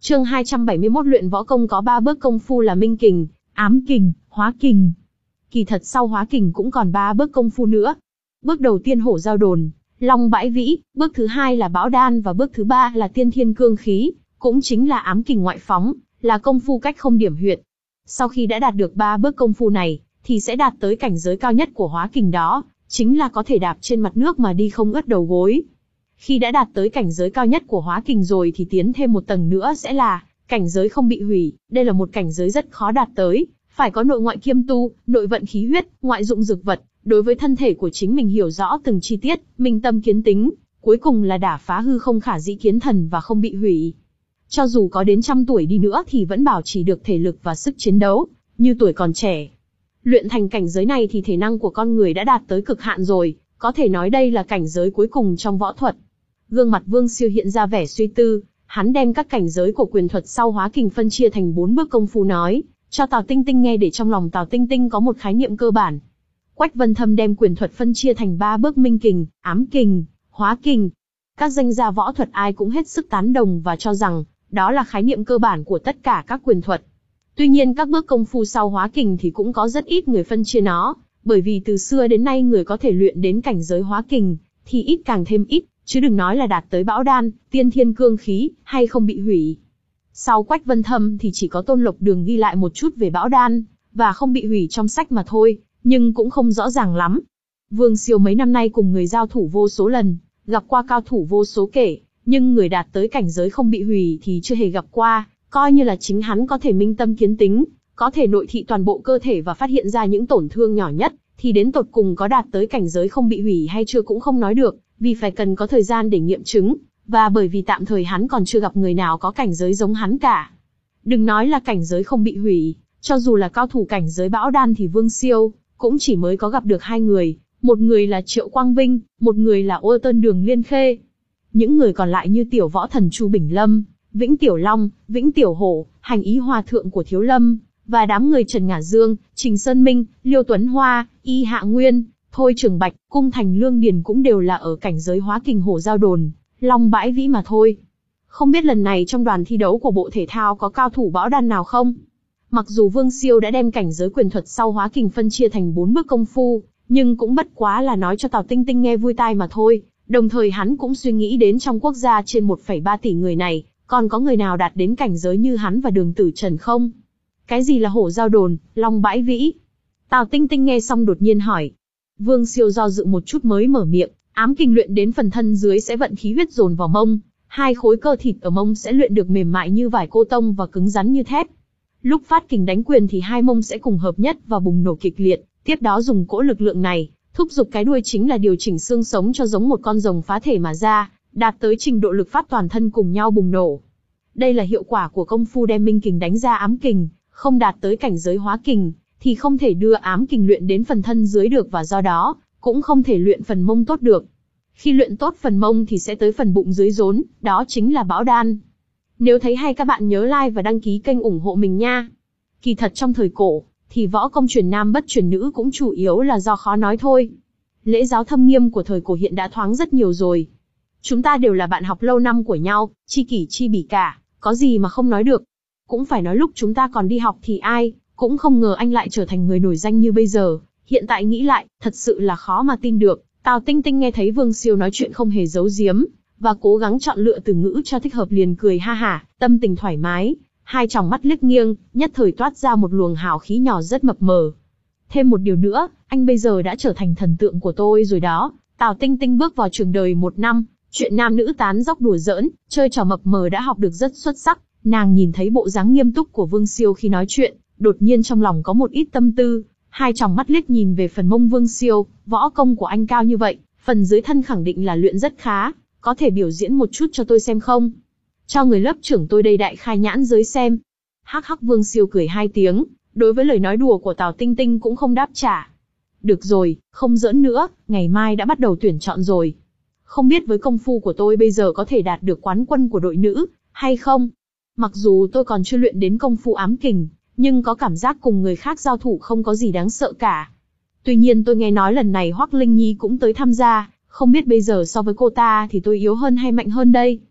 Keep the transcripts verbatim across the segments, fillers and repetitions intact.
Chương hai trăm bảy mươi mốt luyện võ công có ba bước công phu là minh kình, ám kình, hóa kình. Kỳ thật sau hóa kình cũng còn ba bước công phu nữa. Bước đầu tiên hổ giao đồn, long bãi vĩ, bước thứ hai là bão đan và bước thứ ba là tiên thiên cương khí, cũng chính là ám kình ngoại phóng, là công phu cách không điểm huyệt. Sau khi đã đạt được ba bước công phu này, thì sẽ đạt tới cảnh giới cao nhất của hóa kình, đó chính là có thể đạp trên mặt nước mà đi không ướt đầu gối. Khi đã đạt tới cảnh giới cao nhất của hóa kình rồi thì tiến thêm một tầng nữa sẽ là cảnh giới không bị hủy. Đây là một cảnh giới rất khó đạt tới, phải có nội ngoại kiêm tu, nội vận khí huyết, ngoại dụng dược vật, đối với thân thể của chính mình hiểu rõ từng chi tiết, minh tâm kiến tính, cuối cùng là đả phá hư không khả dĩ kiến thần và không bị hủy. Cho dù có đến trăm tuổi đi nữa thì vẫn bảo trì được thể lực và sức chiến đấu, như tuổi còn trẻ. Luyện thành cảnh giới này thì thể năng của con người đã đạt tới cực hạn rồi, có thể nói đây là cảnh giới cuối cùng trong võ thuật. Gương mặt Vương Siêu hiện ra vẻ suy tư, hắn đem các cảnh giới của quyền thuật sau hóa kình phân chia thành bốn bước công phu nói cho Tào Tinh Tinh nghe, để trong lòng Tào Tinh Tinh có một khái niệm cơ bản. Quách Vân Thâm đem quyền thuật phân chia thành ba bước minh kình, ám kình, hóa kình. Các danh gia võ thuật ai cũng hết sức tán đồng và cho rằng đó là khái niệm cơ bản của tất cả các quyền thuật. Tuy nhiên các bước công phu sau hóa kình thì cũng có rất ít người phân chia nó, bởi vì từ xưa đến nay người có thể luyện đến cảnh giới hóa kình thì ít càng thêm ít, chứ đừng nói là đạt tới bão đan, tiên thiên cương khí, hay không bị hủy. Sau Quách Vân Thâm thì chỉ có Tôn Lộc Đường ghi lại một chút về bão đan và không bị hủy trong sách mà thôi, nhưng cũng không rõ ràng lắm. Vương Siêu mấy năm nay cùng người giao thủ vô số lần, gặp qua cao thủ vô số kể, nhưng người đạt tới cảnh giới không bị hủy thì chưa hề gặp qua, coi như là chính hắn có thể minh tâm kiến tính, có thể nội thị toàn bộ cơ thể và phát hiện ra những tổn thương nhỏ nhất, thì đến tột cùng có đạt tới cảnh giới không bị hủy hay chưa cũng không nói được, vì phải cần có thời gian để nghiệm chứng, và bởi vì tạm thời hắn còn chưa gặp người nào có cảnh giới giống hắn cả. Đừng nói là cảnh giới không bị hủy, cho dù là cao thủ cảnh giới bão đan thì Vương Siêu cũng chỉ mới có gặp được hai người, một người là Triệu Quang Vinh, một người là Ô Tơn Đường Liên Khê. Những người còn lại như tiểu võ thần Chu Bình Lâm, Vĩnh Tiểu Long, Vĩnh Tiểu Hổ, Hành Ý Hòa Thượng của Thiếu Lâm, và đám người Trần Ngả Dương, Trình Sơn Minh, Liêu Tuấn Hoa, Y Hạ Nguyên, Thôi Trường Bạch, Cung Thành Lương Điền cũng đều là ở cảnh giới hóa kình hổ giao đồn, long bãi vĩ mà thôi. Không biết lần này trong đoàn thi đấu của Bộ Thể thao có cao thủ bão đan nào không? Mặc dù Vương Siêu đã đem cảnh giới quyền thuật sau hóa kình phân chia thành bốn bước công phu, nhưng cũng bất quá là nói cho Tào Tinh Tinh nghe vui tai mà thôi. Đồng thời hắn cũng suy nghĩ đến trong quốc gia trên một phẩy ba tỷ người này, còn có người nào đạt đến cảnh giới như hắn và Đường Tử Trần không? Cái gì là hổ giao đồn, long bãi vĩ? Tào Tinh Tinh nghe xong đột nhiên hỏi. Vương Siêu do dự một chút mới mở miệng, ám kình luyện đến phần thân dưới sẽ vận khí huyết dồn vào mông, hai khối cơ thịt ở mông sẽ luyện được mềm mại như vải cô tông và cứng rắn như thép. Lúc phát kình đánh quyền thì hai mông sẽ cùng hợp nhất và bùng nổ kịch liệt, tiếp đó dùng cỗ lực lượng này thúc giục cái đuôi, chính là điều chỉnh xương sống cho giống một con rồng phá thể mà ra, đạt tới trình độ lực phát toàn thân cùng nhau bùng nổ. Đây là hiệu quả của công phu đem minh kình đánh ra ám kình, không đạt tới cảnh giới hóa kình thì không thể đưa ám kình luyện đến phần thân dưới được, và do đó cũng không thể luyện phần mông tốt được. Khi luyện tốt phần mông thì sẽ tới phần bụng dưới rốn, đó chính là bão đan. Nếu thấy hay các bạn nhớ like và đăng ký kênh ủng hộ mình nha. Kỳ thật trong thời cổ thì võ công truyền nam bất truyền nữ cũng chủ yếu là do khó nói thôi. Lễ giáo thâm nghiêm của thời cổ hiện đã thoáng rất nhiều rồi. Chúng ta đều là bạn học lâu năm của nhau, chi kỷ chi bỉ cả, có gì mà không nói được. Cũng phải nói lúc chúng ta còn đi học thì ai cũng không ngờ anh lại trở thành người nổi danh như bây giờ. Hiện tại nghĩ lại, thật sự là khó mà tin được. Tào Tinh Tinh nghe thấy Vương Siêu nói chuyện không hề giấu giếm, và cố gắng chọn lựa từ ngữ cho thích hợp liền cười ha hả, tâm tình thoải mái, hai tròng mắt liếc nghiêng, nhất thời toát ra một luồng hào khí nhỏ rất mập mờ. Thêm một điều nữa, anh bây giờ đã trở thành thần tượng của tôi rồi đó. Tào Tinh Tinh bước vào trường đời một năm, chuyện nam nữ tán dóc đùa giỡn, chơi trò mập mờ đã học được rất xuất sắc. Nàng nhìn thấy bộ dáng nghiêm túc của Vương Siêu khi nói chuyện, đột nhiên trong lòng có một ít tâm tư. Hai tròng mắt liếc nhìn về phần mông Vương Siêu, võ công của anh cao như vậy, phần dưới thân khẳng định là luyện rất khá, có thể biểu diễn một chút cho tôi xem không? Cho người lớp trưởng tôi đây đại khai nhãn giới xem. Hắc hắc, Vương Siêu cười hai tiếng, đối với lời nói đùa của Tào Tinh Tinh cũng không đáp trả. Được rồi, không giỡn nữa, ngày mai đã bắt đầu tuyển chọn rồi. Không biết với công phu của tôi bây giờ có thể đạt được quán quân của đội nữ, hay không? Mặc dù tôi còn chưa luyện đến công phu ám kình, nhưng có cảm giác cùng người khác giao thủ không có gì đáng sợ cả. Tuy nhiên tôi nghe nói lần này Hoắc Linh Nhi cũng tới tham gia, không biết bây giờ so với cô ta thì tôi yếu hơn hay mạnh hơn đây?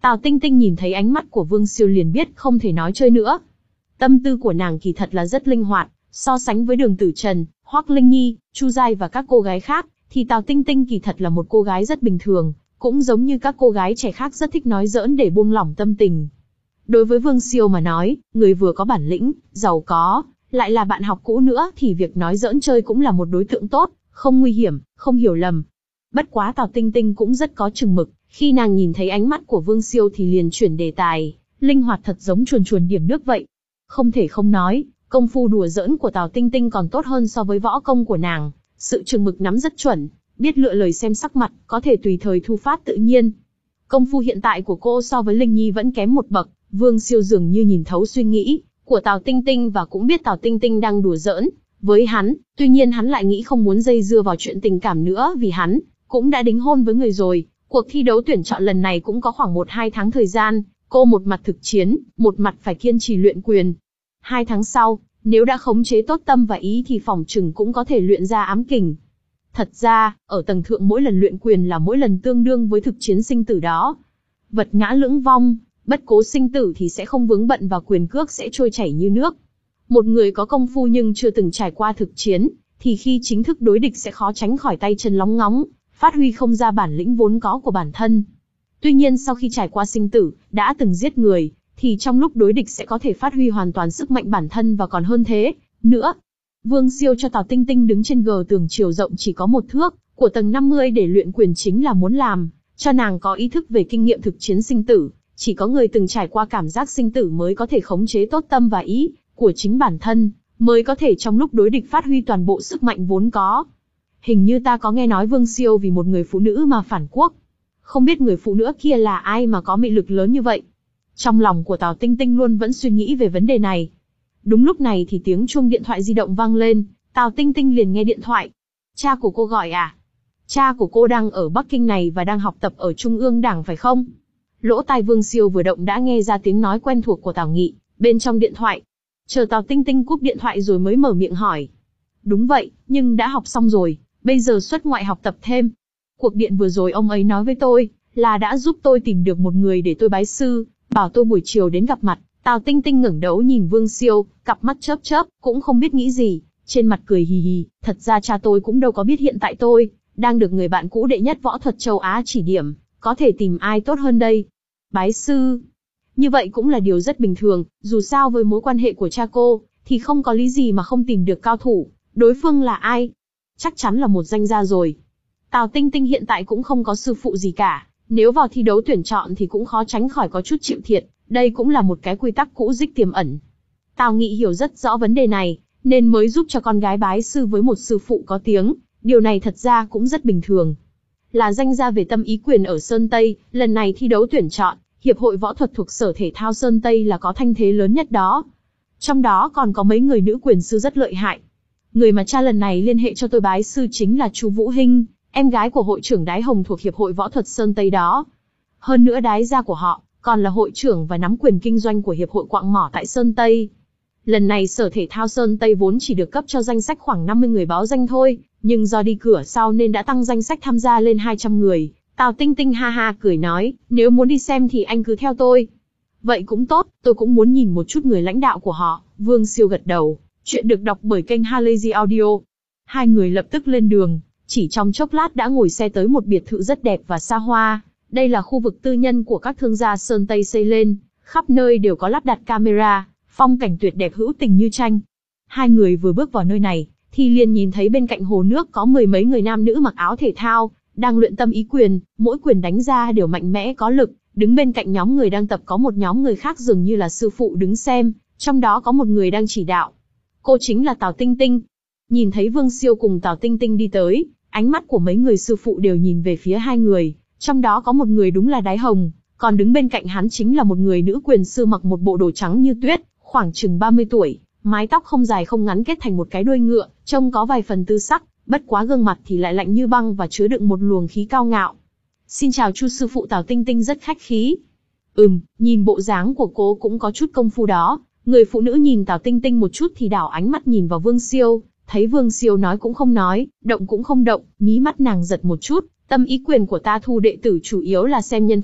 Tào Tinh Tinh nhìn thấy ánh mắt của Vương Siêu liền biết không thể nói chơi nữa. Tâm tư của nàng kỳ thật là rất linh hoạt, so sánh với Đường Tử Trần, Hoắc Linh Nhi, Chu Giai và các cô gái khác, thì Tào Tinh Tinh kỳ thật là một cô gái rất bình thường, cũng giống như các cô gái trẻ khác rất thích nói giỡn để buông lỏng tâm tình. Đối với Vương Siêu mà nói, người vừa có bản lĩnh, giàu có, lại là bạn học cũ nữa thì việc nói giỡn chơi cũng là một đối tượng tốt, không nguy hiểm, không hiểu lầm. Bất quá Tào Tinh Tinh cũng rất có chừng mực, khi nàng nhìn thấy ánh mắt của Vương Siêu thì liền chuyển đề tài, linh hoạt thật giống chuồn chuồn điểm nước vậy. Không thể không nói, công phu đùa giỡn của Tào Tinh Tinh còn tốt hơn so với võ công của nàng, sự chừng mực nắm rất chuẩn, biết lựa lời xem sắc mặt, có thể tùy thời thu phát tự nhiên. Công phu hiện tại của cô so với Linh Nhi vẫn kém một bậc, Vương Siêu dường như nhìn thấu suy nghĩ của Tào Tinh Tinh và cũng biết Tào Tinh Tinh đang đùa giỡn với hắn, tuy nhiên hắn lại nghĩ không muốn dây dưa vào chuyện tình cảm nữa vì hắn cũng đã đính hôn với người rồi. Cuộc thi đấu tuyển chọn lần này cũng có khoảng một hai tháng thời gian, cô một mặt thực chiến, một mặt phải kiên trì luyện quyền. Hai tháng sau, nếu đã khống chế tốt tâm và ý thì phỏng chừng cũng có thể luyện ra ám kình. Thật ra, ở tầng thượng mỗi lần luyện quyền là mỗi lần tương đương với thực chiến sinh tử đó. Vật ngã lưỡng vong, bất cố sinh tử thì sẽ không vướng bận và quyền cước sẽ trôi chảy như nước. Một người có công phu nhưng chưa từng trải qua thực chiến, thì khi chính thức đối địch sẽ khó tránh khỏi tay chân lóng ngóng, phát huy không ra bản lĩnh vốn có của bản thân. Tuy nhiên sau khi trải qua sinh tử, đã từng giết người, thì trong lúc đối địch sẽ có thể phát huy hoàn toàn sức mạnh bản thân và còn hơn thế nữa. Vương Siêu cho Tào Tinh Tinh đứng trên gờ tường chiều rộng chỉ có một thước, của tầng năm mươi để luyện quyền chính là muốn làm cho nàng có ý thức về kinh nghiệm thực chiến sinh tử, chỉ có người từng trải qua cảm giác sinh tử mới có thể khống chế tốt tâm và ý của chính bản thân, mới có thể trong lúc đối địch phát huy toàn bộ sức mạnh vốn có. Hình như ta có nghe nói Vương Siêu vì một người phụ nữ mà phản quốc. Không biết người phụ nữ kia là ai mà có mị lực lớn như vậy. Trong lòng của Tào Tinh Tinh luôn vẫn suy nghĩ về vấn đề này. Đúng lúc này thì tiếng chuông điện thoại di động vang lên, Tào Tinh Tinh liền nghe điện thoại. Cha của cô gọi à? Cha của cô đang ở Bắc Kinh này và đang học tập ở Trung ương Đảng phải không? Lỗ tai Vương Siêu vừa động đã nghe ra tiếng nói quen thuộc của Tào Nghị, bên trong điện thoại. Chờ Tào Tinh Tinh cúp điện thoại rồi mới mở miệng hỏi. Đúng vậy, nhưng đã học xong rồi, bây giờ xuất ngoại học tập thêm. Cuộc điện vừa rồi ông ấy nói với tôi, là đã giúp tôi tìm được một người để tôi bái sư, bảo tôi buổi chiều đến gặp mặt. Tào Tinh Tinh ngẩng đầu nhìn Vương Siêu, cặp mắt chớp chớp, cũng không biết nghĩ gì, trên mặt cười hì hì, thật ra cha tôi cũng đâu có biết hiện tại tôi đang được người bạn cũ đệ nhất võ thuật châu Á chỉ điểm, có thể tìm ai tốt hơn đây. Bái sư. Như vậy cũng là điều rất bình thường, dù sao với mối quan hệ của cha cô, thì không có lý gì mà không tìm được cao thủ. Đối phương là ai? Chắc chắn là một danh gia rồi. Tào Tinh Tinh hiện tại cũng không có sư phụ gì cả, nếu vào thi đấu tuyển chọn thì cũng khó tránh khỏi có chút chịu thiệt, đây cũng là một cái quy tắc cũ dích tiềm ẩn. Tào Nghị hiểu rất rõ vấn đề này, nên mới giúp cho con gái bái sư với một sư phụ có tiếng, điều này thật ra cũng rất bình thường. Là danh gia về tâm ý quyền ở Sơn Tây, lần này thi đấu tuyển chọn, Hiệp hội Võ thuật thuộc Sở Thể thao Sơn Tây là có thanh thế lớn nhất đó. Trong đó còn có mấy người nữ quyền sư rất lợi hại. Người mà cha lần này liên hệ cho tôi bái sư chính là Chu Vũ Hinh, em gái của hội trưởng Đái Hồng thuộc Hiệp hội Võ thuật Sơn Tây đó. Hơn nữa đái gia của họ, còn là hội trưởng và nắm quyền kinh doanh của Hiệp hội Quạng Mỏ tại Sơn Tây. Lần này Sở Thể thao Sơn Tây vốn chỉ được cấp cho danh sách khoảng năm mươi người báo danh thôi, nhưng do đi cửa sau nên đã tăng danh sách tham gia lên hai trăm người. Tào Tinh Tinh ha ha cười nói, nếu muốn đi xem thì anh cứ theo tôi. Vậy cũng tốt, tôi cũng muốn nhìn một chút người lãnh đạo của họ. Vương Siêu gật đầu, chuyện được đọc bởi kênh Halazy Audio. Hai người lập tức lên đường, chỉ trong chốc lát đã ngồi xe tới một biệt thự rất đẹp và xa hoa. Đây là khu vực tư nhân của các thương gia Sơn Tây xây lên, khắp nơi đều có lắp đặt camera, phong cảnh tuyệt đẹp hữu tình như tranh. Hai người vừa bước vào nơi này, thì liền nhìn thấy bên cạnh hồ nước có mười mấy người nam nữ mặc áo thể thao, đang luyện tâm ý quyền, mỗi quyền đánh ra đều mạnh mẽ có lực. Đứng bên cạnh nhóm người đang tập có một nhóm người khác dường như là sư phụ đứng xem, trong đó có một người đang chỉ đạo. Cô chính là Tào Tinh Tinh. Nhìn thấy Vương Siêu cùng Tào Tinh Tinh đi tới, ánh mắt của mấy người sư phụ đều nhìn về phía hai người, trong đó có một người đúng là Đái Hồng, còn đứng bên cạnh hắn chính là một người nữ quyền sư mặc một bộ đồ trắng như tuyết, khoảng chừng ba mươi tuổi, mái tóc không dài không ngắn kết thành một cái đuôi ngựa, trông có vài phần tư sắc, bất quá gương mặt thì lại lạnh như băng và chứa đựng một luồng khí cao ngạo. Xin chào Chu sư phụ. Tào Tinh Tinh rất khách khí. Ừm, nhìn bộ dáng của cô cũng có chút công phu đó. Người phụ nữ nhìn Tào Tinh Tinh một chút thì đảo ánh mắt nhìn vào Vương Siêu, thấy Vương Siêu nói cũng không nói, động cũng không động, mí mắt nàng giật một chút. Tâm ý quyền của ta thu đệ tử chủ yếu là xem nhân phẩm,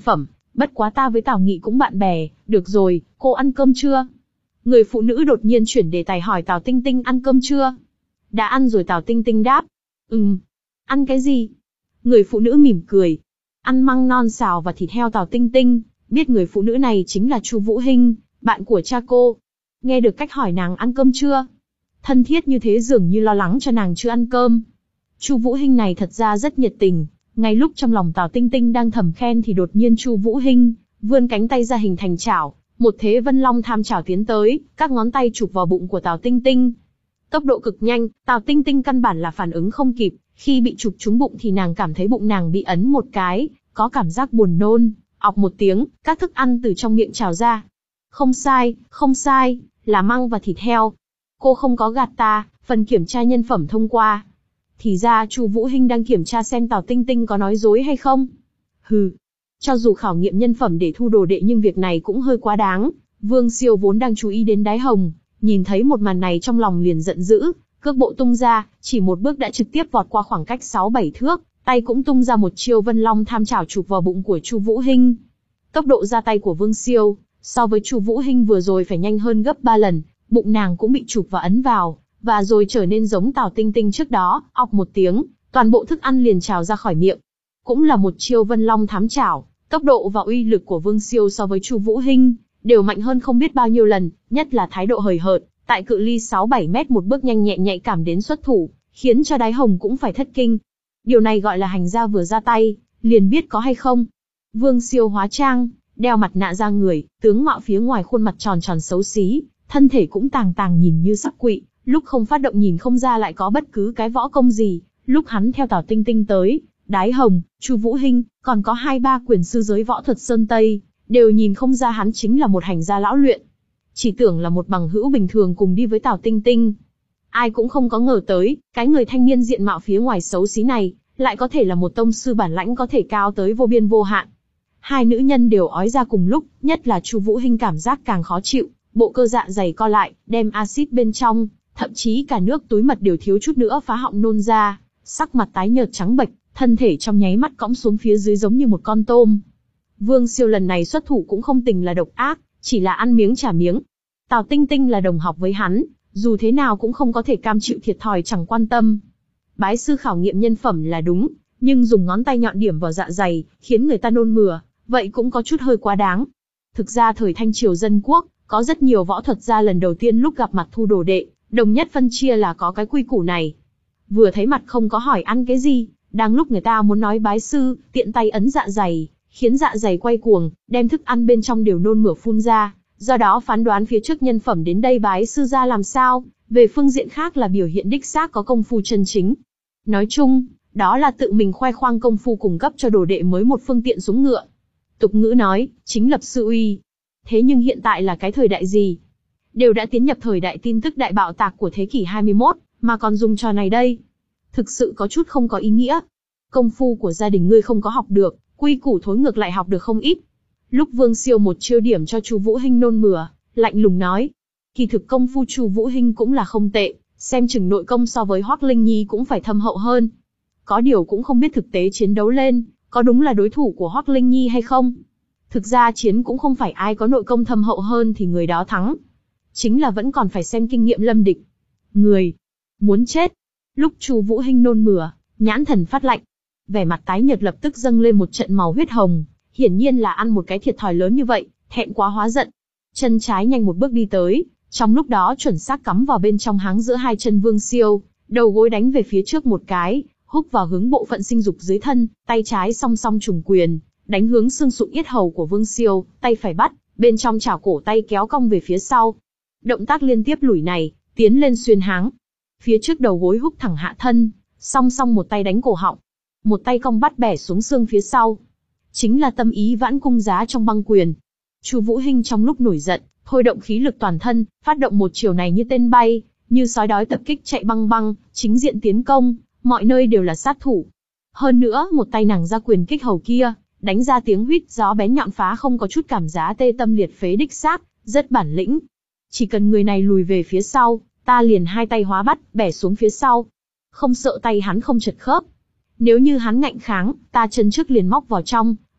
Bất quá ta với Tào Nghị cũng bạn bè, được rồi, cô ăn cơm chưa? Người phụ nữ đột nhiên chuyển đề tài hỏi Tào Tinh Tinh ăn cơm chưa? Đã ăn rồi, Tào Tinh Tinh đáp. Ừm. Ăn cái gì? Người phụ nữ mỉm cười. Ăn măng non xào và thịt heo. Tào Tinh Tinh biết người phụ nữ này chính là Chu Vũ Hinh, bạn của cha cô. Nghe được cách hỏi nàng ăn cơm chưa, thân thiết như thế dường như lo lắng cho nàng chưa ăn cơm. Chu Vũ Hinh này thật ra rất nhiệt tình. Ngay lúc trong lòng Tào Tinh Tinh đang thầm khen thì đột nhiên Chu Vũ Hinh vươn cánh tay ra hình thành chảo, một thế Vân Long tham chảo tiến tới, các ngón tay chụp vào bụng của Tào Tinh Tinh. Tốc độ cực nhanh, Tào Tinh Tinh căn bản là phản ứng không kịp, khi bị chụp trúng bụng thì nàng cảm thấy bụng nàng bị ấn một cái, có cảm giác buồn nôn, ọc một tiếng, các thức ăn từ trong miệng trào ra. Không sai, không sai, là măng và thịt heo. Cô không có gạt ta, phần kiểm tra nhân phẩm thông qua. Thì ra Chu Vũ Hinh đang kiểm tra xem Tào Tinh Tinh có nói dối hay không. Hừ, cho dù khảo nghiệm nhân phẩm để thu đồ đệ nhưng việc này cũng hơi quá đáng. Vương Siêu vốn đang chú ý đến Đái Hồng, nhìn thấy một màn này trong lòng liền giận dữ, cước bộ tung ra, chỉ một bước đã trực tiếp vọt qua khoảng cách sáu bảy thước, tay cũng tung ra một chiêu Vân Long tham chảo chụp vào bụng của Chu Vũ Hinh. Tốc độ ra tay của Vương Siêu so với Chu Vũ Hinh vừa rồi phải nhanh hơn gấp ba lần, bụng nàng cũng bị chụp và ấn vào, và rồi trở nên giống Tào Tinh Tinh trước đó, ọc một tiếng, toàn bộ thức ăn liền trào ra khỏi miệng. Cũng là một chiêu Vân Long thám chảo, tốc độ và uy lực của Vương Siêu so với Chu Vũ Hinh đều mạnh hơn không biết bao nhiêu lần, nhất là thái độ hời hợt, tại cự ly sáu bảy mét một bước nhanh nhẹn nhạy cảm đến xuất thủ, khiến cho Đái Hồng cũng phải thất kinh. Điều này gọi là hành gia vừa ra tay, liền biết có hay không. Vương Siêu hóa trang, đeo mặt nạ ra người, tướng mạo phía ngoài khuôn mặt tròn tròn xấu xí, thân thể cũng tàng tàng nhìn như sắc quỷ, lúc không phát động nhìn không ra lại có bất cứ cái võ công gì. Lúc hắn theo Tào Tinh Tinh tới, Đái Hồng, Chu Vũ Hinh, còn có hai ba quyền sư giới võ thuật Sơn Tây, đều nhìn không ra hắn chính là một hành gia lão luyện. Chỉ tưởng là một bằng hữu bình thường cùng đi với Tào Tinh Tinh. Ai cũng không có ngờ tới, cái người thanh niên diện mạo phía ngoài xấu xí này, lại có thể là một tông sư bản lãnh có thể cao tới vô biên vô hạn. Hai nữ nhân đều ói ra cùng lúc, nhất là Chu Vũ Hinh cảm giác càng khó chịu, bộ cơ dạ dày co lại, đem axit bên trong, thậm chí cả nước túi mật đều thiếu chút nữa phá họng nôn ra, sắc mặt tái nhợt trắng bệch, thân thể trong nháy mắt cõng xuống phía dưới giống như một con tôm. Vương Siêu lần này xuất thủ cũng không tình là độc ác, chỉ là ăn miếng trả miếng. Tào Tinh Tinh là đồng học với hắn, dù thế nào cũng không có thể cam chịu thiệt thòi chẳng quan tâm. Bái sư khảo nghiệm nhân phẩm là đúng, nhưng dùng ngón tay nhọn điểm vào dạ dày, khiến người ta nôn mửa, vậy cũng có chút hơi quá đáng. Thực ra thời Thanh Triều Dân Quốc, có rất nhiều võ thuật gia lần đầu tiên lúc gặp mặt thu đồ đệ, đồng nhất phân chia là có cái quy củ này. Vừa thấy mặt không có hỏi ăn cái gì, đang lúc người ta muốn nói bái sư, tiện tay ấn dạ dày, khiến dạ dày quay cuồng, đem thức ăn bên trong đều nôn mửa phun ra, do đó phán đoán phía trước nhân phẩm đến đây bái sư ra làm sao, về phương diện khác là biểu hiện đích xác có công phu chân chính. Nói chung, đó là tự mình khoe khoang công phu cung cấp cho đồ đệ mới một phương tiện xuống ngựa. Tục ngữ nói, chính lập sư uy. Thế nhưng hiện tại là cái thời đại gì? Đều đã tiến nhập thời đại tin tức đại bạo tạc của thế kỷ hai mươi mốt, mà còn dùng trò này đây. Thực sự có chút không có ý nghĩa. Công phu của gia đình ngươi không có học được, quy củ thối ngược lại học được không ít. Lúc Vương Siêu một chiêu điểm cho Chu Vũ Hinh nôn mửa, lạnh lùng nói. Kỳ thực công phu Chu Vũ Hinh cũng là không tệ, xem chừng nội công so với Hoắc Linh Nhi cũng phải thâm hậu hơn. Có điều cũng không biết thực tế chiến đấu lên, có đúng là đối thủ của Hoắc Linh Nhi hay không. Thực ra chiến cũng không phải ai có nội công thâm hậu hơn thì người đó thắng. Chính là vẫn còn phải xem kinh nghiệm lâm địch. Người muốn chết. Lúc Chu Vũ Hinh nôn mửa, nhãn thần phát lạnh, vẻ mặt tái nhợt lập tức dâng lên một trận màu huyết hồng, hiển nhiên là ăn một cái thiệt thòi lớn như vậy, thẹn quá hóa giận. Chân trái nhanh một bước đi tới, trong lúc đó chuẩn xác cắm vào bên trong háng giữa hai chân Vương Siêu, đầu gối đánh về phía trước một cái, húc vào hướng bộ phận sinh dục dưới thân, tay trái song song trùng quyền, đánh hướng xương sụn yết hầu của Vương Siêu, tay phải bắt, bên trong chảo cổ tay kéo cong về phía sau. Động tác liên tiếp lùi này, tiến lên xuyên háng. Phía trước đầu gối húc thẳng hạ thân, song song một tay đánh cổ họng, một tay cong bắt bẻ xuống xương phía sau. Chính là tâm ý vãn cung giá trong băng quyền. Chu Vũ Hinh trong lúc nổi giận, thôi động khí lực toàn thân, phát động một chiều này như tên bay, như sói đói tập kích chạy băng băng, chính diện tiến công, mọi nơi đều là sát thủ. Hơn nữa, một tay nàng ra quyền kích hầu kia, đánh ra tiếng huýt gió bén nhọn phá không có chút cảm giá tê tâm liệt phế đích xác, rất bản lĩnh. Chỉ cần người này lùi về phía sau, ta liền hai tay hóa bắt, bẻ xuống phía sau. Không sợ tay hắn không chật khớp. Nếu như hắn ngạnh kháng, ta chân trước liền móc vào trong,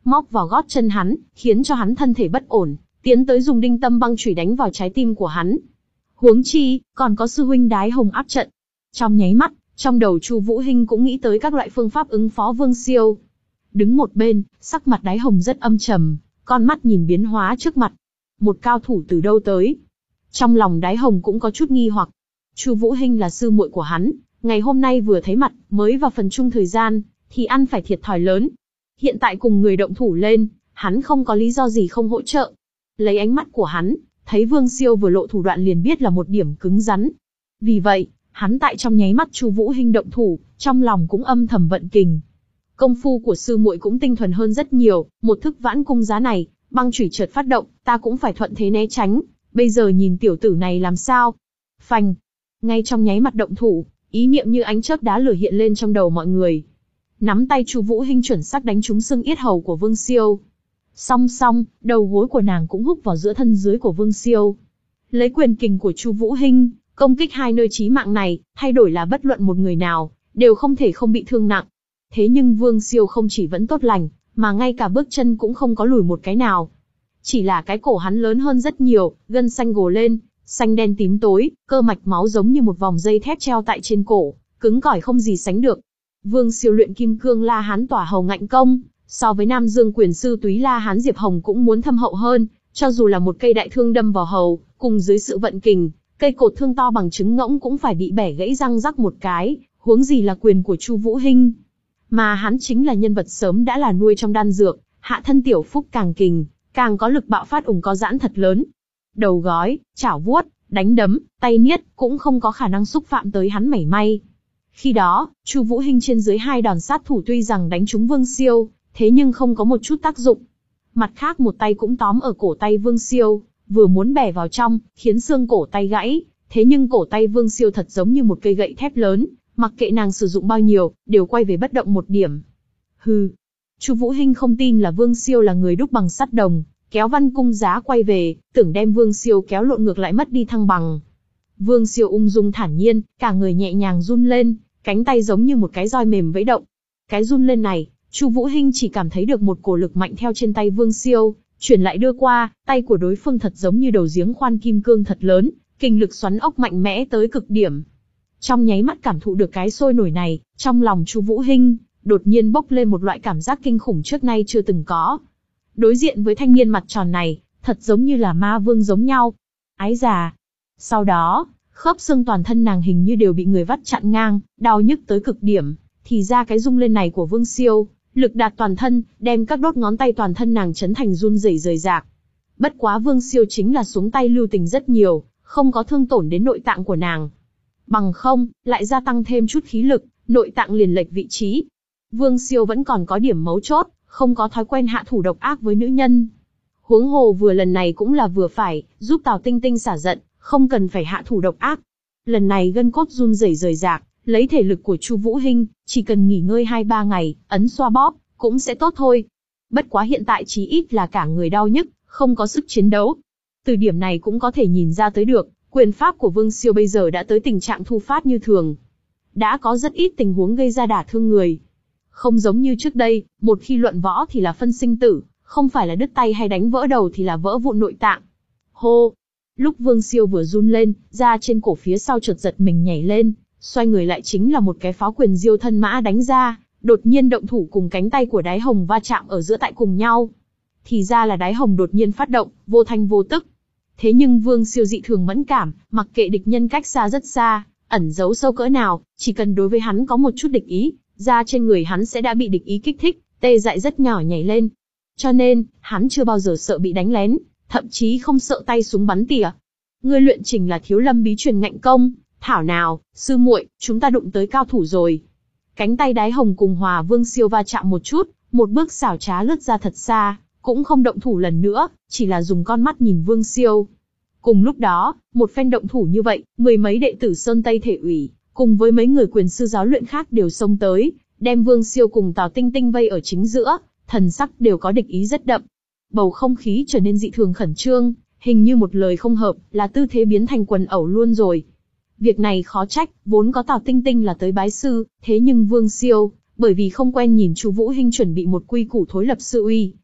móc vào gót chân hắn, khiến cho hắn thân thể bất ổn, tiến tới dùng đinh tâm băng chùy đánh vào trái tim của hắn. Huống chi, còn có sư huynh Đái Hồng áp trận. Trong nháy mắt, trong đầu Chu Vũ Hinh cũng nghĩ tới các loại phương pháp ứng phó Vương Siêu. Đứng một bên, sắc mặt Đái Hồng rất âm trầm, con mắt nhìn biến hóa trước mặt. Một cao thủ từ đâu tới? Trong lòng Đái Hồng cũng có chút nghi hoặc. Chu Vũ Hinh là sư muội của hắn, ngày hôm nay vừa thấy mặt, mới vào phần chung thời gian, thì ăn phải thiệt thòi lớn. Hiện tại cùng người động thủ lên, hắn không có lý do gì không hỗ trợ. Lấy ánh mắt của hắn, thấy Vương Siêu vừa lộ thủ đoạn liền biết là một điểm cứng rắn. Vì vậy, hắn tại trong nháy mắt Chu Vũ Hinh động thủ, trong lòng cũng âm thầm vận kình. Công phu của sư muội cũng tinh thuần hơn rất nhiều, một thức vãn cung giá này, băng chủy chợt phát động, ta cũng phải thuận thế né tránh. Bây giờ nhìn tiểu tử này làm sao? Phanh! Ngay trong nháy mắt động thủ, ý niệm như ánh chớp đá lửa hiện lên trong đầu mọi người. Nắm tay Chu Vũ Hinh chuẩn xác đánh trúng xương yết hầu của Vương Siêu. Song song, đầu gối của nàng cũng húc vào giữa thân dưới của Vương Siêu. Lấy quyền kình của Chu Vũ Hinh, công kích hai nơi chí mạng này, thay đổi là bất luận một người nào, đều không thể không bị thương nặng. Thế nhưng Vương Siêu không chỉ vẫn tốt lành, mà ngay cả bước chân cũng không có lùi một cái nào. Chỉ là cái cổ hắn lớn hơn rất nhiều, gân xanh gồ lên, xanh đen tím tối, cơ mạch máu giống như một vòng dây thép treo tại trên cổ, cứng cỏi không gì sánh được. Vương Siêu luyện Kim Cương La Hán Tỏa Hầu Ngạnh Công, so với Nam Dương Quyền Sư Túy La Hán Diệp Hồng cũng muốn thâm hậu hơn, cho dù là một cây đại thương đâm vào hầu, cùng dưới sự vận kình, cây cột thương to bằng trứng ngỗng cũng phải bị bẻ gãy răng rắc một cái, huống gì là quyền của Chu Vũ Hinh. Mà hắn chính là nhân vật sớm đã là nuôi trong đan dược, hạ thân tiểu phúc càng kình, càng có lực bạo phát ủng có giãn thật lớn. Đầu gói, chảo vuốt, đánh đấm, tay niết cũng không có khả năng xúc phạm tới hắn mảy may. Khi đó, Chu Vũ Hinh trên dưới hai đòn sát thủ tuy rằng đánh trúng Vương Siêu, thế nhưng không có một chút tác dụng. Mặt khác một tay cũng tóm ở cổ tay Vương Siêu, vừa muốn bẻ vào trong, khiến xương cổ tay gãy, thế nhưng cổ tay Vương Siêu thật giống như một cây gậy thép lớn, mặc kệ nàng sử dụng bao nhiêu, đều quay về bất động một điểm. Hừ. Chu Vũ Hinh không tin là Vương Siêu là người đúc bằng sắt đồng, kéo văn cung giá quay về, tưởng đem Vương Siêu kéo lộn ngược lại mất đi thăng bằng. Vương Siêu ung dung thản nhiên, cả người nhẹ nhàng run lên, cánh tay giống như một cái roi mềm vẫy động. Cái run lên này, Chu Vũ Hinh chỉ cảm thấy được một cổ lực mạnh theo trên tay Vương Siêu, chuyển lại đưa qua, tay của đối phương thật giống như đầu giếng khoan kim cương thật lớn, kình lực xoắn ốc mạnh mẽ tới cực điểm. Trong nháy mắt cảm thụ được cái sôi nổi này, trong lòng Chu Vũ Hinh đột nhiên bốc lên một loại cảm giác kinh khủng trước nay chưa từng có. Đối diện với thanh niên mặt tròn này, thật giống như là ma vương giống nhau. Ái già. Sau đó, khớp xương toàn thân nàng hình như đều bị người vắt chặn ngang, đau nhức tới cực điểm. Thì ra cái rung lên này của Vương Siêu, lực đạt toàn thân, đem các đốt ngón tay toàn thân nàng chấn thành run rẩy rời rạc. Bất quá Vương Siêu chính là xuống tay lưu tình rất nhiều, không có thương tổn đến nội tạng của nàng. Bằng không, lại gia tăng thêm chút khí lực, nội tạng liền lệch vị trí. Vương Siêu vẫn còn có điểm mấu chốt, không có thói quen hạ thủ độc ác với nữ nhân. Huống hồ vừa lần này cũng là vừa phải, giúp Tào Tinh Tinh xả giận, không cần phải hạ thủ độc ác. Lần này gân cốt run rẩy rời rạc, lấy thể lực của Chu Vũ Hinh, chỉ cần nghỉ ngơi hai ba ngày, ấn xoa bóp, cũng sẽ tốt thôi. Bất quá hiện tại chí ít là cả người đau nhức, không có sức chiến đấu. Từ điểm này cũng có thể nhìn ra tới được, quyền pháp của Vương Siêu bây giờ đã tới tình trạng thu phát như thường. Đã có rất ít tình huống gây ra đả thương người. Không giống như trước đây, một khi luận võ thì là phân sinh tử, không phải là đứt tay hay đánh vỡ đầu thì là vỡ vụn nội tạng. Hô! Lúc Vương Siêu vừa run lên, da trên cổ phía sau chợt giật mình nhảy lên, xoay người lại chính là một cái pháo quyền diêu thân mã đánh ra, đột nhiên động thủ cùng cánh tay của Đái Hồng va chạm ở giữa tại cùng nhau. Thì ra là Đái Hồng đột nhiên phát động, vô thanh vô tức. Thế nhưng Vương Siêu dị thường mẫn cảm, mặc kệ địch nhân cách xa rất xa, ẩn giấu sâu cỡ nào, chỉ cần đối với hắn có một chút địch ý, da trên người hắn sẽ đã bị địch ý kích thích, tê dại rất nhỏ nhảy lên. Cho nên, hắn chưa bao giờ sợ bị đánh lén, thậm chí không sợ tay súng bắn tỉa. Ngươi luyện trình là Thiếu Lâm bí truyền ngạnh công, thảo nào, sư muội, chúng ta đụng tới cao thủ rồi. Cánh tay Đái Hồng cùng Hòa Vương Siêu va chạm một chút, một bước xảo trá lướt ra thật xa, cũng không động thủ lần nữa, chỉ là dùng con mắt nhìn Vương Siêu. Cùng lúc đó, một phen động thủ như vậy, mười mấy đệ tử Sơn Tây Thể ủy, cùng với mấy người quyền sư giáo luyện khác đều xông tới, đem Vương Siêu cùng Tào Tinh Tinh vây ở chính giữa, thần sắc đều có địch ý rất đậm. Bầu không khí trở nên dị thường khẩn trương, hình như một lời không hợp, là tư thế biến thành quần ẩu luôn rồi. Việc này khó trách, vốn có Tào Tinh Tinh là tới bái sư, thế nhưng Vương Siêu, bởi vì không quen nhìn Chu Vũ Hinh chuẩn bị một quy củ thối lập sư uy,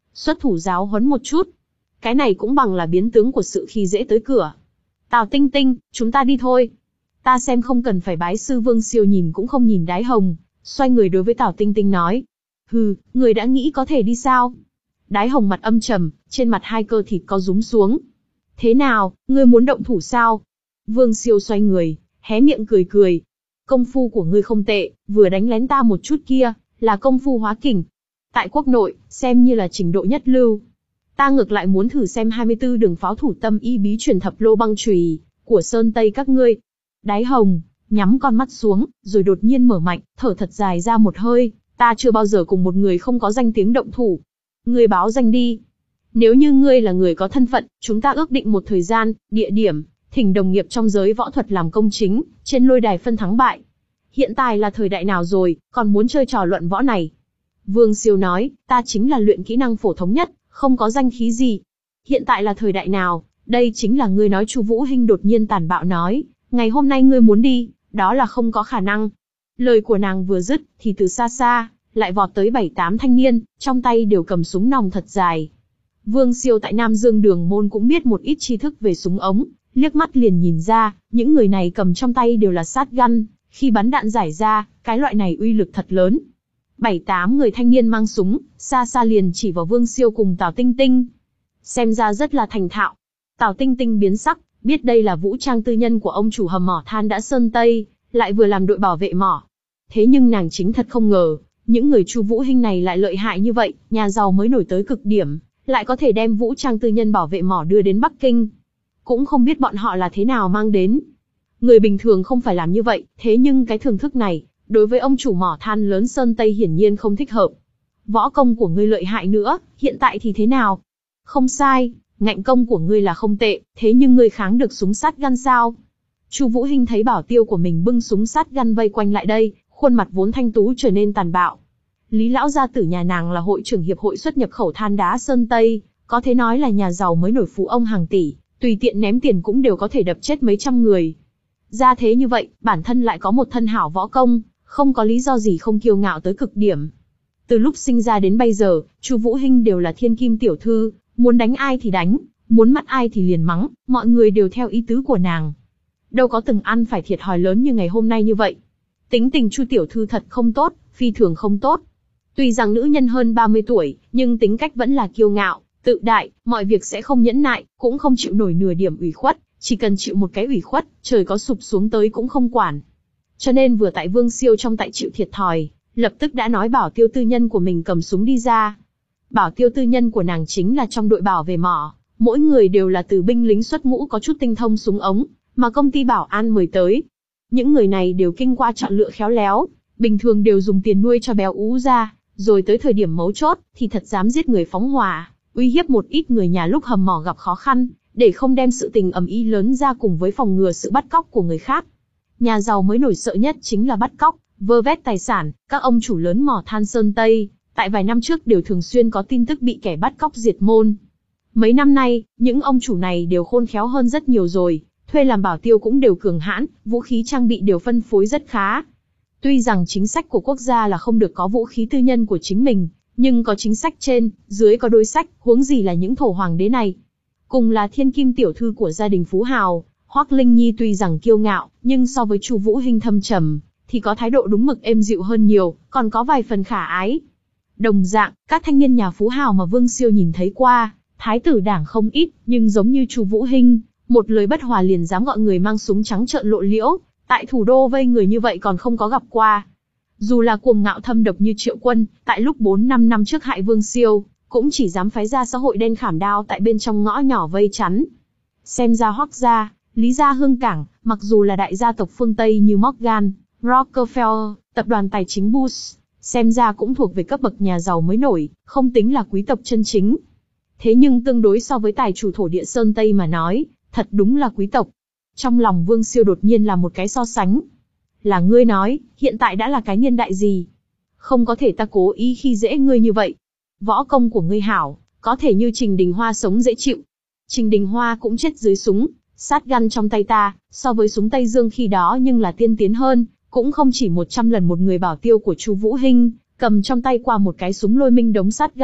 xuất thủ giáo huấn một chút. Cái này cũng bằng là biến tướng của sự khi dễ tới cửa. Tào Tinh Tinh, chúng ta đi thôi. Ta xem không cần phải bái sư. Vương Siêu nhìn cũng không nhìn Đái Hồng, xoay người đối với Tào Tinh Tinh nói. Hừ, người đã nghĩ có thể đi sao? Đái Hồng mặt âm trầm, trên mặt hai cơ thịt có rúm xuống. Thế nào, ngươi muốn động thủ sao? Vương Siêu xoay người, hé miệng cười cười. Công phu của ngươi không tệ, vừa đánh lén ta một chút kia, là công phu hóa kình. Tại quốc nội, xem như là trình độ nhất lưu. Ta ngược lại muốn thử xem hai mươi tư đường pháo thủ tâm y bí truyền thập lô băng chùy của Sơn Tây các ngươi. Đái Hồng nhắm con mắt xuống, rồi đột nhiên mở mạnh, thở thật dài ra một hơi. Ta chưa bao giờ cùng một người không có danh tiếng động thủ. Ngươi báo danh đi. Nếu như ngươi là người có thân phận, chúng ta ước định một thời gian, địa điểm, thỉnh đồng nghiệp trong giới võ thuật làm công chính, trên lôi đài phân thắng bại. Hiện tại là thời đại nào rồi, còn muốn chơi trò luận võ này? Vương Siêu nói, ta chính là luyện kỹ năng phổ thống nhất, không có danh khí gì. Hiện tại là thời đại nào, đây chính là ngươi nói. Chu Vũ Hinh đột nhiên tàn bạo nói, ngày hôm nay ngươi muốn đi, đó là không có khả năng. Lời của nàng vừa dứt, thì từ xa xa, lại vọt tới bảy tám thanh niên, trong tay đều cầm súng nòng thật dài. Vương Siêu tại Nam Dương Đường Môn cũng biết một ít tri thức về súng ống, liếc mắt liền nhìn ra, những người này cầm trong tay đều là sát gun, khi bắn đạn giải ra, cái loại này uy lực thật lớn. Bảy tám người thanh niên mang súng, xa xa liền chỉ vào Vương Siêu cùng Tào Tinh Tinh. Xem ra rất là thành thạo. Tào Tinh Tinh biến sắc, biết đây là vũ trang tư nhân của ông chủ hầm mỏ than đã Sơn Tây, lại vừa làm đội bảo vệ mỏ. Thế nhưng nàng chính thật không ngờ, những người Chu Vũ Hinh này lại lợi hại như vậy, nhà giàu mới nổi tới cực điểm, lại có thể đem vũ trang tư nhân bảo vệ mỏ đưa đến Bắc Kinh. Cũng không biết bọn họ là thế nào mang đến. Người bình thường không phải làm như vậy, thế nhưng cái thưởng thức này, đối với ông chủ mỏ than lớn Sơn Tây hiển nhiên không thích hợp. Võ công của ngươi lợi hại nữa, hiện tại thì thế nào? Không sai, ngạnh công của ngươi là không tệ, thế nhưng ngươi kháng được súng sát gun sao? Chu Vũ Hinh thấy bảo tiêu của mình bưng súng sát gun vây quanh lại đây, khuôn mặt vốn thanh tú trở nên tàn bạo. Lý lão gia tử nhà nàng là hội trưởng hiệp hội xuất nhập khẩu than đá Sơn Tây, có thể nói là nhà giàu mới nổi phú ông hàng tỷ, tùy tiện ném tiền cũng đều có thể đập chết mấy trăm người. Ra thế như vậy, bản thân lại có một thân hảo võ công, không có lý do gì không kiêu ngạo tới cực điểm. Từ lúc sinh ra đến bây giờ, Chu Vũ Hinh đều là thiên kim tiểu thư, muốn đánh ai thì đánh, muốn mắt ai thì liền mắng, mọi người đều theo ý tứ của nàng. Đâu có từng ăn phải thiệt thòi lớn như ngày hôm nay như vậy. Tính tình Chu tiểu thư thật không tốt, phi thường không tốt. Tuy rằng nữ nhân hơn ba mươi tuổi, nhưng tính cách vẫn là kiêu ngạo, tự đại, mọi việc sẽ không nhẫn nại, cũng không chịu nổi nửa điểm ủy khuất, chỉ cần chịu một cái ủy khuất, trời có sụp xuống tới cũng không quản. Cho nên vừa tại Vương Siêu trong tại chịu thiệt thòi, lập tức đã nói bảo tiêu tư nhân của mình cầm súng đi ra. Bảo tiêu tư nhân của nàng chính là trong đội bảo vệ mỏ, mỗi người đều là từ binh lính xuất ngũ có chút tinh thông súng ống, mà công ty bảo an mời tới. Những người này đều kinh qua chọn lựa khéo léo, bình thường đều dùng tiền nuôi cho béo ú ra, rồi tới thời điểm mấu chốt, thì thật dám giết người phóng hỏa, uy hiếp một ít người nhà lúc hầm mỏ gặp khó khăn, để không đem sự tình ầm ĩ lớn ra cùng với phòng ngừa sự bắt cóc của người khác. Nhà giàu mới nổi sợ nhất chính là bắt cóc, vơ vét tài sản, các ông chủ lớn mỏ than Sơn Tây, tại vài năm trước đều thường xuyên có tin tức bị kẻ bắt cóc diệt môn. Mấy năm nay, những ông chủ này đều khôn khéo hơn rất nhiều rồi, thuê làm bảo tiêu cũng đều cường hãn, vũ khí trang bị đều phân phối rất khá. Tuy rằng chính sách của quốc gia là không được có vũ khí tư nhân của chính mình, nhưng có chính sách trên, dưới có đối sách, huống gì là những thổ hoàng đế này. Cùng là thiên kim tiểu thư của gia đình phú hào, Hoắc Linh Nhi tuy rằng kiêu ngạo, nhưng so với Chu Vũ Hinh thâm trầm, thì có thái độ đúng mực êm dịu hơn nhiều, còn có vài phần khả ái. Đồng dạng, các thanh niên nhà phú hào mà Vương Siêu nhìn thấy qua, thái tử đảng không ít, nhưng giống như Chu Vũ Hinh, một lời bất hòa liền dám gọi người mang súng trắng trợn lộ liễu, tại thủ đô vây người như vậy còn không có gặp qua. Dù là cuồng ngạo thâm độc như Triệu Quân, tại lúc bốn năm năm trước hại Vương Siêu, cũng chỉ dám phái ra xã hội đen khảm đao tại bên trong ngõ nhỏ vây chắn. Xem ra Hoắc gia, Lý gia Hương Cảng, mặc dù là đại gia tộc phương Tây như Morgan, Rockefeller, tập đoàn tài chính Bush, xem ra cũng thuộc về cấp bậc nhà giàu mới nổi, không tính là quý tộc chân chính. Thế nhưng tương đối so với tài chủ thổ địa Sơn Tây mà nói, thật đúng là quý tộc. Trong lòng Vương Siêu đột nhiên là một cái so sánh. Là ngươi nói, hiện tại đã là cái niên đại gì? Không có thể ta cố ý khi dễ ngươi như vậy. Võ công của ngươi hảo, có thể như Trình Đình Hoa sống dễ chịu. Trình Đình Hoa cũng chết dưới súng, sát gun trong tay ta, so với súng Tây Dương khi đó nhưng là tiên tiến hơn, cũng không chỉ một trăm lần một người bảo tiêu của Chu Vũ Hinh, cầm trong tay qua một cái súng Lôi Minh đống sát gun,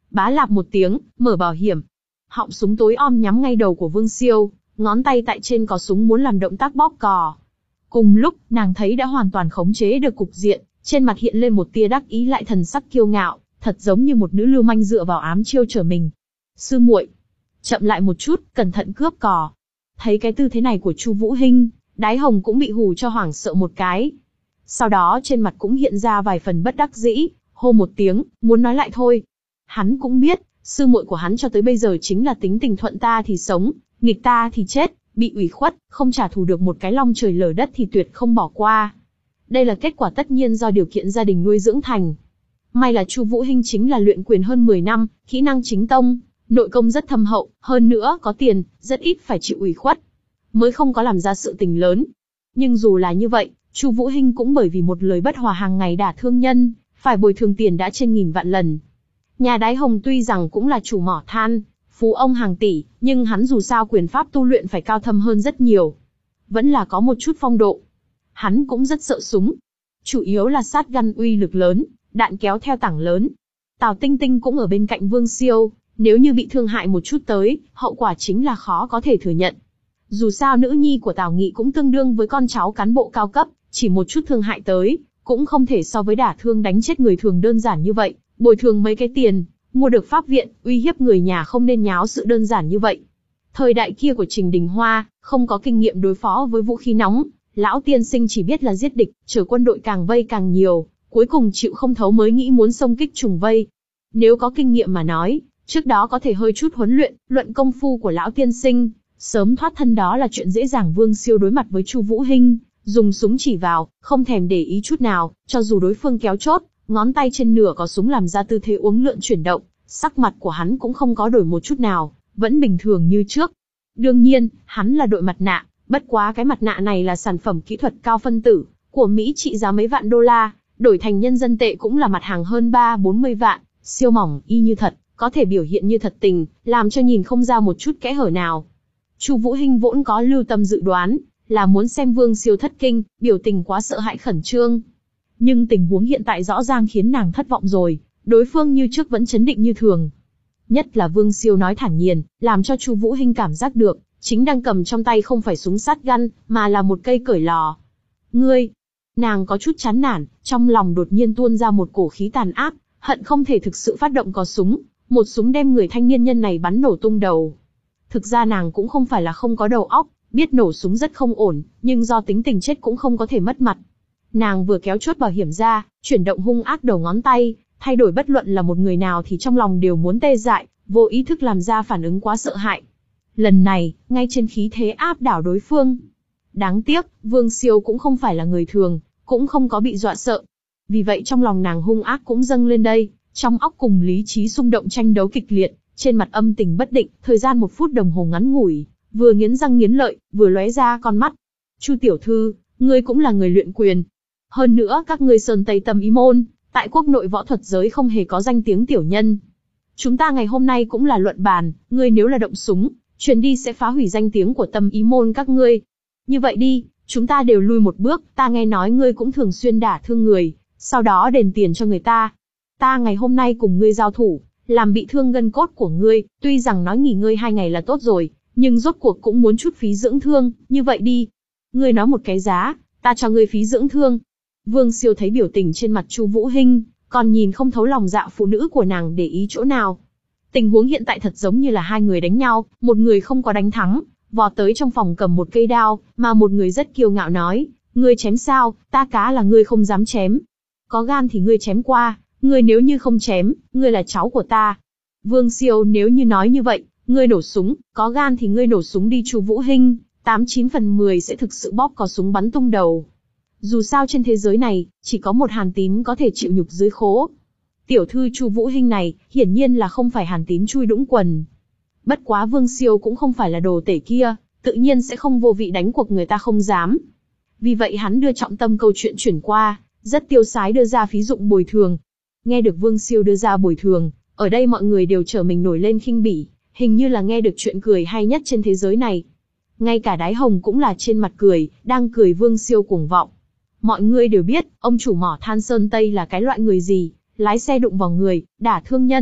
Bá lạp một tiếng, mở bảo hiểm. Họng súng tối om nhắm ngay đầu của Vương Siêu, ngón tay tại trên cò súng muốn làm động tác bóp cò. Cùng lúc, nàng thấy đã hoàn toàn khống chế được cục diện, trên mặt hiện lên một tia đắc ý lại thần sắc kiêu ngạo, thật giống như một nữ lưu manh dựa vào ám chiêu trở mình. Sư muội, chậm lại một chút, cẩn thận cướp cò. Thấy cái tư thế này của Chu Vũ Hinh, Đái Hồng cũng bị hù cho hoảng sợ một cái. Sau đó trên mặt cũng hiện ra vài phần bất đắc dĩ, hô một tiếng, muốn nói lại thôi. Hắn cũng biết, sư muội của hắn cho tới bây giờ chính là tính tình thuận ta thì sống, nghịch ta thì chết, bị ủy khuất, không trả thù được một cái long trời lở đất thì tuyệt không bỏ qua. Đây là kết quả tất nhiên do điều kiện gia đình nuôi dưỡng thành. May là Chu Vũ Hinh chính là luyện quyền hơn mười năm, kỹ năng chính tông, nội công rất thâm hậu, hơn nữa có tiền, rất ít phải chịu ủy khuất, mới không có làm ra sự tình lớn. Nhưng dù là như vậy, Chu Vũ Hinh cũng bởi vì một lời bất hòa hàng ngày đả thương nhân, phải bồi thường tiền đã trên nghìn vạn lần. Nhà Đái Hồng tuy rằng cũng là chủ mỏ than, phú ông hàng tỷ, nhưng hắn dù sao quyền pháp tu luyện phải cao thâm hơn rất nhiều. Vẫn là có một chút phong độ. Hắn cũng rất sợ súng. Chủ yếu là sát găn uy lực lớn, đạn kéo theo tảng lớn. Tào Tinh Tinh cũng ở bên cạnh Vương Siêu, nếu như bị thương hại một chút tới, hậu quả chính là khó có thể thừa nhận. Dù sao nữ nhi của Tào Nghị cũng tương đương với con cháu cán bộ cao cấp, chỉ một chút thương hại tới, cũng không thể so với đả thương đánh chết người thường đơn giản như vậy, bồi thường mấy cái tiền, mua được pháp viện, uy hiếp người nhà không nên nháo sự đơn giản như vậy. Thời đại kia của Trình Đình Hoa, không có kinh nghiệm đối phó với vũ khí nóng, lão tiên sinh chỉ biết là giết địch, chờ quân đội càng vây càng nhiều, cuối cùng chịu không thấu mới nghĩ muốn xông kích trùng vây. Nếu có kinh nghiệm mà nói, trước đó có thể hơi chút huấn luyện, luận công phu của lão tiên sinh, sớm thoát thân đó là chuyện dễ dàng. Vương Siêu đối mặt với Chu Vũ Hinh, dùng súng chỉ vào, không thèm để ý chút nào, cho dù đối phương kéo chốt, ngón tay trên nửa có súng làm ra tư thế uốn lượn chuyển động, sắc mặt của hắn cũng không có đổi một chút nào, vẫn bình thường như trước. Đương nhiên, hắn là đội mặt nạ, bất quá cái mặt nạ này là sản phẩm kỹ thuật cao phân tử, của Mỹ trị giá mấy vạn đô la, đổi thành nhân dân tệ cũng là mặt hàng hơn ba bốn mươi vạn, siêu mỏng, y như thật, có thể biểu hiện như thật tình, làm cho nhìn không ra một chút kẽ hở nào. Chu Vũ Hinh vốn có lưu tâm dự đoán, là muốn xem Vương Siêu thất kinh, biểu tình quá sợ hãi khẩn trương. Nhưng tình huống hiện tại rõ ràng khiến nàng thất vọng rồi, đối phương như trước vẫn chấn định như thường. Nhất là Vương Siêu nói thản nhiên, làm cho Chu Vũ Hinh cảm giác được, chính đang cầm trong tay không phải súng sát găn, mà là một cây cởi lò. Ngươi, nàng có chút chán nản, trong lòng đột nhiên tuôn ra một cổ khí tàn ác, hận không thể thực sự phát động cò súng, một súng đem người thanh niên nhân này bắn nổ tung đầu. Thực ra nàng cũng không phải là không có đầu óc, biết nổ súng rất không ổn, nhưng do tính tình chết cũng không có thể mất mặt. Nàng vừa kéo chốt bảo hiểm ra, chuyển động hung ác đầu ngón tay, thay đổi bất luận là một người nào thì trong lòng đều muốn tê dại, vô ý thức làm ra phản ứng quá sợ hãi. Lần này, ngay trên khí thế áp đảo đối phương. Đáng tiếc, Vương Siêu cũng không phải là người thường, cũng không có bị dọa sợ. Vì vậy trong lòng nàng hung ác cũng dâng lên đây, trong óc cùng lý trí xung động tranh đấu kịch liệt, trên mặt âm tình bất định, thời gian một phút đồng hồ ngắn ngủi, vừa nghiến răng nghiến lợi, vừa lóe ra con mắt. Chu tiểu thư, ngươi cũng là người luyện quyền. Hơn nữa các ngươi Sơn Tây Tâm Ý môn, tại quốc nội võ thuật giới không hề có danh tiếng tiểu nhân. Chúng ta ngày hôm nay cũng là luận bàn, ngươi nếu là động súng, truyền đi sẽ phá hủy danh tiếng của Tâm Ý môn các ngươi. Như vậy đi, chúng ta đều lui một bước, ta nghe nói ngươi cũng thường xuyên đả thương người, sau đó đền tiền cho người ta. Ta ngày hôm nay cùng ngươi giao thủ, làm bị thương gân cốt của ngươi, tuy rằng nói nghỉ ngơi hai ngày là tốt rồi, nhưng rốt cuộc cũng muốn chút phí dưỡng thương, như vậy đi. Ngươi nói một cái giá, ta cho ngươi phí dưỡng thương. Vương Siêu thấy biểu tình trên mặt Chu Vũ Hinh, còn nhìn không thấu lòng dạ phụ nữ của nàng để ý chỗ nào. Tình huống hiện tại thật giống như là hai người đánh nhau, một người không có đánh thắng, vọt tới trong phòng cầm một cây đao, mà một người rất kiêu ngạo nói, ngươi chém sao, ta cá là ngươi không dám chém. Có gan thì ngươi chém qua, ngươi nếu như không chém, ngươi là cháu của ta. Vương Siêu nếu như nói như vậy, ngươi nổ súng, có gan thì ngươi nổ súng đi. Chu Vũ Hinh, tám chín phần mười sẽ thực sự bóp cò súng bắn tung đầu. Dù sao trên thế giới này, chỉ có một Hàn Tín có thể chịu nhục dưới khố. Tiểu thư Chu Vũ Hinh này, hiển nhiên là không phải Hàn Tín chui đũng quần. Bất quá Vương Siêu cũng không phải là đồ tể kia, tự nhiên sẽ không vô vị đánh cuộc người ta không dám. Vì vậy hắn đưa trọng tâm câu chuyện chuyển qua, rất tiêu sái đưa ra phí dụng bồi thường. Nghe được Vương Siêu đưa ra bồi thường, ở đây mọi người đều trở mình nổi lên khinh bỉ, hình như là nghe được chuyện cười hay nhất trên thế giới này. Ngay cả Đái Hồng cũng là trên mặt cười, đang cười Vương Siêu cuồng vọng. Mọi người đều biết, ông chủ mỏ than Sơn Tây là cái loại người gì, lái xe đụng vào người, đả thương nhân,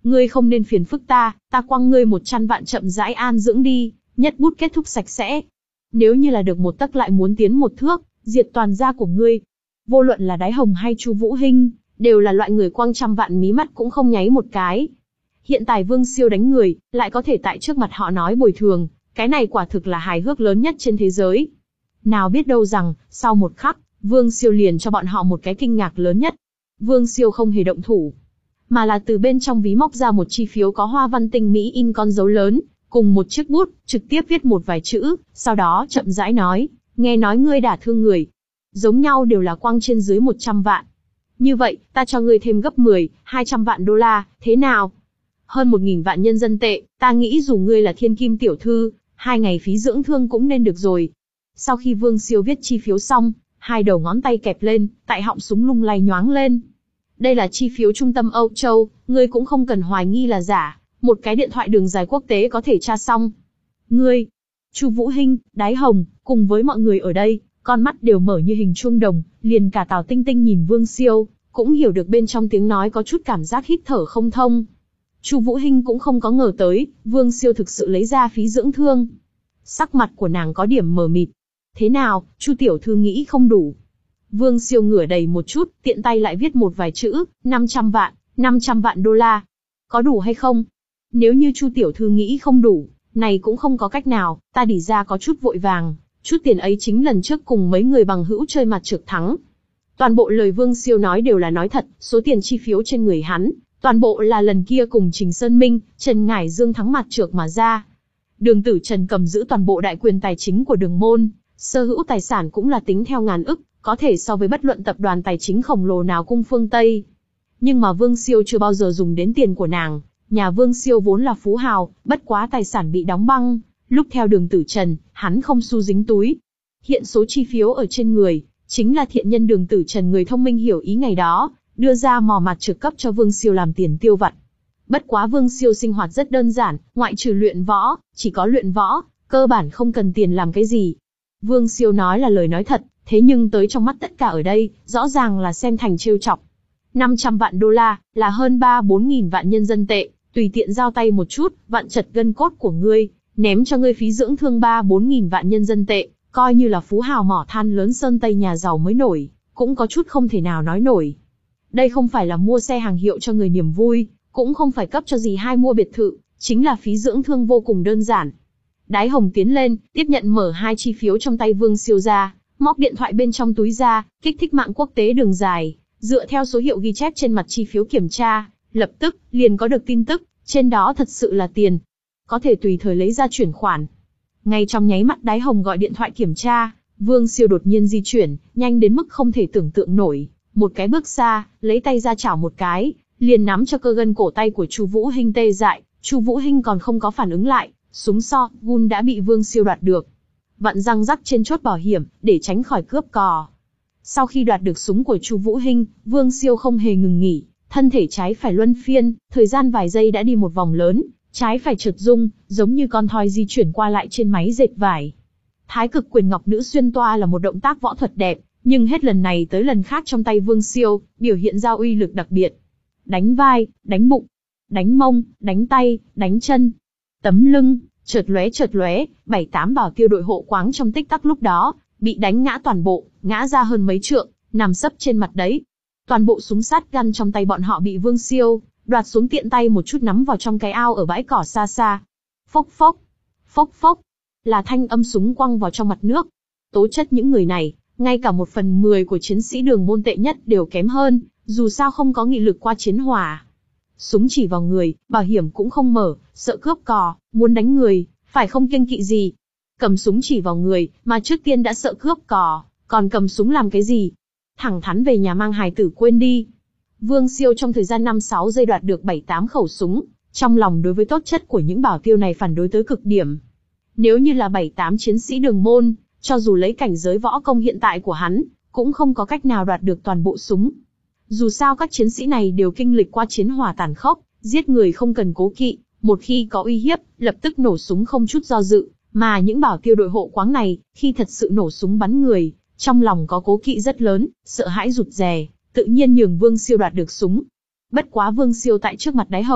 Ngươi không nên phiền phức ta, ta quăng ngươi một trăm vạn chậm rãi an dưỡng đi, nhất bút kết thúc sạch sẽ. Nếu như là được một tấc lại muốn tiến một thước, diệt toàn gia của ngươi. Vô luận là Đái Hồng hay Chu Vũ Hinh, đều là loại người quăng trăm vạn mí mắt cũng không nháy một cái. Hiện tại Vương Siêu đánh người, lại có thể tại trước mặt họ nói bồi thường, cái này quả thực là hài hước lớn nhất trên thế giới. Nào biết đâu rằng, sau một khắc, Vương Siêu liền cho bọn họ một cái kinh ngạc lớn nhất. Vương Siêu không hề động thủ, mà là từ bên trong ví móc ra một chi phiếu có hoa văn tinh mỹ in con dấu lớn, cùng một chiếc bút, trực tiếp viết một vài chữ, sau đó chậm rãi nói, nghe nói ngươi đả thương người. Giống nhau đều là quăng trên dưới một trăm vạn. Như vậy, ta cho ngươi thêm gấp mười, hai trăm vạn đô la, thế nào? Hơn một nghìn vạn nhân dân tệ, ta nghĩ dù ngươi là thiên kim tiểu thư, hai ngày phí dưỡng thương cũng nên được rồi. Sau khi Vương Siêu viết chi phiếu xong, hai đầu ngón tay kẹp lên, tại họng súng lung lay nhoáng lên. Đây là chi phiếu trung tâm Âu Châu, ngươi cũng không cần hoài nghi là giả, một cái điện thoại đường dài quốc tế có thể tra xong. Ngươi, Chu Vũ Hinh, Đái Hồng, cùng với mọi người ở đây, con mắt đều mở như hình chuông đồng, liền cả Tào Tinh Tinh nhìn Vương Siêu, cũng hiểu được bên trong tiếng nói có chút cảm giác hít thở không thông. Chu Vũ Hinh cũng không có ngờ tới, Vương Siêu thực sự lấy ra phí dưỡng thương. Sắc mặt của nàng có điểm mờ mịt. Thế nào, Chu tiểu thư nghĩ không đủ? Vương Siêu ngửa đầy một chút, tiện tay lại viết một vài chữ, năm trăm vạn, năm trăm vạn đô la. Có đủ hay không? Nếu như Chu tiểu thư nghĩ không đủ, này cũng không có cách nào, ta đỉ ra có chút vội vàng, chút tiền ấy chính lần trước cùng mấy người bằng hữu chơi mặt trược thắng. Toàn bộ lời Vương Siêu nói đều là nói thật, số tiền chi phiếu trên người hắn, toàn bộ là lần kia cùng Trình Sơn Minh, Trần Ngải Dương thắng mặt trược mà ra. Đường Tử Trần cầm giữ toàn bộ đại quyền tài chính của Đường môn, sở hữu tài sản cũng là tính theo ngàn ức, có thể so với bất luận tập đoàn tài chính khổng lồ nào cung phương Tây. Nhưng mà Vương Siêu chưa bao giờ dùng đến tiền của nàng, nhà Vương Siêu vốn là phú hào, bất quá tài sản bị đóng băng, lúc theo Đường Tử Trần, hắn không xu dính túi. Hiện số chi phiếu ở trên người, chính là thiện nhân Đường Tử Trần người thông minh hiểu ý ngày đó, đưa ra mò mặt trực cấp cho Vương Siêu làm tiền tiêu vặt. Bất quá Vương Siêu sinh hoạt rất đơn giản, ngoại trừ luyện võ, chỉ có luyện võ, cơ bản không cần tiền làm cái gì. Vương Siêu nói là lời nói thật, thế nhưng tới trong mắt tất cả ở đây, rõ ràng là xem thành trêu chọc. năm trăm vạn đô la, là hơn ba bốn nghìn vạn nhân dân tệ, tùy tiện giao tay một chút, vạn chật gân cốt của ngươi, ném cho ngươi phí dưỡng thương ba bốn nghìn vạn nhân dân tệ, coi như là phú hào mỏ than lớn sơn Tây nhà giàu mới nổi, cũng có chút không thể nào nói nổi. Đây không phải là mua xe hàng hiệu cho người niềm vui, cũng không phải cấp cho dì hai mua biệt thự, chính là phí dưỡng thương vô cùng đơn giản. Đái Hồng tiến lên, tiếp nhận mở hai chi phiếu trong tay Vương Siêu ra, móc điện thoại bên trong túi ra, kích thích mạng quốc tế đường dài, dựa theo số hiệu ghi chép trên mặt chi phiếu kiểm tra, lập tức liền có được tin tức, trên đó thật sự là tiền, có thể tùy thời lấy ra chuyển khoản. Ngay trong nháy mắt Đái Hồng gọi điện thoại kiểm tra, Vương Siêu đột nhiên di chuyển, nhanh đến mức không thể tưởng tượng nổi, một cái bước xa, lấy tay ra chảo một cái, liền nắm cho cơ gân cổ tay của Chu Vũ Hinh tê dại. Chu Vũ Hinh còn không có phản ứng lại, súng so, gun đã bị Vương Siêu đoạt được. Vặn răng rắc trên chốt bảo hiểm, để tránh khỏi cướp cò. Sau khi đoạt được súng của Chu Vũ Hinh, Vương Siêu không hề ngừng nghỉ, thân thể trái phải luân phiên, thời gian vài giây đã đi một vòng lớn, trái phải chợt rung, giống như con thoi di chuyển qua lại trên máy dệt vải. Thái cực quyền ngọc nữ xuyên toa là một động tác võ thuật đẹp, nhưng hết lần này tới lần khác trong tay Vương Siêu, biểu hiện ra uy lực đặc biệt. Đánh vai, đánh bụng, đánh mông, đánh tay, đánh chân, tấm lưng, chợt lóe chợt lóe, bảy tám bảo tiêu đội hộ quáng trong tích tắc lúc đó, bị đánh ngã toàn bộ, ngã ra hơn mấy trượng, nằm sấp trên mặt đấy. Toàn bộ súng sát găn trong tay bọn họ bị Vương Siêu đoạt xuống tiện tay một chút nắm vào trong cái ao ở bãi cỏ xa xa. Phốc phốc, phốc phốc, là thanh âm súng quăng vào trong mặt nước. Tố chất những người này, ngay cả một phần mười của chiến sĩ Đường môn tệ nhất đều kém hơn, dù sao không có nghị lực qua chiến hỏa. Súng chỉ vào người, bảo hiểm cũng không mở, sợ cướp cò, muốn đánh người, phải không kiêng kỵ gì. Cầm súng chỉ vào người, mà trước tiên đã sợ cướp cò, còn cầm súng làm cái gì? Thẳng thắn về nhà mang hài tử quên đi. Vương Siêu trong thời gian năm sáu giây đoạt được bảy tám khẩu súng, trong lòng đối với tốt chất của những bảo tiêu này phản đối tới cực điểm. Nếu như là bảy tám chiến sĩ Đường môn, cho dù lấy cảnh giới võ công hiện tại của hắn, cũng không có cách nào đoạt được toàn bộ súng. Dù sao các chiến sĩ này đều kinh lịch qua chiến hỏa tàn khốc, giết người không cần cố kỵ, một khi có uy hiếp, lập tức nổ súng không chút do dự, mà những bảo tiêu đội hộ quáng này, khi thật sự nổ súng bắn người, trong lòng có cố kỵ rất lớn, sợ hãi rụt rè, tự nhiên nhường Vương Siêu đoạt được súng. Bất quá Vương Siêu tại trước mặt Đái Hồng,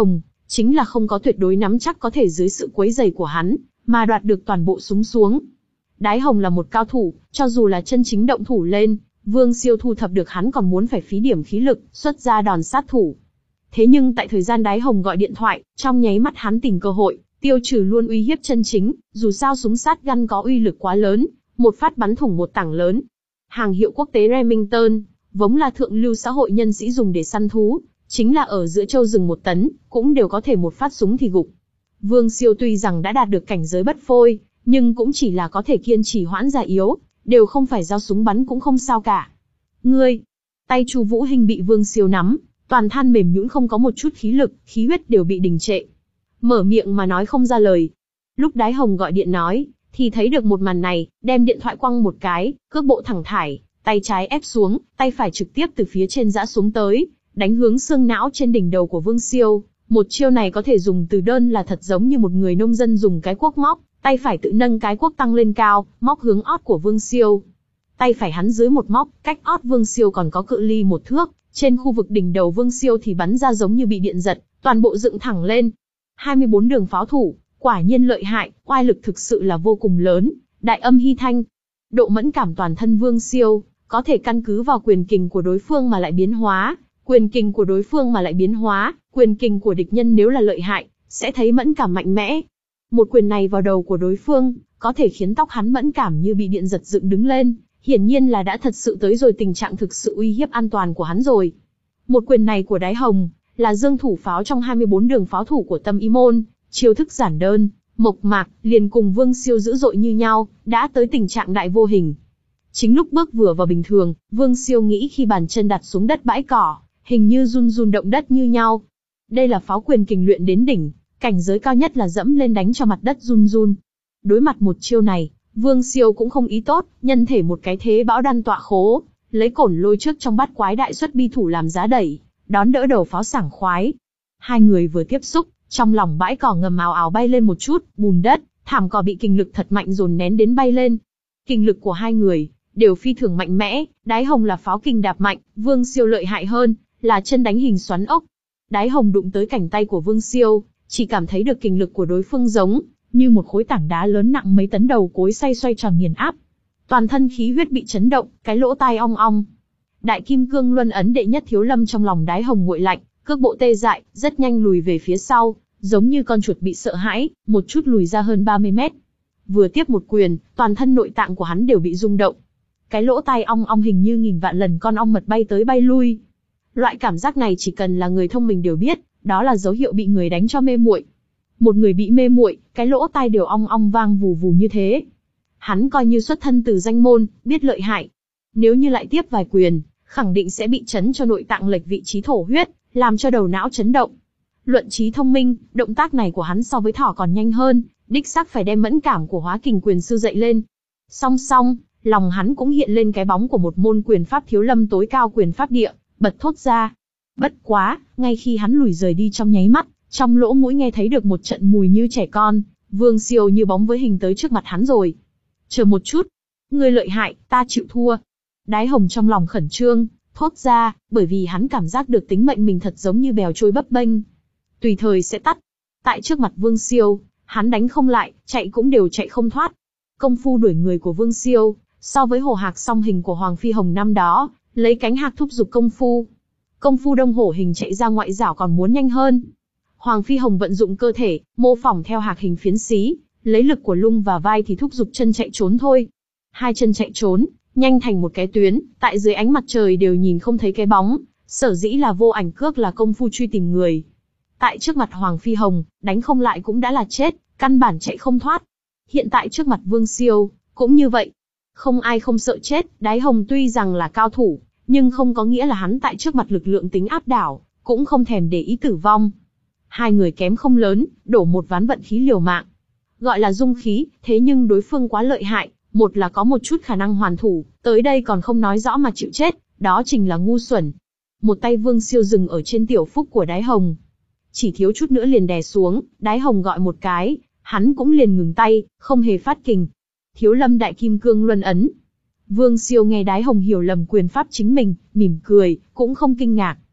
chính là không có tuyệt đối nắm chắc có thể dưới sự quấy rầy của hắn, mà đoạt được toàn bộ súng xuống. Đái Hồng là một cao thủ, cho dù là chân chính động thủ lên, Vương Siêu thu thập được hắn còn muốn phải phí điểm khí lực, xuất ra đòn sát thủ. Thế nhưng tại thời gian Đái Hồng gọi điện thoại, trong nháy mắt hắn tìm cơ hội, tiêu trừ luôn uy hiếp chân chính, dù sao súng sát găn có uy lực quá lớn, một phát bắn thủng một tảng lớn. Hàng hiệu quốc tế Remington, vốn là thượng lưu xã hội nhân sĩ dùng để săn thú, chính là ở giữa châu rừng một tấn, cũng đều có thể một phát súng thì gục. Vương Siêu tuy rằng đã đạt được cảnh giới bất phôi, nhưng cũng chỉ là có thể kiên trì hoãn già yếu, đều không phải giao súng bắn cũng không sao cả. Ngươi, tay Chu Vũ Hinh bị Vương Siêu nắm, toàn thân mềm nhũn không có một chút khí lực, khí huyết đều bị đình trệ. Mở miệng mà nói không ra lời. Lúc Đái Hồng gọi điện nói, thì thấy được một màn này, đem điện thoại quăng một cái, cước bộ thẳng thải, tay trái ép xuống, tay phải trực tiếp từ phía trên giã xuống tới, đánh hướng xương não trên đỉnh đầu của Vương Siêu. Một chiêu này có thể dùng từ đơn là thật giống như một người nông dân dùng cái cuốc móc, tay phải tự nâng cái cuốc tăng lên cao, móc hướng ót của Vương Siêu. Tay phải hắn dưới một móc, cách ót Vương Siêu còn có cự ly một thước, trên khu vực đỉnh đầu Vương Siêu thì bắn ra giống như bị điện giật, toàn bộ dựng thẳng lên. hai mươi bốn đường pháo thủ, quả nhiên lợi hại, oai lực thực sự là vô cùng lớn, đại âm hy thanh. Độ mẫn cảm toàn thân Vương Siêu, có thể căn cứ vào quyền kình của đối phương mà lại biến hóa, quyền kình của đối phương mà lại biến hóa, quyền kình của địch nhân nếu là lợi hại, sẽ thấy mẫn cảm mạnh mẽ. Một quyền này vào đầu của đối phương, có thể khiến tóc hắn mẫn cảm như bị điện giật dựng đứng lên, hiển nhiên là đã thật sự tới rồi tình trạng thực sự uy hiếp an toàn của hắn rồi. Một quyền này của Đái Hồng, là dương thủ pháo trong hai mươi bốn đường pháo thủ của Tâm Y Môn, chiêu thức giản đơn, mộc mạc, liền cùng Vương Siêu dữ dội như nhau, đã tới tình trạng đại vô hình. Chính lúc bước vừa vào bình thường, Vương Siêu nghĩ khi bàn chân đặt xuống đất bãi cỏ, hình như run run động đất như nhau. Đây là pháo quyền kình luyện đến đỉnh, cảnh giới cao nhất là dẫm lên đánh cho mặt đất run run. Đối mặt một chiêu này, Vương Siêu cũng không ý tốt, nhân thể một cái thế bão đan tọa khố, lấy cổn lôi trước trong bát quái đại xuất bi thủ làm giá đẩy, đón đỡ đầu pháo sảng khoái. Hai người vừa tiếp xúc, trong lòng bãi cỏ ngầm ào ào bay lên một chút, bùn đất, thảm cỏ bị kình lực thật mạnh dồn nén đến bay lên. Kình lực của hai người đều phi thường mạnh mẽ, Đái Hồng là pháo kình đạp mạnh, Vương Siêu lợi hại hơn, là chân đánh hình xoắn ốc. Đái Hồng đụng tới cánh tay của Vương Siêu, chỉ cảm thấy được kình lực của đối phương giống như một khối tảng đá lớn nặng mấy tấn đầu cối xay xoay tròn nghiền áp. Toàn thân khí huyết bị chấn động, cái lỗ tai ong ong. Đại kim cương luân ấn đệ nhất thiếu lâm trong lòng Đái Hồng nguội lạnh, cước bộ tê dại, rất nhanh lùi về phía sau, giống như con chuột bị sợ hãi, một chút lùi ra hơn ba mươi mét. Vừa tiếp một quyền, toàn thân nội tạng của hắn đều bị rung động. Cái lỗ tai ong ong hình như nghìn vạn lần con ong mật bay tới bay lui. Loại cảm giác này chỉ cần là người thông minh đều biết, đó là dấu hiệu bị người đánh cho mê muội. Một người bị mê muội, cái lỗ tai đều ong ong vang vù vù như thế. Hắn coi như xuất thân từ danh môn, biết lợi hại. Nếu như lại tiếp vài quyền, khẳng định sẽ bị chấn cho nội tạng lệch vị trí thổ huyết, làm cho đầu não chấn động. Luận trí thông minh, động tác này của hắn so với thỏ còn nhanh hơn, đích xác phải đem mẫn cảm của Hóa Kình quyền sư dậy lên. Song song, lòng hắn cũng hiện lên cái bóng của một môn quyền pháp thiếu lâm tối cao quyền pháp địa, bật thốt ra. Bất quá, ngay khi hắn lùi rời đi trong nháy mắt, trong lỗ mũi nghe thấy được một trận mùi như trẻ con, Vương Siêu như bóng với hình tới trước mặt hắn rồi. Chờ một chút, ngươi lợi hại, ta chịu thua. Đái Hồng trong lòng khẩn trương, thốt ra, bởi vì hắn cảm giác được tính mệnh mình thật giống như bèo trôi bấp bênh, tùy thời sẽ tắt. Tại trước mặt Vương Siêu, hắn đánh không lại, chạy cũng đều chạy không thoát. Công phu đuổi người của Vương Siêu, so với hổ hạc song hình của Hoàng Phi Hồng năm đó, lấy cánh hạc thúc giục công phu. Công phu đông hổ hình chạy ra ngoại giảo còn muốn nhanh hơn. Hoàng Phi Hồng vận dụng cơ thể, mô phỏng theo hạc hình phiến xí, lấy lực của lưng và vai thì thúc giục chân chạy trốn thôi. Hai chân chạy trốn, nhanh thành một cái tuyến, tại dưới ánh mặt trời đều nhìn không thấy cái bóng, sở dĩ là vô ảnh cước là công phu truy tìm người. Tại trước mặt Hoàng Phi Hồng, đánh không lại cũng đã là chết, căn bản chạy không thoát. Hiện tại trước mặt Vương Siêu, cũng như vậy. Không ai không sợ chết, Đái Hồng tuy rằng là cao thủ, nhưng không có nghĩa là hắn tại trước mặt lực lượng tính áp đảo, cũng không thèm để ý tử vong. Hai người kém không lớn, đổ một ván vận khí liều mạng. Gọi là dung khí, thế nhưng đối phương quá lợi hại, một là có một chút khả năng hoàn thủ, tới đây còn không nói rõ mà chịu chết, đó chính là ngu xuẩn. Một tay Vương Siêu dừng ở trên tiểu phúc của Đái Hồng. Chỉ thiếu chút nữa liền đè xuống, Đái Hồng gọi một cái, hắn cũng liền ngừng tay, không hề phát kình. Thiếu lâm đại kim cương luân ấn. Vương Siêu nghe Đái Hồng hiểu lầm quyền pháp chính mình, mỉm cười, cũng không kinh ngạc.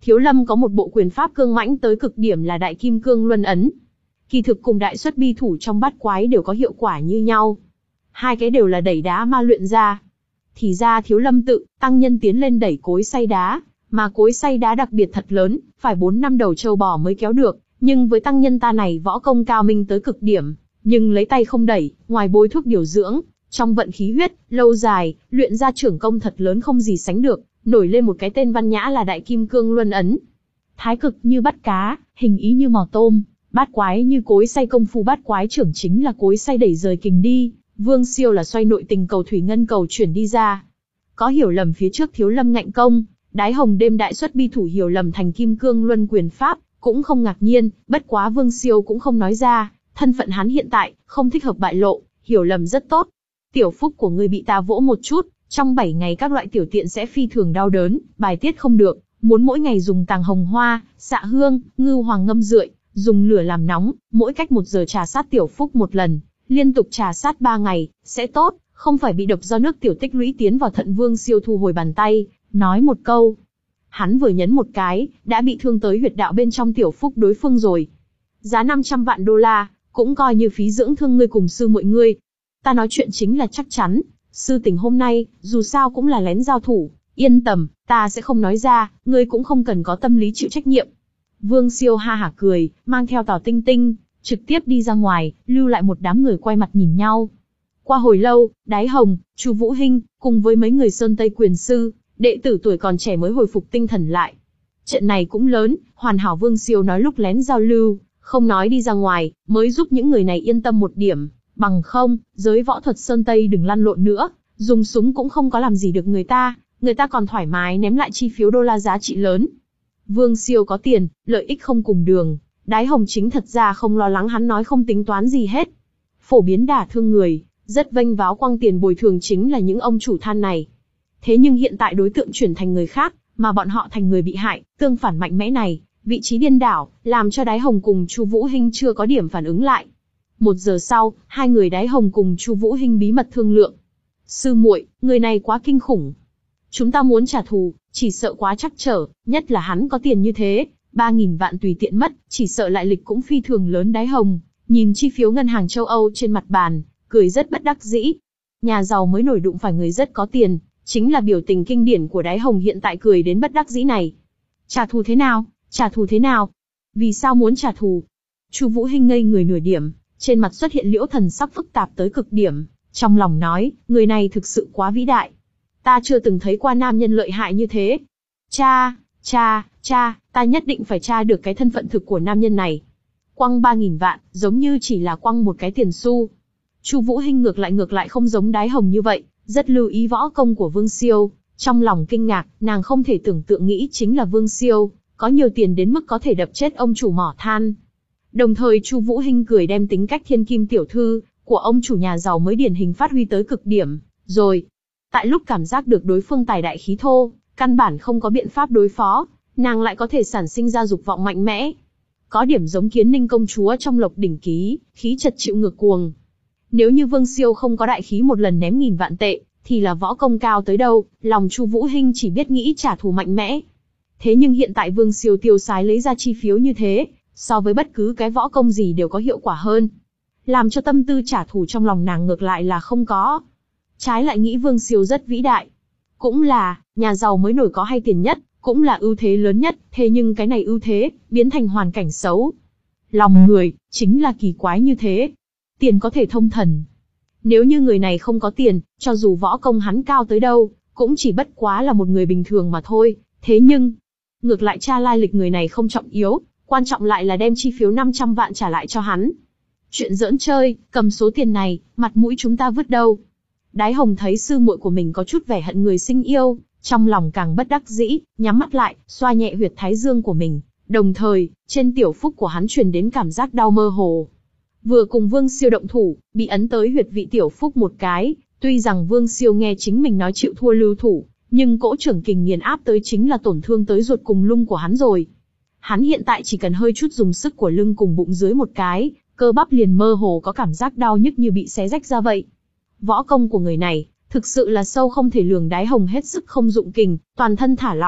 Thiếu Lâm có một bộ quyền pháp cương mãnh tới cực điểm là Đại Kim Cương Luân Ấn. Kỳ thực cùng Đại Xuất Bi Thủ trong bát quái đều có hiệu quả như nhau. Hai cái đều là đẩy đá ma luyện ra. Thì ra Thiếu Lâm tự, tăng nhân tiến lên đẩy cối xay đá, mà cối xay đá đặc biệt thật lớn, phải bốn năm đầu trâu bò mới kéo được, nhưng với tăng nhân ta này võ công cao minh tới cực điểm, nhưng lấy tay không đẩy, ngoài bôi thuốc điều dưỡng, trong vận khí huyết, lâu dài, luyện ra trưởng công thật lớn không gì sánh được, nổi lên một cái tên văn nhã là Đại Kim Cương Luân Ấn. Thái cực như bắt cá, hình ý như mò tôm, bát quái như cối xay, công phu bát quái trưởng chính là cối xay đẩy rời kình đi, Vương Siêu là xoay nội tình cầu thủy ngân cầu chuyển đi ra. Có hiểu lầm phía trước Thiếu Lâm ngạnh công, Đái Hồng đêm Đại Xuất Bi Thủ hiểu lầm thành Kim Cương Luân quyền pháp, cũng không ngạc nhiên, bất quá Vương Siêu cũng không nói ra, thân phận hắn hiện tại, không thích hợp bại lộ, hiểu lầm rất tốt. Tiểu phúc của ngươi bị ta vỗ một chút, trong bảy ngày các loại tiểu tiện sẽ phi thường đau đớn, bài tiết không được, muốn mỗi ngày dùng tàng hồng hoa, xạ hương, ngưu hoàng ngâm rượi, dùng lửa làm nóng, mỗi cách một giờ trà sát tiểu phúc một lần, liên tục trà sát ba ngày, sẽ tốt, không phải bị độc do nước tiểu tích lũy tiến vào thận. Vương Siêu thu hồi bàn tay, nói một câu. Hắn vừa nhấn một cái, đã bị thương tới huyệt đạo bên trong tiểu phúc đối phương rồi. Giá năm trăm vạn đô la, cũng coi như phí dưỡng thương ngươi cùng sư muội ngươi. Ta nói chuyện chính là chắc chắn, sư tình hôm nay, dù sao cũng là lén giao thủ, yên tâm, ta sẽ không nói ra, ngươi cũng không cần có tâm lý chịu trách nhiệm. Vương Siêu ha hả cười, mang theo Tào Tinh Tinh, trực tiếp đi ra ngoài, lưu lại một đám người quay mặt nhìn nhau. Qua hồi lâu, Đái Hồng, Chu Vũ Hinh, cùng với mấy người Sơn Tây quyền sư, đệ tử tuổi còn trẻ mới hồi phục tinh thần lại. Trận này cũng lớn, hoàn hảo. Vương Siêu nói lúc lén giao lưu, không nói đi ra ngoài, mới giúp những người này yên tâm một điểm, bằng không, giới võ thuật Sơn Tây đừng lăn lộn nữa, dùng súng cũng không có làm gì được người ta, người ta còn thoải mái ném lại chi phiếu đô la giá trị lớn. Vương Siêu có tiền, lợi ích không cùng đường, Đái Hồng chính thật ra không lo lắng, hắn nói không tính toán gì hết. Phổ biến đả thương người, rất vênh váo quăng tiền bồi thường chính là những ông chủ than này. Thế nhưng hiện tại đối tượng chuyển thành người khác, mà bọn họ thành người bị hại, tương phản mạnh mẽ này, vị trí điên đảo, làm cho Đái Hồng cùng Chu Vũ Hinh chưa có điểm phản ứng lại. Một giờ sau, hai người Đái Hồng cùng Chu Vũ Hinh bí mật thương lượng. Sư muội, người này quá kinh khủng. Chúng ta muốn trả thù, chỉ sợ quá trắc trở, nhất là hắn có tiền như thế, ba nghìn vạn tùy tiện mất, chỉ sợ lại lịch cũng phi thường lớn. Đái Hồng nhìn chi phiếu ngân hàng châu Âu trên mặt bàn, cười rất bất đắc dĩ. Nhà giàu mới nổi đụng phải người rất có tiền, chính là biểu tình kinh điển của Đái Hồng hiện tại cười đến bất đắc dĩ này. Trả thù thế nào? Trả thù thế nào? Vì sao muốn trả thù? Chu Vũ Hinh ngây người nửa điểm, trên mặt xuất hiện liễu thần sắc phức tạp tới cực điểm, trong lòng nói, người này thực sự quá vĩ đại. Ta chưa từng thấy qua nam nhân lợi hại như thế. Cha, cha, cha, ta nhất định phải tra được cái thân phận thực của nam nhân này. Quăng ba nghìn vạn, giống như chỉ là quăng một cái tiền xu. Chu Vũ Hinh ngược lại ngược lại không giống Đái Hồng như vậy, rất lưu ý võ công của Vương Siêu, trong lòng kinh ngạc, nàng không thể tưởng tượng nghĩ chính là Vương Siêu có nhiều tiền đến mức có thể đập chết ông chủ mỏ than. Đồng thời Chu Vũ Hinh cười đem tính cách thiên kim tiểu thư của ông chủ nhà giàu mới điển hình phát huy tới cực điểm, rồi. Tại lúc cảm giác được đối phương tài đại khí thô, căn bản không có biện pháp đối phó, nàng lại có thể sản sinh ra dục vọng mạnh mẽ. Có điểm giống Kiến Ninh công chúa trong Lộc Đỉnh Ký, khí chật chịu ngược cuồng. Nếu như Vương Siêu không có đại khí một lần ném nghìn vạn tệ, thì là võ công cao tới đâu, lòng Chu Vũ Hinh chỉ biết nghĩ trả thù mạnh mẽ. Thế nhưng hiện tại Vương Siêu tiêu xài lấy ra chi phiếu như thế, so với bất cứ cái võ công gì đều có hiệu quả hơn. Làm cho tâm tư trả thù trong lòng nàng ngược lại là không có. Trái lại nghĩ Vương Siêu rất vĩ đại. Cũng là, nhà giàu mới nổi có hay tiền nhất, cũng là ưu thế lớn nhất, thế nhưng cái này ưu thế, biến thành hoàn cảnh xấu. Lòng người, chính là kỳ quái như thế. Tiền có thể thông thần. Nếu như người này không có tiền, cho dù võ công hắn cao tới đâu, cũng chỉ bất quá là một người bình thường mà thôi. Thế nhưng, ngược lại tra lai lịch người này không trọng yếu, quan trọng lại là đem chi phiếu năm trăm vạn trả lại cho hắn. Chuyện giỡn chơi, cầm số tiền này, mặt mũi chúng ta vứt đâu. Đái Hồng thấy sư muội của mình có chút vẻ hận người sinh yêu, trong lòng càng bất đắc dĩ, nhắm mắt lại, xoa nhẹ huyệt thái dương của mình, đồng thời, trên tiểu phúc của hắn truyền đến cảm giác đau mơ hồ. Vừa cùng Vương Siêu động thủ, bị ấn tới huyệt vị tiểu phúc một cái, tuy rằng Vương Siêu nghe chính mình nói chịu thua lưu thủ, nhưng cỗ trưởng kình nghiền áp tới chính là tổn thương tới ruột cùng lung của hắn rồi. Hắn hiện tại chỉ cần hơi chút dùng sức của lưng cùng bụng dưới một cái, cơ bắp liền mơ hồ có cảm giác đau nhức như bị xé rách ra vậy. Võ công của người này, thực sự là sâu không thể lường. Đái Hồng hết sức không dụng kình, toàn thân thả lỏng,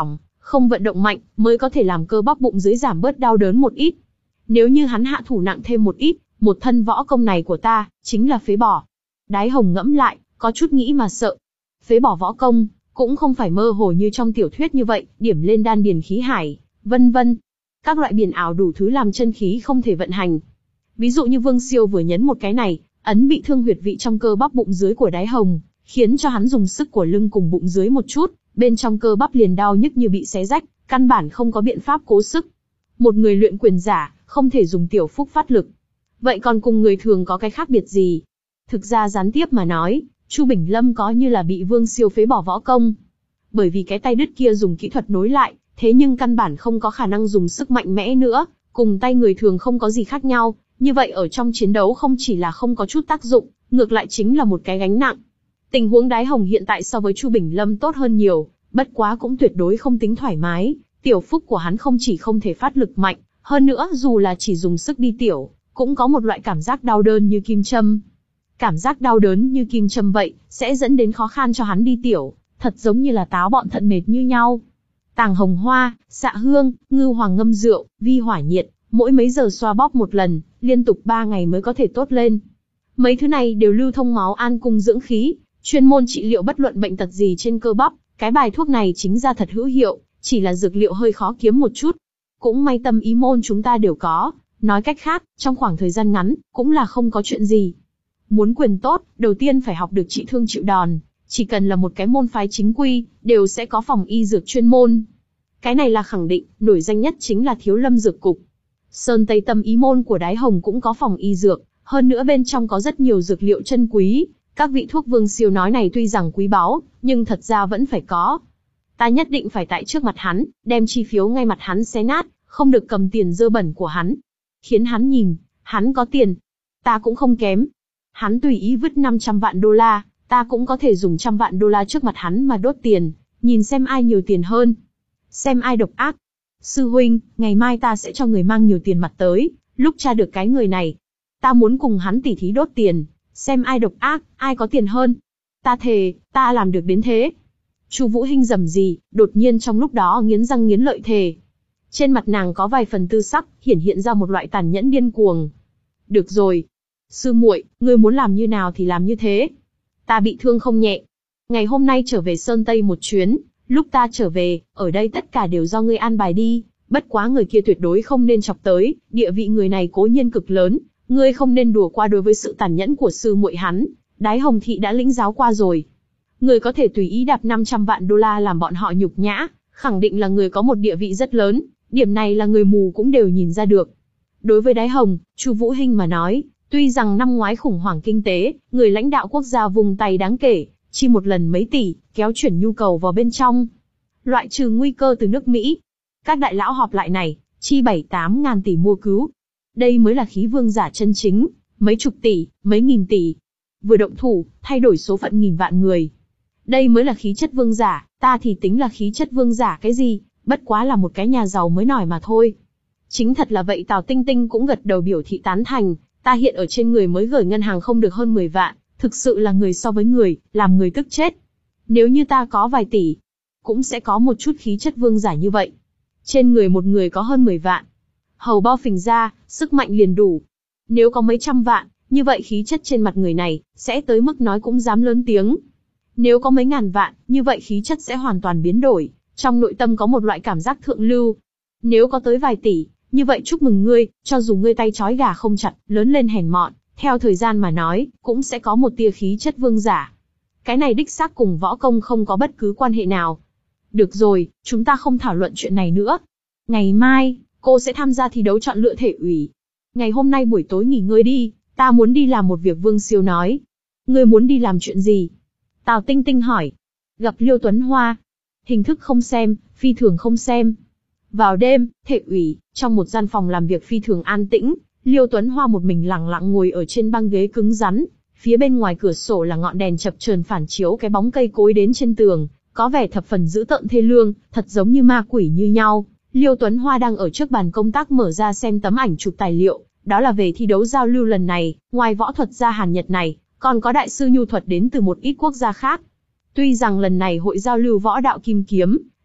không vận động mạnh, mới có thể làm cơ bắp bụng dưới giảm bớt đau đớn một ít. Nếu như hắn hạ thủ nặng thêm một ít, một thân võ công này của ta, chính là phế bỏ. Đái Hồng ngẫm lại, có chút nghĩ mà sợ. Phế bỏ võ công, cũng không phải mơ hồ như trong tiểu thuyết như vậy, điểm lên đan điền khí hải, vân vân. Các loại biển ảo đủ thứ làm chân khí không thể vận hành. Ví dụ như Vương Siêu vừa nhấn một cái này, ấn bị thương huyệt vị trong cơ bắp bụng dưới của Đái Hồng, khiến cho hắn dùng sức của lưng cùng bụng dưới một chút, bên trong cơ bắp liền đau nhức như bị xé rách, căn bản không có biện pháp cố sức. Một người luyện quyền giả, không thể dùng tiểu phúc phát lực. Vậy còn cùng người thường có cái khác biệt gì? Thực ra gián tiếp mà nói, Chu Bình Lâm có như là bị Vương Siêu phế bỏ võ công. Bởi vì cái tay đứt kia dùng kỹ thuật nối lại, thế nhưng căn bản không có khả năng dùng sức mạnh mẽ nữa, cùng tay người thường không có gì khác nhau, như vậy ở trong chiến đấu không chỉ là không có chút tác dụng, ngược lại chính là một cái gánh nặng. Tình huống Đái Hồng hiện tại so với Chu Bình Lâm tốt hơn nhiều, bất quá cũng tuyệt đối không tính thoải mái, tiểu phúc của hắn không chỉ không thể phát lực mạnh, hơn nữa dù là chỉ dùng sức đi tiểu, cũng có một loại cảm giác đau đớn như kim châm. Cảm giác đau đớn như kim châm vậy, sẽ dẫn đến khó khăn cho hắn đi tiểu, thật giống như là táo bọn thận mệt như nhau. Tàng hồng hoa, xạ hương, ngư hoàng ngâm rượu, vi hỏa nhiệt, mỗi mấy giờ xoa bóp một lần, liên tục ba ngày mới có thể tốt lên. Mấy thứ này đều lưu thông máu an cung dưỡng khí, chuyên môn trị liệu bất luận bệnh tật gì trên cơ bắp, cái bài thuốc này chính ra thật hữu hiệu, chỉ là dược liệu hơi khó kiếm một chút. Cũng may tâm ý môn chúng ta đều có, nói cách khác, trong khoảng thời gian ngắn, cũng là không có chuyện gì. Muốn quyền tốt, đầu tiên phải học được trị thương chịu đòn, chỉ cần là một cái môn phái chính quy, đều sẽ có phòng y dược chuyên môn. Cái này là khẳng định, nổi danh nhất chính là Thiếu Lâm Dược Cục. Sơn Tây Tâm ý môn của Đái Hồng cũng có phòng y dược, hơn nữa bên trong có rất nhiều dược liệu chân quý. Các vị thuốc Vương Siêu nói này tuy rằng quý báu, nhưng thật ra vẫn phải có. Ta nhất định phải tại trước mặt hắn, đem chi phiếu ngay mặt hắn xé nát, không được cầm tiền dơ bẩn của hắn. Khiến hắn nhìn, hắn có tiền. Ta cũng không kém. Hắn tùy ý vứt năm trăm vạn đô la, ta cũng có thể dùng trăm vạn đô la trước mặt hắn mà đốt tiền, nhìn xem ai nhiều tiền hơn. Xem ai độc ác. Sư huynh, ngày mai ta sẽ cho người mang nhiều tiền mặt tới, lúc tra được cái người này. Ta muốn cùng hắn tỉ thí đốt tiền, xem ai độc ác, ai có tiền hơn. Ta thề, ta làm được đến thế. Chu Vũ Hinh rầm rì, đột nhiên trong lúc đó nghiến răng nghiến lợi thề. Trên mặt nàng có vài phần tư sắc, hiển hiện ra một loại tàn nhẫn điên cuồng. Được rồi. Sư muội, ngươi muốn làm như nào thì làm như thế. Ta bị thương không nhẹ. Ngày hôm nay trở về Sơn Tây một chuyến, lúc ta trở về, ở đây tất cả đều do ngươi an bài đi, bất quá người kia tuyệt đối không nên chọc tới, địa vị người này cố nhiên cực lớn, ngươi không nên đùa qua đối với sự tàn nhẫn của sư muội hắn, Đái Hồng thị đã lĩnh giáo qua rồi. Người có thể tùy ý đạp năm trăm vạn đô la làm bọn họ nhục nhã, khẳng định là người có một địa vị rất lớn, điểm này là người mù cũng đều nhìn ra được. Đối với Đái Hồng, Chu Vũ Hinh mà nói, tuy rằng năm ngoái khủng hoảng kinh tế, người lãnh đạo quốc gia vùng tay đáng kể, chi một lần mấy tỷ, kéo chuyển nhu cầu vào bên trong. Loại trừ nguy cơ từ nước Mỹ. Các đại lão họp lại này, chi bảy tám ngàn tỷ mua cứu. Đây mới là khí vương giả chân chính, mấy chục tỷ, mấy nghìn tỷ. Vừa động thủ, thay đổi số phận nghìn vạn người. Đây mới là khí chất vương giả, ta thì tính là khí chất vương giả cái gì, bất quá là một cái nhà giàu mới nổi mà thôi. Chính thật là vậy. Tào Tinh Tinh cũng gật đầu biểu thị tán thành, ta hiện ở trên người mới gửi ngân hàng không được hơn mười vạn, thực sự là người so với người, làm người tức chết. Nếu như ta có vài tỷ, cũng sẽ có một chút khí chất vương giả như vậy. Trên người một người có hơn mười vạn, hầu bao phình ra, sức mạnh liền đủ. Nếu có mấy trăm vạn, như vậy khí chất trên mặt người này, sẽ tới mức nói cũng dám lớn tiếng. Nếu có mấy ngàn vạn, như vậy khí chất sẽ hoàn toàn biến đổi, trong nội tâm có một loại cảm giác thượng lưu. Nếu có tới vài tỷ, như vậy chúc mừng ngươi, cho dù ngươi tay trói gà không chặt, lớn lên hèn mọn, theo thời gian mà nói, cũng sẽ có một tia khí chất vương giả. Cái này đích xác cùng võ công không có bất cứ quan hệ nào. Được rồi, chúng ta không thảo luận chuyện này nữa. Ngày mai, cô sẽ tham gia thi đấu chọn lựa thể ủy. Ngày hôm nay buổi tối nghỉ ngơi đi, ta muốn đi làm một việc. Vương Siêu nói. Ngươi muốn đi làm chuyện gì? Tào Tinh Tinh hỏi. Gặp Liêu Tuấn Hoa. Hình thức không xem, phi thường không xem. Vào đêm, thể ủy, trong một gian phòng làm việc phi thường an tĩnh, Liêu Tuấn Hoa một mình lặng lặng ngồi ở trên băng ghế cứng rắn. Phía bên ngoài cửa sổ là ngọn đèn chập chờn phản chiếu cái bóng cây cối đến trên tường, có vẻ thập phần dữ tợn thê lương, thật giống như ma quỷ như nhau. Liêu Tuấn Hoa đang ở trước bàn công tác mở ra xem tấm ảnh chụp tài liệu, đó là về thi đấu giao lưu lần này, ngoài võ thuật gia Hàn Nhật này, còn có đại sư nhu thuật đến từ một ít quốc gia khác. Tuy rằng lần này hội giao lưu võ đạo kim kiếm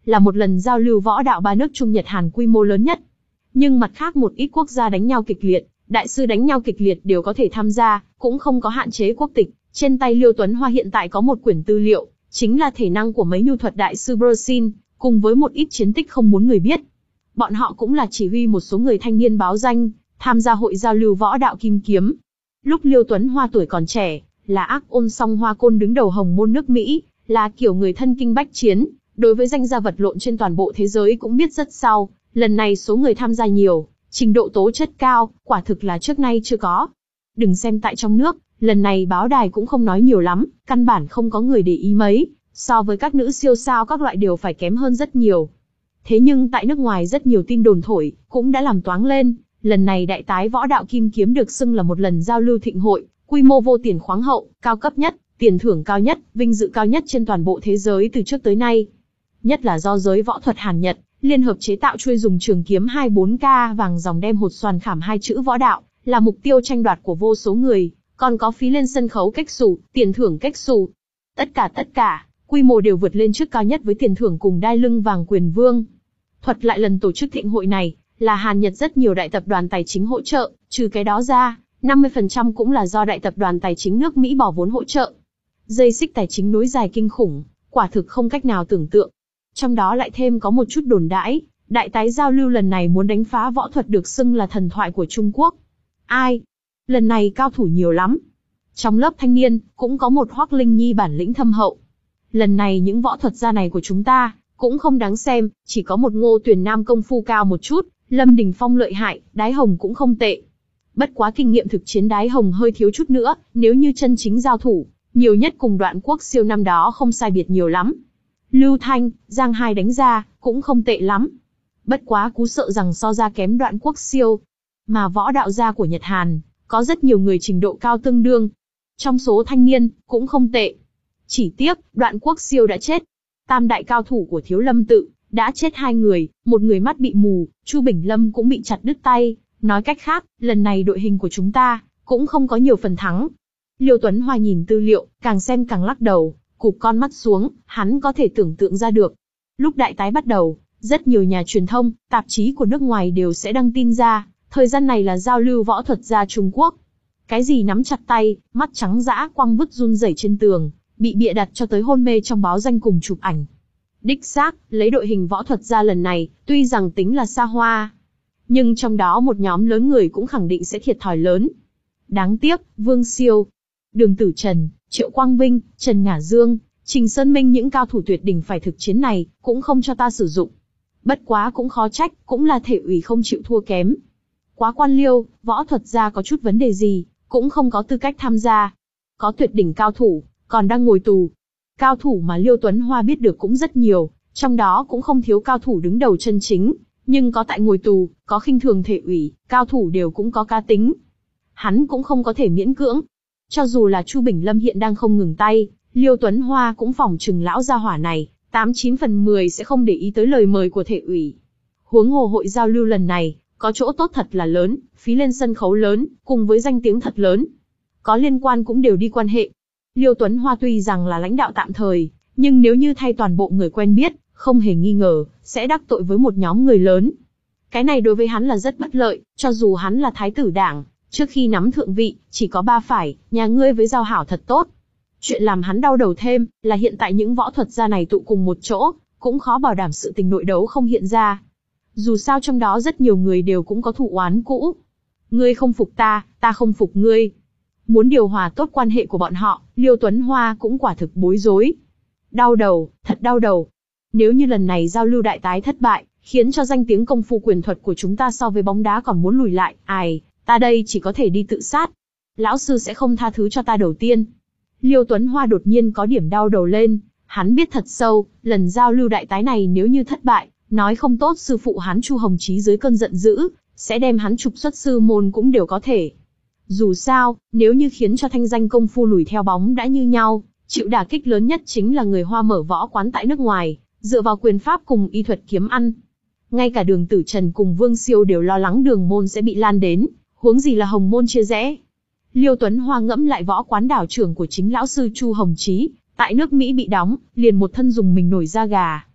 là một lần giao lưu võ đạo ba nước Trung Nhật Hàn quy mô lớn nhất. Nhưng mặt khác một ít quốc gia đánh nhau kịch liệt, đại sư đánh nhau kịch liệt đều có thể tham gia, cũng không có hạn chế quốc tịch. Trên tay Liêu Tuấn Hoa hiện tại có một quyển tư liệu, chính là thể năng của mấy nhu thuật đại sư Bersin, cùng với một ít chiến tích không muốn người biết. Bọn họ cũng là chỉ huy một số người thanh niên báo danh, tham gia hội giao lưu võ đạo kim kiếm. Lúc Liêu Tuấn Hoa tuổi còn trẻ, là ác ôn song hoa côn đứng đầu hồng môn nước Mỹ, là kiểu người thân kinh bách chiến, đối với danh gia vật lộn trên toàn bộ thế giới cũng biết rất sao. Lần này số người tham gia nhiều, trình độ tố chất cao, quả thực là trước nay chưa có. Đừng xem tại trong nước, lần này báo đài cũng không nói nhiều lắm, căn bản không có người để ý mấy, so với các nữ siêu sao các loại đều phải kém hơn rất nhiều. Thế nhưng tại nước ngoài rất nhiều tin đồn thổi, cũng đã làm toáng lên, lần này đại tái võ đạo kim kiếm được xưng là một lần giao lưu thịnh hội, quy mô vô tiền khoáng hậu, cao cấp nhất, tiền thưởng cao nhất, vinh dự cao nhất trên toàn bộ thế giới từ trước tới nay. Nhất là do giới võ thuật Hàn Nhật liên hợp chế tạo chuôi dùng trường kiếm hai mươi bốn K vàng dòng đem hột xoàn khảm hai chữ võ đạo, là mục tiêu tranh đoạt của vô số người, còn có phí lên sân khấu cách xù, tiền thưởng cách xù. Tất cả tất cả, quy mô đều vượt lên trước cao nhất với tiền thưởng cùng đai lưng vàng quyền vương. Thuật lại lần tổ chức thịnh hội này, là Hàn Nhật rất nhiều đại tập đoàn tài chính hỗ trợ, trừ cái đó ra, năm mươi phần trăm cũng là do đại tập đoàn tài chính nước Mỹ bỏ vốn hỗ trợ. Dây xích tài chính nối dài kinh khủng, quả thực không cách nào tưởng tượng. Trong đó lại thêm có một chút đồn đãi, đại tái giao lưu lần này muốn đánh phá võ thuật được xưng là thần thoại của Trung Quốc. Ai? Lần này cao thủ nhiều lắm. Trong lớp thanh niên, cũng có một Hoắc Linh Nhi bản lĩnh thâm hậu. Lần này những võ thuật gia này của chúng ta, cũng không đáng xem, chỉ có một Ngô Tuyền Nam công phu cao một chút, Lâm Đình Phong lợi hại, Đái Hồng cũng không tệ. Bất quá kinh nghiệm thực chiến Đái Hồng hơi thiếu chút nữa, nếu như chân chính giao thủ, nhiều nhất cùng Đoạn Quốc Siêu năm đó không sai biệt nhiều lắm. Lưu Thanh, Giang Hai đánh ra, cũng không tệ lắm. Bất quá cú sợ rằng so ra kém Đoạn Quốc Siêu. Mà võ đạo gia của Nhật Hàn, có rất nhiều người trình độ cao tương đương. Trong số thanh niên, cũng không tệ. Chỉ tiếc, Đoạn Quốc Siêu đã chết. Tam đại cao thủ của Thiếu Lâm tự, đã chết hai người, một người mắt bị mù, Chu Bình Lâm cũng bị chặt đứt tay. Nói cách khác, lần này đội hình của chúng ta, cũng không có nhiều phần thắng. Liêu Tuấn Hoa nhìn tư liệu, càng xem càng lắc đầu, cụp con mắt xuống, hắn có thể tưởng tượng ra được. Lúc đại tái bắt đầu, rất nhiều nhà truyền thông, tạp chí của nước ngoài đều sẽ đăng tin ra, thời gian này là giao lưu võ thuật gia Trung Quốc. Cái gì nắm chặt tay, mắt trắng dã quăng vứt run rẩy trên tường, bị bịa đặt cho tới hôn mê trong báo danh cùng chụp ảnh. Đích xác, lấy đội hình võ thuật gia lần này, tuy rằng tính là xa hoa, nhưng trong đó một nhóm lớn người cũng khẳng định sẽ thiệt thòi lớn. Đáng tiếc, Vương Siêu, Đường Tử Trần, Triệu Quang Vinh, Trần Ngả Dương, Trình Sơn Minh những cao thủ tuyệt đỉnh phải thực chiến này, cũng không cho ta sử dụng. Bất quá cũng khó trách, cũng là thể ủy không chịu thua kém. Quá quan liêu, võ thuật gia có chút vấn đề gì, cũng không có tư cách tham gia. Có tuyệt đỉnh cao thủ, còn đang ngồi tù. Cao thủ mà Liêu Tuấn Hoa biết được cũng rất nhiều, trong đó cũng không thiếu cao thủ đứng đầu chân chính, nhưng có tại ngồi tù, có khinh thường thể ủy, cao thủ đều cũng có cá tính. Hắn cũng không có thể miễn cưỡng. Cho dù là Chu Bình Lâm hiện đang không ngừng tay, Liêu Tuấn Hoa cũng phỏng chừng lão gia hỏa này, tám chín phần mười sẽ không để ý tới lời mời của thể ủy. Huống hồ hội giao lưu lần này, có chỗ tốt thật là lớn, phí lên sân khấu lớn, cùng với danh tiếng thật lớn. Có liên quan cũng đều đi quan hệ. Liêu Tuấn Hoa tuy rằng là lãnh đạo tạm thời, nhưng nếu như thay toàn bộ người quen biết, không hề nghi ngờ, sẽ đắc tội với một nhóm người lớn. Cái này đối với hắn là rất bất lợi, cho dù hắn là thái tử đảng, trước khi nắm thượng vị, chỉ có ba phải, nhà ngươi với giao hảo thật tốt. Chuyện làm hắn đau đầu thêm, là hiện tại những võ thuật gia này tụ cùng một chỗ, cũng khó bảo đảm sự tình nội đấu không hiện ra. Dù sao trong đó rất nhiều người đều cũng có thù oán cũ. Ngươi không phục ta, ta không phục ngươi. Muốn điều hòa tốt quan hệ của bọn họ, Liêu Tuấn Hoa cũng quả thực bối rối. Đau đầu, thật đau đầu. Nếu như lần này giao lưu đại tái thất bại, khiến cho danh tiếng công phu quyền thuật của chúng ta so với bóng đá còn muốn lùi lại, ai, ta đây chỉ có thể đi tự sát. Lão sư sẽ không tha thứ cho ta đầu tiên. Liêu Tuấn Hoa đột nhiên có điểm đau đầu lên, hắn biết thật sâu, lần giao lưu đại tái này nếu như thất bại, nói không tốt sư phụ hắn Chu Hồng Chí dưới cơn giận dữ, sẽ đem hắn trục xuất sư môn cũng đều có thể. Dù sao, nếu như khiến cho thanh danh công phu lùi theo bóng đã như nhau, chịu đả kích lớn nhất chính là người Hoa mở võ quán tại nước ngoài, dựa vào quyền pháp cùng y thuật kiếm ăn. Ngay cả Đường Tử Trần cùng Vương Siêu đều lo lắng Đường môn sẽ bị lan đến, huống gì là Hồng môn chia rẽ. Liêu Tuấn Hoa ngẫm lại võ quán đảo trưởng của chính lão sư Chu Hồng Chí, tại nước Mỹ bị đóng, liền một thân dùng mình nổi da gà.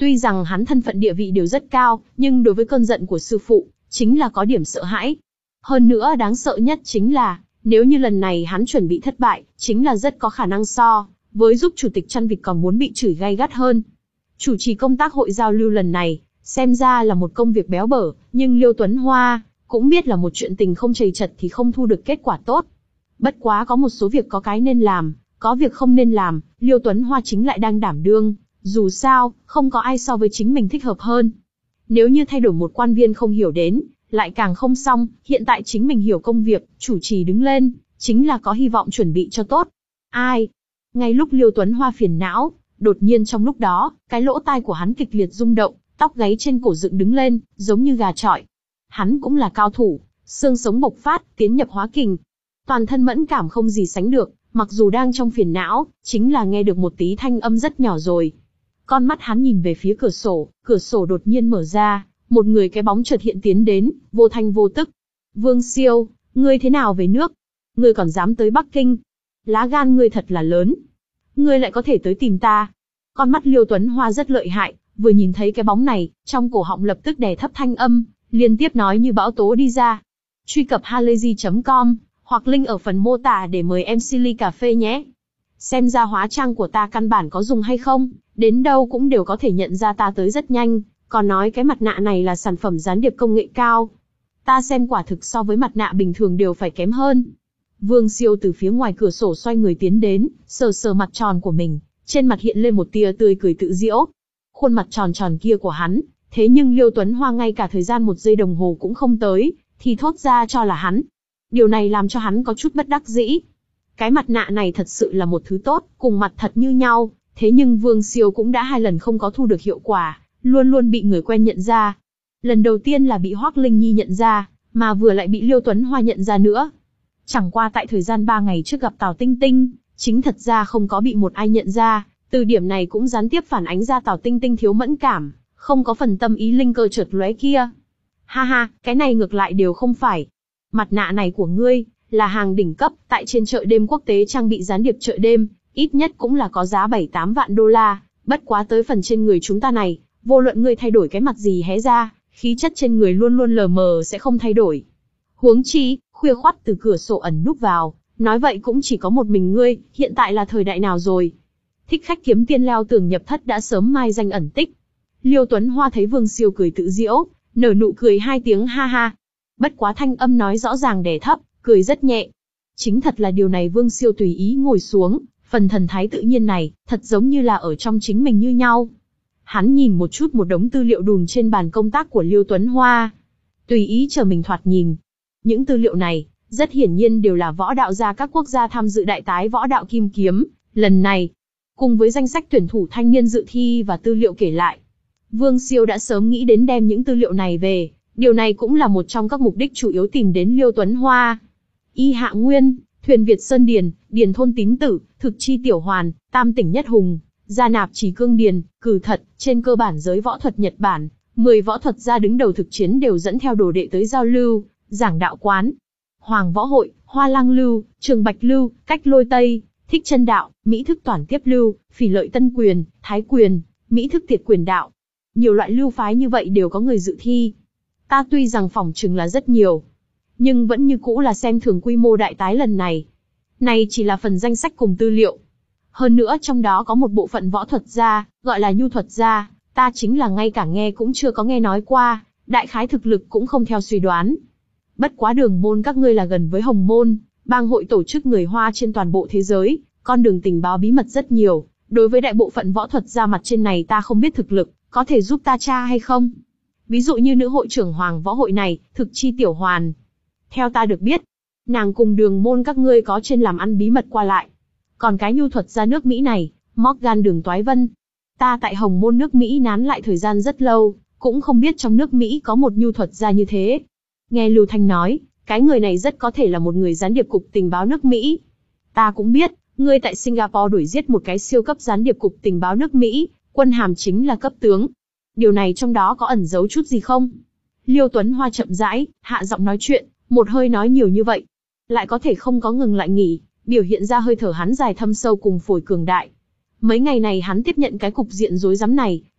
Tuy rằng hắn thân phận địa vị đều rất cao, nhưng đối với cơn giận của sư phụ, chính là có điểm sợ hãi. Hơn nữa đáng sợ nhất chính là, nếu như lần này hắn chuẩn bị thất bại, chính là rất có khả năng so với giúp chủ tịch chăn vịt còn muốn bị chửi gay gắt hơn. Chủ trì công tác hội giao lưu lần này, xem ra là một công việc béo bở, nhưng Liêu Tuấn Hoa cũng biết là một chuyện tình không chầy chật thì không thu được kết quả tốt. Bất quá có một số việc có cái nên làm, có việc không nên làm, Liêu Tuấn Hoa chính lại đang đảm đương. Dù sao, không có ai so với chính mình thích hợp hơn. Nếu như thay đổi một quan viên không hiểu đến, lại càng không xong, hiện tại chính mình hiểu công việc, chủ trì đứng lên, chính là có hy vọng chuẩn bị cho tốt. Ai? Ngay lúc Liêu Tuấn Hoa phiền não, đột nhiên trong lúc đó, cái lỗ tai của hắn kịch liệt rung động, tóc gáy trên cổ dựng đứng lên, giống như gà chọi. Hắn cũng là cao thủ, xương sống bộc phát, tiến nhập hóa kình. Toàn thân mẫn cảm không gì sánh được, mặc dù đang trong phiền não, chính là nghe được một tí thanh âm rất nhỏ rồi. Con mắt hắn nhìn về phía cửa sổ, cửa sổ đột nhiên mở ra, một người cái bóng chợt hiện tiến đến, vô thanh vô tức. Vương Siêu, ngươi thế nào về nước? Ngươi còn dám tới Bắc Kinh? Lá gan ngươi thật là lớn. Ngươi lại có thể tới tìm ta. Con mắt Liêu Tuấn Hoa rất lợi hại, vừa nhìn thấy cái bóng này, trong cổ họng lập tức đè thấp thanh âm, liên tiếp nói như bão tố đi ra. Truy cập halayzi chấm com, hoặc link ở phần mô tả để mời em xê ly cà phê nhé. Xem ra hóa trang của ta căn bản có dùng hay không, đến đâu cũng đều có thể nhận ra ta tới rất nhanh, còn nói cái mặt nạ này là sản phẩm gián điệp công nghệ cao. Ta xem quả thực so với mặt nạ bình thường đều phải kém hơn. Vương Siêu từ phía ngoài cửa sổ xoay người tiến đến, sờ sờ mặt tròn của mình, trên mặt hiện lên một tia tươi cười tự giễu. Khuôn mặt tròn tròn kia của hắn, thế nhưng Liêu Tuấn Hoa ngay cả thời gian một giây đồng hồ cũng không tới, thì thốt ra cho là hắn. Điều này làm cho hắn có chút bất đắc dĩ. Cái mặt nạ này thật sự là một thứ tốt, cùng mặt thật như nhau, thế nhưng Vương Siêu cũng đã hai lần không có thu được hiệu quả, luôn luôn bị người quen nhận ra. Lần đầu tiên là bị Hoắc Linh Nhi nhận ra, mà vừa lại bị Liêu Tuấn Hoa nhận ra nữa. Chẳng qua tại thời gian ba ngày trước gặp Tào Tinh Tinh, chính thật ra không có bị một ai nhận ra, từ điểm này cũng gián tiếp phản ánh ra Tào Tinh Tinh thiếu mẫn cảm, không có phần tâm ý linh cơ chợt lóe kia. Ha ha, cái này ngược lại đều không phải. Mặt nạ này của ngươi, là hàng đỉnh cấp, tại trên chợ đêm quốc tế trang bị gián điệp chợ đêm, ít nhất cũng là có giá bảy tám vạn đô la, bất quá tới phần trên người chúng ta này, vô luận ngươi thay đổi cái mặt gì hé ra, khí chất trên người luôn luôn lờ mờ sẽ không thay đổi. Huống chi, khuya khoắt từ cửa sổ ẩn núp vào, nói vậy cũng chỉ có một mình ngươi, hiện tại là thời đại nào rồi? Thích khách kiếm tiên leo tường nhập thất đã sớm mai danh ẩn tích. Liêu Tuấn Hoa thấy Vương Siêu cười tự giễu, nở nụ cười hai tiếng ha ha. Bất quá thanh âm nói rõ ràng đè thấp, cười rất nhẹ. Chính thật là điều này Vương Siêu tùy ý ngồi xuống, phần thần thái tự nhiên này, thật giống như là ở trong chính mình như nhau. Hắn nhìn một chút một đống tư liệu đùn trên bàn công tác của Liêu Tuấn Hoa. Tùy ý chờ mình thoạt nhìn. Những tư liệu này, rất hiển nhiên đều là võ đạo gia các quốc gia tham dự đại tái võ đạo kim kiếm, lần này. Cùng với danh sách tuyển thủ thanh niên dự thi và tư liệu kể lại. Vương Siêu đã sớm nghĩ đến đem những tư liệu này về, điều này cũng là một trong các mục đích chủ yếu tìm đến Liêu Tuấn Hoa. Y Hạ Nguyên, Thuyền Việt Sơn Điền, Điền Thôn Tín Tử, Thực Chi Tiểu Hoàn, Tam Tỉnh Nhất Hùng, Gia Nạp Trì Cương Điền, Cử Thật, trên cơ bản giới võ thuật Nhật Bản, mười võ thuật gia đứng đầu thực chiến đều dẫn theo đồ đệ tới giao lưu, giảng đạo quán. Hoàng Võ Hội, Hoa Lăng Lưu, Trường Bạch Lưu, Cách Lôi Tây, Thích Chân Đạo, Mỹ Thức Toản Tiếp Lưu, Phỉ Lợi Tân Quyền, Thái Quyền, Mỹ Thức Tiệt Quyền Đạo. Nhiều loại lưu phái như vậy đều có người dự thi. Ta tuy rằng phỏng chừng là rất nhiều, nhưng vẫn như cũ là xem thường quy mô đại tái lần này. Này chỉ là phần danh sách cùng tư liệu. Hơn nữa trong đó có một bộ phận võ thuật gia, gọi là nhu thuật gia, ta chính là ngay cả nghe cũng chưa có nghe nói qua, đại khái thực lực cũng không theo suy đoán. Bất quá Đường môn các ngươi là gần với Hồng môn, bang hội tổ chức người Hoa trên toàn bộ thế giới, con đường tình báo bí mật rất nhiều. Đối với đại bộ phận võ thuật gia mặt trên này ta không biết thực lực, có thể giúp ta tra hay không? Ví dụ như nữ hội trưởng Hoàng Võ Hội này, Thực Chi Tiểu Hoàn. Theo ta được biết, nàng cùng Đường môn các ngươi có trên làm ăn bí mật qua lại. Còn cái nhu thuật gia nước Mỹ này, Morgan Đường Toái Vân. Ta tại Hồng môn nước Mỹ nán lại thời gian rất lâu, cũng không biết trong nước Mỹ có một nhu thuật gia như thế. Nghe Lưu Thanh nói, cái người này rất có thể là một người gián điệp cục tình báo nước Mỹ. Ta cũng biết, ngươi tại Singapore đuổi giết một cái siêu cấp gián điệp cục tình báo nước Mỹ, quân hàm chính là cấp tướng. Điều này trong đó có ẩn giấu chút gì không? Liêu Tuấn Hoa chậm rãi, hạ giọng nói chuyện, một hơi nói nhiều như vậy. Lại có thể không có ngừng lại nghỉ, biểu hiện ra hơi thở hắn dài thâm sâu cùng phổi cường đại. Mấy ngày này hắn tiếp nhận cái cục diện rối rắm này,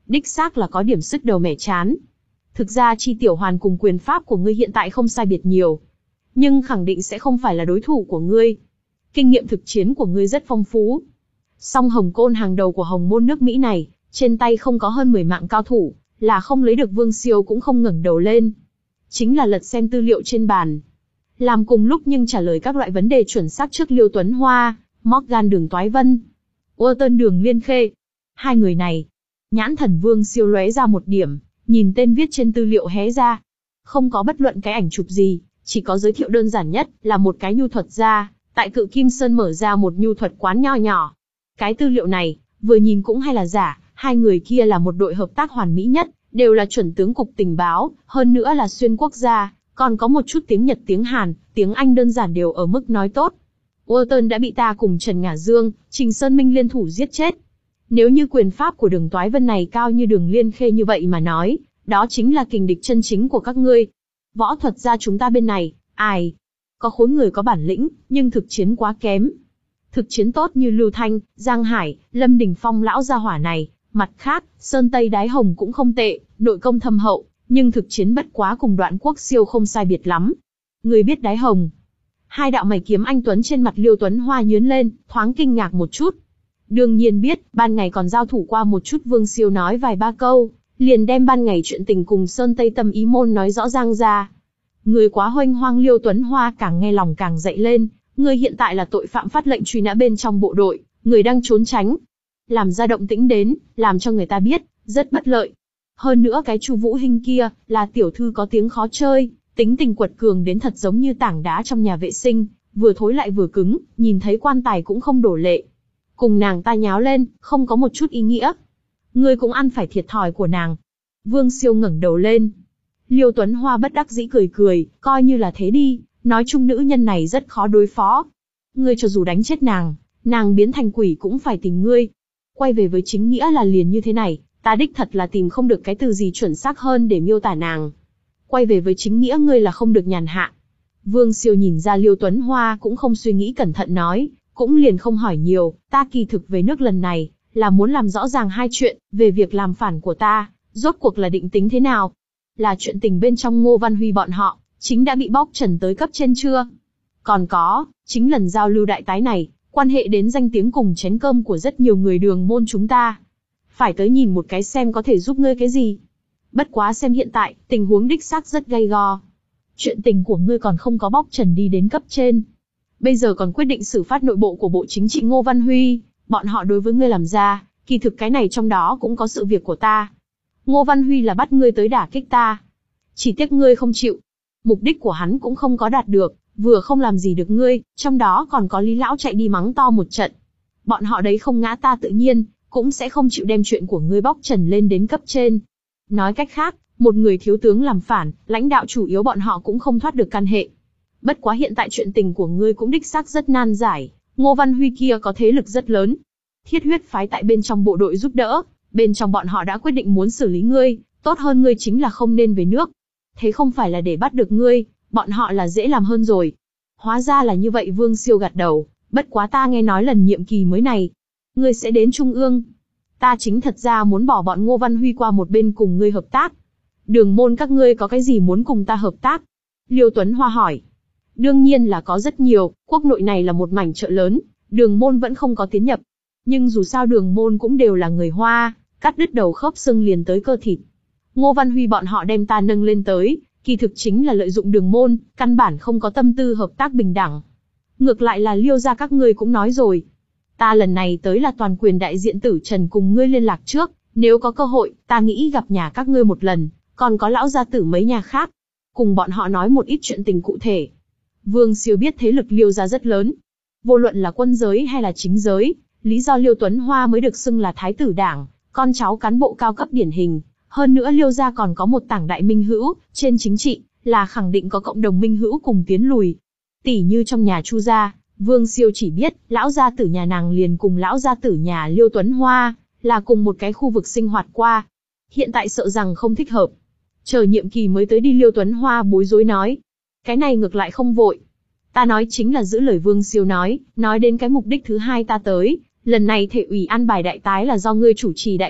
đích xác là có điểm sứt đầu mẻ chán. Thực ra Chi Tiểu Hoàn cùng quyền pháp của ngươi hiện tại không sai biệt nhiều, nhưng khẳng định sẽ không phải là đối thủ của ngươi. Kinh nghiệm thực chiến của ngươi rất phong phú. Song Hồng Côn hàng đầu của Hồng môn nước Mỹ này, trên tay không có hơn mười mạng cao thủ, là không lấy được Vương Siêu cũng không ngẩng đầu lên. Chính là lật xem tư liệu trên bàn. Làm cùng lúc nhưng trả lời các loại vấn đề chuẩn xác trước Liêu Tuấn Hoa, Morgan Đường Toái Vân, Walton Đường Liên Khê. Hai người này, nhãn thần Vương Siêu lóe ra một điểm, nhìn tên viết trên tư liệu hé ra. Không có bất luận cái ảnh chụp gì, chỉ có giới thiệu đơn giản nhất là một cái nhu thuật gia, tại Cự Kim Sơn mở ra một nhu thuật quán nho nhỏ. Cái tư liệu này, vừa nhìn cũng hay là giả, hai người kia là một đội hợp tác hoàn mỹ nhất, đều là chuẩn tướng cục tình báo, hơn nữa là xuyên quốc gia, còn có một chút tiếng Nhật tiếng Hàn, tiếng Anh đơn giản đều ở mức nói tốt. Walton đã bị ta cùng Trần Ngả Dương, Trình Sơn Minh liên thủ giết chết. Nếu như quyền pháp của Đường Toái Vân này cao như Đường Liên Khê như vậy mà nói, đó chính là kình địch chân chính của các ngươi. Võ thuật gia chúng ta bên này, ai? Có khối người có bản lĩnh, nhưng thực chiến quá kém. Thực chiến tốt như Lưu Thanh, Giang Hải, Lâm Đình Phong lão gia hỏa này, mặt khác, Sơn Tây Đái Hồng cũng không tệ, nội công thâm hậu, nhưng thực chiến bất quá cùng Đoạn Quốc Siêu không sai biệt lắm. Người biết Đái Hồng? Hai đạo mày kiếm anh tuấn trên mặt Liêu Tuấn Hoa nhướng lên, thoáng kinh ngạc một chút. Đương nhiên biết, ban ngày còn giao thủ qua một chút. Vương Siêu nói vài ba câu, liền đem ban ngày chuyện tình cùng Sơn Tây Tâm Ý Môn nói rõ ràng ra. Người quá hoanh hoang. Liêu Tuấn Hoa càng nghe lòng càng dậy lên. Người hiện tại là tội phạm phát lệnh truy nã bên trong bộ đội, người đang trốn tránh, làm ra động tĩnh đến, làm cho người ta biết, rất bất lợi. Hơn nữa cái Chu Vũ Hinh kia, là tiểu thư có tiếng khó chơi, tính tình quật cường đến thật giống như tảng đá trong nhà vệ sinh, vừa thối lại vừa cứng, nhìn thấy quan tài cũng không đổ lệ. Cùng nàng ta nháo lên, không có một chút ý nghĩa. Ngươi cũng ăn phải thiệt thòi của nàng. Vương Siêu ngẩng đầu lên. Liêu Tuấn Hoa bất đắc dĩ cười cười, coi như là thế đi, nói chung nữ nhân này rất khó đối phó. Ngươi cho dù đánh chết nàng, nàng biến thành quỷ cũng phải tìm ngươi. Quay về với chính nghĩa là liền như thế này, ta đích thật là tìm không được cái từ gì chuẩn xác hơn để miêu tả nàng. Quay về với chính nghĩa ngươi là không được nhàn hạ. Vương Siêu nhìn ra Liêu Tuấn Hoa cũng không suy nghĩ cẩn thận nói, cũng liền không hỏi nhiều, ta kỳ thực về nước lần này, là muốn làm rõ ràng hai chuyện, về việc làm phản của ta, rốt cuộc là định tính thế nào? Là chuyện tình bên trong Ngô Văn Huy bọn họ, chính đã bị bóc trần tới cấp trên chưa? Còn có, chính lần giao lưu đại tái này, quan hệ đến danh tiếng cùng chén cơm của rất nhiều người Đường môn chúng ta. Phải tới nhìn một cái xem có thể giúp ngươi cái gì. Bất quá xem hiện tại, tình huống đích xác rất gay go. Chuyện tình của ngươi còn không có bóc trần đi đến cấp trên. Bây giờ còn quyết định xử phát nội bộ của Bộ Chính trị Ngô Văn Huy, bọn họ đối với ngươi làm ra, kỳ thực cái này trong đó cũng có sự việc của ta. Ngô Văn Huy là bắt ngươi tới đả kích ta. Chỉ tiếc ngươi không chịu. Mục đích của hắn cũng không có đạt được, vừa không làm gì được ngươi, trong đó còn có Lý Lão chạy đi mắng to một trận. Bọn họ đấy không ngã ta tự nhiên, cũng sẽ không chịu đem chuyện của ngươi bóc trần lên đến cấp trên. Nói cách khác, một người thiếu tướng làm phản, lãnh đạo chủ yếu bọn họ cũng không thoát được căn hệ. Bất quá hiện tại chuyện tình của ngươi cũng đích xác rất nan giải, Ngô Văn Huy kia có thế lực rất lớn. Thiết huyết phái tại bên trong bộ đội giúp đỡ, bên trong bọn họ đã quyết định muốn xử lý ngươi, tốt hơn ngươi chính là không nên về nước. Thế không phải là để bắt được ngươi, bọn họ là dễ làm hơn rồi. Hóa ra là như vậy. Vương Siêu gật đầu, bất quá ta nghe nói lần nhiệm kỳ mới này, ngươi sẽ đến Trung ương. Ta chính thật ra muốn bỏ bọn Ngô Văn Huy qua một bên cùng ngươi hợp tác. Đường môn các ngươi có cái gì muốn cùng ta hợp tác? Liêu Tuấn Hoa hỏi. Đương nhiên là có rất nhiều, quốc nội này là một mảnh chợ lớn, đường môn vẫn không có tiến nhập. Nhưng dù sao đường môn cũng đều là người Hoa, cắt đứt đầu khớp xương liền tới cơ thịt. Ngô Văn Huy bọn họ đem ta nâng lên tới, kỳ thực chính là lợi dụng đường môn, căn bản không có tâm tư hợp tác bình đẳng. Ngược lại là Liêu gia các ngươi cũng nói rồi. Ta lần này tới là toàn quyền đại diện Tử Trần cùng ngươi liên lạc trước, nếu có cơ hội, ta nghĩ gặp nhà các ngươi một lần, còn có lão gia tử mấy nhà khác. Cùng bọn họ nói một ít chuyện tình cụ thể. Vương Siêu biết thế lực Liêu gia rất lớn. Vô luận là quân giới hay là chính giới, lý do Liêu Tuấn Hoa mới được xưng là thái tử đảng, con cháu cán bộ cao cấp điển hình. Hơn nữa Liêu gia còn có một tảng đại minh hữu, trên chính trị, là khẳng định có cộng đồng minh hữu cùng tiến lùi. Tỷ như trong nhà Chu gia, Vương Siêu chỉ biết, lão gia tử nhà nàng liền cùng lão gia tử nhà Liêu Tuấn Hoa, là cùng một cái khu vực sinh hoạt qua. Hiện tại sợ rằng không thích hợp. Chờ nhiệm kỳ mới tới đi. Liêu Tuấn Hoa bối rối nói. Cái này ngược lại không vội. Ta nói chính là giữ lời. Vương Siêu nói, nói đến cái mục đích thứ hai ta tới, lần này thể ủy an bài đại tái là do ngươi chủ trì đại cục,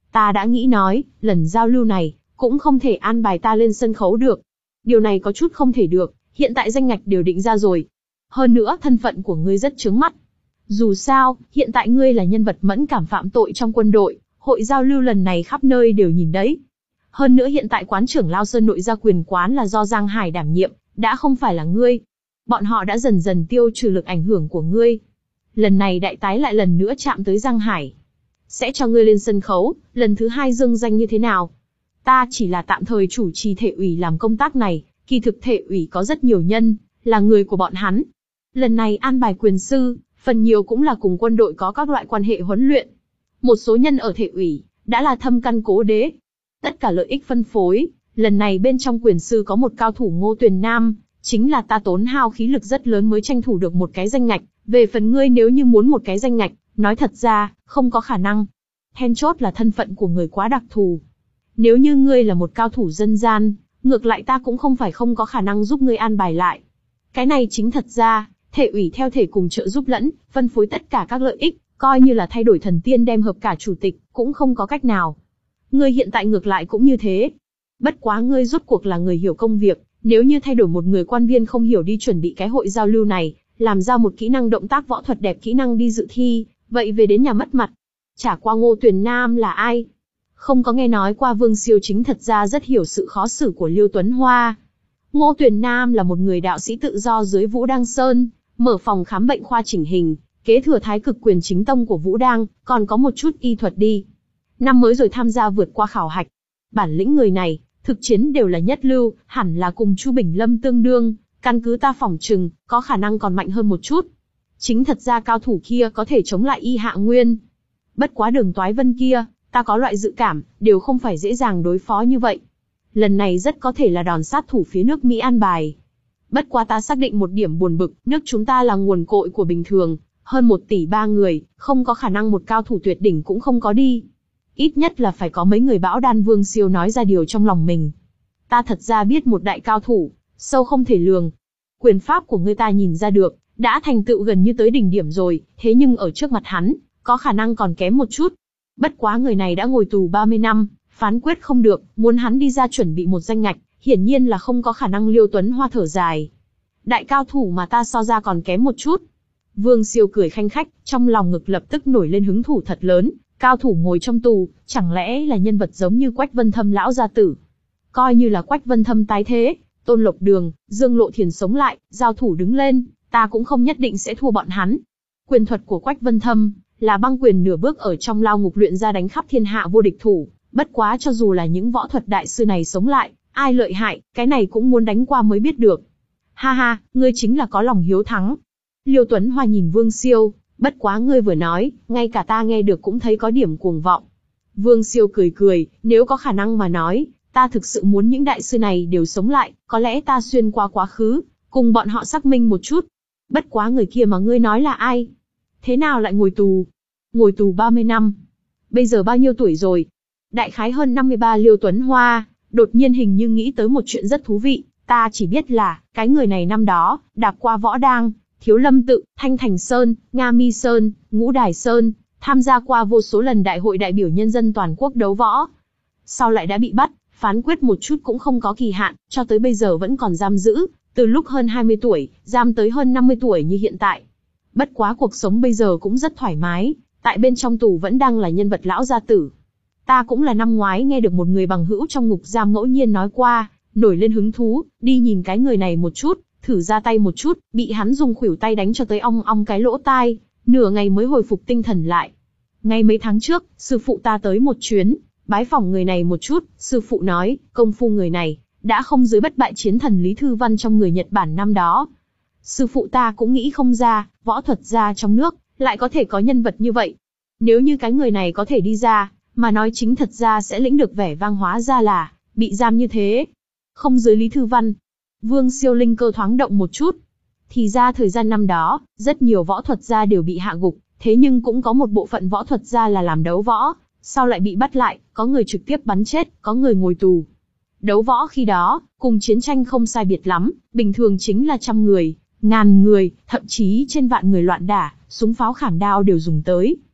Ta đã nghĩ nói, lần giao lưu này, cũng không thể an bài ta lên sân khấu được. Điều này có chút không thể được, hiện tại danh ngạch đều định ra rồi. Hơn nữa thân phận của ngươi rất chướng mắt. Dù sao, hiện tại ngươi là nhân vật mẫn cảm phạm tội trong quân đội, hội giao lưu lần này khắp nơi đều nhìn đấy. Hơn nữa hiện tại quán trưởng Lao Sơn nội gia quyền quán là do Giang Hải đảm nhiệm, đã không phải là ngươi. Bọn họ đã dần dần tiêu trừ lực ảnh hưởng của ngươi. Lần này đại tái lại lần nữa chạm tới Giang Hải. Sẽ cho ngươi lên sân khấu, lần thứ hai dương danh như thế nào? Ta chỉ là tạm thời chủ trì thể ủy làm công tác này, kỳ thực thể ủy có rất nhiều nhân, là người của bọn hắn. Lần này an bài quyền sư, phần nhiều cũng là cùng quân đội có các loại quan hệ huấn luyện. Một số nhân ở thể ủy, đã là thâm căn cố đế. Tất cả lợi ích phân phối, lần này bên trong quyền sư có một cao thủ Ngô Tuyền Nam, chính là ta tốn hao khí lực rất lớn mới tranh thủ được một cái danh ngạch. Về phần ngươi nếu như muốn một cái danh ngạch, nói thật ra, không có khả năng. Then chốt là thân phận của người quá đặc thù. Nếu như ngươi là một cao thủ dân gian, ngược lại ta cũng không phải không có khả năng giúp ngươi an bài lại. Cái này chính thật ra, thể ủy theo thể cùng trợ giúp lẫn, phân phối tất cả các lợi ích, coi như là thay đổi thần tiên đem hợp cả chủ tịch, cũng không có cách nào. Ngươi hiện tại ngược lại cũng như thế. Bất quá ngươi rốt cuộc là người hiểu công việc, nếu như thay đổi một người quan viên không hiểu đi chuẩn bị cái hội giao lưu này, làm ra một kỹ năng động tác võ thuật đẹp kỹ năng đi dự thi, vậy về đến nhà mất mặt. Chả qua Ngô Tuyền Nam là ai? Không có nghe nói qua Vương Siêu chính thật ra rất hiểu sự khó xử của Liêu Tuấn Hoa. Ngô Tuyền Nam là một người đạo sĩ tự do dưới Vũ Đăng Sơn, mở phòng khám bệnh khoa chỉnh hình, kế thừa thái cực quyền chính tông của Vũ Đăng, còn có một chút y thuật đi. Năm mới rồi tham gia vượt qua khảo hạch. Bản lĩnh người này, thực chiến đều là nhất lưu, hẳn là cùng Chu Bình Lâm tương đương, căn cứ ta phỏng chừng, có khả năng còn mạnh hơn một chút. Chính thật ra cao thủ kia có thể chống lại Y Hạ Nguyên. Bất quá Đường Toái Vân kia, ta có loại dự cảm, đều không phải dễ dàng đối phó như vậy. Lần này rất có thể là đòn sát thủ phía nước Mỹ an bài. Bất quá ta xác định một điểm buồn bực, nước chúng ta là nguồn cội của bình thường, hơn một tỷ ba người, không có khả năng một cao thủ tuyệt đỉnh cũng không có đi. Ít nhất là phải có mấy người bão đan. Vương Siêu nói ra điều trong lòng mình. Ta thật ra biết một đại cao thủ, sâu không thể lường. Quyền pháp của ngươi ta nhìn ra được, đã thành tựu gần như tới đỉnh điểm rồi, thế nhưng ở trước mặt hắn, có khả năng còn kém một chút. Bất quá người này đã ngồi tù ba mươi năm, phán quyết không được, muốn hắn đi ra chuẩn bị một danh ngạch, hiển nhiên là không có khả năng. Liêu Tuấn Hoa thở dài. Đại cao thủ mà ta so ra còn kém một chút. Vương Siêu cười khanh khách, trong lòng ngực lập tức nổi lên hứng thú thật lớn. Cao thủ ngồi trong tù, chẳng lẽ là nhân vật giống như Quách Vân Thâm lão gia tử? Coi như là Quách Vân Thâm tái thế, Tôn Lộc Đường, Dương Lộ Thiền sống lại, giao thủ đứng lên, ta cũng không nhất định sẽ thua bọn hắn. Quyền thuật của Quách Vân Thâm là băng quyền nửa bước ở trong lao ngục luyện ra đánh khắp thiên hạ vô địch thủ. Bất quá cho dù là những võ thuật đại sư này sống lại, ai lợi hại, cái này cũng muốn đánh qua mới biết được. Ha ha, ngươi chính là có lòng hiếu thắng. Liêu Tuấn Hoa nhìn Vương Siêu, bất quá ngươi vừa nói, ngay cả ta nghe được cũng thấy có điểm cuồng vọng. Vương Siêu cười cười, nếu có khả năng mà nói, ta thực sự muốn những đại sư này đều sống lại, có lẽ ta xuyên qua quá khứ, cùng bọn họ xác minh một chút. Bất quá người kia mà ngươi nói là ai? Thế nào lại ngồi tù? Ngồi tù ba mươi năm. Bây giờ bao nhiêu tuổi rồi? Đại khái hơn năm mươi ba. Liêu Tuấn Hoa đột nhiên hình như nghĩ tới một chuyện rất thú vị. Ta chỉ biết là, cái người này năm đó, đạp qua Võ Đang, Thiếu Lâm Tự, Thanh Thành Sơn, Nga Mi Sơn, Ngũ Đài Sơn, tham gia qua vô số lần đại hội đại biểu nhân dân toàn quốc đấu võ. Sau lại đã bị bắt, phán quyết một chút cũng không có kỳ hạn, cho tới bây giờ vẫn còn giam giữ, từ lúc hơn hai mươi tuổi, giam tới hơn năm mươi tuổi như hiện tại. Bất quá cuộc sống bây giờ cũng rất thoải mái, tại bên trong tù vẫn đang là nhân vật lão gia tử. Ta cũng là năm ngoái nghe được một người bằng hữu trong ngục giam ngẫu nhiên nói qua, nổi lên hứng thú, đi nhìn cái người này một chút, thử ra tay một chút, bị hắn dùng khuỷu tay đánh cho tới ong ong cái lỗ tai, nửa ngày mới hồi phục tinh thần lại. Ngay mấy tháng trước, sư phụ ta tới một chuyến, bái phỏng người này một chút, sư phụ nói, công phu người này, đã không dưới bất bại chiến thần Lý Thư Văn trong người Nhật Bản năm đó. Sư phụ ta cũng nghĩ không ra, võ thuật gia trong nước, lại có thể có nhân vật như vậy. Nếu như cái người này có thể đi ra, mà nói chính thật ra sẽ lĩnh được vẻ vang, hóa ra là, bị giam như thế. Không dưới Lý Thư Văn. Vương Siêu linh cơ thoáng động một chút. Thì ra thời gian năm đó, rất nhiều võ thuật gia đều bị hạ gục, thế nhưng cũng có một bộ phận võ thuật gia là làm đấu võ, sau lại bị bắt lại, có người trực tiếp bắn chết, có người ngồi tù. Đấu võ khi đó, cùng chiến tranh không sai biệt lắm, bình thường chính là trăm người, ngàn người, thậm chí trên vạn người loạn đả, súng pháo khảm đao đều dùng tới.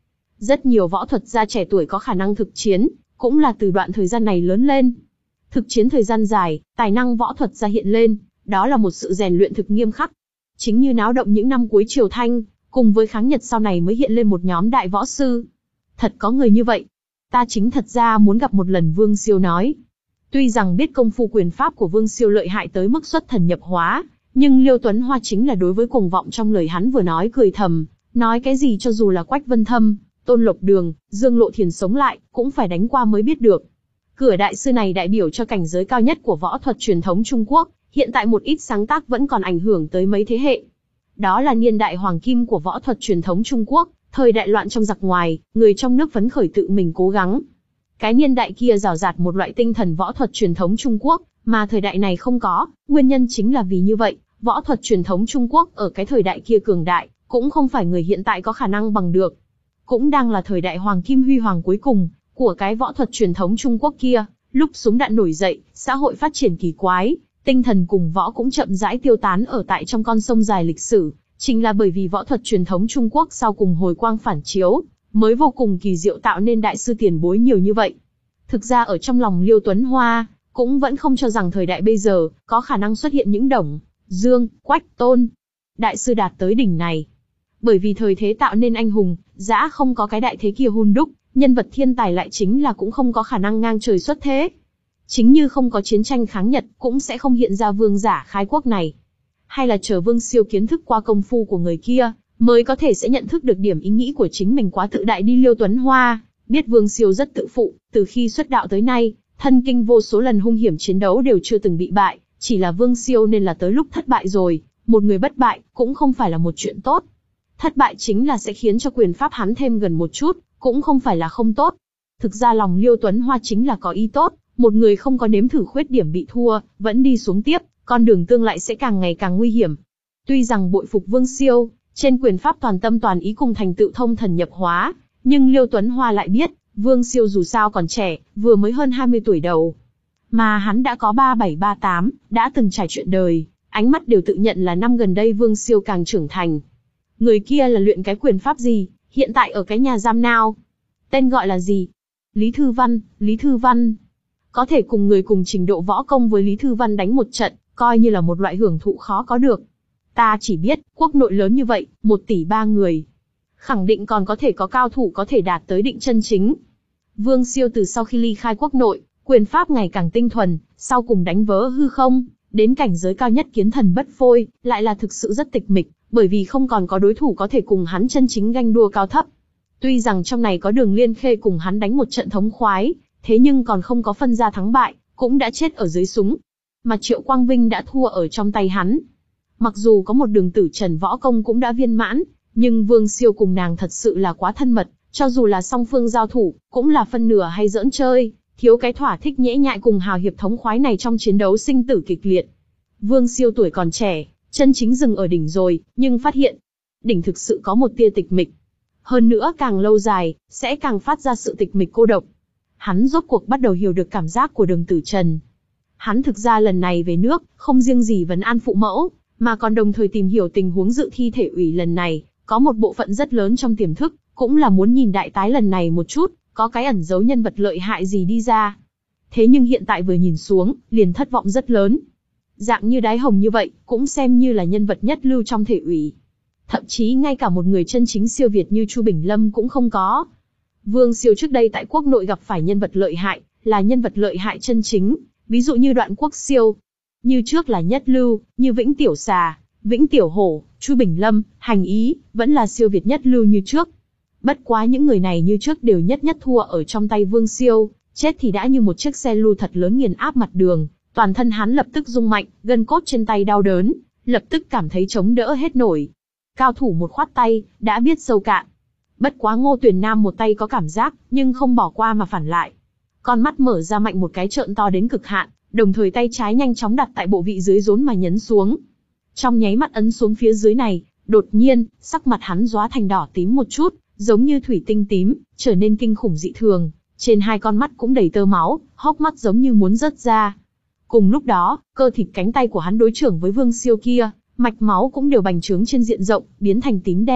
Rất nhiều võ thuật gia trẻ tuổi có khả năng thực chiến, cũng là từ đoạn thời gian này lớn lên. Thực chiến thời gian dài, tài năng võ thuật gia hiện lên, đó là một sự rèn luyện thực nghiêm khắc. Chính như náo động những năm cuối Triều Thanh, cùng với kháng Nhật sau này mới hiện lên một nhóm đại võ sư. Thật có người như vậy. Ta chính thật ra muốn gặp một lần, Vương Siêu nói. Tuy rằng biết công phu quyền pháp của Vương Siêu lợi hại tới mức xuất thần nhập hóa, nhưng Liêu Tuấn Hoa chính là đối với cuồng vọng trong lời hắn vừa nói cười thầm, nói cái gì cho dù là Quách Vân Thâm, Tôn Lộc Đường, Dương Lộ Thiền sống lại, cũng phải đánh qua mới biết được. Cửa đại sư này đại biểu cho cảnh giới cao nhất của võ thuật truyền thống Trung Quốc, hiện tại một ít sáng tác vẫn còn ảnh hưởng tới mấy thế hệ. Đó là niên đại hoàng kim của võ thuật truyền thống Trung Quốc, thời đại loạn trong giặc ngoài, người trong nước phấn khởi tự mình cố gắng. Cái niên đại kia rào rạt một loại tinh thần võ thuật truyền thống Trung Quốc, mà thời đại này không có, nguyên nhân chính là vì như vậy, võ thuật truyền thống Trung Quốc ở cái thời đại kia cường đại, cũng không phải người hiện tại có khả năng bằng được. Cũng đang là thời đại hoàng kim huy hoàng cuối cùng của cái võ thuật truyền thống Trung Quốc kia, lúc súng đạn nổi dậy, xã hội phát triển kỳ quái, tinh thần cùng võ cũng chậm rãi tiêu tán ở tại trong con sông dài lịch sử, chính là bởi vì võ thuật truyền thống Trung Quốc sau cùng hồi quang phản chiếu, mới vô cùng kỳ diệu tạo nên đại sư tiền bối nhiều như vậy. Thực ra ở trong lòng Liêu Tuấn Hoa, cũng vẫn không cho rằng thời đại bây giờ có khả năng xuất hiện những Đồng, Dương, Quách, Tôn đại sư đạt tới đỉnh này. Bởi vì thời thế tạo nên anh hùng, dã không có cái đại thế kia hun đúc, nhân vật thiên tài lại chính là cũng không có khả năng ngang trời xuất thế. Chính như không có chiến tranh kháng Nhật, cũng sẽ không hiện ra vương giả khai quốc này. Hay là chờ Vương Siêu kiến thức qua công phu của người kia, mới có thể sẽ nhận thức được điểm ý nghĩ của chính mình quá tự đại đi. Liêu Tuấn Hoa biết Vương Siêu rất tự phụ, từ khi xuất đạo tới nay, thân kinh vô số lần hung hiểm chiến đấu đều chưa từng bị bại, chỉ là Vương Siêu nên là tới lúc thất bại rồi. Một người bất bại cũng không phải là một chuyện tốt. Thất bại chính là sẽ khiến cho quyền pháp hắn thêm gần một chút, cũng không phải là không tốt. Thực ra lòng Liêu Tuấn Hoa chính là có ý tốt, một người không có nếm thử khuyết điểm bị thua, vẫn đi xuống tiếp, con đường tương lại sẽ càng ngày càng nguy hiểm. Tuy rằng bội phục Vương Siêu, trên quyền pháp toàn tâm toàn ý cùng thành tựu thông thần nhập hóa, nhưng Liêu Tuấn Hoa lại biết, Vương Siêu dù sao còn trẻ, vừa mới hơn hai mươi tuổi đầu. Mà hắn đã có ba bảy ba tám, đã từng trải chuyện đời, ánh mắt đều tự nhận là năm gần đây Vương Siêu càng trưởng thành. Người kia là luyện cái quyền pháp gì, hiện tại ở cái nhà giam nào? Tên gọi là gì? Lý Thư Văn, Lý Thư Văn. Có thể cùng người cùng trình độ võ công với Lý Thư Văn đánh một trận, coi như là một loại hưởng thụ khó có được. Ta chỉ biết, quốc nội lớn như vậy, một tỷ ba người. Khẳng định còn có thể có cao thủ có thể đạt tới định chân chính. Vương Siêu từ sau khi ly khai quốc nội, quyền pháp ngày càng tinh thuần, sau cùng đánh vỡ hư không, đến cảnh giới cao nhất kiến thần bất phôi, lại là thực sự rất tịch mịch, bởi vì không còn có đối thủ có thể cùng hắn chân chính ganh đua cao thấp. Tuy rằng trong này có Đường Liên Khê cùng hắn đánh một trận thống khoái, thế nhưng còn không có phân ra thắng bại, cũng đã chết ở dưới súng. Mà Triệu Quang Vinh đã thua ở trong tay hắn. Mặc dù có một Đường Tử Trần võ công cũng đã viên mãn, nhưng Vương Siêu cùng nàng thật sự là quá thân mật, cho dù là song phương giao thủ, cũng là phân nửa hay giỡn chơi, thiếu cái thỏa thích nhễ nhại cùng hào hiệp thống khoái này trong chiến đấu sinh tử kịch liệt. Vương Siêu tuổi còn trẻ, chân chính dừng ở đỉnh rồi, nhưng phát hiện, đỉnh thực sự có một tia tịch mịch. Hơn nữa càng lâu dài, sẽ càng phát ra sự tịch mịch cô độc. Hắn rốt cuộc bắt đầu hiểu được cảm giác của Đường Tử Trần. Hắn thực ra lần này về nước, không riêng gì vấn an phụ mẫu, mà còn đồng thời tìm hiểu tình huống dự thi thể ủy lần này, có một bộ phận rất lớn trong tiềm thức, cũng là muốn nhìn đại tái lần này một chút, có cái ẩn giấu nhân vật lợi hại gì đi ra. Thế nhưng hiện tại vừa nhìn xuống, liền thất vọng rất lớn. Dạng như Đái Hồng như vậy, cũng xem như là nhân vật nhất lưu trong thể ủy. Thậm chí ngay cả một người chân chính siêu việt như Chu Bình Lâm cũng không có. Vương Siêu trước đây tại quốc nội gặp phải nhân vật lợi hại, là nhân vật lợi hại chân chính, ví dụ như Đoạn Quốc Siêu. Như trước là nhất lưu, như Vĩnh Tiểu Xà, Vĩnh Tiểu Hổ, Chu Bình Lâm, Hành Ý, vẫn là siêu việt nhất lưu như trước. Bất quá những người này như trước đều nhất nhất thua ở trong tay Vương Siêu, chết thì đã như một chiếc xe lưu thật lớn nghiền áp mặt đường, toàn thân hắn lập tức rung mạnh, gân cốt trên tay đau đớn, lập tức cảm thấy chống đỡ hết nổi. Cao thủ một khoát tay, đã biết sâu cạn. Bất quá Ngô Tuyền Nam một tay có cảm giác, nhưng không bỏ qua mà phản lại. Con mắt mở ra mạnh một cái trợn to đến cực hạn, đồng thời tay trái nhanh chóng đặt tại bộ vị dưới rốn mà nhấn xuống. Trong nháy mắt ấn xuống phía dưới này, đột nhiên, sắc mặt hắn róa thành đỏ tím một chút, giống như thủy tinh tím, trở nên kinh khủng dị thường. Trên hai con mắt cũng đầy tơ máu, hốc mắt giống như muốn rớt ra. Cùng lúc đó, cơ thịt cánh tay của hắn đối chưởng với Vương Siêu kia, mạch máu cũng đều bành trướng trên diện rộng, biến thành tím đen,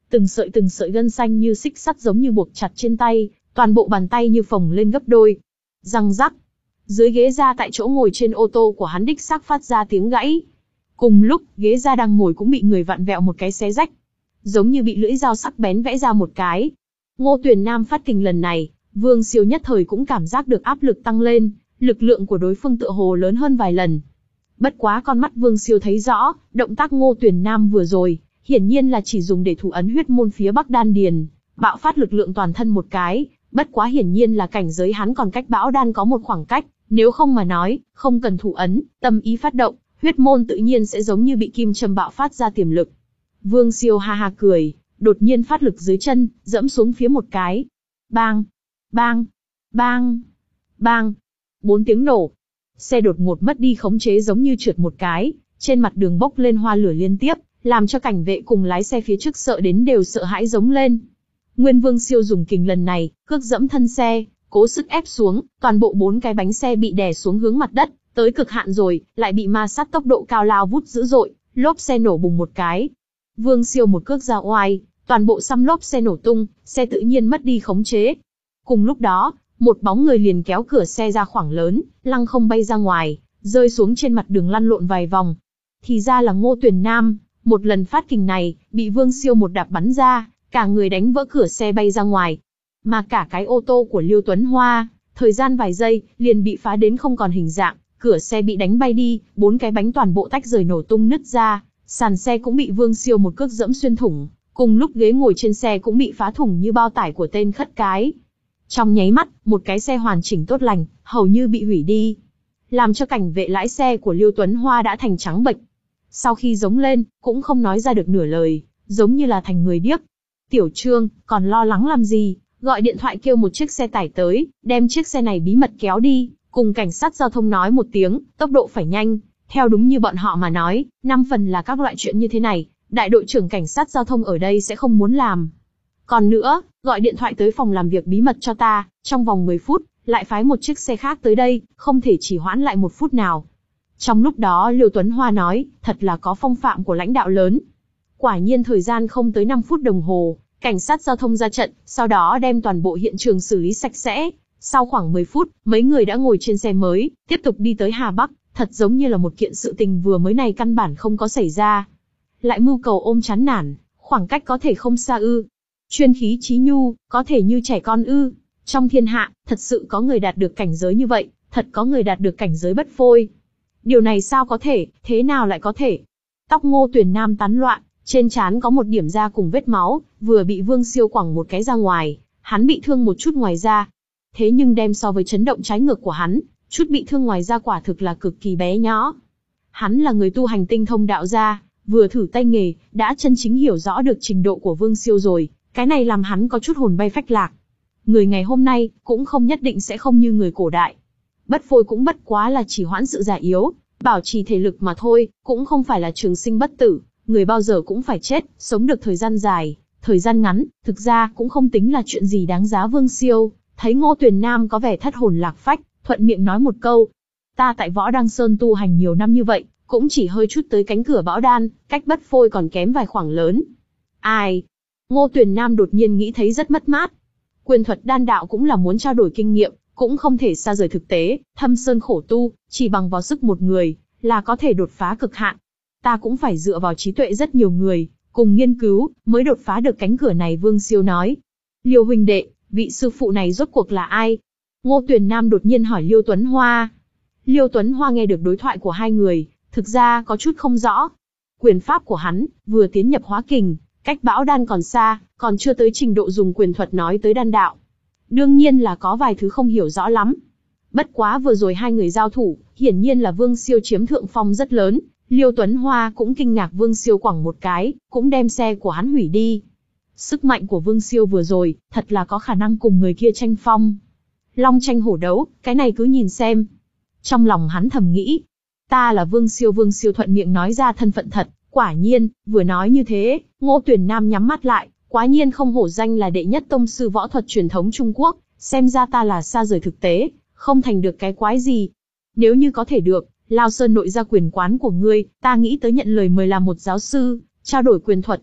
Từng sợi từng sợi gân xanh như xích sắt giống như buộc chặt trên tay, toàn bộ bàn tay như phồng lên gấp đôi. Răng rắc. Dưới ghế da tại chỗ ngồi trên ô tô của hắn đích xác phát ra tiếng gãy. Cùng lúc, ghế da đang ngồi cũng bị người vặn vẹo một cái xé rách. Giống như bị lưỡi dao sắc bén vẽ ra một cái. Ngô Tuyền Nam phát kình lần này, Vương Siêu nhất thời cũng cảm giác được áp lực tăng lên, lực lượng của đối phương tựa hồ lớn hơn vài lần. Bất quá con mắt Vương Siêu thấy rõ, động tác Ngô Tuyền Nam vừa rồi, hiển nhiên là chỉ dùng để thủ ấn huyết môn phía Bắc đan điền, bạo phát lực lượng toàn thân một cái, bất quá hiển nhiên là cảnh giới hắn còn cách bão đan có một khoảng cách, nếu không mà nói, không cần thủ ấn, tâm ý phát động, huyết môn tự nhiên sẽ giống như bị kim châm bạo phát ra tiềm lực. Vương Siêu ha ha cười, đột nhiên phát lực dưới chân, dẫm xuống phía một cái. Bang, bang, bang, bang. Bốn tiếng nổ. Xe đột ngột mất đi khống chế giống như trượt một cái, trên mặt đường bốc lên hoa lửa liên tiếp, làm cho cảnh vệ cùng lái xe phía trước sợ đến đều sợ hãi giống lên. Nguyên Vương Siêu dùng kình lần này, cước dẫm thân xe, cố sức ép xuống, toàn bộ bốn cái bánh xe bị đè xuống hướng mặt đất, tới cực hạn rồi, lại bị ma sát tốc độ cao lao vút dữ dội, lốp xe nổ bùng một cái. Vương Siêu một cước ra oai, toàn bộ xăm lốp xe nổ tung, xe tự nhiên mất đi khống chế. Cùng lúc đó, một bóng người liền kéo cửa xe ra khoảng lớn, lăng không bay ra ngoài, rơi xuống trên mặt đường lăn lộn vài vòng. Thì ra là Ngô Tuyền Nam, một lần phát kình này, bị Vương Siêu một đạp bắn ra, cả người đánh vỡ cửa xe bay ra ngoài. Mà cả cái ô tô của Liêu Tuấn Hoa, thời gian vài giây, liền bị phá đến không còn hình dạng, cửa xe bị đánh bay đi, bốn cái bánh toàn bộ tách rời nổ tung nứt ra, sàn xe cũng bị Vương Siêu một cước dẫm xuyên thủng, cùng lúc ghế ngồi trên xe cũng bị phá thủng như bao tải của tên khất cái. Trong nháy mắt, một cái xe hoàn chỉnh tốt lành, hầu như bị hủy đi. Làm cho cảnh vệ lái xe của Liêu Tuấn Hoa đã thành trắng bệch. Sau khi giống lên, cũng không nói ra được nửa lời, giống như là thành người điếc. Tiểu Trương, còn lo lắng làm gì, gọi điện thoại kêu một chiếc xe tải tới, đem chiếc xe này bí mật kéo đi, cùng cảnh sát giao thông nói một tiếng, tốc độ phải nhanh. Theo đúng như bọn họ mà nói, năm phần là các loại chuyện như thế này, đại đội trưởng cảnh sát giao thông ở đây sẽ không muốn làm. Còn nữa, gọi điện thoại tới phòng làm việc bí mật cho ta, trong vòng mười phút, lại phái một chiếc xe khác tới đây, không thể chỉ hoãn lại một phút nào. Trong lúc đó Liêu Tuấn Hoa nói, thật là có phong phạm của lãnh đạo lớn. Quả nhiên thời gian không tới năm phút đồng hồ, cảnh sát giao thông ra trận, sau đó đem toàn bộ hiện trường xử lý sạch sẽ. Sau khoảng mười phút, mấy người đã ngồi trên xe mới, tiếp tục đi tới Hà Bắc, thật giống như là một kiện sự tình vừa mới này căn bản không có xảy ra. Lại mưu cầu ôm chán nản, khoảng cách có thể không xa ư. Chuyên khí chí nhu, có thể như trẻ con ư. Trong thiên hạ, thật sự có người đạt được cảnh giới như vậy, thật có người đạt được cảnh giới bất phôi. Điều này sao có thể, thế nào lại có thể? Tóc Ngô Tuyền Nam tán loạn, trên trán có một điểm da cùng vết máu, vừa bị Vương Siêu quẳng một cái ra ngoài, hắn bị thương một chút ngoài da. Thế nhưng đem so với chấn động trái ngược của hắn, chút bị thương ngoài da quả thực là cực kỳ bé nhỏ. Hắn là người tu hành tinh thông đạo gia, vừa thử tay nghề, đã chân chính hiểu rõ được trình độ của Vương Siêu rồi, cái này làm hắn có chút hồn bay phách lạc. Người ngày hôm nay, cũng không nhất định sẽ không như người cổ đại. Bất phôi cũng bất quá là chỉ hoãn sự già yếu, bảo trì thể lực mà thôi, cũng không phải là trường sinh bất tử, người bao giờ cũng phải chết, sống được thời gian dài, thời gian ngắn, thực ra cũng không tính là chuyện gì đáng giá. Vương Siêu thấy Ngô Tuyền Nam có vẻ thất hồn lạc phách, thuận miệng nói một câu. Ta tại Võ Đăng Sơn tu hành nhiều năm như vậy, cũng chỉ hơi chút tới cánh cửa bão đan, cách bất phôi còn kém vài khoảng lớn. Ai? Ngô Tuyền Nam đột nhiên nghĩ thấy rất mất mát. Quyền thuật đan đạo cũng là muốn trao đổi kinh nghiệm, cũng không thể xa rời thực tế, thâm sơn khổ tu, chỉ bằng vào sức một người, là có thể đột phá cực hạn. Ta cũng phải dựa vào trí tuệ rất nhiều người, cùng nghiên cứu, mới đột phá được cánh cửa này. Vương Siêu nói. Liêu huynh đệ, vị sư phụ này rốt cuộc là ai? Ngô Tuyền Nam đột nhiên hỏi Liêu Tuấn Hoa. Liêu Tuấn Hoa nghe được đối thoại của hai người, thực ra có chút không rõ. Quyền pháp của hắn, vừa tiến nhập hóa kình, cách bão đan còn xa, còn chưa tới trình độ dùng quyền thuật nói tới đan đạo. Đương nhiên là có vài thứ không hiểu rõ lắm. Bất quá vừa rồi hai người giao thủ, hiển nhiên là Vương Siêu chiếm thượng phong rất lớn. Liêu Tuấn Hoa cũng kinh ngạc Vương Siêu quẳng một cái, cũng đem xe của hắn hủy đi. Sức mạnh của Vương Siêu vừa rồi, thật là có khả năng cùng người kia tranh phong. Long tranh hổ đấu, cái này cứ nhìn xem. Trong lòng hắn thầm nghĩ, ta là Vương Siêu. Vương Siêu thuận miệng nói ra thân phận thật. Quả nhiên, vừa nói như thế, Ngô Tuyền Nam nhắm mắt lại, quá nhiên không hổ danh là đệ nhất tông sư võ thuật truyền thống Trung Quốc, xem ra ta là xa rời thực tế, không thành được cái quái gì. Nếu như có thể được, Lao Sơn nội ra quyền quán của ngươi, ta nghĩ tới nhận lời mời làm một giáo sư, trao đổi quyền thuật.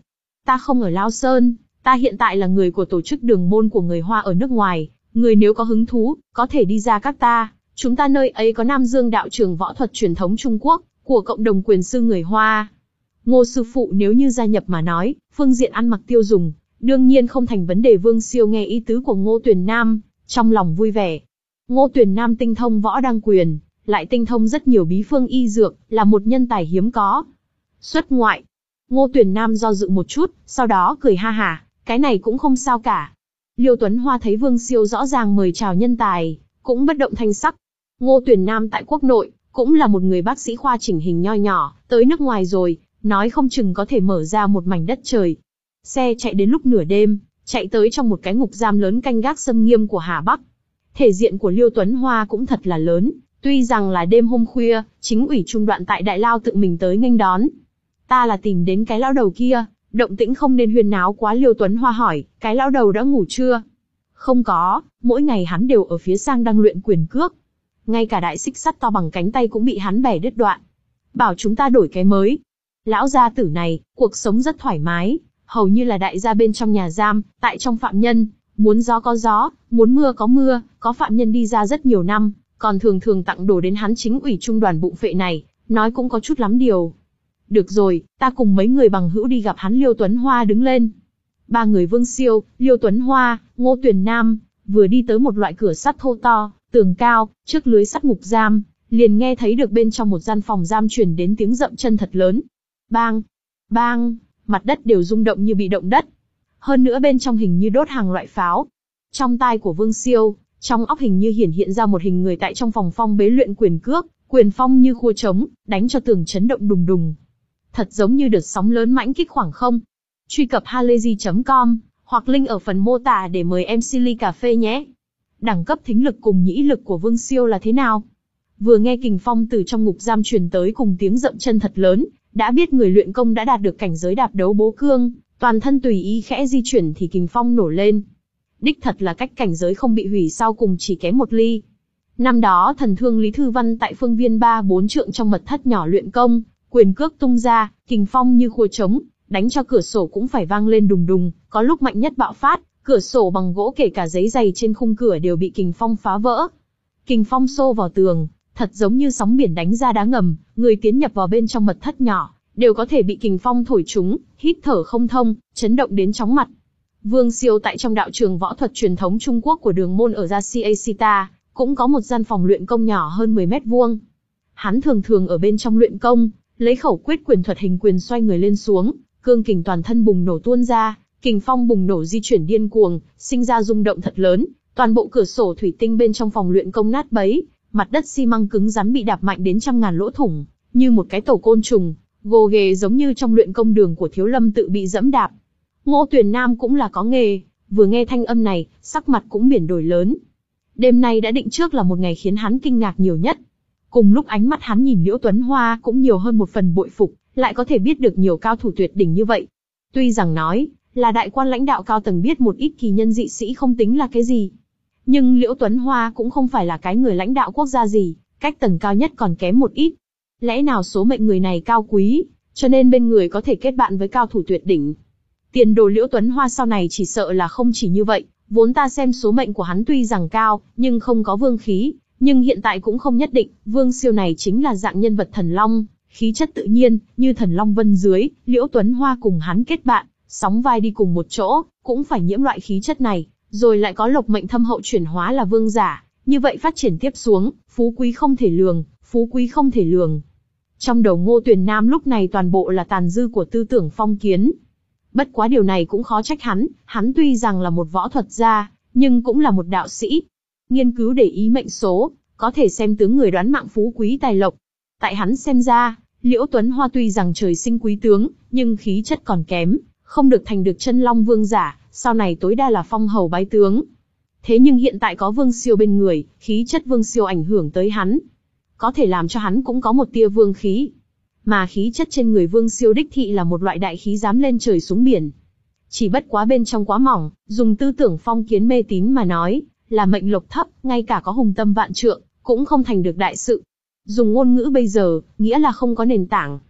Ta không ở Lao Sơn, ta hiện tại là người của tổ chức đường môn của người Hoa ở nước ngoài, người nếu có hứng thú, có thể đi ra các ta, chúng ta nơi ấy có Nam Dương đạo trường võ thuật truyền thống Trung Quốc, của cộng đồng quyền sư người Hoa. Ngô sư phụ nếu như gia nhập mà nói, phương diện ăn mặc tiêu dùng, đương nhiên không thành vấn đề. Vương Siêu nghe ý tứ của Ngô Tuyền Nam, trong lòng vui vẻ. Ngô Tuyền Nam tinh thông võ đăng quyền, lại tinh thông rất nhiều bí phương y dược, là một nhân tài hiếm có. Xuất ngoại. Ngô Tuyền Nam do dự một chút, sau đó cười ha hả, cái này cũng không sao cả. Liêu Tuấn Hoa thấy Vương Siêu rõ ràng mời chào nhân tài, cũng bất động thanh sắc. Ngô Tuyền Nam tại quốc nội, cũng là một người bác sĩ khoa chỉnh hình nho nhỏ, tới nước ngoài rồi, nói không chừng có thể mở ra một mảnh đất trời. Xe chạy đến lúc nửa đêm, chạy tới trong một cái ngục giam lớn canh gác xâm nghiêm của Hà Bắc. Thể diện của Liêu Tuấn Hoa cũng thật là lớn, tuy rằng là đêm hôm khuya, chính ủy trung đoạn tại Đại Lao tự mình tới nghênh đón. Ta là tìm đến cái lão đầu kia, động tĩnh không nên huyên náo quá. Liêu Tuấn Hoa hỏi, cái lão đầu đã ngủ chưa? Không có, mỗi ngày hắn đều ở phía sang đang luyện quyền cước. Ngay cả đại xích sắt to bằng cánh tay cũng bị hắn bẻ đứt đoạn. Bảo chúng ta đổi cái mới. Lão gia tử này, cuộc sống rất thoải mái, hầu như là đại gia bên trong nhà giam, tại trong phạm nhân, muốn gió có gió, muốn mưa có mưa, có phạm nhân đi ra rất nhiều năm, còn thường thường tặng đồ đến hắn chính ủy trung đoàn bụng phệ này, nói cũng có chút lắm điều. Được rồi, ta cùng mấy người bằng hữu đi gặp hắn. Liêu Tuấn Hoa đứng lên. Ba người Vương Siêu, Liêu Tuấn Hoa, Ngô Tuyền Nam, vừa đi tới một loại cửa sắt thô to, tường cao, trước lưới sắt ngục giam, liền nghe thấy được bên trong một gian phòng giam truyền đến tiếng dậm chân thật lớn. Bang! Bang! Mặt đất đều rung động như bị động đất. Hơn nữa bên trong hình như đốt hàng loại pháo. Trong tai của Vương Siêu, trong óc hình như hiển hiện ra một hình người tại trong phòng phong bế luyện quyền cước, quyền phong như khua trống, đánh cho tường chấn động đùng đùng. Thật giống như đợt sóng lớn mãnh kích khoảng không. Truy cập halayzi chấm com, hoặc link ở phần mô tả để mời em xê ly cà phê nhé. Đẳng cấp thính lực cùng nhĩ lực của Vương Siêu là thế nào? Vừa nghe kình phong từ trong ngục giam truyền tới cùng tiếng dậm chân thật lớn, đã biết người luyện công đã đạt được cảnh giới đạp đấu bố cương, toàn thân tùy ý khẽ di chuyển thì kình phong nổ lên. Đích thật là cách cảnh giới không bị hủy sau cùng chỉ kém một ly. Năm đó thần thương Lý Thư Văn tại phương viên ba bốn trượng trong mật thất nhỏ luyện công, quyền cước tung ra, kình phong như khua trống, đánh cho cửa sổ cũng phải vang lên đùng đùng, có lúc mạnh nhất bạo phát, cửa sổ bằng gỗ kể cả giấy dày trên khung cửa đều bị kình phong phá vỡ. Kình phong xô vào tường, thật giống như sóng biển đánh ra đá ngầm, người tiến nhập vào bên trong mật thất nhỏ, đều có thể bị kình phong thổi trúng, hít thở không thông, chấn động đến chóng mặt. Vương Siêu tại trong đạo trường võ thuật truyền thống Trung Quốc của đường môn ở Yashiyashita, cũng có một gian phòng luyện công nhỏ hơn mười mét vuông. Hắn thường thường ở bên trong luyện công, lấy khẩu quyết quyền thuật hình quyền xoay người lên xuống, cương kình toàn thân bùng nổ tuôn ra, kình phong bùng nổ di chuyển điên cuồng, sinh ra rung động thật lớn, toàn bộ cửa sổ thủy tinh bên trong phòng luyện công nát bấy, mặt đất xi măng cứng rắn bị đạp mạnh đến trăm ngàn lỗ thủng, như một cái tổ côn trùng, gồ ghề giống như trong luyện công đường của Thiếu Lâm tự bị dẫm đạp. Ngô Tuyền Nam cũng là có nghề, vừa nghe thanh âm này, sắc mặt cũng biển đổi lớn. Đêm nay đã định trước là một ngày khiến hắn kinh ngạc nhiều nhất. Cùng lúc ánh mắt hắn nhìn Liễu Tuấn Hoa cũng nhiều hơn một phần bội phục, lại có thể biết được nhiều cao thủ tuyệt đỉnh như vậy. Tuy rằng nói là đại quan lãnh đạo cao tầng biết một ít kỳ nhân dị sĩ không tính là cái gì, nhưng Liễu Tuấn Hoa cũng không phải là cái người lãnh đạo quốc gia gì, cách tầng cao nhất còn kém một ít. Lẽ nào số mệnh người này cao quý, cho nên bên người có thể kết bạn với cao thủ tuyệt đỉnh? Tiền đồ Liễu Tuấn Hoa sau này chỉ sợ là không chỉ như vậy, vốn ta xem số mệnh của hắn tuy rằng cao, nhưng không có vương khí, nhưng hiện tại cũng không nhất định. Vương Siêu này chính là dạng nhân vật thần long, khí chất tự nhiên, như thần long vân dưới, Liễu Tuấn Hoa cùng hắn kết bạn, sóng vai đi cùng một chỗ, cũng phải nhiễm loại khí chất này, rồi lại có lộc mệnh thâm hậu chuyển hóa là vương giả, như vậy phát triển tiếp xuống, phú quý không thể lường, phú quý không thể lường. Trong đầu Ngô Tuyền Nam lúc này toàn bộ là tàn dư của tư tưởng phong kiến. Bất quá điều này cũng khó trách hắn, hắn tuy rằng là một võ thuật gia, nhưng cũng là một đạo sĩ. Nghiên cứu để ý mệnh số, có thể xem tướng người đoán mạng phú quý tài lộc. Tại hắn xem ra, Liễu Tuấn Hoa tuy rằng trời sinh quý tướng, nhưng khí chất còn kém, không được thành được chân long vương giả, sau này tối đa là phong hầu bái tướng. Thế nhưng hiện tại có Vương Siêu bên người, khí chất Vương Siêu ảnh hưởng tới hắn, có thể làm cho hắn cũng có một tia vương khí. Mà khí chất trên người Vương Siêu đích thị là một loại đại khí dám lên trời xuống biển. Chỉ bất quá bên trong quá mỏng, dùng tư tưởng phong kiến mê tín mà nói, là mệnh lộc thấp, ngay cả có hùng tâm vạn trượng, cũng không thành được đại sự. Dùng ngôn ngữ bây giờ, nghĩa là không có nền tảng.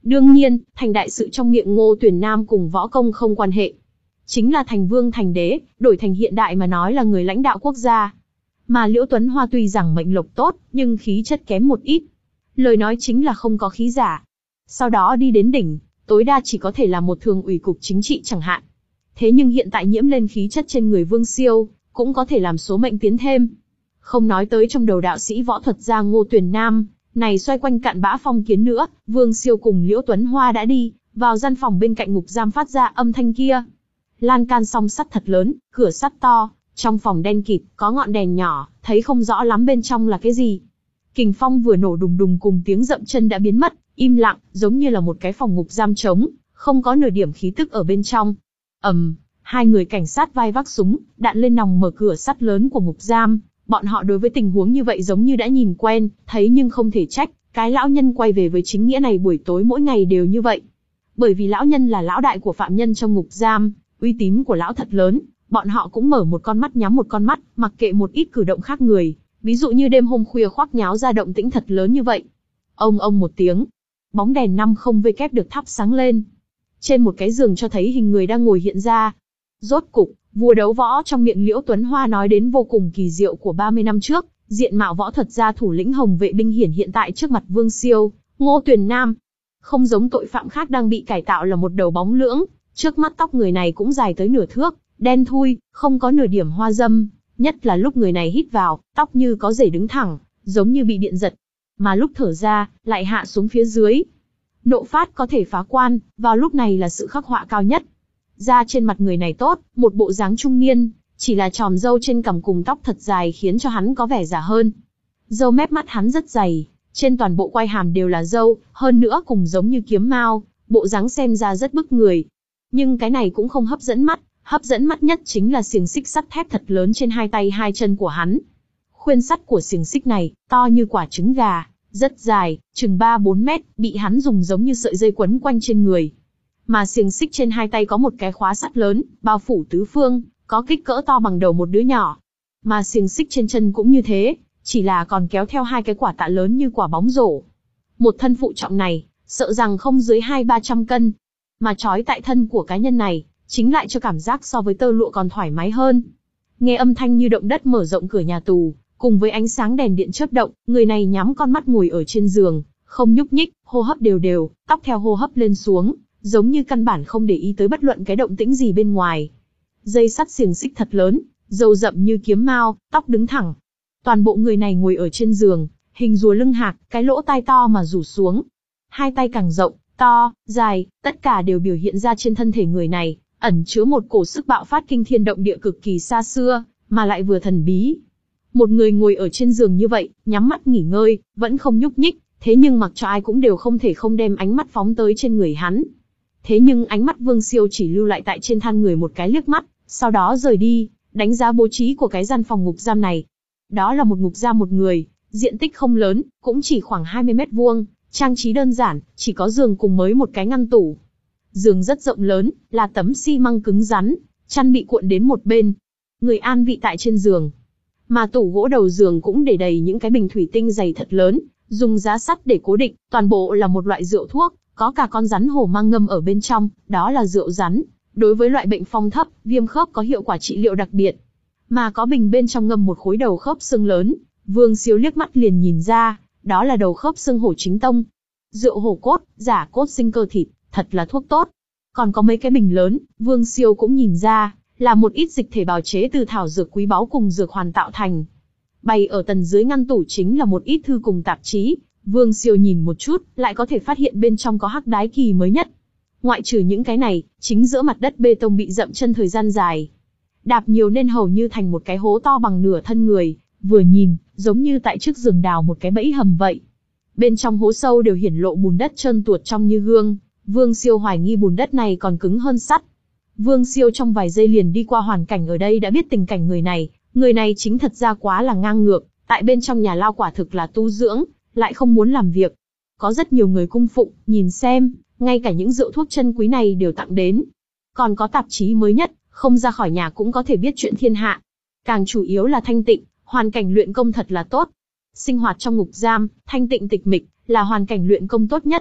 Đương nhiên, thành đại sự trong miệng Ngô Tuyển Nam cùng võ công không quan hệ. Chính là thành vương thành đế, đổi thành hiện đại mà nói là người lãnh đạo quốc gia. Mà Liễu Tuấn Hoa tuy rằng mệnh lộc tốt, nhưng khí chất kém một ít. Lời nói chính là không có khí giả. Sau đó đi đến đỉnh, tối đa chỉ có thể là một thường ủy cục chính trị chẳng hạn. Thế nhưng hiện tại nhiễm lên khí chất trên người Vương Siêu, cũng có thể làm số mệnh tiến thêm. Không nói tới trong đầu đạo sĩ võ thuật gia Ngô Tuyển Nam, này xoay quanh cặn bã phong kiến nữa, Vương Siêu cùng Liễu Tuấn Hoa đã đi vào gian phòng bên cạnh ngục giam phát ra âm thanh kia. Lan can song sắt thật lớn, cửa sắt to, trong phòng đen kịt, có ngọn đèn nhỏ, thấy không rõ lắm bên trong là cái gì. Kình phong vừa nổ đùng đùng cùng tiếng dậm chân đã biến mất, im lặng, giống như là một cái phòng ngục giam trống, không có nửa điểm khí tức ở bên trong. ầm, um, hai người cảnh sát vai vác súng, đạn lên nòng mở cửa sắt lớn của ngục giam. Bọn họ đối với tình huống như vậy giống như đã nhìn quen, thấy nhưng không thể trách, cái lão nhân quay về với chính nghĩa này buổi tối mỗi ngày đều như vậy. Bởi vì lão nhân là lão đại của phạm nhân trong ngục giam, uy tín của lão thật lớn, bọn họ cũng mở một con mắt nhắm một con mắt, mặc kệ một ít cử động khác người, ví dụ như đêm hôm khuya khoác nháo ra động tĩnh thật lớn như vậy. Ông ông một tiếng, bóng đèn năm không vê kép được thắp sáng lên. Trên một cái giường cho thấy hình người đang ngồi hiện ra. Rốt cục, vua đấu võ trong miệng Liễu Tuấn Hoa nói đến vô cùng kỳ diệu của ba mươi năm trước, diện mạo võ thuật gia thủ lĩnh Hồng Vệ binh hiển hiện tại trước mặt Vương Siêu, Ngô Tuyển Nam. Không giống tội phạm khác đang bị cải tạo là một đầu bóng lưỡng, trước mắt tóc người này cũng dài tới nửa thước, đen thui, không có nửa điểm hoa dâm, nhất là lúc người này hít vào, tóc như có rễ đứng thẳng, giống như bị điện giật, mà lúc thở ra, lại hạ xuống phía dưới. Nộ phát có thể phá quan, vào lúc này là sự khắc họa cao nhất. Da trên mặt người này tốt, một bộ dáng trung niên, chỉ là chòm râu trên cằm cùng tóc thật dài khiến cho hắn có vẻ già hơn. Râu mép mắt hắn rất dày, trên toàn bộ quai hàm đều là râu, hơn nữa cùng giống như kiếm mao, bộ dáng xem ra rất bức người. Nhưng cái này cũng không hấp dẫn mắt, hấp dẫn mắt nhất chính là xiềng xích sắt thép thật lớn trên hai tay hai chân của hắn. Khuyên sắt của xiềng xích này, to như quả trứng gà, rất dài, chừng ba bốn mét, bị hắn dùng giống như sợi dây quấn quanh trên người. Mà xiềng xích trên hai tay có một cái khóa sắt lớn, bao phủ tứ phương, có kích cỡ to bằng đầu một đứa nhỏ. Mà xiềng xích trên chân cũng như thế, chỉ là còn kéo theo hai cái quả tạ lớn như quả bóng rổ. Một thân phụ trọng này, sợ rằng không dưới hai ba trăm cân. Mà trói tại thân của cá nhân này, chính lại cho cảm giác so với tơ lụa còn thoải mái hơn. Nghe âm thanh như động đất mở rộng cửa nhà tù, cùng với ánh sáng đèn điện chớp động, người này nhắm con mắt ngồi ở trên giường, không nhúc nhích, hô hấp đều đều, tóc theo hô hấp lên xuống, giống như căn bản không để ý tới bất luận cái động tĩnh gì bên ngoài. Dây sắt xiềng xích thật lớn, râu rậm như kiếm mao, tóc đứng thẳng. Toàn bộ người này ngồi ở trên giường, hình rùa lưng hạc, cái lỗ tai to mà rủ xuống. Hai tay càng rộng, to, dài, tất cả đều biểu hiện ra trên thân thể người này, ẩn chứa một cổ sức bạo phát kinh thiên động địa cực kỳ xa xưa, mà lại vừa thần bí. Một người ngồi ở trên giường như vậy, nhắm mắt nghỉ ngơi, vẫn không nhúc nhích, thế nhưng mặc cho ai cũng đều không thể không đem ánh mắt phóng tới trên người hắn. Thế nhưng ánh mắt Vương Siêu chỉ lưu lại tại trên than người một cái liếc mắt, sau đó rời đi, đánh giá bố trí của cái gian phòng ngục giam này. Đó là một ngục giam một người, diện tích không lớn, cũng chỉ khoảng hai mươi mét vuông, trang trí đơn giản, chỉ có giường cùng mới một cái ngăn tủ. Giường rất rộng lớn, là tấm xi măng cứng rắn, chăn bị cuộn đến một bên. Người an vị tại trên giường. Mà tủ gỗ đầu giường cũng để đầy những cái bình thủy tinh dày thật lớn, dùng giá sắt để cố định, toàn bộ là một loại rượu thuốc, có cả con rắn hổ mang ngâm ở bên trong, đó là rượu rắn. Đối với loại bệnh phong thấp, viêm khớp có hiệu quả trị liệu đặc biệt. Mà có bình bên trong ngâm một khối đầu khớp xương lớn, Vương Siêu liếc mắt liền nhìn ra, đó là đầu khớp xương hổ chính tông. Rượu hổ cốt, giả cốt sinh cơ thịt, thật là thuốc tốt. Còn có mấy cái bình lớn, Vương Siêu cũng nhìn ra, là một ít dịch thể bào chế từ thảo dược quý báu cùng dược hoàn tạo thành. Bày ở tầng dưới ngăn tủ chính là một ít thư cùng tạp chí, Vương Siêu nhìn một chút, lại có thể phát hiện bên trong có hắc đái kỳ mới nhất. Ngoại trừ những cái này, chính giữa mặt đất bê tông bị dậm chân thời gian dài. Đạp nhiều nên hầu như thành một cái hố to bằng nửa thân người, vừa nhìn, giống như tại trước giường đào một cái bẫy hầm vậy. Bên trong hố sâu đều hiển lộ bùn đất trơn tuột trong như gương, Vương Siêu hoài nghi bùn đất này còn cứng hơn sắt. Vương Siêu trong vài giây liền đi qua hoàn cảnh ở đây đã biết tình cảnh người này, người này chính thật ra quá là ngang ngược, tại bên trong nhà lao quả thực là tu dưỡng, lại không muốn làm việc. Có rất nhiều người cung phụng, nhìn xem, ngay cả những rượu thuốc chân quý này đều tặng đến. Còn có tạp chí mới nhất, không ra khỏi nhà cũng có thể biết chuyện thiên hạ. Càng chủ yếu là thanh tịnh, hoàn cảnh luyện công thật là tốt. Sinh hoạt trong ngục giam, thanh tịnh tịch mịch, là hoàn cảnh luyện công tốt nhất.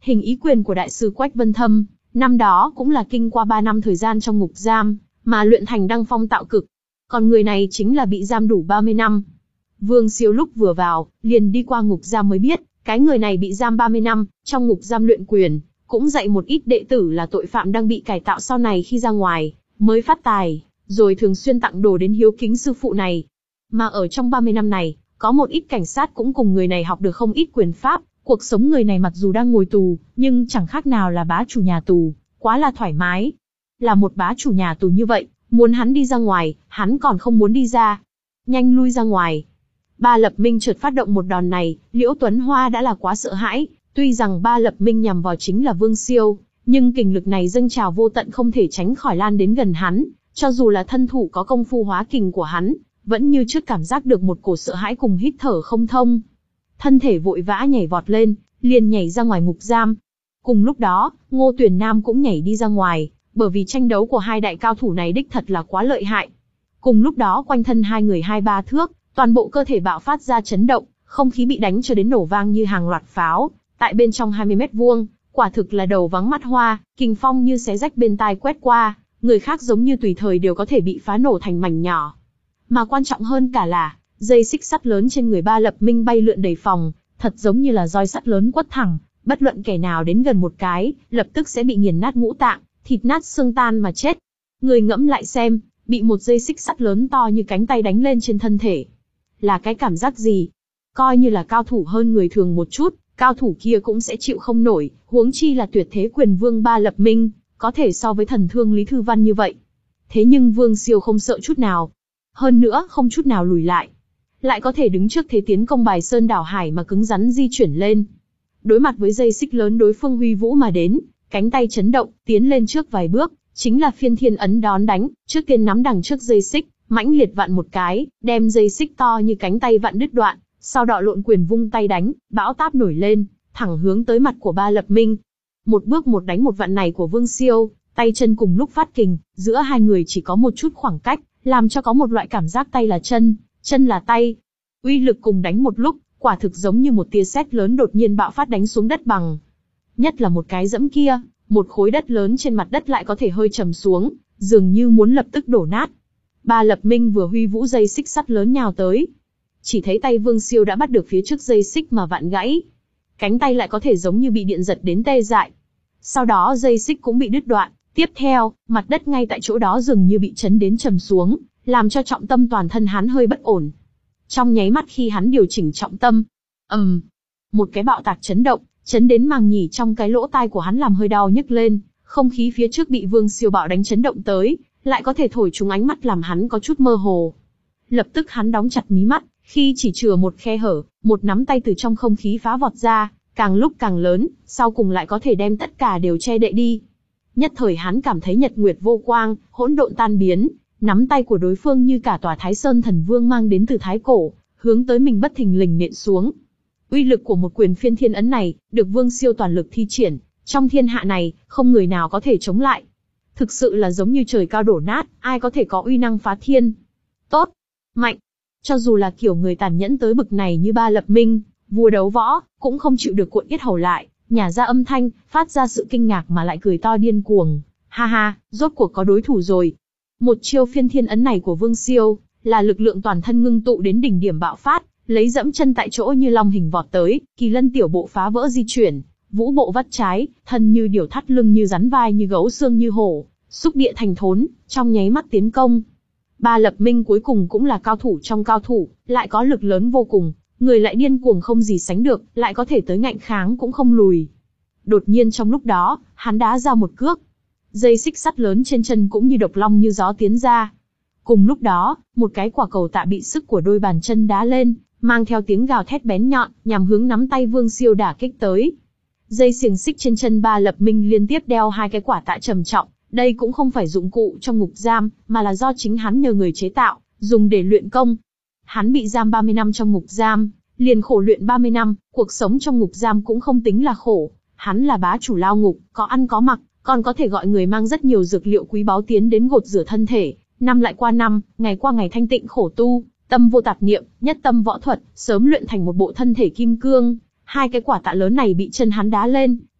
Hình ý quyền của đại sư Quách Vân Thâm, năm đó cũng là kinh qua ba năm thời gian trong ngục giam, mà luyện thành đăng phong tạo cực. Còn người này chính là bị giam đủ ba mươi năm. Vương Siêu lúc vừa vào, liền đi qua ngục giam mới biết, cái người này bị giam ba mươi năm, trong ngục giam luyện quyền, cũng dạy một ít đệ tử là tội phạm đang bị cải tạo sau này khi ra ngoài, mới phát tài, rồi thường xuyên tặng đồ đến hiếu kính sư phụ này. Mà ở trong ba mươi năm này, có một ít cảnh sát cũng cùng người này học được không ít quyền pháp, cuộc sống người này mặc dù đang ngồi tù, nhưng chẳng khác nào là bá chủ nhà tù, quá là thoải mái. Là một bá chủ nhà tù như vậy, muốn hắn đi ra ngoài, hắn còn không muốn đi ra. Nhanh lui ra ngoài. Ba Lập Minh chợt phát động một đòn này, Liễu Tuấn Hoa đã là quá sợ hãi, tuy rằng Ba Lập Minh nhằm vào chính là Vương Siêu, nhưng kình lực này dâng trào vô tận không thể tránh khỏi lan đến gần hắn, cho dù là thân thủ có công phu hóa kình của hắn, vẫn như trước cảm giác được một cổ sợ hãi cùng hít thở không thông. Thân thể vội vã nhảy vọt lên, liền nhảy ra ngoài ngục giam. Cùng lúc đó, Ngô Tuyền Nam cũng nhảy đi ra ngoài, bởi vì tranh đấu của hai đại cao thủ này đích thật là quá lợi hại. Cùng lúc đó quanh thân hai người hai ba thước, toàn bộ cơ thể bạo phát ra chấn động, không khí bị đánh cho đến nổ vang như hàng loạt pháo, tại bên trong hai mươi mét vuông, quả thực là đầu vắng mắt hoa, kình phong như xé rách bên tai quét qua, người khác giống như tùy thời đều có thể bị phá nổ thành mảnh nhỏ. Mà quan trọng hơn cả là, dây xích sắt lớn trên người Ba Lập Minh bay lượn đầy phòng, thật giống như là roi sắt lớn quất thẳng, bất luận kẻ nào đến gần một cái, lập tức sẽ bị nghiền nát ngũ tạng, thịt nát xương tan mà chết. Người ngẫm lại xem, bị một dây xích sắt lớn to như cánh tay đánh lên trên thân thể, là cái cảm giác gì? Coi như là cao thủ hơn người thường một chút, cao thủ kia cũng sẽ chịu không nổi, huống chi là tuyệt thế quyền vương Ba Lập Minh, có thể so với thần thương Lý Thư Văn như vậy. Thế nhưng Vương Siêu không sợ chút nào, hơn nữa không chút nào lùi lại, lại có thể đứng trước thế tiến công bài sơn đảo hải mà cứng rắn di chuyển lên. Đối mặt với dây xích lớn đối phương huy vũ mà đến, cánh tay chấn động, tiến lên trước vài bước, chính là phiên thiên ấn đón đánh, trước tiên nắm đằng trước dây xích, mãnh liệt vặn một cái, đem dây xích to như cánh tay vặn đứt đoạn, sau đó lộn quyền vung tay đánh, bão táp nổi lên, thẳng hướng tới mặt của Ba Lập Minh. Một bước một đánh một vặn này của Vương Siêu, tay chân cùng lúc phát kình, giữa hai người chỉ có một chút khoảng cách, làm cho có một loại cảm giác tay là chân, chân là tay. Uy lực cùng đánh một lúc, quả thực giống như một tia sét lớn đột nhiên bạo phát đánh xuống đất bằng. Nhất là một cái dẫm kia, một khối đất lớn trên mặt đất lại có thể hơi trầm xuống, dường như muốn lập tức đổ nát. Ba Lập Minh vừa huy vũ dây xích sắt lớn nhào tới, chỉ thấy tay Vương Siêu đã bắt được phía trước dây xích mà vặn gãy, cánh tay lại có thể giống như bị điện giật đến tê dại. Sau đó dây xích cũng bị đứt đoạn, tiếp theo, mặt đất ngay tại chỗ đó dường như bị chấn đến trầm xuống, làm cho trọng tâm toàn thân hắn hơi bất ổn. Trong nháy mắt khi hắn điều chỉnh trọng tâm, ầm, um, một cái bạo tạc chấn động, chấn đến màng nhĩ trong cái lỗ tai của hắn làm hơi đau nhức lên, không khí phía trước bị Vương Siêu bạo đánh chấn động tới, lại có thể thổi trúng ánh mắt làm hắn có chút mơ hồ. Lập tức hắn đóng chặt mí mắt, khi chỉ chừa một khe hở, một nắm tay từ trong không khí phá vọt ra, càng lúc càng lớn, sau cùng lại có thể đem tất cả đều che đậy đi. Nhất thời hắn cảm thấy nhật nguyệt vô quang, hỗn độn tan biến, nắm tay của đối phương như cả tòa Thái Sơn Thần Vương mang đến từ thái cổ, hướng tới mình bất thình lình nện xuống. Uy lực của một quyền phiên thiên ấn này, được Vương Siêu toàn lực thi triển, trong thiên hạ này, không người nào có thể chống lại. Thực sự là giống như trời cao đổ nát, ai có thể có uy năng phá thiên. Tốt, mạnh. Cho dù là kiểu người tàn nhẫn tới bực này như Ba Lập Minh, vua đấu võ, cũng không chịu được cuộn yết hầu lại, nhả ra âm thanh, phát ra sự kinh ngạc mà lại cười to điên cuồng. Ha ha, rốt cuộc có đối thủ rồi. Một chiêu phiên thiên ấn này của Vương Siêu, là lực lượng toàn thân ngưng tụ đến đỉnh điểm bạo phát, lấy dẫm chân tại chỗ như long hình vọt tới, kỳ lân tiểu bộ phá vỡ di chuyển, vũ bộ vắt trái, thân như điểu thắt lưng như rắn vai như gấu xương như hổ, xúc địa thành thốn, trong nháy mắt tiến công. Ba Lập Minh cuối cùng cũng là cao thủ trong cao thủ, lại có lực lớn vô cùng, người lại điên cuồng không gì sánh được, lại có thể tới ngạnh kháng cũng không lùi. Đột nhiên trong lúc đó, hắn đá ra một cước. Dây xích sắt lớn trên chân cũng như độc long như gió tiến ra. Cùng lúc đó, một cái quả cầu tạ bị sức của đôi bàn chân đá lên, mang theo tiếng gào thét bén nhọn, nhằm hướng nắm tay Vương Siêu đả kích tới. Dây xiềng xích trên chân Ba Lập Minh liên tiếp đeo hai cái quả tạ trầm trọng, đây cũng không phải dụng cụ trong ngục giam, mà là do chính hắn nhờ người chế tạo, dùng để luyện công. Hắn bị giam ba mươi năm trong ngục giam, liền khổ luyện ba mươi năm, cuộc sống trong ngục giam cũng không tính là khổ. Hắn là bá chủ lao ngục, có ăn có mặc, còn có thể gọi người mang rất nhiều dược liệu quý báu tiến đến gột rửa thân thể. Năm lại qua năm, ngày qua ngày thanh tịnh khổ tu, tâm vô tạp niệm, nhất tâm võ thuật, sớm luyện thành một bộ thân thể kim cương. Hai cái quả tạ lớn này bị chân hắn đá lên,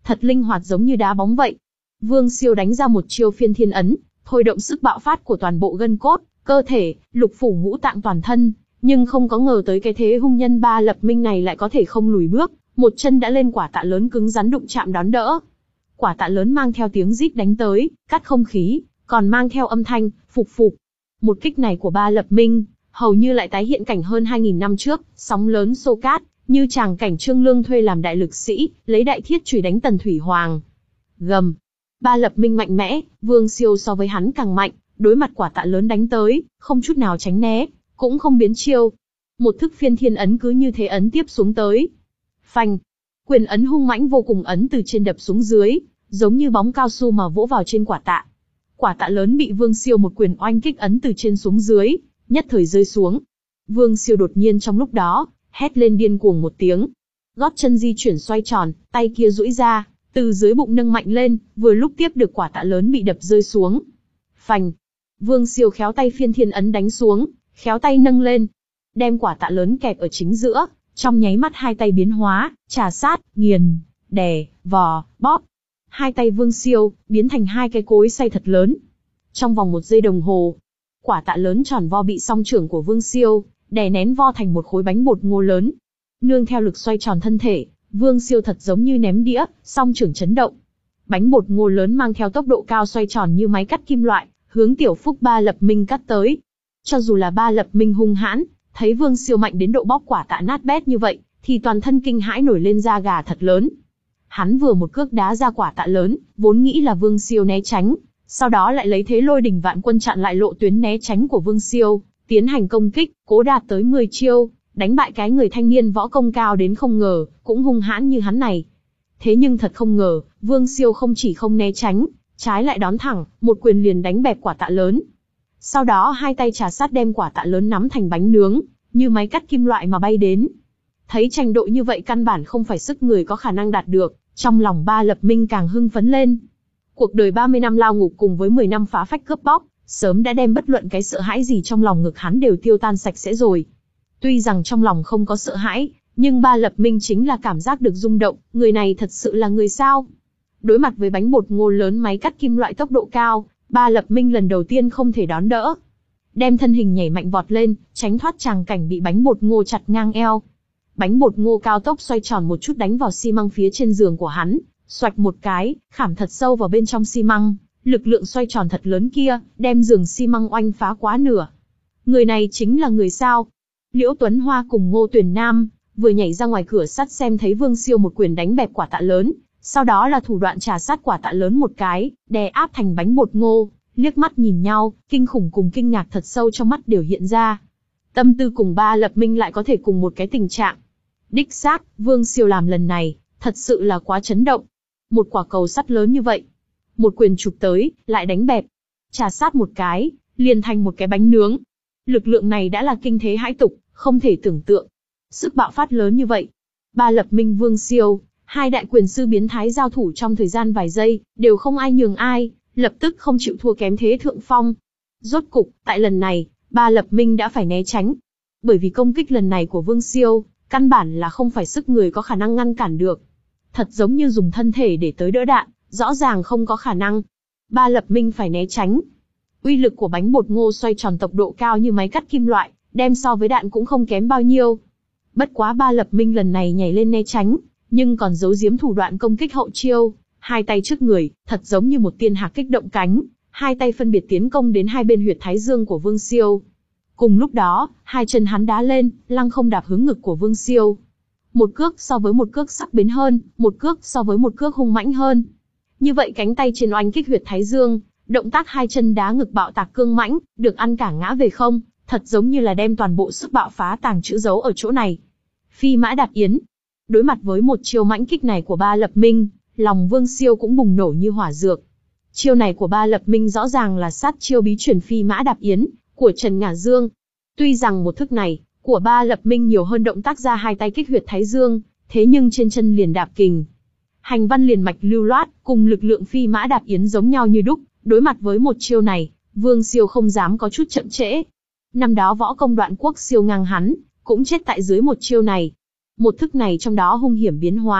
thật linh hoạt giống như đá bóng vậy. Vương Siêu đánh ra một chiêu phiên thiên ấn, thôi động sức bạo phát của toàn bộ gân cốt, cơ thể, lục phủ ngũ tạng toàn thân, nhưng không có ngờ tới cái thế hung nhân Ba Lập Minh này lại có thể không lùi bước, một chân đã lên quả tạ lớn cứng rắn đụng chạm đón đỡ. Quả tạ lớn mang theo tiếng rít đánh tới, cắt không khí, còn mang theo âm thanh phục phục. Một kích này của Ba Lập Minh, hầu như lại tái hiện cảnh hơn hai nghìn năm trước, sóng lớn xô cát, như tràng cảnh Trương Lương thuê làm đại lực sĩ, lấy đại thiết chùy đánh Tần Thủy Hoàng. Gầm. Ba Lập Minh mạnh mẽ, Vương Siêu so với hắn càng mạnh, đối mặt quả tạ lớn đánh tới, không chút nào tránh né, cũng không biến chiêu. Một thức phiên thiên ấn cứ như thế ấn tiếp xuống tới. Phanh. Quyền ấn hung mãnh vô cùng ấn từ trên đập xuống dưới, giống như bóng cao su mà vỗ vào trên quả tạ. Quả tạ lớn bị Vương Siêu một quyền oanh kích ấn từ trên xuống dưới, nhất thời rơi xuống. Vương Siêu đột nhiên trong lúc đó, hét lên điên cuồng một tiếng. Gót chân di chuyển xoay tròn, tay kia duỗi ra, từ dưới bụng nâng mạnh lên, vừa lúc tiếp được quả tạ lớn bị đập rơi xuống. Phanh. Vương Siêu khéo tay phiên thiên ấn đánh xuống, khéo tay nâng lên, đem quả tạ lớn kẹp ở chính giữa, trong nháy mắt hai tay biến hóa, trà sát, nghiền, đè, vò, bóp. Hai tay Vương Siêu biến thành hai cái cối xay thật lớn. Trong vòng một giây đồng hồ, quả tạ lớn tròn vo bị song trưởng của Vương Siêu đè nén vo thành một khối bánh bột ngô lớn. Nương theo lực xoay tròn thân thể, Vương Siêu thật giống như ném đĩa, song trưởng chấn động. Bánh bột ngô lớn mang theo tốc độ cao xoay tròn như máy cắt kim loại, hướng Tiểu Phúc Ba Lập Minh cắt tới. Cho dù là Ba Lập Minh hung hãn, thấy Vương Siêu mạnh đến độ bóp quả tạ nát bét như vậy, thì toàn thân kinh hãi nổi lên da gà thật lớn. Hắn vừa một cước đá ra quả tạ lớn, vốn nghĩ là Vương Siêu né tránh, sau đó lại lấy thế lôi đỉnh vạn quân chặn lại lộ tuyến né tránh của Vương Siêu, tiến hành công kích, cố đạt tới mười chiêu, đánh bại cái người thanh niên võ công cao đến không ngờ, cũng hung hãn như hắn này. Thế nhưng thật không ngờ, Vương Siêu không chỉ không né tránh, trái lại đón thẳng, một quyền liền đánh bẹp quả tạ lớn. Sau đó hai tay trà sát đem quả tạ lớn nắm thành bánh nướng, như máy cắt kim loại mà bay đến. Thấy tranh độ như vậy căn bản không phải sức người có khả năng đạt được, trong lòng Ba Lập Minh càng hưng phấn lên. Cuộc đời ba mươi năm lao ngục cùng với mười năm phá phách cướp bóc, sớm đã đem bất luận cái sợ hãi gì trong lòng ngực hắn đều tiêu tan sạch sẽ rồi. Tuy rằng trong lòng không có sợ hãi, nhưng Ba Lập Minh chính là cảm giác được rung động, người này thật sự là người sao? Đối mặt với bánh bột ngô lớn máy cắt kim loại tốc độ cao, Ba Lập Minh lần đầu tiên không thể đón đỡ. Đem thân hình nhảy mạnh vọt lên, tránh thoát tràng cảnh bị bánh bột ngô chặt ngang eo. Bánh bột ngô cao tốc xoay tròn một chút đánh vào xi măng phía trên giường của hắn, xoạch một cái, khảm thật sâu vào bên trong xi măng, lực lượng xoay tròn thật lớn kia, đem giường xi măng oanh phá quá nửa. Người này chính là người sao? Liễu Tuấn Hoa cùng Ngô Tuyền Nam, vừa nhảy ra ngoài cửa sắt xem thấy Vương Siêu một quyền đánh bẹp quả tạ lớn, sau đó là thủ đoạn trà sát quả tạ lớn một cái, đè áp thành bánh bột ngô, liếc mắt nhìn nhau, kinh khủng cùng kinh ngạc thật sâu trong mắt đều hiện ra. Tâm tư cùng Ba Lập Minh lại có thể cùng một cái tình trạng. Đích xác, Vương Siêu làm lần này, thật sự là quá chấn động. Một quả cầu sắt lớn như vậy, một quyền chụp tới, lại đánh bẹp, trà sát một cái, liền thành một cái bánh nướng. Lực lượng này đã là kinh thế hãi tục, không thể tưởng tượng. Sức bạo phát lớn như vậy. Ba Lập Minh Vương Siêu, hai đại quyền sư biến thái giao thủ trong thời gian vài giây, đều không ai nhường ai, lập tức không chịu thua kém thế thượng phong. Rốt cục, tại lần này, Ba Lập Minh đã phải né tránh. Bởi vì công kích lần này của Vương Siêu, căn bản là không phải sức người có khả năng ngăn cản được. Thật giống như dùng thân thể để tới đỡ đạn, rõ ràng không có khả năng. Ba Lập Minh phải né tránh. Uy lực của bánh bột ngô xoay tròn tốc độ cao như máy cắt kim loại, đem so với đạn cũng không kém bao nhiêu. Bất quá Ba Lập Minh lần này nhảy lên né tránh, nhưng còn giấu giếm thủ đoạn công kích hậu chiêu, hai tay trước người, thật giống như một tiên hạc kích động cánh, hai tay phân biệt tiến công đến hai bên huyệt thái dương của Vương Siêu. Cùng lúc đó, hai chân hắn đá lên, lăng không đạp hướng ngực của Vương Siêu. Một cước so với một cước sắc bén hơn, một cước so với một cước hung mãnh hơn. Như vậy cánh tay trên oanh kích huyệt thái dương, động tác hai chân đá ngực bạo tạc cương mãnh, được ăn cả ngã về không, thật giống như là đem toàn bộ sức bạo phá tàng trữ giấu ở chỗ này. Phi mã đạp yến. Đối mặt với một chiêu mãnh kích này của Ba Lập Minh, lòng Vương Siêu cũng bùng nổ như hỏa dược. Chiêu này của Ba Lập Minh rõ ràng là sát chiêu bí truyền phi mã đạp yến của Trần Ngả Dương. Tuy rằng một thức này của Ba Lập Minh nhiều hơn động tác ra hai tay kích huyệt thái dương, thế nhưng trên chân liền đạp kình, hành văn liền mạch lưu loát, cùng lực lượng phi mã đạp yến giống nhau như đúc. Đối mặt với một chiêu này, Vương Siêu không dám có chút chậm trễ. Năm đó võ công Đoạn Quốc siêu ngang hắn, cũng chết tại dưới một chiêu này. Một thức này trong đó hung hiểm biến hóa,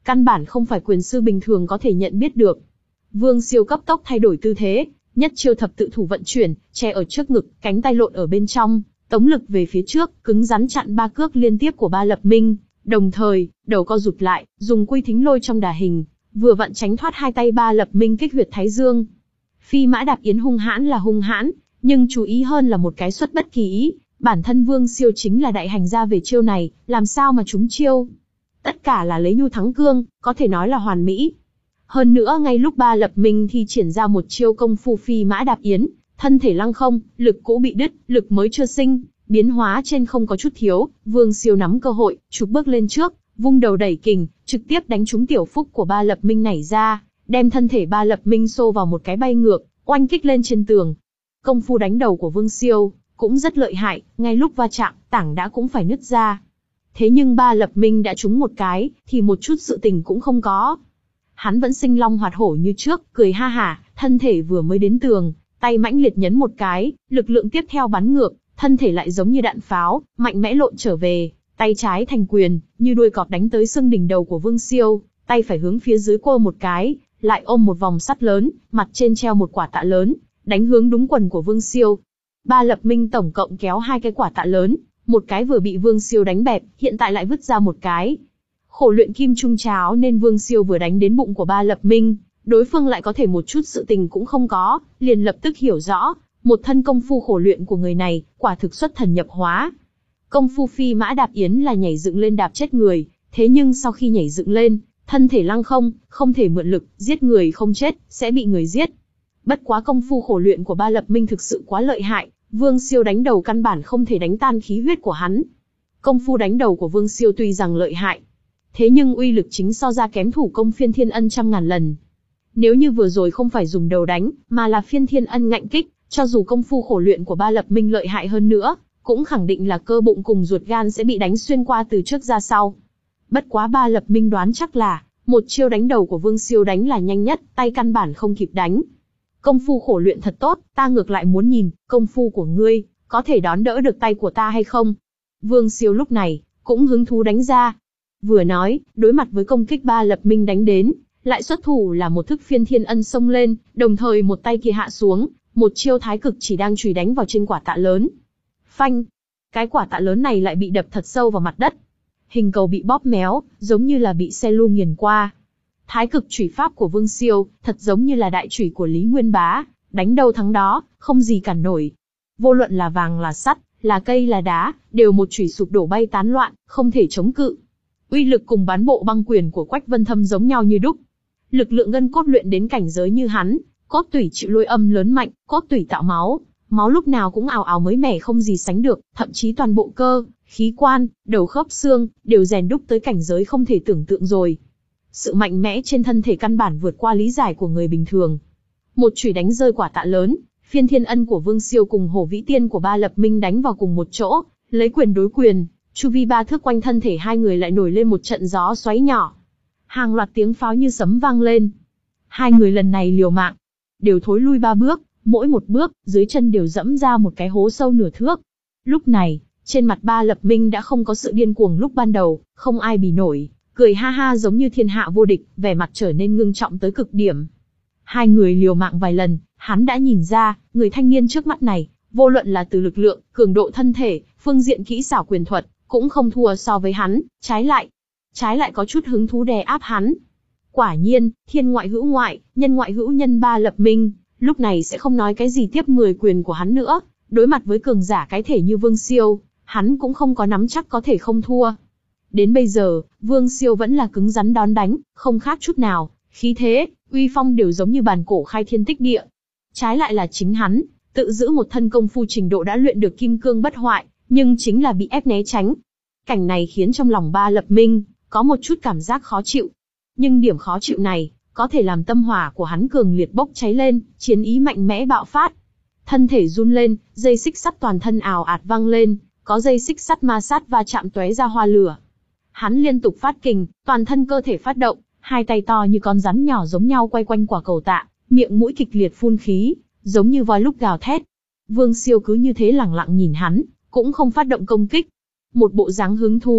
căn bản không phải quyền sư bình thường có thể nhận biết được. Vương Siêu cấp tốc thay đổi tư thế, nhất chiêu thập tự thủ vận chuyển, che ở trước ngực, cánh tay lộn ở bên trong, tống lực về phía trước, cứng rắn chặn ba cước liên tiếp của Ba Lập Minh, đồng thời, đầu co rụt lại, dùng quy thính lôi trong đà hình, vừa vặn tránh thoát hai tay Ba Lập Minh kích huyệt thái dương. Phi mã đạp yến hung hãn là hung hãn, nhưng chú ý hơn là một cái xuất bất kỳ ý, bản thân Vương Siêu chính là đại hành gia về chiêu này, làm sao mà trúng chiêu. Tất cả là lấy nhu thắng cương, có thể nói là hoàn mỹ. Hơn nữa ngay lúc Ba Lập Minh thi triển ra một chiêu công phu phi mã đạp yến, thân thể lăng không, lực cũ bị đứt, lực mới chưa sinh, biến hóa trên không có chút thiếu, Vương Siêu nắm cơ hội, chụp bước lên trước, vung đầu đẩy kình, trực tiếp đánh trúng tiểu phúc của Ba Lập Minh nảy ra, đem thân thể Ba Lập Minh xô vào một cái bay ngược, oanh kích lên trên tường. Công phu đánh đầu của Vương Siêu cũng rất lợi hại, ngay lúc va chạm, tảng đá cũng phải nứt ra. Thế nhưng Ba Lập Minh đã trúng một cái, thì một chút sự tình cũng không có. Hắn vẫn sinh long hoạt hổ như trước, cười ha hả, thân thể vừa mới đến tường, tay mãnh liệt nhấn một cái, lực lượng tiếp theo bắn ngược, thân thể lại giống như đạn pháo, mạnh mẽ lộn trở về, tay trái thành quyền, như đuôi cọp đánh tới xương đỉnh đầu của Vương Siêu, tay phải hướng phía dưới cô một cái, lại ôm một vòng sắt lớn, mặt trên treo một quả tạ lớn, đánh hướng đúng quần của Vương Siêu. Ba Lập Minh tổng cộng kéo hai cái quả tạ lớn, một cái vừa bị Vương Siêu đánh bẹp, hiện tại lại vứt ra một cái. Khổ luyện kim trung cháo nên Vương Siêu vừa đánh đến bụng của Ba Lập Minh, đối phương lại có thể một chút sự tình cũng không có, liền lập tức hiểu rõ, một thân công phu khổ luyện của người này, quả thực xuất thần nhập hóa. Công phu phi mã đạp yến là nhảy dựng lên đạp chết người, thế nhưng sau khi nhảy dựng lên, thân thể lăng không, không thể mượn lực, giết người không chết, sẽ bị người giết. Bất quá công phu khổ luyện của Ba Lập Minh thực sự quá lợi hại, Vương Siêu đánh đầu căn bản không thể đánh tan khí huyết của hắn. Công phu đánh đầu của Vương Siêu tuy rằng lợi hại, thế nhưng uy lực chính so ra kém thủ công Phiên Thiên Ân trăm ngàn lần. Nếu như vừa rồi không phải dùng đầu đánh, mà là Phiên Thiên Ân ngạnh kích, cho dù công phu khổ luyện của Ba Lập Minh lợi hại hơn nữa, cũng khẳng định là cơ bụng cùng ruột gan sẽ bị đánh xuyên qua từ trước ra sau. Bất quá Ba Lập Minh đoán chắc là, một chiêu đánh đầu của Vương Siêu đánh là nhanh nhất, tay căn bản không kịp đánh. Công phu khổ luyện thật tốt, ta ngược lại muốn nhìn, công phu của ngươi, có thể đón đỡ được tay của ta hay không? Vương Siêu lúc này, cũng hứng thú đánh ra. Vừa nói, đối mặt với công kích Ba Lập Minh đánh đến, lại xuất thủ là một thức Phiên Thiên Ân xông lên, đồng thời một tay kia hạ xuống, một chiêu thái cực chỉ đang chùy đánh vào trên quả tạ lớn. Phanh! Cái quả tạ lớn này lại bị đập thật sâu vào mặt đất. Hình cầu bị bóp méo, giống như là bị xe lu nghiền qua. Thái cực chủy pháp của Vương Siêu, thật giống như là đại chủy của Lý Nguyên Bá, đánh đâu thắng đó, không gì cản nổi. Vô luận là vàng là sắt, là cây là đá, đều một chủy sụp đổ bay tán loạn, không thể chống cự. Uy lực cùng bán bộ băng quyền của Quách Vân Thâm giống nhau như đúc. Lực lượng gân cốt luyện đến cảnh giới như hắn, cốt tủy chịu lôi âm lớn mạnh, cốt tủy tạo máu, máu lúc nào cũng ào ào mới mẻ không gì sánh được, thậm chí toàn bộ cơ, khí quan, đầu khớp xương, đều rèn đúc tới cảnh giới không thể tưởng tượng rồi. Sự mạnh mẽ trên thân thể căn bản vượt qua lý giải của người bình thường. Một chùy đánh rơi quả tạ lớn, Phiên Thiên Ân của Vương Siêu cùng Hổ Vĩ Tiên của Ba Lập Minh đánh vào cùng một chỗ, lấy quyền đối quyền, chu vi ba thước quanh thân thể hai người lại nổi lên một trận gió xoáy nhỏ. Hàng loạt tiếng pháo như sấm vang lên. Hai người lần này liều mạng, đều thối lui ba bước, mỗi một bước, dưới chân đều dẫm ra một cái hố sâu nửa thước. Lúc này, trên mặt Ba Lập Minh đã không có sự điên cuồng lúc ban đầu, không ai bì nổi, cười ha ha giống như thiên hạ vô địch, vẻ mặt trở nên ngưng trọng tới cực điểm. Hai người liều mạng vài lần, hắn đã nhìn ra, người thanh niên trước mắt này, vô luận là từ lực lượng, cường độ thân thể, phương diện kỹ xảo quyền thuật, cũng không thua so với hắn, trái lại, trái lại có chút hứng thú đè áp hắn. Quả nhiên, thiên ngoại hữu ngoại, nhân ngoại hữu nhân Ba Lập Minh, lúc này sẽ không nói cái gì tiếp mười quyền của hắn nữa, đối mặt với cường giả cái thể như Vương Siêu, hắn cũng không có nắm chắc có thể không thua. Đến bây giờ, Vương Siêu vẫn là cứng rắn đón đánh, không khác chút nào, khí thế, uy phong đều giống như bàn cổ khai thiên tích địa. Trái lại là chính hắn, tự giữ một thân công phu trình độ đã luyện được kim cương bất hoại, nhưng chính là bị ép né tránh. Cảnh này khiến trong lòng Ba Lập Minh có một chút cảm giác khó chịu. Nhưng điểm khó chịu này, có thể làm tâm hỏa của hắn cường liệt bốc cháy lên, chiến ý mạnh mẽ bạo phát. Thân thể run lên, dây xích sắt toàn thân ào ạt vang lên, có dây xích sắt ma sát va chạm tóe ra hoa lửa. Hắn liên tục phát kình, toàn thân cơ thể phát động, hai tay to như con rắn nhỏ giống nhau quay quanh quả cầu tạ, miệng mũi kịch liệt phun khí, giống như voi lúc gào thét. Vương Siêu cứ như thế lẳng lặng nhìn hắn, cũng không phát động công kích. Một bộ dáng hứng thú,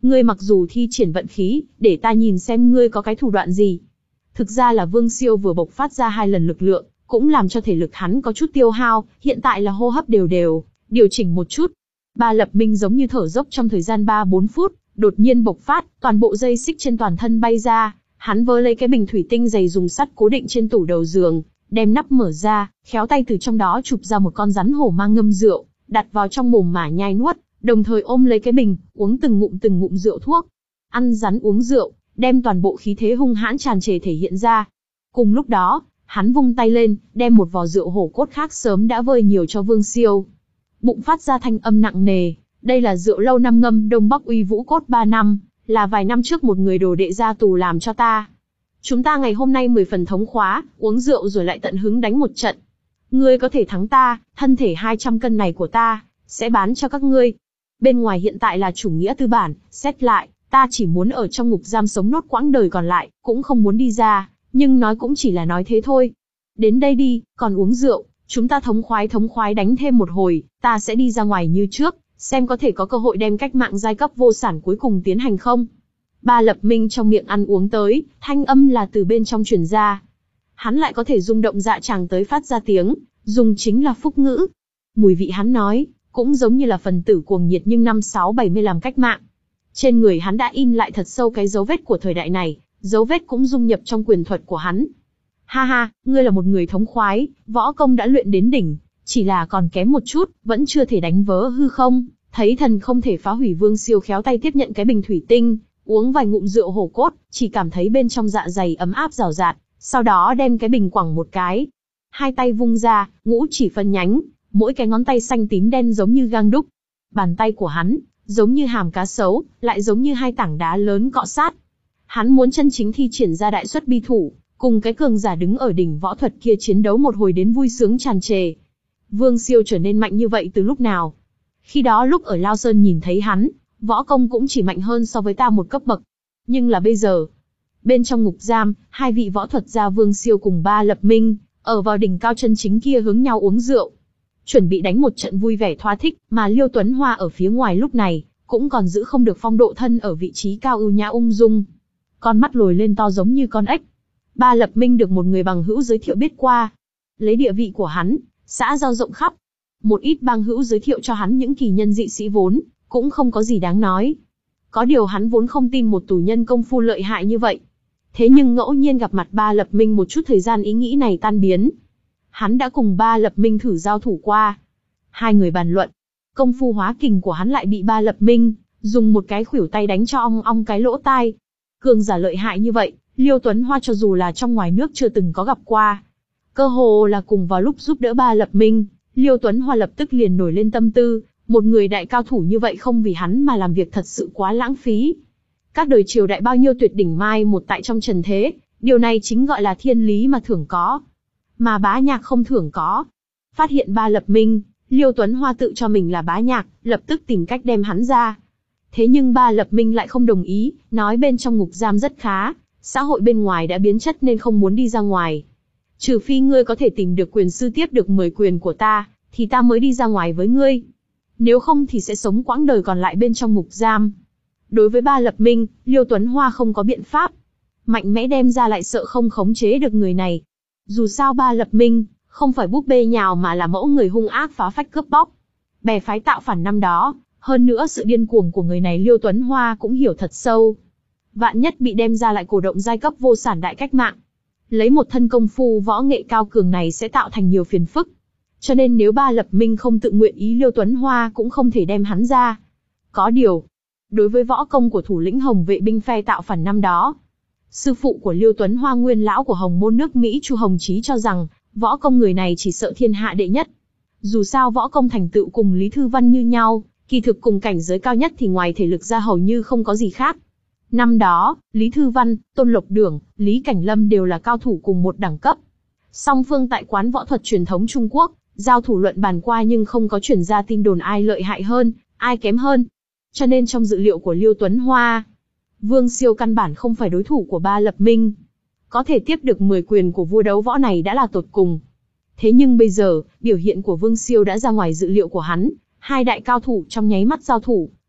Ngươi mặc dù thi triển vận khí, để ta nhìn xem ngươi có cái thủ đoạn gì. Thực ra là Vương Siêu vừa bộc phát ra hai lần lực lượng, cũng làm cho thể lực hắn có chút tiêu hao, hiện tại là hô hấp đều đều, điều chỉnh một chút. Ba Lập Minh giống như thở dốc trong thời gian ba bốn phút, đột nhiên bộc phát, toàn bộ dây xích trên toàn thân bay ra, hắn vớ lấy cái bình thủy tinh dày dùng sắt cố định trên tủ đầu giường, đem nắp mở ra, khéo tay từ trong đó chụp ra một con rắn hổ mang ngâm rượu, đặt vào trong mồm mà nhai nuốt, đồng thời ôm lấy cái bình, uống từng ngụm từng ngụm rượu thuốc. Ăn rắn uống rượu, đem toàn bộ khí thế hung hãn tràn trề thể hiện ra. Cùng lúc đó, hắn vung tay lên, đem một vò rượu hổ cốt khác sớm đã vơi nhiều cho Vương Siêu. Bụng phát ra thanh âm nặng nề, đây là rượu lâu năm ngâm Đông Bắc Uy Vũ Cốt ba năm, là vài năm trước một người đồ đệ ra tù làm cho ta. Chúng ta ngày hôm nay mười phần thống khóa, uống rượu rồi lại tận hứng đánh một trận. Ngươi có thể thắng ta, thân thể hai trăm cân này của ta, sẽ bán cho các ngươi. Bên ngoài hiện tại là chủ nghĩa tư bản, xét lại, ta chỉ muốn ở trong ngục giam sống nốt quãng đời còn lại, cũng không muốn đi ra, nhưng nói cũng chỉ là nói thế thôi. Đến đây đi, còn uống rượu, chúng ta thống khoái thống khoái đánh thêm một hồi, ta sẽ đi ra ngoài như trước, xem có thể có cơ hội đem cách mạng giai cấp vô sản cuối cùng tiến hành không. Ba Lập Minh trong miệng ăn uống tới, thanh âm là từ bên trong truyền ra. Hắn lại có thể rung động dạ chàng tới phát ra tiếng, dùng chính là phúc ngữ. Mùi vị hắn nói, cũng giống như là phần tử cuồng nhiệt nhưng năm sáu bảy mươi làm cách mạng. Trên người hắn đã in lại thật sâu cái dấu vết của thời đại này, dấu vết cũng dung nhập trong quyền thuật của hắn. Ha ha, ngươi là một người thống khoái, võ công đã luyện đến đỉnh, chỉ là còn kém một chút, vẫn chưa thể đánh vỡ hư không, thấy thần không thể phá hủy. Vương Siêu khéo tay tiếp nhận cái bình thủy tinh, uống vài ngụm rượu hổ cốt, chỉ cảm thấy bên trong dạ dày ấm áp rào rạt, sau đó đem cái bình quẳng một cái. Hai tay vung ra, ngũ chỉ phân nhánh, mỗi cái ngón tay xanh tím đen giống như gang đúc. Bàn tay của hắn, giống như hàm cá sấu, lại giống như hai tảng đá lớn cọ sát. Hắn muốn chân chính thi triển ra đại xuất bi thủ, cùng cái cường giả đứng ở đỉnh võ thuật kia chiến đấu một hồi đến vui sướng tràn trề. Vương Siêu trở nên mạnh như vậy từ lúc nào? Khi đó lúc ở Lao Sơn nhìn thấy hắn, võ công cũng chỉ mạnh hơn so với ta một cấp bậc. Nhưng là bây giờ, bên trong ngục giam, hai vị võ thuật gia Vương Siêu cùng Ba Lập Minh, ở vào đỉnh cao chân chính kia hướng nhau uống rượu, chuẩn bị đánh một trận vui vẻ thỏa thích, mà Liêu Tuấn Hoa ở phía ngoài lúc này, cũng còn giữ không được phong độ thân ở vị trí cao ưu nhã ung dung. Con mắt lồi lên to giống như con ếch. Ba Lập Minh được một người bằng hữu giới thiệu biết qua. Lấy địa vị của hắn, xã giao rộng khắp. Một ít bang hữu giới thiệu cho hắn những kỳ nhân dị sĩ vốn, cũng không có gì đáng nói. Có điều hắn vốn không tin một tù nhân công phu lợi hại như vậy. Thế nhưng ngẫu nhiên gặp mặt Ba Lập Minh một chút thời gian ý nghĩ này tan biến. Hắn đã cùng Ba Lập Minh thử giao thủ qua. Hai người bàn luận. Công phu hóa kình của hắn lại bị Ba Lập Minh dùng một cái khuỷu tay đánh cho ong ong cái lỗ tai. Cường giả lợi hại như vậy, Liêu Tuấn Hoa cho dù là trong ngoài nước chưa từng có gặp qua. Cơ hồ là cùng vào lúc giúp đỡ Ba Lập Minh, Liêu Tuấn Hoa lập tức liền nổi lên tâm tư, một người đại cao thủ như vậy không vì hắn mà làm việc thật sự quá lãng phí. Các đời triều đại bao nhiêu tuyệt đỉnh mai một tại trong trần thế, điều này chính gọi là thiên lý mà thưởng có, mà bá nhạc không thưởng có. Phát hiện Ba Lập Minh, Liêu Tuấn Hoa tự cho mình là bá nhạc, lập tức tìm cách đem hắn ra. Thế nhưng Ba Lập Minh lại không đồng ý, nói bên trong ngục giam rất khá, xã hội bên ngoài đã biến chất nên không muốn đi ra ngoài. Trừ phi ngươi có thể tìm được quyền sư tiếp được mười quyền của ta, thì ta mới đi ra ngoài với ngươi. Nếu không thì sẽ sống quãng đời còn lại bên trong ngục giam. Đối với Ba Lập Minh, Liêu Tuấn Hoa không có biện pháp. Mạnh mẽ đem ra lại sợ không khống chế được người này. Dù sao Ba Lập Minh, không phải búp bê nhào mà là mẫu người hung ác phá phách cướp bóc. Bè phái tạo phản năm đó, hơn nữa sự điên cuồng của người này Liêu Tuấn Hoa cũng hiểu thật sâu. Vạn nhất bị đem ra lại cổ động giai cấp vô sản đại cách mạng. Lấy một thân công phu võ nghệ cao cường này sẽ tạo thành nhiều phiền phức. Cho nên nếu Ba Lập Minh không tự nguyện ý Liêu Tuấn Hoa cũng không thể đem hắn ra. Có điều, đối với võ công của thủ lĩnh Hồng vệ binh phe tạo phản năm đó, sư phụ của Liêu Tuấn Hoa nguyên lão của Hồng môn nước Mỹ Chu Hồng Chí cho rằng, võ công người này chỉ sợ thiên hạ đệ nhất. Dù sao võ công thành tựu cùng Lý Thư Văn như nhau, kỳ thực cùng cảnh giới cao nhất thì ngoài thể lực ra hầu như không có gì khác. Năm đó, Lý Thư Văn, Tôn Lộc Đường, Lý Cảnh Lâm đều là cao thủ cùng một đẳng cấp. Song phương tại quán võ thuật truyền thống Trung Quốc, giao thủ luận bàn qua nhưng không có truyền ra tin đồn ai lợi hại hơn, ai kém hơn. Cho nên trong dự liệu của Liêu Tuấn Hoa, Vương Siêu căn bản không phải đối thủ của Ba Lập Minh. Có thể tiếp được mười quyền của vua đấu võ này đã là tột cùng. Thế nhưng bây giờ, biểu hiện của Vương Siêu đã ra ngoài dự liệu của hắn, hai đại cao thủ trong nháy mắt giao thủ,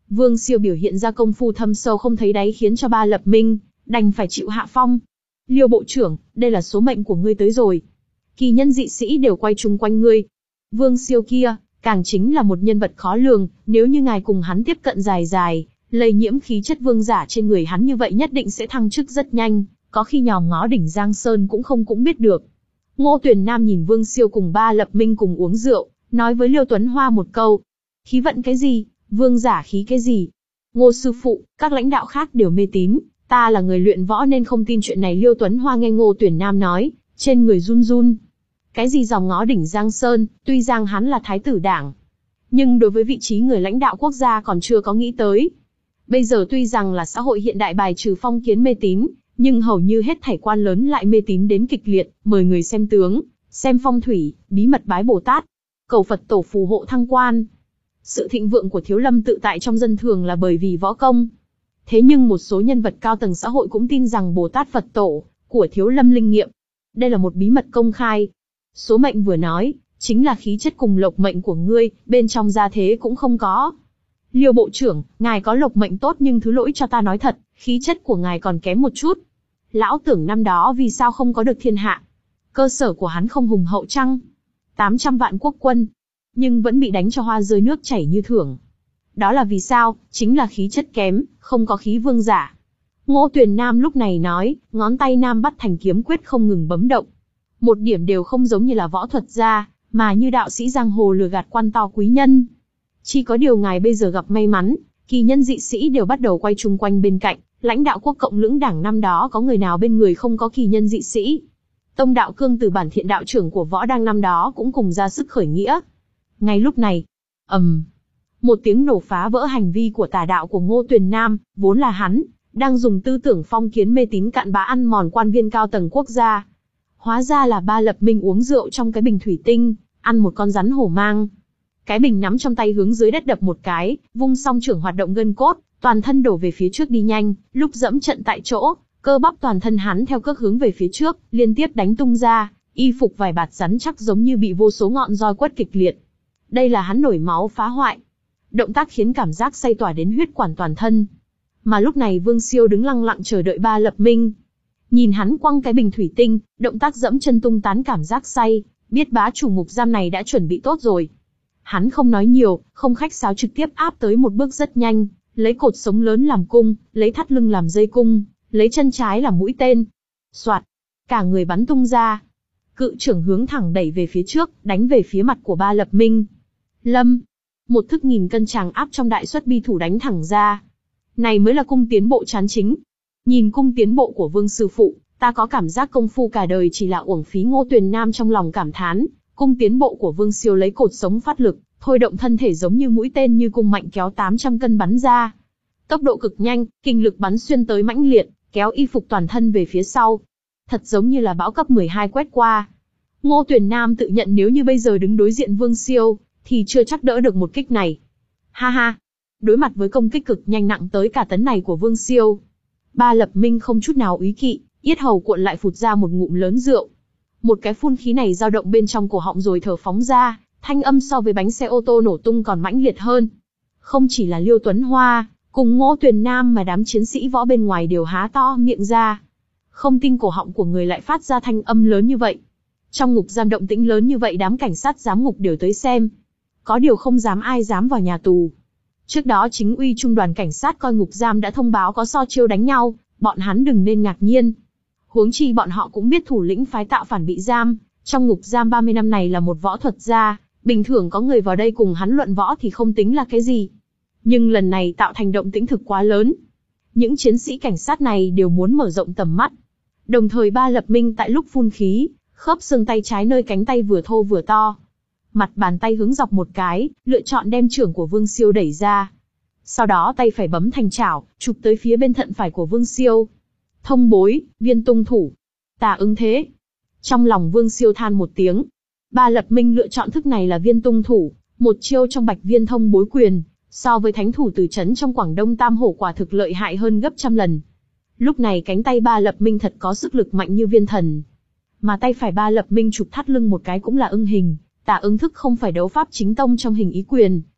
Vương Siêu biểu hiện ra công phu thâm sâu không thấy đáy khiến cho Ba Lập Minh đành phải chịu hạ phong. Liêu bộ trưởng, đây là số mệnh của ngươi tới rồi. Kỳ nhân dị sĩ đều quay chung quanh ngươi. Vương Siêu kia, càng chính là một nhân vật khó lường, nếu như ngài cùng hắn tiếp cận dài dài, lây nhiễm khí chất vương giả trên người hắn như vậy nhất định sẽ thăng chức rất nhanh, có khi nhòm ngó đỉnh Giang Sơn cũng không cũng biết được. Ngô Tuyền Nam nhìn Vương Siêu cùng Ba Lập Minh cùng uống rượu, nói với Liêu Tuấn Hoa một câu. Khí vận cái gì, vương giả khí cái gì? Ngô sư phụ, các lãnh đạo khác đều mê tín, ta là người luyện võ nên không tin chuyện này. Liêu Tuấn Hoa nghe Ngô Tuyền Nam nói, trên người run run. Cái gì dòng ngó đỉnh Giang Sơn, tuy rằng hắn là thái tử đảng, nhưng đối với vị trí người lãnh đạo quốc gia còn chưa có nghĩ tới. Bây giờ tuy rằng là xã hội hiện đại bài trừ phong kiến mê tín, nhưng hầu như hết thảy quan lớn lại mê tín đến kịch liệt, mời người xem tướng, xem phong thủy, bí mật bái Bồ Tát, cầu Phật tổ phù hộ thăng quan. Sự thịnh vượng của Thiếu Lâm tự tại trong dân thường là bởi vì võ công. Thế nhưng một số nhân vật cao tầng xã hội cũng tin rằng Bồ Tát Phật tổ của Thiếu Lâm linh nghiệm. Đây là một bí mật công khai. Số mệnh vừa nói, chính là khí chất cùng lộc mệnh của ngươi, bên trong gia thế cũng không có. Liêu bộ trưởng, ngài có lộc mệnh tốt nhưng thứ lỗi cho ta nói thật, khí chất của ngài còn kém một chút. Lão tưởng năm đó vì sao không có được thiên hạ? Cơ sở của hắn không hùng hậu chăng? tám trăm vạn quốc quân, nhưng vẫn bị đánh cho hoa rơi nước chảy như thưởng. Đó là vì sao? Chính là khí chất kém, không có khí vương giả. Ngô Tuyền Nam lúc này nói, ngón tay Nam bắt thành kiếm quyết không ngừng bấm động. Một điểm đều không giống như là võ thuật gia, mà như đạo sĩ giang hồ lừa gạt quan to quý nhân. Chỉ có điều ngài bây giờ gặp may mắn, kỳ nhân dị sĩ đều bắt đầu quay chung quanh bên cạnh, lãnh đạo quốc cộng lưỡng đảng năm đó có người nào bên người không có kỳ nhân dị sĩ. Tông đạo cương từ bản thiện đạo trưởng của võ đang năm đó cũng cùng ra sức khởi nghĩa. Ngay lúc này, ầm, um, một tiếng nổ phá vỡ hành vi của tà đạo của Ngô Tuyền Nam, vốn là hắn đang dùng tư tưởng phong kiến mê tín cặn bã ăn mòn quan viên cao tầng quốc gia. Hóa ra là Ba Lập Minh uống rượu trong cái bình thủy tinh, ăn một con rắn hổ mang. Cái bình nắm trong tay hướng dưới đất đập một cái, vung song trưởng hoạt động gân cốt, toàn thân đổ về phía trước đi nhanh, lúc dẫm trận tại chỗ, cơ bắp toàn thân hắn theo cước hướng về phía trước, liên tiếp đánh tung ra, y phục vài bạt rắn chắc giống như bị vô số ngọn roi quất kịch liệt. Đây là hắn nổi máu phá hoại. Động tác khiến cảm giác say tỏa đến huyết quản toàn thân. Mà lúc này Vương Siêu đứng lặng lặng chờ đợi Ba Lập Minh. Nhìn hắn quăng cái bình thủy tinh, động tác dẫm chân tung tán cảm giác say, biết bá chủ ngục giam này đã chuẩn bị tốt rồi. Hắn không nói nhiều, không khách sáo trực tiếp áp tới một bước rất nhanh, lấy cột sống lớn làm cung, lấy thắt lưng làm dây cung, lấy chân trái làm mũi tên. Soạt, cả người bắn tung ra. Cự trưởng hướng thẳng đẩy về phía trước, đánh về phía mặt của Ba Lập Minh. Lâm, một thức nghìn cân tràng áp trong đại xuất bi thủ đánh thẳng ra. Này mới là cung tiến bộ chán chính. Nhìn cung tiến bộ của Vương sư phụ, ta có cảm giác công phu cả đời chỉ là uổng phí. Ngô Tuyền Nam trong lòng cảm thán, cung tiến bộ của Vương Siêu lấy cột sống phát lực, thôi động thân thể giống như mũi tên như cung mạnh kéo tám trăm cân bắn ra. Tốc độ cực nhanh, kinh lực bắn xuyên tới mãnh liệt, kéo y phục toàn thân về phía sau. Thật giống như là bão cấp mười hai quét qua. Ngô Tuyền Nam tự nhận nếu như bây giờ đứng đối diện Vương Siêu, thì chưa chắc đỡ được một kích này. Ha ha! Đối mặt với công kích cực nhanh nặng tới cả tấn này của Vương Siêu, Ba Lập Minh không chút nào úy kỵ, yết hầu cuộn lại phụt ra một ngụm lớn rượu. Một cái phun khí này dao động bên trong cổ họng rồi thở phóng ra, thanh âm so với bánh xe ô tô nổ tung còn mãnh liệt hơn. Không chỉ là Liêu Tuấn Hoa, cùng Ngô Tuyền Nam mà đám chiến sĩ võ bên ngoài đều há to miệng ra. Không tin cổ họng của người lại phát ra thanh âm lớn như vậy. Trong ngục giam động tĩnh lớn như vậy đám cảnh sát giám ngục đều tới xem. Có điều không dám ai dám vào nhà tù. Trước đó chính uy trung đoàn cảnh sát coi ngục giam đã thông báo có so chiêu đánh nhau, bọn hắn đừng nên ngạc nhiên. Huống chi bọn họ cũng biết thủ lĩnh phái tạo phản bị giam, trong ngục giam ba mươi năm này là một võ thuật gia, bình thường có người vào đây cùng hắn luận võ thì không tính là cái gì. Nhưng lần này tạo thành động tĩnh thực quá lớn. Những chiến sĩ cảnh sát này đều muốn mở rộng tầm mắt. Đồng thời Ba Lập Minh tại lúc phun khí, khớp xương tay trái nơi cánh tay vừa thô vừa to. Mặt bàn tay hướng dọc một cái, lựa chọn đem trưởng của Vương Siêu đẩy ra. Sau đó tay phải bấm thành chảo, chụp tới phía bên thận phải của Vương Siêu. Thông bối, viên tung thủ. Tà ứng thế. Trong lòng Vương Siêu than một tiếng. Ba Lập Minh lựa chọn thức này là viên tung thủ, một chiêu trong bạch viên thông bối quyền, so với thánh thủ từ trấn trong Quảng Đông Tam Hổ quả thực lợi hại hơn gấp trăm lần. Lúc này cánh tay Ba Lập Minh thật có sức lực mạnh như viên thần. Mà tay phải Ba Lập Minh chụp thắt lưng một cái cũng là ưng hình. Tà ứng thức không phải đấu pháp chính tông trong hình ý quyền,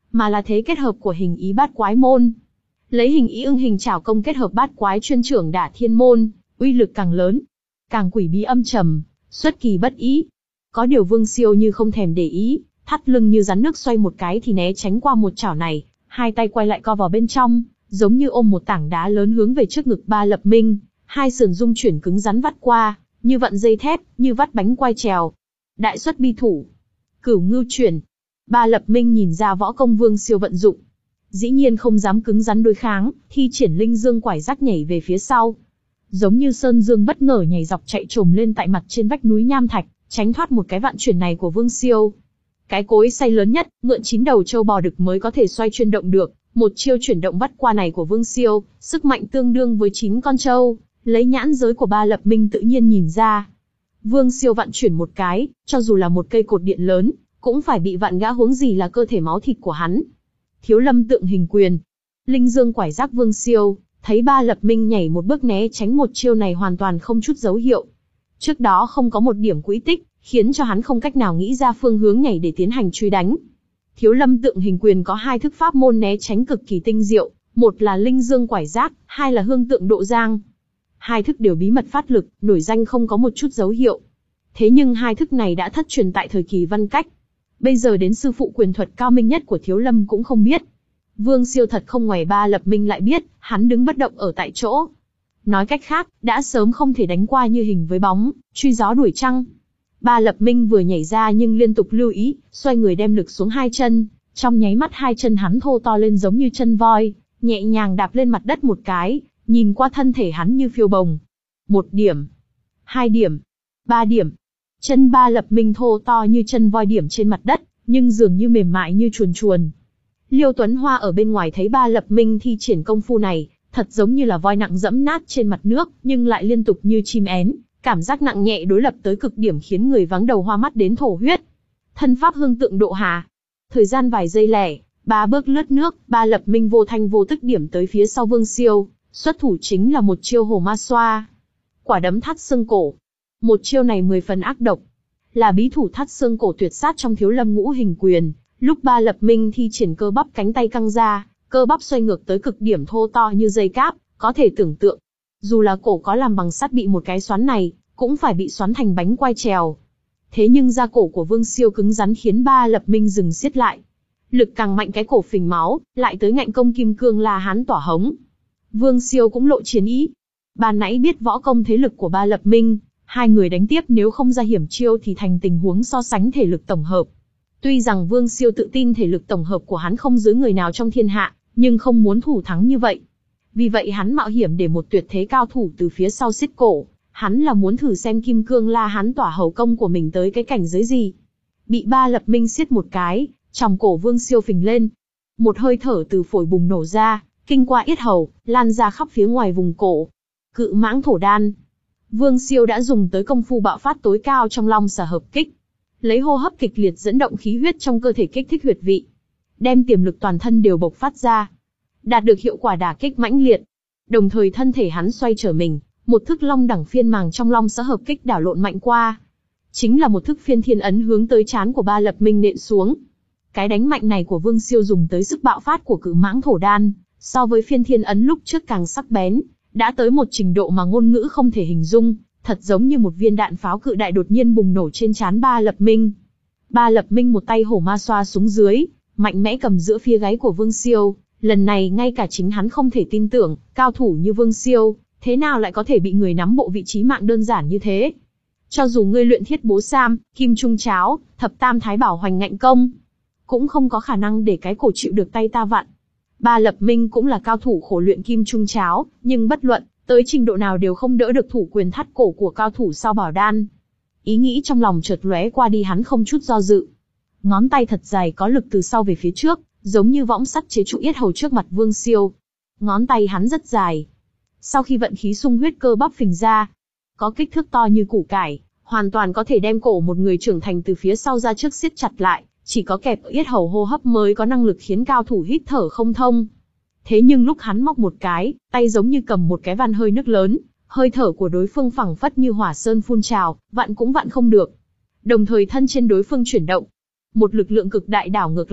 mà là thế kết hợp của hình ý bát quái môn. Lấy hình ý ưng hình trảo công kết hợp bát quái chuyên trưởng đả thiên môn, uy lực càng lớn, càng quỷ bí âm trầm, xuất kỳ bất ý. Có điều Vương Siêu như không thèm để ý, thắt lưng như rắn nước xoay một cái thì né tránh qua một chảo này, hai tay quay lại co vào bên trong, giống như ôm một tảng đá lớn hướng về trước ngực Ba Lập Minh, hai sườn dung chuyển cứng rắn vắt qua, như vặn dây thép, như vắt bánh quai trèo. Đại xuất bi thủ, cửu ngưu chuyển. Ba Lập Minh nhìn ra võ công Vương Siêu vận dụng, dĩ nhiên không dám cứng rắn đối kháng, thi triển linh dương quải giác nhảy về phía sau, giống như sơn dương bất ngờ nhảy dọc chạy trồm lên tại mặt trên vách núi nham thạch, tránh thoát một cái vạn chuyển này của Vương Siêu. Cái cối xay lớn nhất, mượn chín đầu trâu bò đực mới có thể xoay chuyển động được, một chiêu chuyển động vắt qua này của Vương Siêu, sức mạnh tương đương với chín con trâu, lấy nhãn giới của Ba Lập Minh tự nhiên nhìn ra. Vương Siêu vặn chuyển một cái, cho dù là một cây cột điện lớn, cũng phải bị vặn gã huống gì là cơ thể máu thịt của hắn. Thiếu Lâm tượng hình quyền, linh dương quải giác Vương Siêu, thấy Ba Lập Minh nhảy một bước né tránh một chiêu này hoàn toàn không chút dấu hiệu. Trước đó không có một điểm quỹ tích, khiến cho hắn không cách nào nghĩ ra phương hướng nhảy để tiến hành truy đánh. Thiếu Lâm tượng hình quyền có hai thức pháp môn né tránh cực kỳ tinh diệu, một là linh dương quải giác, hai là hương tượng độ giang. Hai thức đều bí mật phát lực, nổi danh không có một chút dấu hiệu. Thế nhưng hai thức này đã thất truyền tại thời kỳ Văn Cách. Bây giờ đến sư phụ quyền thuật cao minh nhất của Thiếu Lâm cũng không biết. Vương Siêu thật không ngoài Ba Lập Minh lại biết, hắn đứng bất động ở tại chỗ. Nói cách khác, đã sớm không thể đánh qua như hình với bóng, truy gió đuổi trăng. Ba Lập Minh vừa nhảy ra nhưng liên tục lưu ý, xoay người đem lực xuống hai chân, trong nháy mắt hai chân hắn thô to lên giống như chân voi, nhẹ nhàng đạp lên mặt đất một cái, nhìn qua thân thể hắn như phiêu bồng. Một điểm, hai điểm, ba điểm. Chân Ba Lập Minh thô to như chân voi điểm trên mặt đất, nhưng dường như mềm mại như chuồn chuồn. Liêu Tuấn Hoa ở bên ngoài thấy Ba Lập Minh thi triển công phu này, thật giống như là voi nặng dẫm nát trên mặt nước, nhưng lại liên tục như chim én, cảm giác nặng nhẹ đối lập tới cực điểm khiến người vắng đầu hoa mắt đến thổ huyết. Thân pháp hương tượng độ hà. Thời gian vài giây lẻ, ba bước lướt nước, Ba Lập Minh vô thanh vô tức điểm tới phía sau Vương Siêu, xuất thủ chính là một chiêu hổ ma xoa. Quả đấm thắt xương cổ. Một chiêu này mười phần ác độc, là bí thủ thắt xương cổ tuyệt sát trong Thiếu Lâm ngũ hình quyền. Lúc Ba Lập Minh thi triển cơ bắp cánh tay căng ra, cơ bắp xoay ngược tới cực điểm thô to như dây cáp, có thể tưởng tượng, dù là cổ có làm bằng sắt bị một cái xoắn này, cũng phải bị xoắn thành bánh quai trèo. Thế nhưng da cổ của Vương Siêu cứng rắn khiến Ba Lập Minh dừng siết lại. Lực càng mạnh cái cổ phình máu, lại tới ngạnh công kim cương La Hán tỏa hống. Vương Siêu cũng lộ chiến ý. Ban nãy biết võ công thế lực của Ba Lập Minh, hai người đánh tiếp nếu không ra hiểm chiêu thì thành tình huống so sánh thể lực tổng hợp. Tuy rằng Vương Siêu tự tin thể lực tổng hợp của hắn không dưới người nào trong thiên hạ, nhưng không muốn thủ thắng như vậy. Vì vậy hắn mạo hiểm để một tuyệt thế cao thủ từ phía sau siết cổ, hắn là muốn thử xem kim cương La Hán tỏa hầu công của mình tới cái cảnh giới gì. Bị Ba Lập Minh siết một cái, tròng cổ Vương Siêu phình lên. Một hơi thở từ phổi bùng nổ ra, kinh qua yết hầu, lan ra khắp phía ngoài vùng cổ. Cự mãng thổ đan. Vương Siêu đã dùng tới công phu bạo phát tối cao trong long xà hợp kích. Lấy hô hấp kịch liệt dẫn động khí huyết trong cơ thể kích thích huyệt vị, đem tiềm lực toàn thân đều bộc phát ra, đạt được hiệu quả đả kích mãnh liệt. Đồng thời thân thể hắn xoay trở mình, một thức long đẳng phiên màng trong long xà hợp kích đảo lộn mạnh qua, chính là một thức phiên thiên ấn hướng tới trán của Ba Lập Minh nện xuống. Cái đánh mạnh này của Vương Siêu dùng tới sức bạo phát của cự mãng thổ đan, so với phiên thiên ấn lúc trước càng sắc bén, đã tới một trình độ mà ngôn ngữ không thể hình dung, thật giống như một viên đạn pháo cự đại đột nhiên bùng nổ trên trán Ba Lập Minh. Ba Lập Minh một tay hổ ma xoa xuống dưới, mạnh mẽ cầm giữa phía gáy của Vương Siêu, lần này ngay cả chính hắn không thể tin tưởng, cao thủ như Vương Siêu, thế nào lại có thể bị người nắm bộ vị trí mạng đơn giản như thế. Cho dù ngươi luyện thiết bố sam, kim trung cháo, thập tam thái bảo hoành ngạnh công, cũng không có khả năng để cái cổ chịu được tay ta vặn. Ba Lập Minh cũng là cao thủ khổ luyện kim trung cháo, nhưng bất luận tới trình độ nào đều không đỡ được thủ quyền thắt cổ của cao thủ sao bảo đan. Ý nghĩ trong lòng chợt lóe qua đi, hắn không chút do dự. Ngón tay thật dài có lực từ sau về phía trước, giống như võng sắt chế trụ yết hầu trước mặt Vương Siêu. Ngón tay hắn rất dài. Sau khi vận khí xung huyết cơ bắp phình ra, có kích thước to như củ cải, hoàn toàn có thể đem cổ một người trưởng thành từ phía sau ra trước siết chặt lại, chỉ có kẹp ở yết hầu hô hấp mới có năng lực khiến cao thủ hít thở không thông. Thế nhưng lúc hắn móc một cái, tay giống như cầm một cái van hơi nước lớn, hơi thở của đối phương phẳng phất như hỏa sơn phun trào, vặn cũng vặn không được. Đồng thời thân trên đối phương chuyển động, một lực lượng cực đại đảo ngược lại,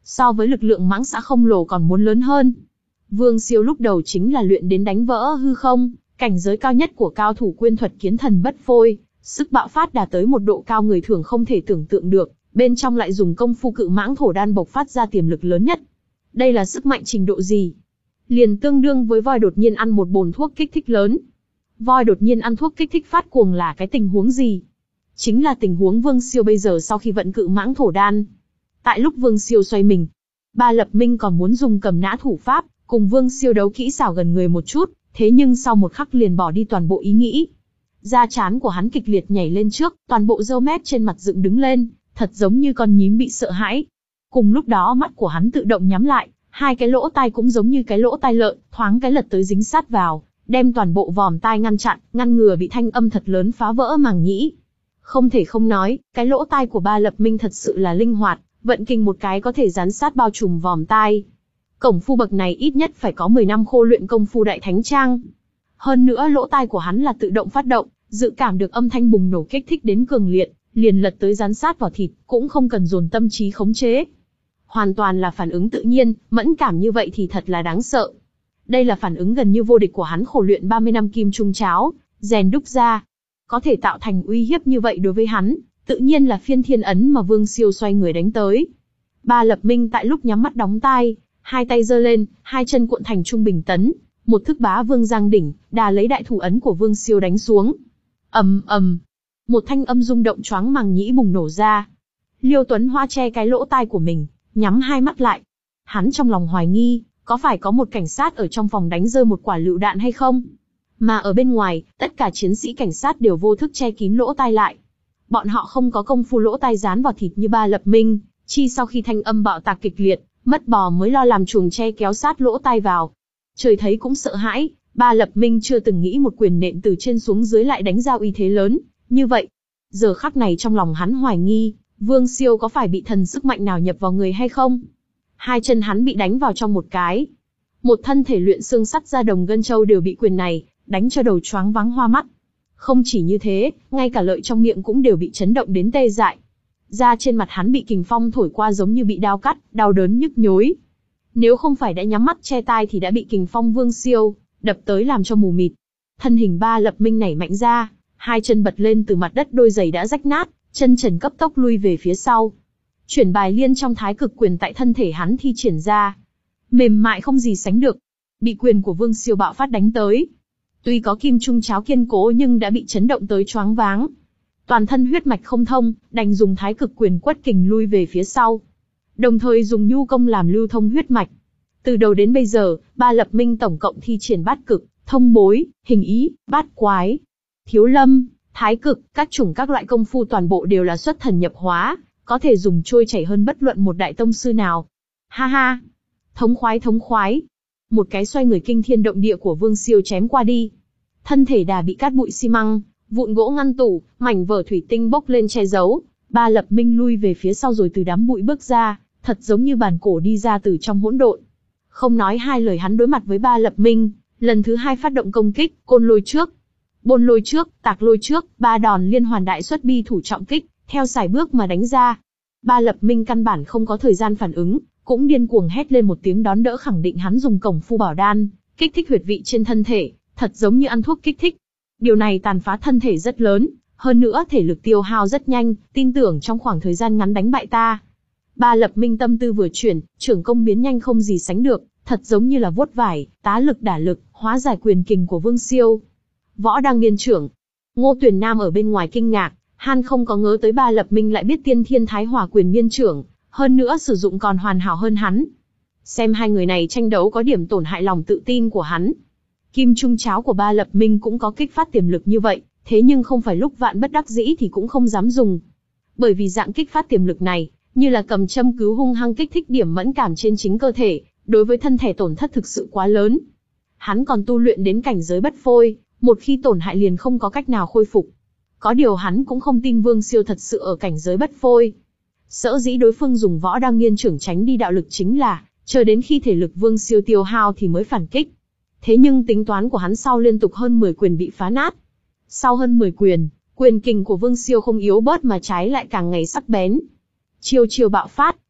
so với lực lượng mãng xã khổng lồ còn muốn lớn hơn. Vương Siêu lúc đầu chính là luyện đến đánh vỡ hư không, cảnh giới cao nhất của cao thủ quyên thuật kiến thần bất phôi, sức bạo phát đạt tới một độ cao người thường không thể tưởng tượng được, bên trong lại dùng công phu cự mãng thổ đan bộc phát ra tiềm lực lớn nhất. Đây là sức mạnh trình độ gì? Liền tương đương với voi đột nhiên ăn một bồn thuốc kích thích lớn. Voi đột nhiên ăn thuốc kích thích phát cuồng là cái tình huống gì? Chính là tình huống Vương Siêu bây giờ sau khi vận cự mãng thổ đan. Tại lúc Vương Siêu xoay mình, Ba Lập Minh còn muốn dùng cầm nã thủ pháp, cùng Vương Siêu đấu kỹ xảo gần người một chút, thế nhưng sau một khắc liền bỏ đi toàn bộ ý nghĩ. Da trán của hắn kịch liệt nhảy lên trước, toàn bộ râu mép trên mặt dựng đứng lên, thật giống như con nhím bị sợ hãi. Cùng lúc đó mắt của hắn tự động nhắm lại, hai cái lỗ tai cũng giống như cái lỗ tai lợn, thoáng cái lật tới dính sát vào, đem toàn bộ vòm tai ngăn chặn, ngăn ngừa bị thanh âm thật lớn phá vỡ màng nhĩ. Không thể không nói, cái lỗ tai của Ba Lập Minh thật sự là linh hoạt, vận kinh một cái có thể dán sát bao trùm vòm tai. Công phu bậc này ít nhất phải có mười năm khô luyện công phu đại thánh trang. Hơn nữa lỗ tai của hắn là tự động phát động, dự cảm được âm thanh bùng nổ kích thích đến cường liệt, liền lật tới dán sát vào thịt, cũng không cần dồn tâm trí khống chế. Hoàn toàn là phản ứng tự nhiên, mẫn cảm như vậy thì thật là đáng sợ. Đây là phản ứng gần như vô địch của hắn khổ luyện ba mươi năm kim trung cháo, rèn đúc ra. Có thể tạo thành uy hiếp như vậy đối với hắn, tự nhiên là phiên thiên ấn mà Vương Siêu xoay người đánh tới. Ba Lập Minh tại lúc nhắm mắt đóng tai, hai tay giơ lên, hai chân cuộn thành trung bình tấn, một thức bá vương giang đỉnh, đà lấy đại thủ ấn của Vương Siêu đánh xuống. Ầm ầm, một thanh âm rung động choáng màng nhĩ bùng nổ ra. Liêu Tuấn Hoa che cái lỗ tai của mình, nhắm hai mắt lại. Hắn trong lòng hoài nghi, có phải có một cảnh sát ở trong phòng đánh rơi một quả lựu đạn hay không? Mà ở bên ngoài, tất cả chiến sĩ cảnh sát đều vô thức che kín lỗ tai lại. Bọn họ không có công phu lỗ tai dán vào thịt như Ba Lập Minh, chi sau khi thanh âm bạo tạc kịch liệt, mất bò mới lo làm chuồng che kéo sát lỗ tai vào. Trời thấy cũng sợ hãi, Ba Lập Minh chưa từng nghĩ một quyền nện từ trên xuống dưới lại đánh ra uy thế lớn như vậy. Giờ khắc này trong lòng hắn hoài nghi, Vương Siêu có phải bị thần sức mạnh nào nhập vào người hay không? Hai chân hắn bị đánh vào trong một cái. Một thân thể luyện xương sắt da đồng gân châu đều bị quyền này đánh cho đầu choáng váng hoa mắt. Không chỉ như thế, ngay cả lợi trong miệng cũng đều bị chấn động đến tê dại. Da trên mặt hắn bị kình phong thổi qua giống như bị đao cắt, đau đớn nhức nhối. Nếu không phải đã nhắm mắt che tai thì đã bị kình phong Vương Siêu đập tới làm cho mù mịt. Thân hình Ba Lập Minh nảy mạnh ra, hai chân bật lên từ mặt đất, đôi giày đã rách nát, chân trần cấp tốc lui về phía sau. Chuyển bài liên trong thái cực quyền tại thân thể hắn thi triển ra, mềm mại không gì sánh được. Bị quyền của Vương Siêu bạo phát đánh tới, tuy có kim trung cháo kiên cố nhưng đã bị chấn động tới choáng váng. Toàn thân huyết mạch không thông, đành dùng thái cực quyền quất kình lui về phía sau, đồng thời dùng nhu công làm lưu thông huyết mạch. Từ đầu đến bây giờ, Ba Lập Minh tổng cộng thi triển bát cực, thông bối, hình ý, bát quái, thiếu lâm, thái cực, các chủng các loại công phu toàn bộ đều là xuất thần nhập hóa, có thể dùng trôi chảy hơn bất luận một đại tông sư nào. Ha ha, thống khoái thống khoái. Một cái xoay người kinh thiên động địa của Vương Siêu chém qua đi. Thân thể đà bị cát bụi xi măng, vụn gỗ ngăn tủ, mảnh vỡ thủy tinh bốc lên che giấu. Ba Lập Minh lui về phía sau rồi từ đám bụi bước ra, thật giống như bản cổ đi ra từ trong hỗn độn. Không nói hai lời hắn đối mặt với Ba Lập Minh, lần thứ hai phát động công kích, côn lôi trước, bôn lôi trước, tạc lôi trước, ba đòn liên hoàn đại xuất bi thủ trọng kích, theo sải bước mà đánh ra. Ba Lập Minh căn bản không có thời gian phản ứng, cũng điên cuồng hét lên một tiếng đón đỡ, khẳng định hắn dùng công phu bảo đan, kích thích huyệt vị trên thân thể, thật giống như ăn thuốc kích thích. Điều này tàn phá thân thể rất lớn, hơn nữa thể lực tiêu hao rất nhanh, tin tưởng trong khoảng thời gian ngắn đánh bại ta. Ba Lập Minh tâm tư vừa chuyển, trưởng công biến nhanh không gì sánh được, thật giống như là vuốt vải, tá lực đả lực, hóa giải quyền kình của Vương Siêu. Võ Đăng Niên trưởng. Ngô Tuyền Nam ở bên ngoài kinh ngạc, hắn không có ngờ tới Ba Lập Minh lại biết Tiên Thiên Thái Hỏa quyền miên trưởng, hơn nữa sử dụng còn hoàn hảo hơn hắn. Xem hai người này tranh đấu có điểm tổn hại lòng tự tin của hắn. Kim trung cháo của Ba Lập Minh cũng có kích phát tiềm lực như vậy, thế nhưng không phải lúc vạn bất đắc dĩ thì cũng không dám dùng. Bởi vì dạng kích phát tiềm lực này, như là cầm châm cứu hung hăng kích thích điểm mẫn cảm trên chính cơ thể, đối với thân thể tổn thất thực sự quá lớn. Hắn còn tu luyện đến cảnh giới bất phôi, một khi tổn hại liền không có cách nào khôi phục. Có điều hắn cũng không tin Vương Siêu thật sự ở cảnh giới bất phôi. Sở dĩ đối phương dùng Võ Đăng Niên trưởng tránh đi đạo lực chính là, chờ đến khi thể lực Vương Siêu tiêu hao thì mới phản kích. Thế nhưng tính toán của hắn sau liên tục hơn mười quyền bị phá nát. Sau hơn mười quyền, quyền kình của Vương Siêu không yếu bớt mà trái lại càng ngày sắc bén. Chiêu chiêu bạo phát,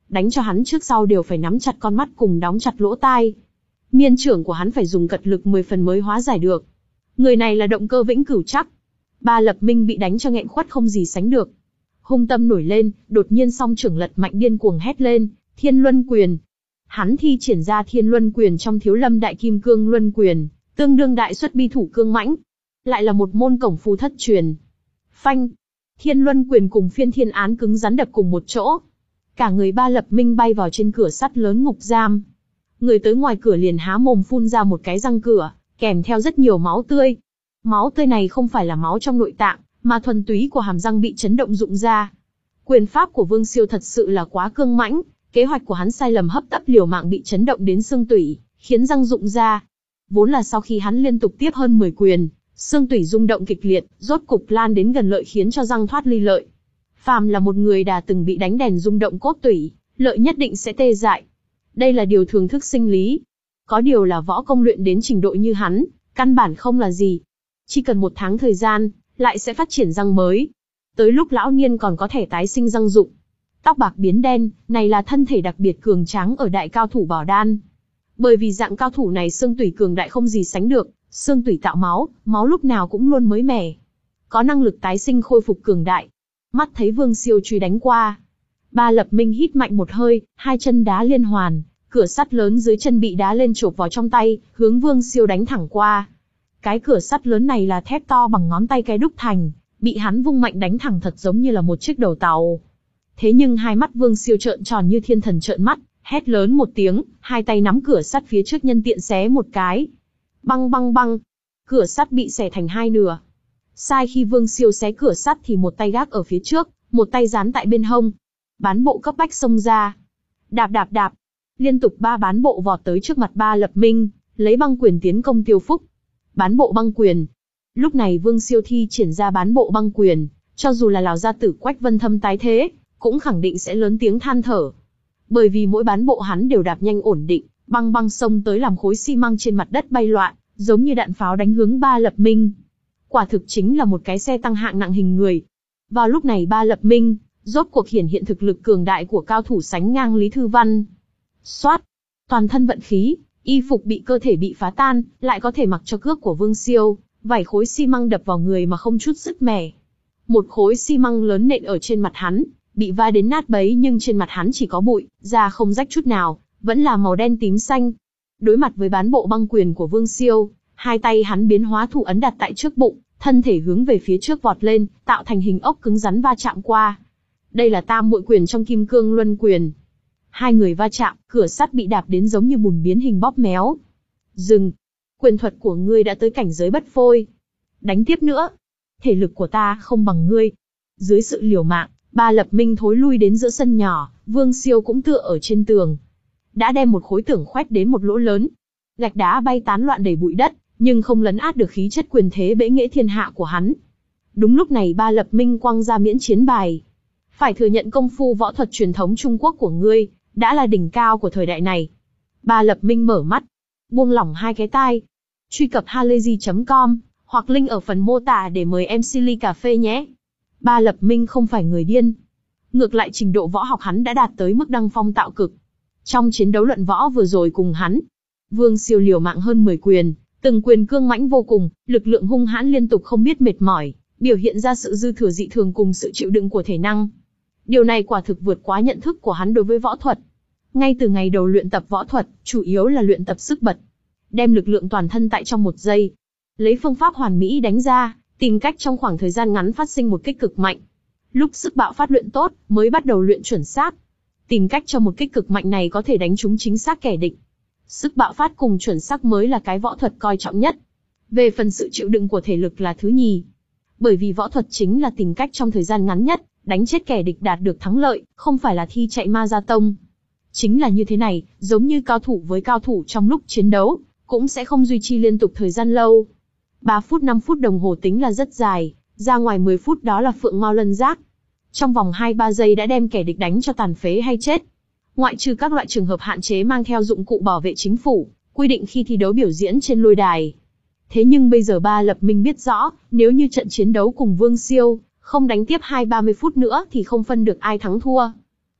đánh cho hắn trước sau đều phải nắm chặt con mắt cùng đóng chặt lỗ tai. Miên trưởng của hắn phải dùng cật lực mười phần mới hóa giải được. Người này là động cơ vĩnh cửu chắc. Ba Lập Minh bị đánh cho nghẹn khuất không gì sánh được. Hung tâm nổi lên, đột nhiên song trưởng lật mạnh điên cuồng hét lên, Thiên Luân Quyền. Hắn thi triển ra Thiên Luân Quyền trong Thiếu Lâm Đại Kim Cương Luân Quyền, tương đương đại xuất bi thủ cương mãnh. Lại là một môn công phu thất truyền. Phanh! Thiên Luân Quyền cùng Phiên Thiên Án cứng rắn đập cùng một chỗ. Cả người Ba Lập Minh bay vào trên cửa sắt lớn ngục giam. Người tới ngoài cửa liền há mồm phun ra một cái răng cửa, kèm theo rất nhiều máu tươi. Máu tươi này không phải là máu trong nội tạng, mà thuần túy của hàm răng bị chấn động rụng ra. Quyền pháp của Vương Siêu thật sự là quá cương mãnh, kế hoạch của hắn sai lầm hấp tấp liều mạng bị chấn động đến xương tủy, khiến răng rụng ra. Vốn là sau khi hắn liên tục tiếp hơn mười quyền, xương tủy rung động kịch liệt, rốt cục lan đến gần lợi khiến cho răng thoát ly lợi. Phàm là một người đã từng bị đánh đèn rung động cốt tủy, lợi nhất định sẽ tê dại. Đây là điều thường thức sinh lý. Có điều là võ công luyện đến trình độ như hắn, căn bản không là gì. Chỉ cần một tháng thời gian, lại sẽ phát triển răng mới. Tới lúc lão niên còn có thể tái sinh răng rụng. Tóc bạc biến đen, này là thân thể đặc biệt cường tráng ở đại cao thủ Bảo Đan. Bởi vì dạng cao thủ này xương tủy cường đại không gì sánh được, xương tủy tạo máu, máu lúc nào cũng luôn mới mẻ. Có năng lực tái sinh khôi phục cường đại. Mắt thấy Vương Siêu truy đánh qua. Ba Lập Minh hít mạnh một hơi, hai chân đá liên hoàn, cửa sắt lớn dưới chân bị đá lên chộp vào trong tay, hướng Vương Siêu đánh thẳng qua. Cái cửa sắt lớn này là thép to bằng ngón tay cái đúc thành, bị hắn vung mạnh đánh thẳng thật giống như là một chiếc đầu tàu. Thế nhưng hai mắt Vương Siêu trợn tròn như thiên thần trợn mắt, hét lớn một tiếng, hai tay nắm cửa sắt phía trước nhân tiện xé một cái. Băng băng băng, cửa sắt bị xẻ thành hai nửa. Sai khi Vương Siêu xé cửa sắt thì một tay gác ở phía trước, một tay dán tại bên hông. Bán bộ cấp bách xông ra. Đạp đạp đạp, liên tục ba bán bộ vọt tới trước mặt Ba Lập Minh, lấy băng quyền tiến công Tiêu Phúc. Bán bộ băng quyền. Lúc này Vương Siêu thi triển ra bán bộ băng quyền, cho dù là lão gia tử Quách Vân Thâm tái thế, cũng khẳng định sẽ lớn tiếng than thở. Bởi vì mỗi bán bộ hắn đều đạp nhanh ổn định, băng băng xông tới làm khối xi măng trên mặt đất bay loạn, giống như đạn pháo đánh hướng Ba Lập Minh. Quả thực chính là một cái xe tăng hạng nặng hình người. Vào lúc này Ba Lập Minh, rốt cuộc hiển hiện thực lực cường đại của cao thủ sánh ngang Lý Thư Văn. Xoát! Toàn thân vận khí, y phục bị cơ thể bị phá tan, lại có thể mặc cho cước của Vương Siêu, vài khối xi măng đập vào người mà không chút sức mẻ. Một khối xi măng lớn nện ở trên mặt hắn, bị va đến nát bấy nhưng trên mặt hắn chỉ có bụi, da không rách chút nào, vẫn là màu đen tím xanh. Đối mặt với bán bộ băng quyền của Vương Siêu, hai tay hắn biến hóa thủ ấn đặt tại trước bụng, thân thể hướng về phía trước vọt lên, tạo thành hình ốc cứng rắn va chạm qua. Đây là tam muội quyền trong Kim Cương Luân Quyền. Hai người va chạm, cửa sắt bị đạp đến giống như bùn biến hình bóp méo. Dừng! Quyền thuật của ngươi đã tới cảnh giới bất phôi. Đánh tiếp nữa. Thể lực của ta không bằng ngươi. Dưới sự liều mạng, Ba Lập Minh thối lui đến giữa sân nhỏ, Vương Siêu cũng tựa ở trên tường. Đã đem một khối tường khoét đến một lỗ lớn. Gạch đá bay tán loạn đầy bụi đất, nhưng không lấn át được khí chất quyền thế bẽ nghệ thiên hạ của hắn. Đúng lúc này Ba Lập Minh quăng ra miễn chiến bài. Phải thừa nhận công phu võ thuật truyền thống Trung Quốc của ngươi, đã là đỉnh cao của thời đại này. Ba Lập Minh mở mắt, buông lỏng hai cái tai. Truy cập halayzi chấm com, hoặc link ở phần mô tả để mời em xê ly cà phê nhé. Ba Lập Minh không phải người điên. Ngược lại trình độ võ học hắn đã đạt tới mức đăng phong tạo cực. Trong chiến đấu luận võ vừa rồi cùng hắn, Vương Siêu liều mạng hơn mười quyền, từng quyền cương mãnh vô cùng, lực lượng hung hãn liên tục không biết mệt mỏi, biểu hiện ra sự dư thừa dị thường cùng sự chịu đựng của thể năng. Điều này quả thực vượt quá nhận thức của hắn đối với võ thuật. Ngay từ ngày đầu luyện tập võ thuật, chủ yếu là luyện tập sức bật. Đem lực lượng toàn thân tại trong một giây. Lấy phương pháp hoàn mỹ đánh ra, tìm cách trong khoảng thời gian ngắn phát sinh một kích cực mạnh. Lúc sức bạo phát luyện tốt, mới bắt đầu luyện chuẩn xác. Tìm cách cho một kích cực mạnh này có thể đánh trúng chính xác kẻ địch. Sức bạo phát cùng chuẩn xác mới là cái võ thuật coi trọng nhất. Về phần sự chịu đựng của thể lực là thứ nhì. Bởi vì võ thuật chính là tìm cách trong thời gian ngắn nhất, đánh chết kẻ địch đạt được thắng lợi, không phải là thi chạy ma ra tông. Chính là như thế này, giống như cao thủ với cao thủ trong lúc chiến đấu, cũng sẽ không duy trì liên tục thời gian lâu. ba phút năm phút đồng hồ tính là rất dài, ra ngoài mười phút đó là phượng mao lân giác. Trong vòng hai ba giây đã đem kẻ địch đánh cho tàn phế hay chết. Ngoại trừ các loại trường hợp hạn chế mang theo dụng cụ bảo vệ chính phủ, quy định khi thi đấu biểu diễn trên lôi đài. Thế nhưng bây giờ Ba Lập Minh biết rõ, nếu như trận chiến đấu cùng Vương Siêu, không đánh tiếp hai ba mươi phút nữa thì không phân được ai thắng thua.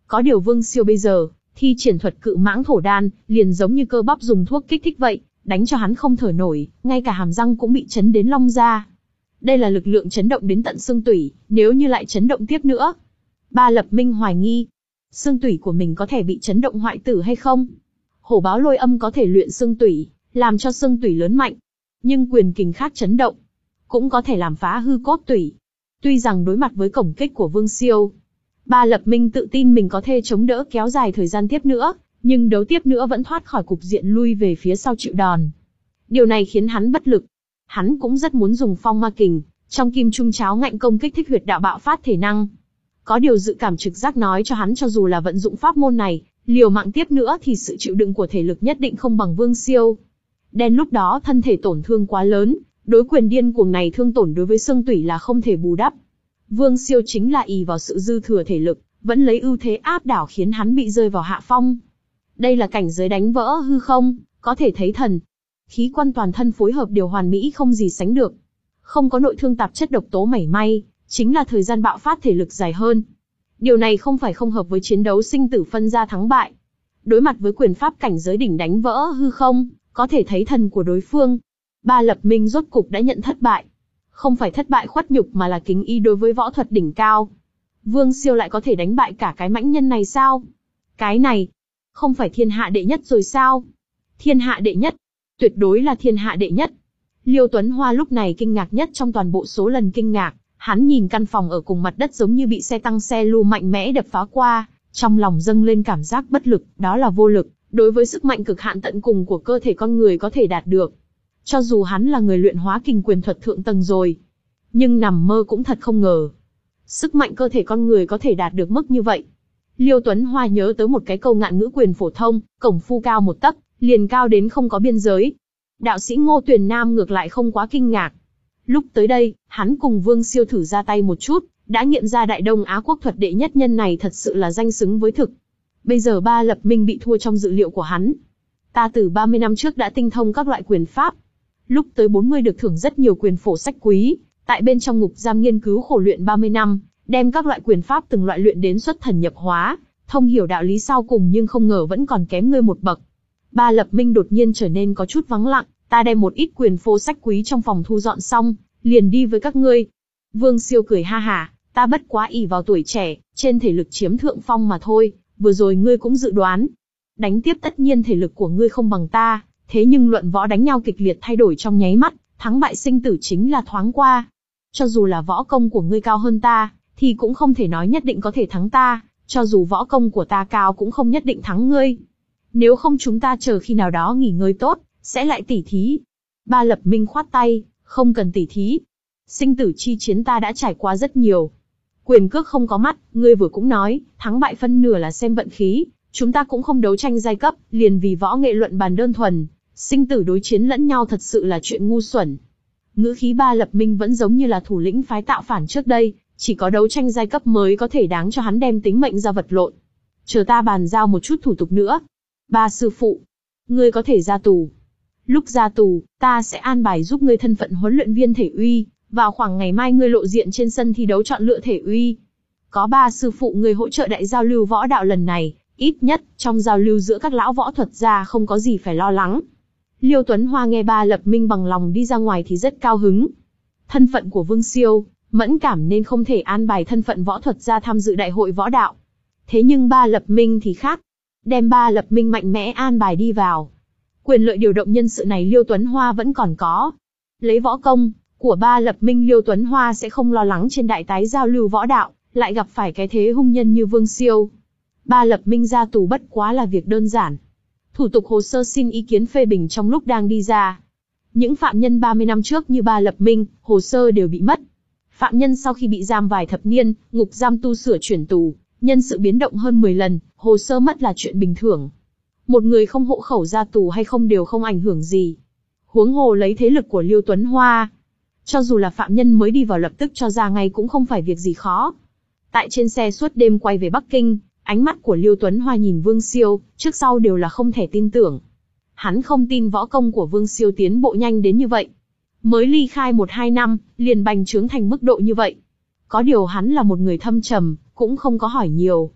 Có điều Vương Siêu bây giờ, thi triển thuật cự mãng thổ đan, liền giống như cơ bắp dùng thuốc kích thích vậy, đánh cho hắn không thở nổi, ngay cả hàm răng cũng bị chấn đến long ra. Đây là lực lượng chấn động đến tận xương tủy, nếu như lại chấn động tiếp nữa. Ba Lập Minh hoài nghi, xương tủy của mình có thể bị chấn động hoại tử hay không? Hổ báo lôi âm có thể luyện xương tủy, làm cho xương tủy lớn mạnh. Nhưng quyền kình khác chấn động, cũng có thể làm phá hư cốt tủy. Tuy rằng đối mặt với cổng kích của Vương Siêu, Ba Lập Minh tự tin mình có thể chống đỡ kéo dài thời gian tiếp nữa, nhưng đấu tiếp nữa vẫn thoát khỏi cục diện lui về phía sau chịu đòn. Điều này khiến hắn bất lực. Hắn cũng rất muốn dùng phong ma kình, trong kim trung cháo ngạnh công kích thích huyệt đạo bạo phát thể năng. Có điều dự cảm trực giác nói cho hắn cho dù là vận dụng pháp môn này, liều mạng tiếp nữa thì sự chịu đựng của thể lực nhất định không bằng Vương Siêu. Đen lúc đó thân thể tổn thương quá lớn, đối quyền điên cuồng này thương tổn đối với xương tủy là không thể bù đắp. Vương Siêu chính là ỷ vào sự dư thừa thể lực, vẫn lấy ưu thế áp đảo khiến hắn bị rơi vào hạ phong. Đây là cảnh giới đánh vỡ hư không, có thể thấy thần. Khí quan toàn thân phối hợp điều hoàn mỹ không gì sánh được. Không có nội thương tạp chất độc tố mảy may, chính là thời gian bạo phát thể lực dài hơn. Điều này không phải không hợp với chiến đấu sinh tử phân ra thắng bại. Đối mặt với quyền pháp cảnh giới đỉnh đánh vỡ hư không, có thể thấy thần của đối phương. Ba Lập Minh rốt cục đã nhận thất bại. Không phải thất bại khuất nhục mà là kính y đối với võ thuật đỉnh cao. Vương Siêu lại có thể đánh bại cả cái mãnh nhân này sao? Cái này, không phải thiên hạ đệ nhất rồi sao? Thiên hạ đệ nhất, tuyệt đối là thiên hạ đệ nhất. Liêu Tuấn Hoa lúc này kinh ngạc nhất trong toàn bộ số lần kinh ngạc, hắn nhìn căn phòng ở cùng mặt đất giống như bị xe tăng xe lu mạnh mẽ đập phá qua, trong lòng dâng lên cảm giác bất lực, đó là vô lực, đối với sức mạnh cực hạn tận cùng của cơ thể con người có thể đạt được. Cho dù hắn là người luyện hóa kình quyền thuật thượng tầng rồi, nhưng nằm mơ cũng thật không ngờ. Sức mạnh cơ thể con người có thể đạt được mức như vậy. Liêu Tuấn Hoa nhớ tới một cái câu ngạn ngữ quyền phổ thông, cổng phu cao một tấc, liền cao đến không có biên giới. Đạo sĩ Ngô Tuyền Nam ngược lại không quá kinh ngạc. Lúc tới đây, hắn cùng Vương Siêu thử ra tay một chút, đã nghiệm ra Đại Đông Á quốc thuật đệ nhất nhân này thật sự là danh xứng với thực. Bây giờ Ba Lập Minh bị thua trong dự liệu của hắn. Ta từ ba mươi năm trước đã tinh thông các loại quyền pháp. Lúc tới bốn mươi được thưởng rất nhiều quyền phổ sách quý, tại bên trong ngục giam nghiên cứu khổ luyện ba mươi năm, đem các loại quyền pháp từng loại luyện đến xuất thần nhập hóa, thông hiểu đạo lý sau cùng nhưng không ngờ vẫn còn kém ngươi một bậc. Ba Lập Minh đột nhiên trở nên có chút vắng lặng, ta đem một ít quyền phô sách quý trong phòng thu dọn xong, liền đi với các ngươi. Vương Siêu cười ha hả, ta bất quá ỷ vào tuổi trẻ, trên thể lực chiếm thượng phong mà thôi, vừa rồi ngươi cũng dự đoán. Đánh tiếp tất nhiên thể lực của ngươi không bằng ta, thế nhưng luận võ đánh nhau kịch liệt thay đổi trong nháy mắt, thắng bại sinh tử chính là thoáng qua. Cho dù là võ công của ngươi cao hơn ta, thì cũng không thể nói nhất định có thể thắng ta, cho dù võ công của ta cao cũng không nhất định thắng ngươi. Nếu không chúng ta chờ khi nào đó nghỉ ngơi tốt, sẽ lại tỉ thí. Ba Lập Minh khoát tay, không cần tỉ thí. Sinh tử chi chiến ta đã trải qua rất nhiều. Quyền cước không có mắt, ngươi vừa cũng nói, thắng bại phân nửa là xem vận khí. Chúng ta cũng không đấu tranh giai cấp, liền vì võ nghệ luận bàn đơn thuần. Sinh tử đối chiến lẫn nhau thật sự là chuyện ngu xuẩn. Ngữ khí Ba Lập Minh vẫn giống như là thủ lĩnh phái tạo phản trước đây, chỉ có đấu tranh giai cấp mới có thể đáng cho hắn đem tính mệnh ra vật lộn. Chờ ta bàn giao một chút thủ tục nữa. Ba sư phụ, ngươi có thể ra tù. Lúc ra tù, ta sẽ an bài giúp ngươi thân phận huấn luyện viên thể uy, vào khoảng ngày mai ngươi lộ diện trên sân thi đấu chọn lựa thể uy. Có ba sư phụ ngươi hỗ trợ đại giao lưu võ đạo lần này, ít nhất trong giao lưu giữa các lão võ thuật gia không có gì phải lo lắng. Liêu Tuấn Hoa nghe Ba Lập Minh bằng lòng đi ra ngoài thì rất cao hứng. Thân phận của Vương Siêu mẫn cảm nên không thể an bài thân phận võ thuật gia tham dự đại hội võ đạo. Thế nhưng Ba Lập Minh thì khác, đem Ba Lập Minh mạnh mẽ an bài đi vào. Quyền lợi điều động nhân sự này Liêu Tuấn Hoa vẫn còn có. Lấy võ công của Ba Lập Minh, Liêu Tuấn Hoa sẽ không lo lắng trên đại tái giao lưu võ đạo lại gặp phải cái thế hung nhân như Vương Siêu. Ba Lập Minh ra tù bất quá là việc đơn giản. Thủ tục hồ sơ xin ý kiến phê bình trong lúc đang đi ra. Những phạm nhân ba mươi năm trước như Ba Lập Minh, hồ sơ đều bị mất. Phạm nhân sau khi bị giam vài thập niên, ngục giam tu sửa chuyển tù, nhân sự biến động hơn mười lần, hồ sơ mất là chuyện bình thường. Một người không hộ khẩu ra tù hay không đều không ảnh hưởng gì. Huống hồ lấy thế lực của Liêu Tuấn Hoa, cho dù là phạm nhân mới đi vào lập tức cho ra ngay cũng không phải việc gì khó. Tại trên xe suốt đêm quay về Bắc Kinh, ánh mắt của Liêu Tuấn Hoa nhìn Vương Siêu, trước sau đều là không thể tin tưởng. Hắn không tin võ công của Vương Siêu tiến bộ nhanh đến như vậy. Mới ly khai một hai năm, liền bành trướng thành mức độ như vậy. Có điều hắn là một người thâm trầm, cũng không có hỏi nhiều.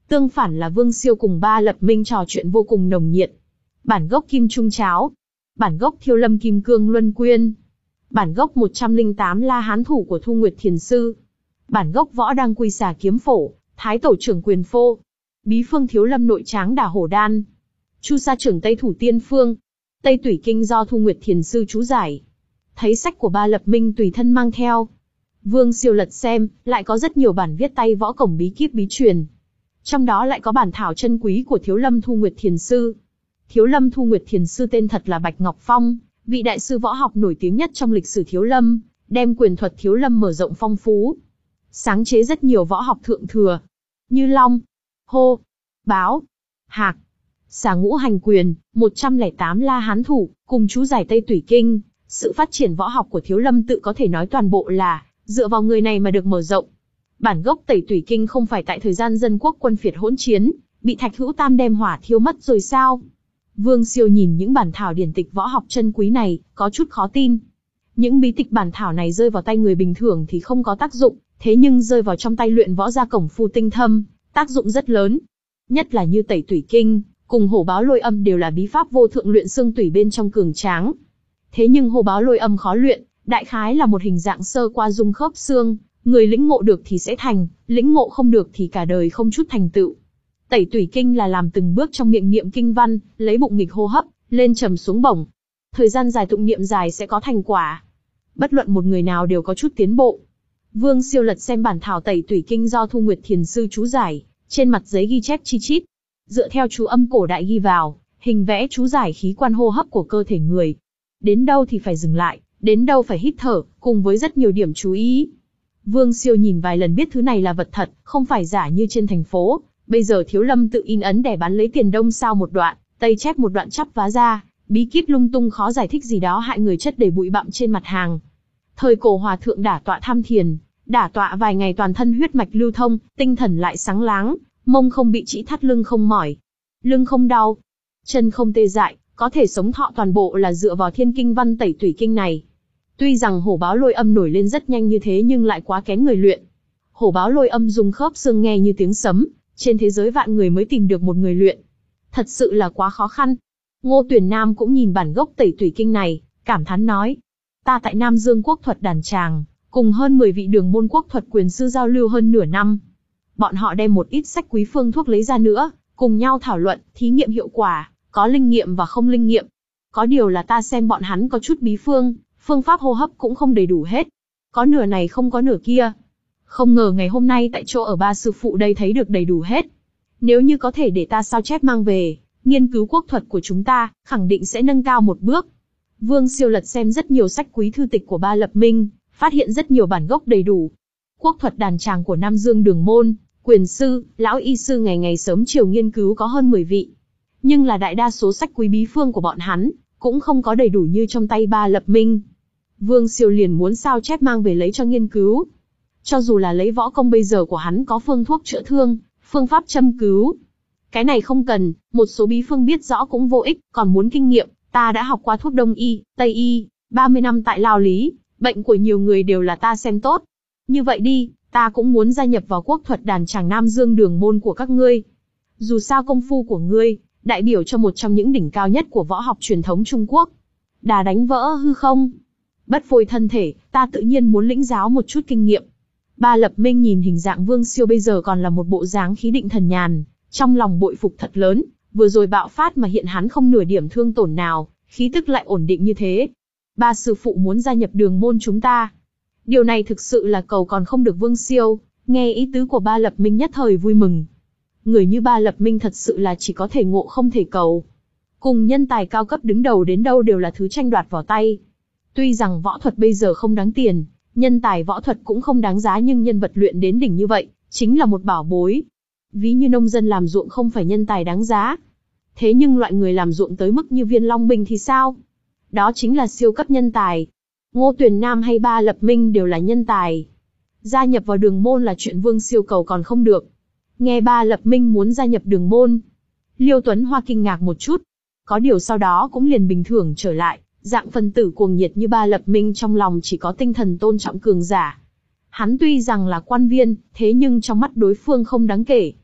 Tương phản là Vương Siêu cùng Ba Lập Minh trò chuyện vô cùng nồng nhiệt. Bản gốc Kim Trung Cháo. Bản gốc Thiêu Lâm Kim Cương Luân Quyên. Bản gốc một trăm lẻ tám La Hán Thủ của Thu Nguyệt Thiền Sư. Bản gốc Võ Đăng Quy Xà Kiếm Phổ, Thái Tổ Trưởng Quyền Phô. Bí Phương Thiếu Lâm Nội Tráng Đả Hổ Đan. Chu Sa Trưởng Tây Thủ Tiên Phương. Tây Tủy Kinh do Thu Nguyệt Thiền Sư chú giải. Thấy sách của Ba Lập Minh tùy thân mang theo. Vương Siêu lật xem, lại có rất nhiều bản viết tay võ công bí kíp bí truyền. Trong đó lại có bản thảo chân quý của Thiếu Lâm Thu Nguyệt Thiền Sư. Thiếu Lâm Thu Nguyệt Thiền Sư tên thật là Bạch Ngọc Phong, vị đại sư võ học nổi tiếng nhất trong lịch sử Thiếu Lâm, đem quyền thuật Thiếu Lâm mở rộng phong phú. Sáng chế rất nhiều võ học thượng thừa, như Long, Hô, Báo, Hạc, Xà Ngũ Hành Quyền, một trăm lẻ tám La Hán Thủ, cùng chú giải Tây Tủy Kinh. Sự phát triển võ học của Thiếu Lâm tự có thể nói toàn bộ là dựa vào người này mà được mở rộng. Bản gốc Tây Tủy Kinh không phải tại thời gian dân quốc quân phiệt hỗn chiến, bị Thạch Hữu Tam đem hỏa thiêu mất rồi sao? Vương Siêu nhìn những bản thảo điển tịch võ học chân quý này, có chút khó tin. Những bí tịch bản thảo này rơi vào tay người bình thường thì không có tác dụng, thế nhưng rơi vào trong tay luyện võ gia công phu tinh thâm, tác dụng rất lớn. Nhất là như Tẩy Tủy Kinh, cùng Hổ Báo Lôi Âm đều là bí pháp vô thượng luyện xương tủy bên trong cường tráng. Thế nhưng Hổ Báo Lôi Âm khó luyện, đại khái là một hình dạng sơ qua dung khớp xương, người lĩnh ngộ được thì sẽ thành, lĩnh ngộ không được thì cả đời không chút thành tựu. Tẩy Tủy Kinh là làm từng bước trong miệng niệm kinh văn, lấy bụng nghịch hô hấp, lên trầm xuống bổng. Thời gian dài tụng niệm dài sẽ có thành quả. Bất luận một người nào đều có chút tiến bộ. Vương Siêu lật xem bản thảo Tẩy Tủy Kinh do Thu Nguyệt Thiền Sư chú giải, trên mặt giấy ghi chép chi chít. Dựa theo chú âm cổ đại ghi vào, hình vẽ chú giải khí quan hô hấp của cơ thể người. Đến đâu thì phải dừng lại, đến đâu phải hít thở, cùng với rất nhiều điểm chú ý. Vương Siêu nhìn vài lần biết thứ này là vật thật, không phải giả như trên thành phố. Bây giờ Thiếu Lâm tự in ấn để bán lấy tiền đông sao một đoạn, tây chép một đoạn chắp vá ra, bí kíp lung tung khó giải thích gì đó hại người chất đầy bụi bặm trên mặt hàng. Thời cổ hòa thượng đả tọa tham thiền, đả tọa vài ngày toàn thân huyết mạch lưu thông, tinh thần lại sáng láng, mông không bị trĩ thắt, lưng không mỏi, lưng không đau, chân không tê dại, có thể sống thọ toàn bộ là dựa vào thiên kinh văn Tẩy Tủy Kinh này. Tuy rằng Hổ Báo Lôi Âm nổi lên rất nhanh như thế nhưng lại quá kén người luyện. Hổ Báo Lôi Âm dùng khớp xương nghe như tiếng sấm, trên thế giới vạn người mới tìm được một người luyện. Thật sự là quá khó khăn. Ngô Tuyển Nam cũng nhìn bản gốc Tẩy Tủy Kinh này, cảm thán nói. Ta tại Nam Dương Quốc thuật đàn tràng, cùng hơn mười vị đường môn quốc thuật quyền sư giao lưu hơn nửa năm. Bọn họ đem một ít sách quý phương thuốc lấy ra nữa, cùng nhau thảo luận, thí nghiệm hiệu quả, có linh nghiệm và không linh nghiệm. Có điều là ta xem bọn hắn có chút bí phương, phương pháp hô hấp cũng không đầy đủ hết. Có nửa này không có nửa kia. Không ngờ ngày hôm nay tại chỗ ở Ba sư phụ đây thấy được đầy đủ hết. Nếu như có thể để ta sao chép mang về, nghiên cứu quốc thuật của chúng ta, khẳng định sẽ nâng cao một bước. Vương Siêu lật xem rất nhiều sách quý thư tịch của Ba Lập Minh, phát hiện rất nhiều bản gốc đầy đủ. Quốc thuật đàn tràng của Nam Dương Đường Môn, quyền sư, lão y sư ngày ngày sớm chiều nghiên cứu có hơn mười vị. Nhưng là đại đa số sách quý bí phương của bọn hắn, cũng không có đầy đủ như trong tay Ba Lập Minh. Vương Siêu liền muốn sao chép mang về lấy cho nghiên cứu. Cho dù là lấy võ công bây giờ của hắn có phương thuốc chữa thương, phương pháp châm cứu. Cái này không cần, một số bí phương biết rõ cũng vô ích, còn muốn kinh nghiệm, ta đã học qua thuốc Đông y, Tây y, ba mươi năm tại Lao Lý, bệnh của nhiều người đều là ta xem tốt. Như vậy đi, ta cũng muốn gia nhập vào quốc thuật đàn tràng Nam Dương Đường Môn của các ngươi. Dù sao công phu của ngươi, đại biểu cho một trong những đỉnh cao nhất của võ học truyền thống Trung Quốc. Đà đánh vỡ hư không, bất phôi thân thể, ta tự nhiên muốn lĩnh giáo một chút kinh nghiệm. Ba Lập Minh nhìn hình dạng Vương Siêu bây giờ còn là một bộ dáng khí định thần nhàn, trong lòng bội phục thật lớn, vừa rồi bạo phát mà hiện hắn không nửa điểm thương tổn nào, khí tức lại ổn định như thế. Ba sư phụ muốn gia nhập đường môn chúng ta. Điều này thực sự là cầu còn không được. Vương Siêu, nghe ý tứ của Ba Lập Minh nhất thời vui mừng. Người như Ba Lập Minh thật sự là chỉ có thể ngộ không thể cầu. Cùng nhân tài cao cấp đứng đầu đến đâu đều là thứ tranh đoạt vào tay. Tuy rằng võ thuật bây giờ không đáng tiền, nhân tài võ thuật cũng không đáng giá, nhưng nhân vật luyện đến đỉnh như vậy, chính là một bảo bối. Ví như nông dân làm ruộng không phải nhân tài đáng giá. Thế nhưng loại người làm ruộng tới mức như Viên Long Bình thì sao? Đó chính là siêu cấp nhân tài. Ngô Tuyển Nam hay Ba Lập Minh đều là nhân tài. Gia nhập vào đường môn là chuyện Vương Siêu cầu còn không được. Nghe Ba Lập Minh muốn gia nhập đường môn, Liêu Tuấn Hoa kinh ngạc một chút. Có điều sau đó cũng liền bình thường trở lại. Dạng phân tử cuồng nhiệt như Ba Lập Minh trong lòng chỉ có tinh thần tôn trọng cường giả. Hắn tuy rằng là quan viên, thế nhưng trong mắt đối phương không đáng kể.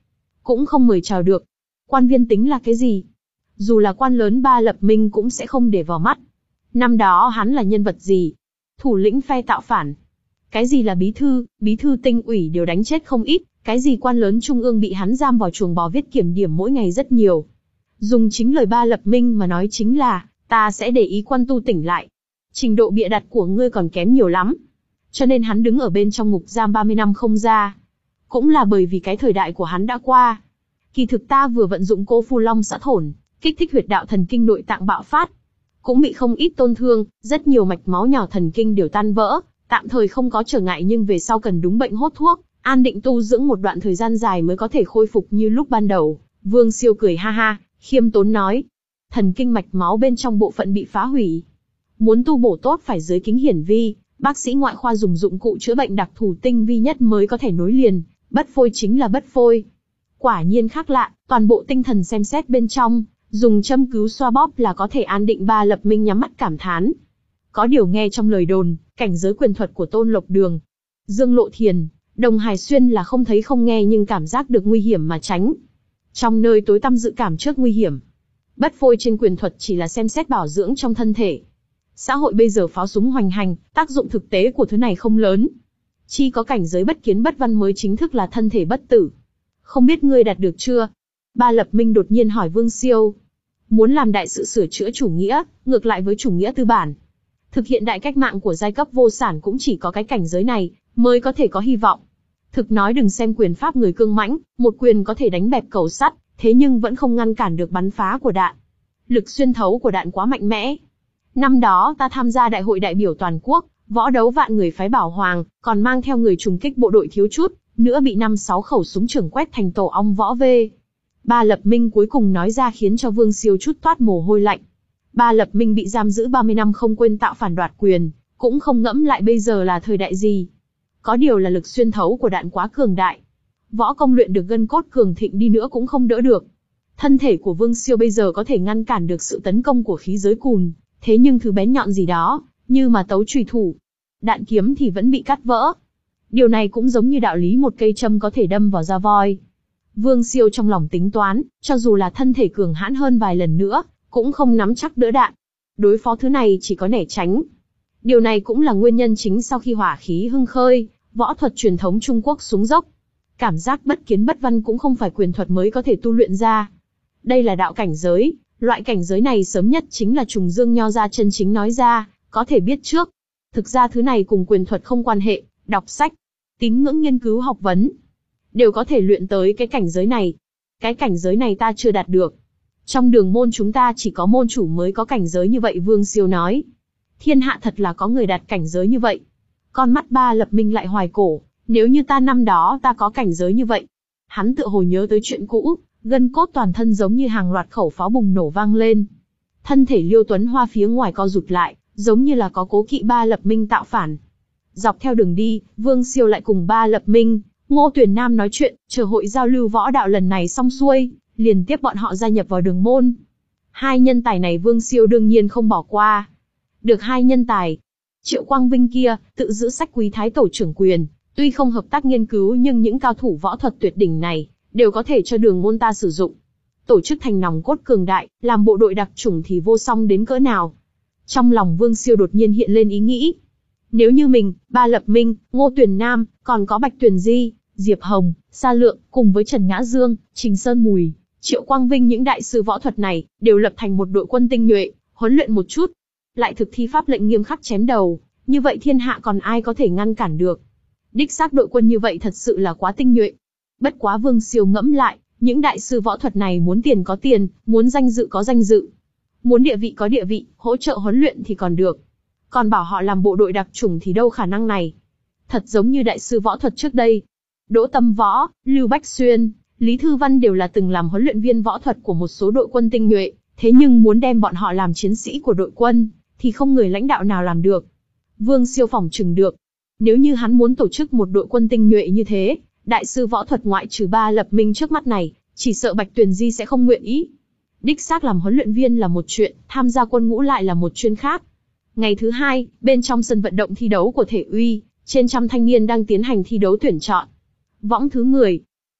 cũng không mời chào được. Quan viên tính là cái gì? Dù là quan lớn Ba Lập Minh cũng sẽ không để vào mắt. Năm đó hắn là nhân vật gì? Thủ lĩnh phe tạo phản. Cái gì là bí thư, bí thư tinh ủy đều đánh chết không ít, cái gì quan lớn trung ương bị hắn giam vào chuồng bò viết kiểm điểm mỗi ngày rất nhiều. Dùng chính lời Ba Lập Minh mà nói chính là, ta sẽ để ý quan tu tỉnh lại. Trình độ bịa đặt của ngươi còn kém nhiều lắm. Cho nên hắn đứng ở bên trong ngục giam ba mươi năm không ra. Cũng là bởi vì cái thời đại của hắn đã qua. Kỳ thực ta vừa vận dụng cô Phu Long Xã Thổn, kích thích huyệt đạo thần kinh nội tạng bạo phát. Cũng bị không ít tổn thương, rất nhiều mạch máu nhỏ thần kinh đều tan vỡ, tạm thời không có trở ngại nhưng về sau cần đúng bệnh hốt thuốc, an định tu dưỡng một đoạn thời gian dài mới có thể khôi phục như lúc ban đầu. Vương Siêu cười ha ha, khiêm tốn nói. Thần kinh mạch máu bên trong bộ phận bị phá hủy. Muốn tu bổ tốt phải dưới kính hiển vi, bác sĩ ngoại khoa dùng dụng cụ chữa bệnh đặc thù tinh vi nhất mới có thể nối liền, bất phôi chính là bất phôi. Quả nhiên khác lạ, toàn bộ tinh thần xem xét bên trong, dùng châm cứu xoa bóp là có thể an định. Ba Lập Minh nhắm mắt cảm thán. Có điều nghe trong lời đồn, cảnh giới quyền thuật của Tôn Lộc Đường, Dương Lộ Thiền, Đồng Hải Xuyên là không thấy không nghe nhưng cảm giác được nguy hiểm mà tránh. Trong nơi tối tăm dự cảm trước nguy hiểm. Bất phôi trên quyền thuật chỉ là xem xét bảo dưỡng trong thân thể. Xã hội bây giờ pháo súng hoành hành, tác dụng thực tế của thứ này không lớn. Chi có cảnh giới bất kiến bất văn mới chính thức là thân thể bất tử. Không biết ngươi đạt được chưa? Ba Lập Minh đột nhiên hỏi Vương Siêu. Muốn làm đại sự sửa chữa chủ nghĩa, ngược lại với chủ nghĩa tư bản. Thực hiện đại cách mạng của giai cấp vô sản cũng chỉ có cái cảnh giới này, mới có thể có hy vọng. Thực nói đừng xem quyền pháp người cương mãnh, một quyền có thể đánh bẹp cầu sắt, thế nhưng vẫn không ngăn cản được bắn phá của đạn. Lực xuyên thấu của đạn quá mạnh mẽ. Năm đó ta tham gia đại hội đại biểu toàn quốc, võ đấu vạn người phái Bảo Hoàng, còn mang theo người trùng kích bộ đội thiếu chút, nữa bị năm sáu khẩu súng trường quét thành tổ ong võ vê. Ba Lập Minh cuối cùng nói ra khiến cho Vương Siêu chút toát mồ hôi lạnh. Ba Lập Minh bị giam giữ ba mươi năm không quên tạo phản đoạt quyền, cũng không ngẫm lại bây giờ là thời đại gì. Có điều là lực xuyên thấu của đạn quá cường đại. Võ công luyện được gân cốt cường thịnh đi nữa cũng không đỡ được. Thân thể của Vương Siêu bây giờ có thể ngăn cản được sự tấn công của khí giới cùn, thế nhưng thứ bén nhọn gì đó, như mà tấu chùy thủ, đạn kiếm thì vẫn bị cắt vỡ. Điều này cũng giống như đạo lý một cây châm có thể đâm vào da voi. Vương Siêu trong lòng tính toán, cho dù là thân thể cường hãn hơn vài lần nữa, cũng không nắm chắc đỡ đạn. Đối phó thứ này chỉ có né tránh. Điều này cũng là nguyên nhân chính sau khi hỏa khí hưng khơi, võ thuật truyền thống Trung Quốc xuống dốc. Cảm giác bất kiến bất văn cũng không phải quyền thuật mới có thể tu luyện ra. Đây là đạo cảnh giới, loại cảnh giới này sớm nhất chính là Trùng Dương Nho gia chân chính nói ra, có thể biết trước. Thực ra thứ này cùng quyền thuật không quan hệ, đọc sách, tín ngưỡng nghiên cứu học vấn, đều có thể luyện tới cái cảnh giới này. Cái cảnh giới này ta chưa đạt được. Trong đường môn chúng ta chỉ có môn chủ mới có cảnh giới như vậy, Vương Siêu nói. Thiên hạ thật là có người đạt cảnh giới như vậy. Con mắt Ba Lập Minh lại hoài cổ, nếu như ta năm đó ta có cảnh giới như vậy. Hắn tựa hồ nhớ tới chuyện cũ, gân cốt toàn thân giống như hàng loạt khẩu pháo bùng nổ vang lên. Thân thể Liêu Tuấn Hoa phía ngoài co rụt lại, giống như là có cố kỵ Ba Lập Minh tạo phản. Dọc theo đường đi, Vương Siêu lại cùng Ba Lập Minh, Ngô Tuyển Nam nói chuyện, chờ hội giao lưu võ đạo lần này xong xuôi, liền tiếp bọn họ gia nhập vào đường môn. Hai nhân tài này Vương Siêu đương nhiên không bỏ qua. Được hai nhân tài, Triệu Quang Vinh kia, tự giữ sách quý thái tổ trưởng quyền, tuy không hợp tác nghiên cứu nhưng những cao thủ võ thuật tuyệt đỉnh này, đều có thể cho đường môn ta sử dụng. Tổ chức thành nòng cốt cường đại, làm bộ đội đặc chủng thì vô song đến cỡ nào. Trong lòng Vương Siêu đột nhiên hiện lên ý nghĩ. Nếu như mình, Ba Lập Minh, Ngô Tuyển Nam, còn có Bạch Tuyền Di, Diệp Hồng, Sa Lượng, cùng với Trần Ngã Dương, Trình Sơn Mùi, Triệu Quang Vinh những đại sư võ thuật này, đều lập thành một đội quân tinh nhuệ, huấn luyện một chút. Lại thực thi pháp lệnh nghiêm khắc chém đầu, như vậy thiên hạ còn ai có thể ngăn cản được. Đích xác đội quân như vậy thật sự là quá tinh nhuệ. Bất quá Vương Siêu ngẫm lại, những đại sư võ thuật này muốn tiền có tiền, muốn danh dự có danh dự, muốn địa vị có địa vị, hỗ trợ huấn luyện thì còn được. Còn bảo họ làm bộ đội đặc chủng thì đâu khả năng này. Thật giống như đại sư võ thuật trước đây. Đỗ Tâm Võ, Lưu Bách Xuyên, Lý Thư Văn đều là từng làm huấn luyện viên võ thuật của một số đội quân tinh nhuệ, thế nhưng muốn đem bọn họ làm chiến sĩ của đội quân, thì không người lãnh đạo nào làm được. Vương Siêu phỏng chừng được. Nếu như hắn muốn tổ chức một đội quân tinh nhuệ như thế, đại sư võ thuật ngoại trừ Ba Lập Minh trước mắt này, chỉ sợ Bạch Tuyền Di sẽ không nguyện ý. Đích xác làm huấn luyện viên là một chuyện, tham gia quân ngũ lại là một chuyên khác. Ngày thứ hai, bên trong sân vận động thi đấu của Thể Uy, trên trăm thanh niên đang tiến hành thi đấu tuyển chọn. Võng thứ mười.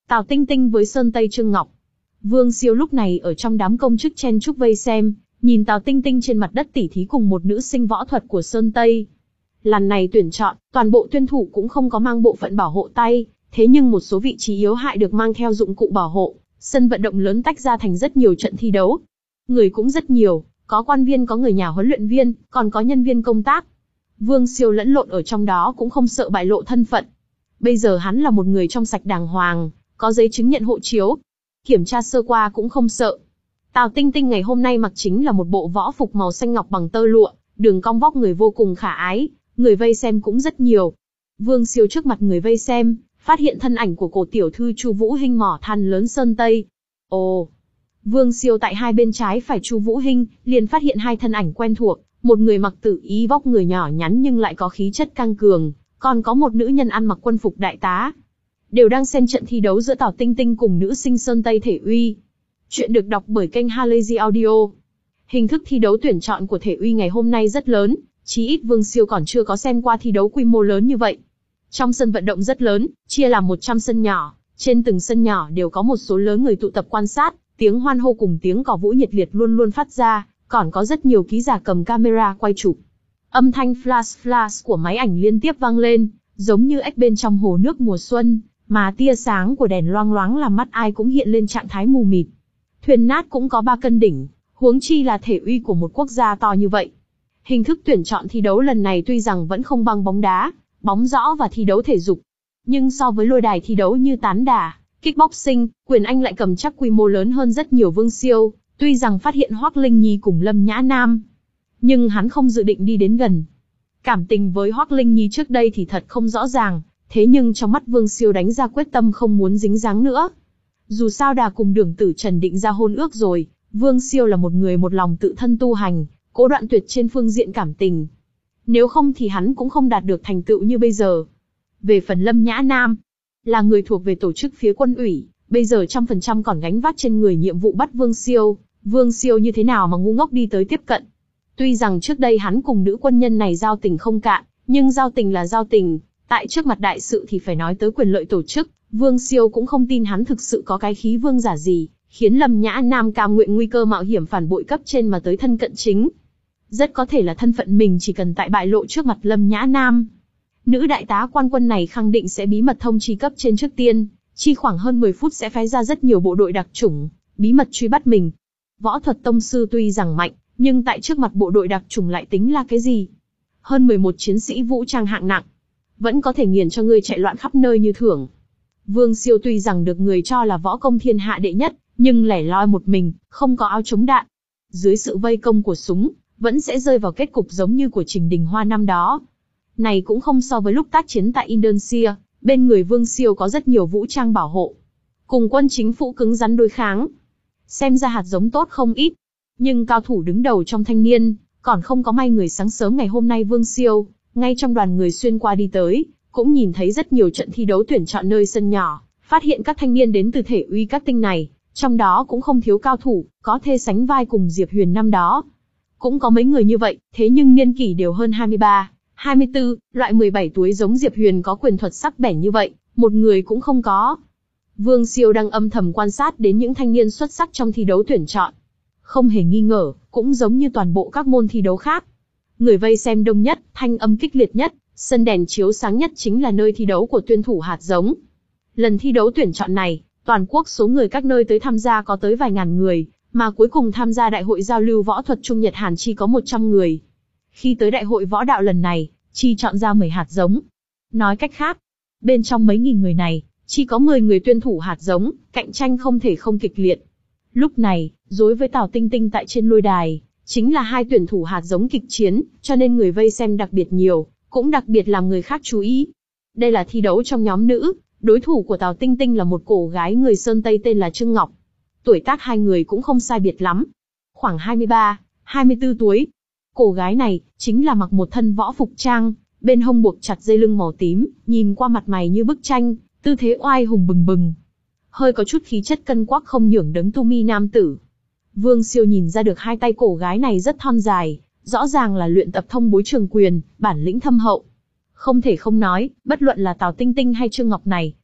Tào Tinh Tinh với Sơn Tây Trương Ngọc. Vương Siêu lúc này ở trong đám công chức chen chúc vây xem, nhìn Tào Tinh Tinh trên mặt đất tỉ thí cùng một nữ sinh võ thuật của Sơn Tây. Lần này tuyển chọn, toàn bộ tuyển thủ cũng không có mang bộ phận bảo hộ tay, thế nhưng một số vị trí yếu hại được mang theo dụng cụ bảo hộ, sân vận động lớn tách ra thành rất nhiều trận thi đấu. Người cũng rất nhiều, có quan viên, có người nhà huấn luyện viên, còn có nhân viên công tác. Vương Siêu lẫn lộn ở trong đó cũng không sợ bại lộ thân phận. Bây giờ hắn là một người trong sạch đàng hoàng, có giấy chứng nhận hộ chiếu. Kiểm tra sơ qua cũng không sợ. Tào Tinh Tinh ngày hôm nay mặc chính là một bộ võ phục màu xanh ngọc bằng tơ lụa, đường cong vóc người vô cùng khả ái, người vây xem cũng rất nhiều. Vương Siêu trước mặt người vây xem, phát hiện thân ảnh của cổ tiểu thư Chu Vũ Hinh mỏ than lớn Sơn Tây. Ồ! Vương Siêu tại hai bên trái phải Chu Vũ Hinh, liền phát hiện hai thân ảnh quen thuộc, một người mặc tử y vóc người nhỏ nhắn nhưng lại có khí chất căng cường, còn có một nữ nhân ăn mặc quân phục đại tá. Đều đang xem trận thi đấu giữa Tào Tinh Tinh cùng nữ sinh Sơn Tây Thể Uy. Chuyện được đọc bởi kênh Halazy Audio. Hình thức thi đấu tuyển chọn của Thể Uy ngày hôm nay rất lớn, chí ít Vương Siêu còn chưa có xem qua thi đấu quy mô lớn như vậy. Trong sân vận động rất lớn, chia làm một trăm sân nhỏ, trên từng sân nhỏ đều có một số lớn người tụ tập quan sát, tiếng hoan hô cùng tiếng cò vũ nhiệt liệt luôn luôn phát ra, còn có rất nhiều ký giả cầm camera quay chụp. Âm thanh flash flash của máy ảnh liên tiếp vang lên, giống như ếch bên trong hồ nước mùa xuân, mà tia sáng của đèn loang loáng làm mắt ai cũng hiện lên trạng thái mù mịt. Thuyền nát cũng có ba cân đỉnh, huống chi là Thể Uy của một quốc gia to như vậy. Hình thức tuyển chọn thi đấu lần này tuy rằng vẫn không bằng bóng đá, bóng rổ và thi đấu thể dục, nhưng so với lôi đài thi đấu như tán đả, kickboxing, quyền Anh lại cầm chắc quy mô lớn hơn rất nhiều. Vương Siêu tuy rằng phát hiện Hoắc Linh Nhi cùng Lâm Nhã Nam, nhưng hắn không dự định đi đến gần. Cảm tình với Hoắc Linh Nhi trước đây thì thật không rõ ràng, thế nhưng trong mắt Vương Siêu đánh ra quyết tâm không muốn dính dáng nữa. Dù sao đã cùng Đường Tử Trần định ra hôn ước rồi, Vương Siêu là một người một lòng tự thân tu hành, cố đoạn tuyệt trên phương diện cảm tình. Nếu không thì hắn cũng không đạt được thành tựu như bây giờ. Về phần Lâm Nhã Nam, là người thuộc về tổ chức phía quân ủy, bây giờ trăm phần trăm còn gánh vác trên người nhiệm vụ bắt Vương Siêu. Vương Siêu như thế nào mà ngu ngốc đi tới tiếp cận. Tuy rằng trước đây hắn cùng nữ quân nhân này giao tình không cạn, nhưng giao tình là giao tình, tại trước mặt đại sự thì phải nói tới quyền lợi tổ chức. Vương Siêu cũng không tin hắn thực sự có cái khí vương giả gì, khiến Lâm Nhã Nam cam nguyện nguy cơ mạo hiểm phản bội cấp trên mà tới thân cận chính. Rất có thể là thân phận mình chỉ cần tại bại lộ trước mặt Lâm Nhã Nam. Nữ đại tá quan quân này khẳng định sẽ bí mật thông chi cấp trên trước tiên, chi khoảng hơn mười phút sẽ phái ra rất nhiều bộ đội đặc chủng, bí mật truy bắt mình. Võ thuật tông sư tuy rằng mạnh, nhưng tại trước mặt bộ đội đặc chủng lại tính là cái gì? Hơn mười một chiến sĩ vũ trang hạng nặng, vẫn có thể nghiền cho ngươi chạy loạn khắp nơi như thưởng. Vương Siêu tuy rằng được người cho là võ công thiên hạ đệ nhất, nhưng lẻ loi một mình, không có áo chống đạn. Dưới sự vây công của súng, vẫn sẽ rơi vào kết cục giống như của Trình Đình Hoa năm đó. Này cũng không so với lúc tác chiến tại Indonesia, bên người Vương Siêu có rất nhiều vũ trang bảo hộ. Cùng quân chính phủ cứng rắn đối kháng. Xem ra hạt giống tốt không ít. Nhưng cao thủ đứng đầu trong thanh niên, còn không có may người. Sáng sớm ngày hôm nay Vương Siêu, ngay trong đoàn người xuyên qua đi tới, cũng nhìn thấy rất nhiều trận thi đấu tuyển chọn nơi sân nhỏ, phát hiện các thanh niên đến từ Thể Uy các tinh này, trong đó cũng không thiếu cao thủ, có thể sánh vai cùng Diệp Huyền năm đó. Cũng có mấy người như vậy, thế nhưng niên kỷ đều hơn hai mươi ba, hai mươi tư, loại mười bảy tuổi giống Diệp Huyền có quyền thuật sắc bén như vậy, một người cũng không có. Vương Siêu đang âm thầm quan sát đến những thanh niên xuất sắc trong thi đấu tuyển chọn. Không hề nghi ngờ, cũng giống như toàn bộ các môn thi đấu khác. Người vây xem đông nhất, thanh âm kích liệt nhất, sân đèn chiếu sáng nhất chính là nơi thi đấu của tuyển thủ hạt giống. Lần thi đấu tuyển chọn này, toàn quốc số người các nơi tới tham gia có tới vài ngàn người, mà cuối cùng tham gia đại hội giao lưu võ thuật Trung Nhật Hàn chi có một trăm người. Khi tới đại hội võ đạo lần này, chi chọn ra mười hạt giống. Nói cách khác, bên trong mấy nghìn người này, chỉ có mười người tuyển thủ hạt giống, cạnh tranh không thể không kịch liệt. Lúc này, đối với Tào Tinh Tinh tại trên lôi đài, chính là hai tuyển thủ hạt giống kịch chiến, cho nên người vây xem đặc biệt nhiều, cũng đặc biệt làm người khác chú ý. Đây là thi đấu trong nhóm nữ, đối thủ của Tào Tinh Tinh là một cô gái người Sơn Tây tên là Trương Ngọc. Tuổi tác hai người cũng không sai biệt lắm, khoảng hai mươi ba, hai mươi tư tuổi. Cô gái này, chính là mặc một thân võ phục trang, bên hông buộc chặt dây lưng màu tím, nhìn qua mặt mày như bức tranh, tư thế oai hùng bừng bừng. Hơi có chút khí chất cân quắc không nhường đấng tu mi nam tử. Vương Siêu nhìn ra được hai tay cô gái này rất thon dài, rõ ràng là luyện tập thông bối trường quyền, bản lĩnh thâm hậu. Không thể không nói, bất luận là Tào Tinh Tinh hay Trương Ngọc này,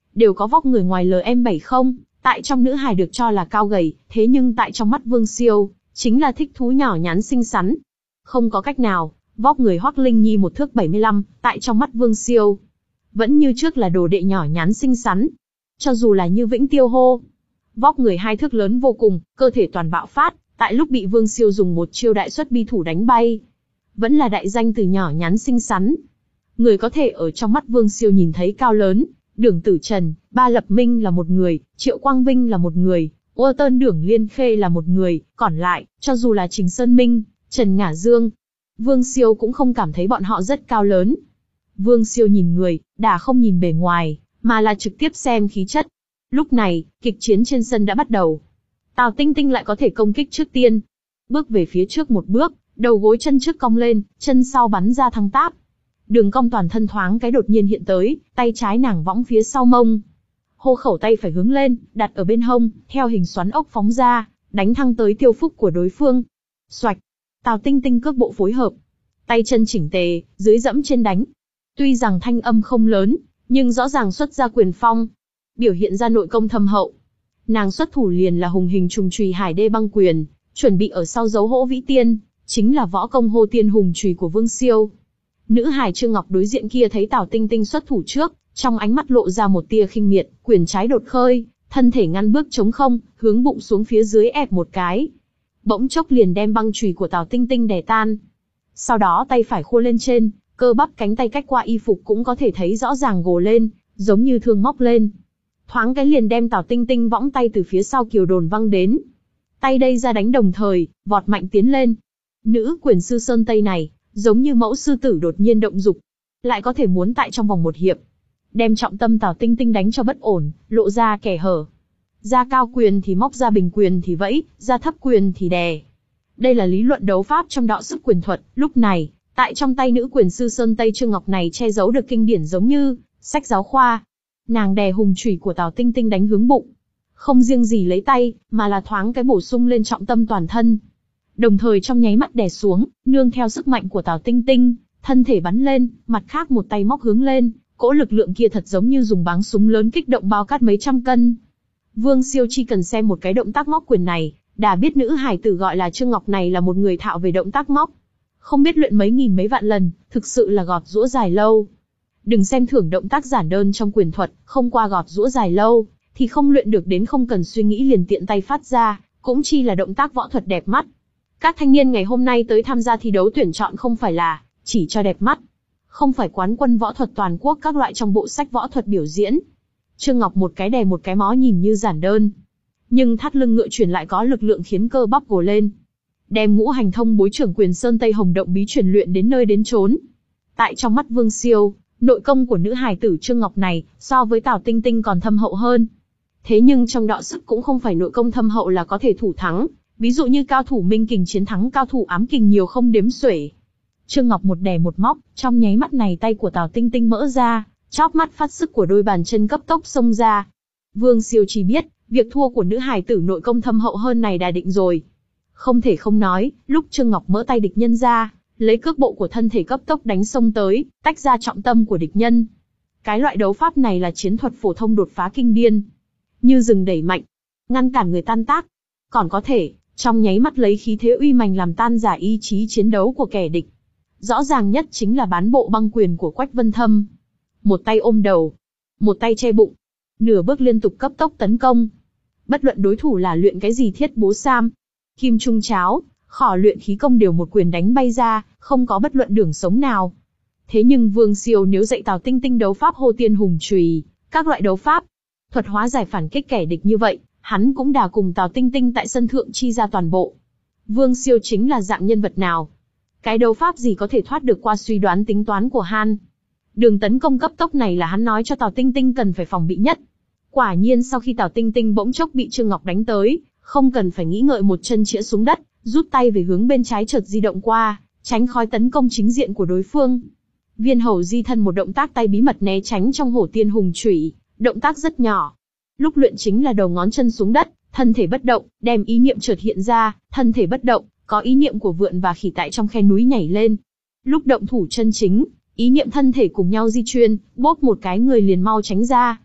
đều có vóc người ngoài lờ em bảy không, tại trong nữ hài được cho là cao gầy, thế nhưng tại trong mắt Vương Siêu, chính là thích thú nhỏ nhắn xinh xắn. Không có cách nào, vóc người Hoắc Linh Nhi một thước bảy mươi lăm, tại trong mắt Vương Siêu, vẫn như trước là đồ đệ nhỏ nhắn xinh xắn. Cho dù là như Vĩnh Tiêu hô, vóc người hai thước lớn vô cùng, cơ thể toàn bạo phát, tại lúc bị Vương Siêu dùng một chiêu đại xuất bi thủ đánh bay, vẫn là đại danh từ nhỏ nhắn xinh xắn. Người có thể ở trong mắt Vương Siêu nhìn thấy cao lớn, Đường Tử Trần, Ba Lập Minh là một người, Triệu Quang Vinh là một người, Ua Tơn Đường Liên Khê là một người, còn lại, cho dù là Trình Sơn Minh, Trần Ngả Dương, Vương Siêu cũng không cảm thấy bọn họ rất cao lớn. Vương Siêu nhìn người, đà không nhìn bề ngoài, mà là trực tiếp xem khí chất. Lúc này, kịch chiến trên sân đã bắt đầu. Tào Tinh Tinh lại có thể công kích trước tiên. Bước về phía trước một bước, đầu gối chân trước cong lên, chân sau bắn ra thăng táp. Đường cong toàn thân thoáng cái đột nhiên hiện tới, tay trái nàng võng phía sau mông. Hô khẩu tay phải hướng lên, đặt ở bên hông, theo hình xoắn ốc phóng ra, đánh thăng tới tiêu phúc của đối phương. Xoạch, Tào Tinh Tinh cước bộ phối hợp, tay chân chỉnh tề, dưới dẫm trên đánh. Tuy rằng thanh âm không lớn, nhưng rõ ràng xuất ra quyền phong, biểu hiện ra nội công thâm hậu. Nàng xuất thủ liền là hùng hình trùng chùy hải đê băng quyền, chuẩn bị ở sau giấu hỗ vĩ tiên, chính là võ công hô tiên hùng chùy của Vương Siêu. Nữ hài Trương Ngọc đối diện kia thấy Tào Tinh Tinh xuất thủ trước, trong ánh mắt lộ ra một tia khinh miệt, quyền trái đột khơi, thân thể ngăn bước chống không, hướng bụng xuống phía dưới ép một cái. Bỗng chốc liền đem băng chùy của Tào Tinh Tinh đè tan. Sau đó tay phải khua lên trên, cơ bắp cánh tay cách qua y phục cũng có thể thấy rõ ràng gồ lên, giống như thương móc lên. Thoáng cái liền đem Tào Tinh Tinh võng tay từ phía sau kiều đồn văng đến. Tay đây ra đánh đồng thời, vọt mạnh tiến lên. Nữ quyền sư Sơn Tây này, giống như mẫu sư tử đột nhiên động dục, lại có thể muốn tại trong vòng một hiệp, đem trọng tâm Tào Tinh Tinh đánh cho bất ổn, lộ ra kẻ hở. Ra cao quyền thì móc, ra bình quyền thì vẫy, ra thấp quyền thì đè. Đây là lý luận đấu pháp trong đọ sức quyền thuật. Lúc này, tại trong tay nữ quyền sư Sơn Tây Trương Ngọc này che giấu được kinh điển giống như sách giáo khoa. Nàng đè hùng chùy của Tào Tinh Tinh đánh hướng bụng, không riêng gì lấy tay, mà là thoáng cái bổ sung lên trọng tâm toàn thân. Đồng thời trong nháy mắt đè xuống, nương theo sức mạnh của Tào Tinh Tinh, thân thể bắn lên, mặt khác một tay móc hướng lên, cỗ lực lượng kia thật giống như dùng báng súng lớn kích động bao cát mấy trăm cân. Vương Siêu chỉ cần xem một cái động tác móc quyền này, đã biết nữ hài tử gọi là Trương Ngọc này là một người thạo về động tác móc. Không biết luyện mấy nghìn mấy vạn lần, thực sự là gọt giũa dài lâu. Đừng xem thường động tác giản đơn trong quyền thuật, không qua gọt giũa dài lâu, thì không luyện được đến không cần suy nghĩ liền tiện tay phát ra, cũng chi là động tác võ thuật đẹp mắt. Các thanh niên ngày hôm nay tới tham gia thi đấu tuyển chọn không phải là chỉ cho đẹp mắt, không phải quán quân võ thuật toàn quốc các loại trong bộ sách võ thuật biểu diễn. Trương Ngọc một cái đè một cái mó nhìn như giản đơn, nhưng thắt lưng ngựa chuyển lại có lực lượng khiến cơ bắp gồ lên. Đem ngũ hành thông bối trưởng quyền Sơn Tây Hồng Động bí truyền luyện đến nơi đến chốn. Tại trong mắt Vương Siêu, nội công của nữ hài tử Trương Ngọc này so với Tào Tinh Tinh còn thâm hậu hơn. Thế nhưng trong đọ sức cũng không phải nội công thâm hậu là có thể thủ thắng. Ví dụ như cao thủ Minh Kình chiến thắng cao thủ Ám Kình nhiều không đếm xuể. Trương Ngọc một đè một móc, trong nháy mắt này tay của Tào Tinh Tinh mỡ ra, chóp mắt phát sức của đôi bàn chân cấp tốc xông ra. Vương Siêu chỉ biết, việc thua của nữ hài tử nội công thâm hậu hơn này đã định rồi. Không thể không nói, lúc Trương Ngọc mỡ tay địch nhân ra, lấy cước bộ của thân thể cấp tốc đánh xông tới, tách ra trọng tâm của địch nhân. Cái loại đấu pháp này là chiến thuật phổ thông đột phá kinh điên. Như rừng đẩy mạnh, ngăn cản người tan tác. Còn có thể, trong nháy mắt lấy khí thế uy mạnh làm tan rã ý chí chiến đấu của kẻ địch. Rõ ràng nhất chính là bán bộ băng quyền của Quách Vân Thâm. Một tay ôm đầu, một tay che bụng, nửa bước liên tục cấp tốc tấn công. Bất luận đối thủ là luyện cái gì thiết bố sam, kim trung cháo, khỏ luyện khí công đều một quyền đánh bay ra, không có bất luận đường sống nào. Thế nhưng Vương Siêu nếu dạy Tào Tinh Tinh đấu pháp hô tiên hùng chùy, các loại đấu pháp, thuật hóa giải phản kích kẻ địch như vậy, hắn cũng đã cùng Tào Tinh Tinh tại sân thượng chi ra toàn bộ. Vương Siêu chính là dạng nhân vật nào? Cái đấu pháp gì có thể thoát được qua suy đoán tính toán của hắn? Đường tấn công cấp tốc này là hắn nói cho Tào Tinh Tinh cần phải phòng bị nhất. Quả nhiên sau khi Tào Tinh Tinh bỗng chốc bị Trương Ngọc đánh tới, không cần phải nghĩ ngợi một chân chĩa xuống đất, rút tay về hướng bên trái chợt di động qua, tránh khỏi tấn công chính diện của đối phương. Viên hầu di thân một động tác tay bí mật né tránh trong hổ tiên hùng chủy, động tác rất nhỏ. Lúc luyện chính là đầu ngón chân xuống đất, thân thể bất động, đem ý niệm chợt hiện ra, thân thể bất động, có ý niệm của vượn và khỉ tại trong khe núi nhảy lên. Lúc động thủ chân chính, ý niệm thân thể cùng nhau di chuyển, bóp một cái người liền mau tránh ra.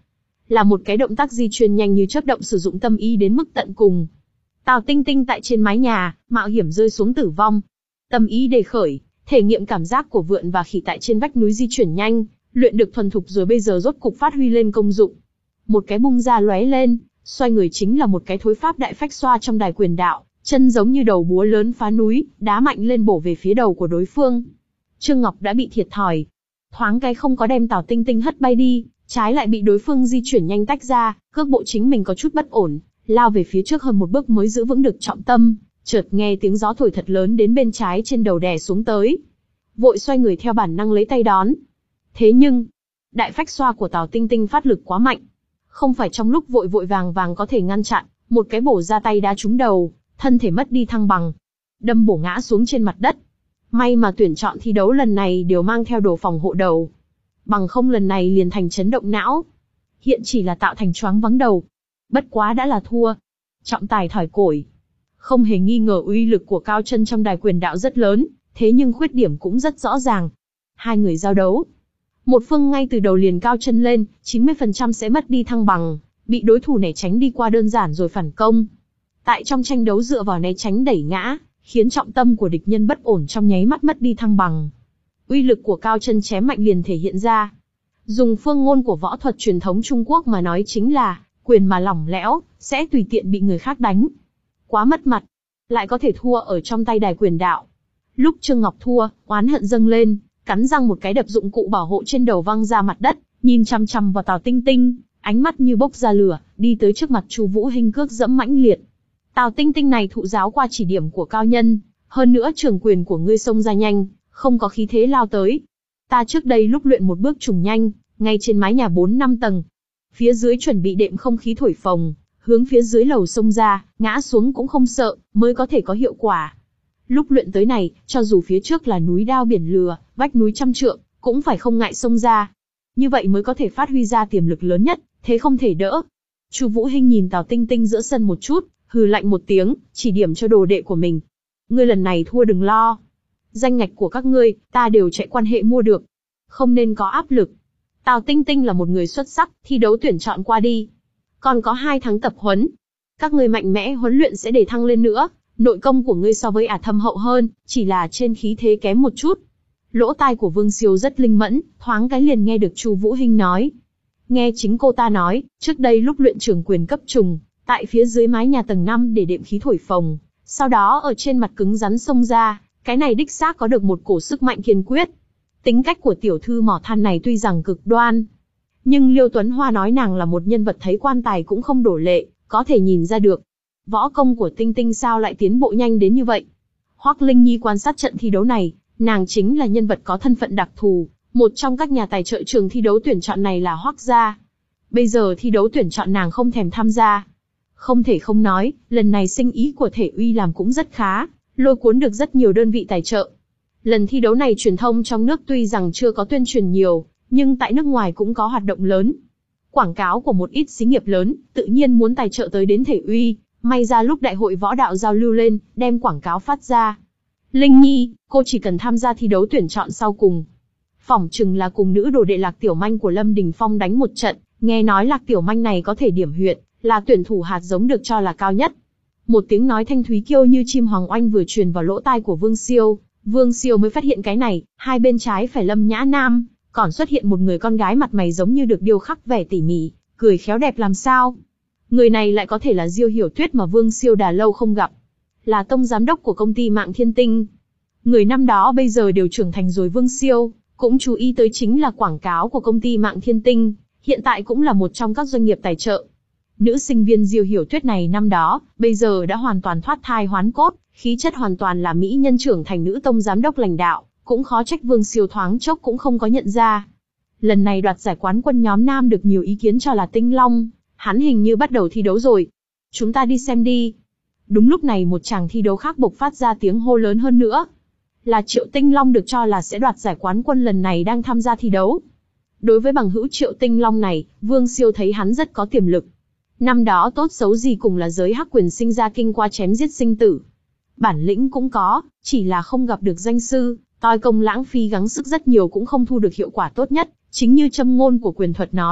là một cái động tác di chuyển nhanh như chớp động, sử dụng tâm ý đến mức tận cùng. Tào Tinh Tinh tại trên mái nhà, mạo hiểm rơi xuống tử vong. Tâm ý đề khởi, thể nghiệm cảm giác của vượn và khỉ tại trên vách núi di chuyển nhanh, luyện được thuần thục rồi bây giờ rốt cục phát huy lên công dụng. Một cái bung ra lóe lên, xoay người chính là một cái thối pháp đại phách xoa trong đài quyền đạo, chân giống như đầu búa lớn phá núi, đá mạnh lên bổ về phía đầu của đối phương. Trương Ngọc đã bị thiệt thòi, thoáng cái không có đem Tào Tinh Tinh hất bay đi, trái lại bị đối phương di chuyển nhanh tách ra, cước bộ chính mình có chút bất ổn, lao về phía trước hơn một bước mới giữ vững được trọng tâm, chợt nghe tiếng gió thổi thật lớn đến bên trái trên đầu đè xuống tới. Vội xoay người theo bản năng lấy tay đón. Thế nhưng, đại phách xoa của Tào Tinh Tinh phát lực quá mạnh, không phải trong lúc vội vội vàng vàng có thể ngăn chặn, một cái bổ ra tay đá trúng đầu, thân thể mất đi thăng bằng, đâm bổ ngã xuống trên mặt đất. May mà tuyển chọn thi đấu lần này đều mang theo đồ phòng hộ đầu, bằng không lần này liền thành chấn động não. Hiện chỉ là tạo thành choáng vắng đầu. Bất quá đã là thua. Trọng tài thỏi cổi. Không hề nghi ngờ uy lực của Cao Chân trong đài quyền đạo rất lớn, thế nhưng khuyết điểm cũng rất rõ ràng. Hai người giao đấu, một phương ngay từ đầu liền cao chân lên, chín mươi phần trăm sẽ mất đi thăng bằng, bị đối thủ né tránh đi qua đơn giản rồi phản công. Tại trong tranh đấu dựa vào né tránh đẩy ngã, khiến trọng tâm của địch nhân bất ổn trong nháy mắt mất đi thăng bằng. Uy lực của Cao Chân chém mạnh liền thể hiện ra. Dùng phương ngôn của võ thuật truyền thống Trung Quốc mà nói chính là, quyền mà lỏng lẽo, sẽ tùy tiện bị người khác đánh. Quá mất mặt, lại có thể thua ở trong tay đài quyền đạo. Lúc Trương Ngọc thua, oán hận dâng lên, cắn răng một cái đập dụng cụ bảo hộ trên đầu văng ra mặt đất, nhìn chằm chằm vào Tào Tinh Tinh, ánh mắt như bốc ra lửa, đi tới trước mặt Chu Vũ Hinh cước dẫm mãnh liệt. Tào Tinh Tinh này thụ giáo qua chỉ điểm của cao nhân, hơn nữa trường quyền của ngươi xông ra nhanh, không có khí thế lao tới. Ta trước đây lúc luyện một bước trùng nhanh, ngay trên mái nhà bốn năm tầng, phía dưới chuẩn bị đệm không khí thổi phồng, hướng phía dưới lầu xông ra, ngã xuống cũng không sợ, mới có thể có hiệu quả. Lúc luyện tới này, cho dù phía trước là núi đao biển lửa, vách núi trăm trượng, cũng phải không ngại xông ra. Như vậy mới có thể phát huy ra tiềm lực lớn nhất, thế không thể đỡ. Chu Vũ Hinh nhìn Tào Tinh Tinh giữa sân một chút, hừ lạnh một tiếng, chỉ điểm cho đồ đệ của mình. Ngươi lần này thua đừng lo. Danh ngạch của các ngươi, ta đều chạy quan hệ mua được. Không nên có áp lực. Tào Tinh Tinh là một người xuất sắc, thi đấu tuyển chọn qua đi. Còn có hai tháng tập huấn. Các ngươi mạnh mẽ huấn luyện sẽ để thăng lên nữa. Nội công của ngươi so với ả thâm hậu hơn, chỉ là trên khí thế kém một chút. Lỗ tai của Vương Siêu rất linh mẫn, thoáng cái liền nghe được Chu Vũ Hinh nói. Nghe chính cô ta nói, trước đây lúc luyện trường quyền cấp trùng, tại phía dưới mái nhà tầng năm để đệm khí thổi phồng, sau đó ở trên mặt cứng rắn xông ra, cái này đích xác có được một cổ sức mạnh kiên quyết. Tính cách của tiểu thư mỏ than này tuy rằng cực đoan, nhưng Liêu Tuấn Hoa nói nàng là một nhân vật thấy quan tài cũng không đổ lệ, có thể nhìn ra được. Võ công của Tinh Tinh sao lại tiến bộ nhanh đến như vậy? Hoắc Linh Nhi quan sát trận thi đấu này, nàng chính là nhân vật có thân phận đặc thù, một trong các nhà tài trợ trường thi đấu tuyển chọn này là Hoắc gia. Bây giờ thi đấu tuyển chọn nàng không thèm tham gia. Không thể không nói, lần này sinh ý của Thể Uy làm cũng rất khá, lôi cuốn được rất nhiều đơn vị tài trợ. Lần thi đấu này truyền thông trong nước tuy rằng chưa có tuyên truyền nhiều, nhưng tại nước ngoài cũng có hoạt động lớn. Quảng cáo của một ít xí nghiệp lớn, tự nhiên muốn tài trợ tới đến Thể Uy. May ra lúc đại hội võ đạo giao lưu lên, đem quảng cáo phát ra. Linh Nhi, cô chỉ cần tham gia thi đấu tuyển chọn sau cùng. Phỏng chừng là cùng nữ đồ đệ Lạc Tiểu Manh của Lâm Đình Phong đánh một trận, nghe nói Lạc Tiểu Manh này có thể điểm huyệt, là tuyển thủ hạt giống được cho là cao nhất. Một tiếng nói thanh thúy kiêu như chim hoàng oanh vừa truyền vào lỗ tai của Vương Siêu, Vương Siêu mới phát hiện cái này, hai bên trái phải Lâm Nhã Nam, còn xuất hiện một người con gái mặt mày giống như được điêu khắc vẻ tỉ mỉ, cười khéo đẹp làm sao. Người này lại có thể là Diêu Hiểu Tuyết mà Vương Siêu đã lâu không gặp. Là tông giám đốc của công ty mạng Thiên Tinh. Người năm đó bây giờ đều trưởng thành rồi. Vương Siêu cũng chú ý tới chính là quảng cáo của công ty mạng Thiên Tinh, hiện tại cũng là một trong các doanh nghiệp tài trợ. Nữ sinh viên Diêu Hiểu Tuyết này năm đó, bây giờ đã hoàn toàn thoát thai hoán cốt, khí chất hoàn toàn là mỹ nhân trưởng thành nữ tông giám đốc lãnh đạo, cũng khó trách Vương Siêu thoáng chốc cũng không có nhận ra. Lần này đoạt giải quán quân nhóm nam được nhiều ý kiến cho là Tinh Long. Hắn hình như bắt đầu thi đấu rồi. Chúng ta đi xem đi. Đúng lúc này một chàng thi đấu khác bộc phát ra tiếng hô lớn hơn nữa. Là Triệu Tinh Long được cho là sẽ đoạt giải quán quân lần này đang tham gia thi đấu. Đối với bằng hữu Triệu Tinh Long này, Vương Siêu thấy hắn rất có tiềm lực. Năm đó tốt xấu gì cùng là giới hắc quyền sinh ra kinh qua chém giết sinh tử. Bản lĩnh cũng có, chỉ là không gặp được danh sư, toi công lãng phí gắng sức rất nhiều cũng không thu được hiệu quả tốt nhất. Chính như châm ngôn của quyền thuật nói,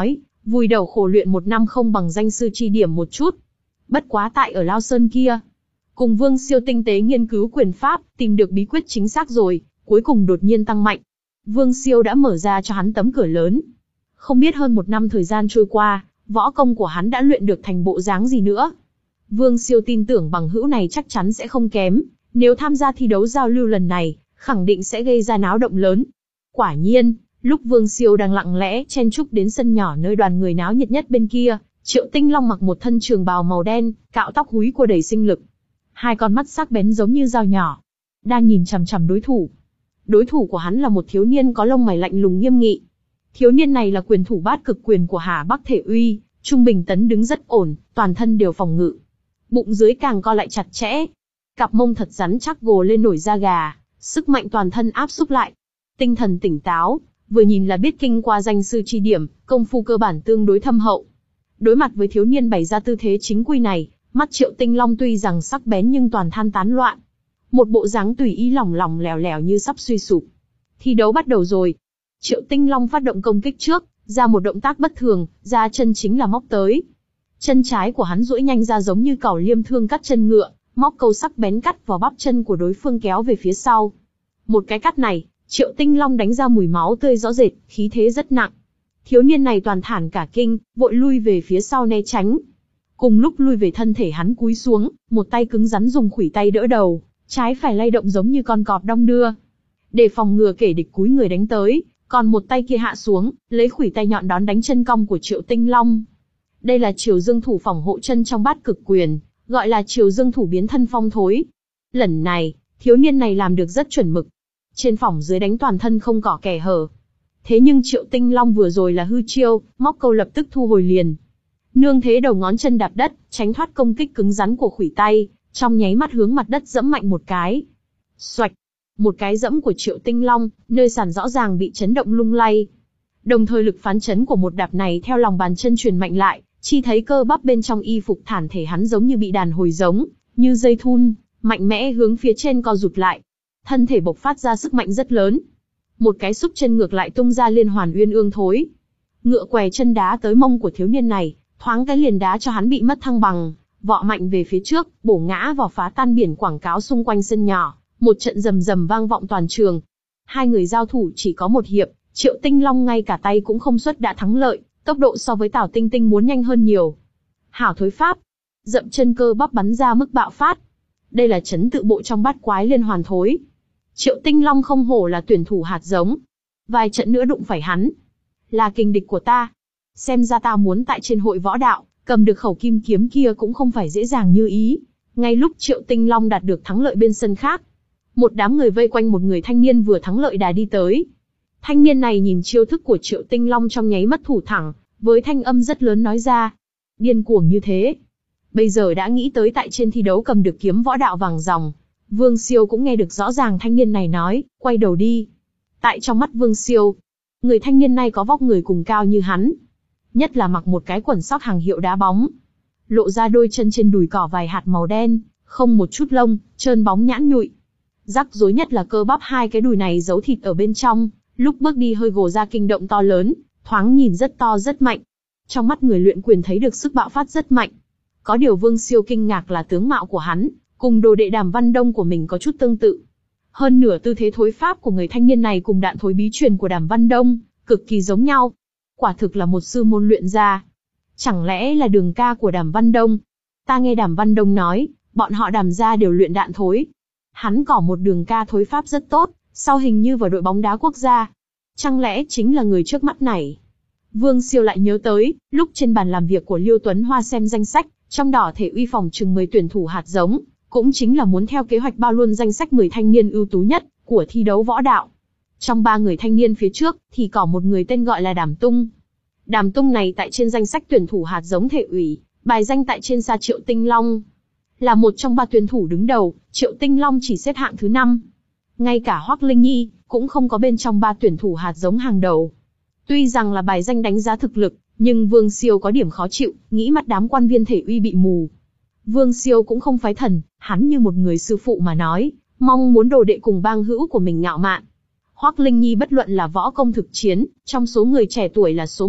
vùi đầu khổ luyện một năm không bằng danh sư chi điểm một chút. Bất quá tại ở Lao Sơn kia, cùng Vương Siêu tinh tế nghiên cứu quyền pháp, tìm được bí quyết chính xác rồi, cuối cùng đột nhiên tăng mạnh. Vương Siêu đã mở ra cho hắn tấm cửa lớn. Không biết hơn một năm thời gian trôi qua, võ công của hắn đã luyện được thành bộ dáng gì nữa. Vương Siêu tin tưởng bằng hữu này chắc chắn sẽ không kém, nếu tham gia thi đấu giao lưu lần này, khẳng định sẽ gây ra náo động lớn. Quả nhiên, lúc Vương Siêu đang lặng lẽ chen chúc đến sân nhỏ nơi đoàn người náo nhiệt nhất bên kia, Triệu Tinh Long mặc một thân trường bào màu đen, cạo tóc húi cua đầy sinh lực. Hai con mắt sắc bén giống như dao nhỏ, đang nhìn chằm chằm đối thủ. Đối thủ của hắn là một thiếu niên có lông mày lạnh lùng nghiêm nghị. Thiếu niên này là quyền thủ bát cực quyền của Hà Bắc Thể Uy, trung bình tấn đứng rất ổn, toàn thân đều phòng ngự. Bụng dưới càng co lại chặt chẽ. Cặp mông thật rắn chắc gồ lên nổi da gà, sức mạnh toàn thân áp xúc lại. Tinh thần tỉnh táo, vừa nhìn là biết kinh qua danh sư chi điểm, công phu cơ bản tương đối thâm hậu. Đối mặt với thiếu niên bày ra tư thế chính quy này, mắt Triệu Tinh Long tuy rằng sắc bén nhưng toàn than tán loạn. Một bộ dáng tùy ý lỏng lỏng lẻo lẻo như sắp suy sụp. Thi đấu bắt đầu rồi. Triệu Tinh Long phát động công kích trước, ra một động tác bất thường, ra chân chính là móc tới. Chân trái của hắn duỗi nhanh ra giống như cẩu liêm thương cắt chân ngựa, móc câu sắc bén cắt vào bắp chân của đối phương kéo về phía sau. Một cái cắt này, Triệu Tinh Long đánh ra mùi máu tươi rõ rệt, khí thế rất nặng. Thiếu niên này toàn thản cả kinh, vội lui về phía sau né tránh. Cùng lúc lui về thân thể hắn cúi xuống, một tay cứng rắn dùng khuỷu tay đỡ đầu, trái phải lay động giống như con cọp đong đưa. Để phòng ngừa kẻ địch cúi người đánh tới, còn một tay kia hạ xuống, lấy khuỷu tay nhọn đón đánh chân cong của Triệu Tinh Long. Đây là Triều Dương thủ phòng hộ chân trong bát cực quyền, gọi là Triều Dương thủ biến thân phong thối. Lần này, thiếu niên này làm được rất chuẩn mực. Trên phỏng dưới đánh toàn thân không cỏ kẻ hở. Thế nhưng Triệu Tinh Long vừa rồi là hư chiêu, móc câu lập tức thu hồi liền. Nương thế đầu ngón chân đạp đất, tránh thoát công kích cứng rắn của khuỷu tay, trong nháy mắt hướng mặt đất dẫm mạnh một cái. Xoạch, một cái dẫm của Triệu Tinh Long, nơi sàn rõ ràng bị chấn động lung lay. Đồng thời lực phán chấn của một đạp này theo lòng bàn chân truyền mạnh lại, chi thấy cơ bắp bên trong y phục thản thể hắn giống như bị đàn hồi giống, như dây thun, mạnh mẽ hướng phía trên co rụt lại. Thân thể bộc phát ra sức mạnh rất lớn. Một cái xúc chân ngược lại tung ra liên hoàn uyên ương thối. Ngựa què chân đá tới mông của thiếu niên này, thoáng cái liền đá cho hắn bị mất thăng bằng, vọ mạnh về phía trước, bổ ngã vào phá tan biển quảng cáo xung quanh sân nhỏ, một trận rầm rầm vang vọng toàn trường. Hai người giao thủ chỉ có một hiệp, Triệu Tinh Long ngay cả tay cũng không xuất đã thắng lợi, tốc độ so với Tào Tinh Tinh muốn nhanh hơn nhiều. Hảo thối pháp, dậm chân cơ bắp bắn ra mức bạo phát. Đây là trấn tự bộ trong bát quái liên hoàn thối. Triệu Tinh Long không hổ là tuyển thủ hạt giống. Vài trận nữa đụng phải hắn, là kình địch của ta. Xem ra ta muốn tại trên hội võ đạo, cầm được khẩu kim kiếm kia cũng không phải dễ dàng như ý. Ngay lúc Triệu Tinh Long đạt được thắng lợi bên sân khác, một đám người vây quanh một người thanh niên vừa thắng lợi đà đi tới. Thanh niên này nhìn chiêu thức của Triệu Tinh Long trong nháy mắt thủ thẳng, với thanh âm rất lớn nói ra. Điên cuồng như thế. Bây giờ đã nghĩ tới tại trên thi đấu cầm được kiếm võ đạo vàng ròng. Vương Siêu cũng nghe được rõ ràng thanh niên này nói, quay đầu đi. Tại trong mắt Vương Siêu, người thanh niên này có vóc người cùng cao như hắn. Nhất là mặc một cái quần sóc hàng hiệu đá bóng. Lộ ra đôi chân trên đùi cỏ vài hạt màu đen, không một chút lông, trơn bóng nhãn nhụi. Rắc rối nhất là cơ bắp hai cái đùi này giấu thịt ở bên trong, lúc bước đi hơi gồ ra kinh động to lớn, thoáng nhìn rất to rất mạnh. Trong mắt người luyện quyền thấy được sức bạo phát rất mạnh. Có điều Vương Siêu kinh ngạc là tướng mạo của hắn, cùng đồ đệ Đàm Văn Đông của mình có chút tương tự. Hơn nửa tư thế thối pháp của người thanh niên này cùng đạn thối bí truyền của Đàm Văn Đông, cực kỳ giống nhau. Quả thực là một sư môn luyện ra. Chẳng lẽ là đường ca của Đàm Văn Đông? Ta nghe Đàm Văn Đông nói, bọn họ Đàm gia đều luyện đạn thối. Hắn có một đường ca thối pháp rất tốt, sau hình như vào đội bóng đá quốc gia. Chẳng lẽ chính là người trước mắt này? Vương Siêu lại nhớ tới, lúc trên bàn làm việc của Liêu Tuấn Hoa xem danh sách, trong đỏ thể uy phòng chừng mười tuyển thủ hạt giống, cũng chính là muốn theo kế hoạch bao luôn danh sách mười thanh niên ưu tú nhất của thi đấu võ đạo. Trong ba người thanh niên phía trước, thì có một người tên gọi là Đàm Tung. Đàm Tung này tại trên danh sách tuyển thủ hạt giống thể ủy, bài danh tại trên xa Triệu Tinh Long. Là một trong ba tuyển thủ đứng đầu, Triệu Tinh Long chỉ xếp hạng thứ năm. Ngay cả Hoắc Linh Nhi, cũng không có bên trong ba tuyển thủ hạt giống hàng đầu. Tuy rằng là bài danh đánh giá thực lực, nhưng Vương Siêu có điểm khó chịu, nghĩ mắt đám quan viên thể uy bị mù. Vương Siêu cũng không phái thần, hắn như một người sư phụ mà nói, mong muốn đồ đệ cùng bang hữu của mình ngạo mạn. Hoắc Linh Nhi bất luận là võ công thực chiến, trong số người trẻ tuổi là số một,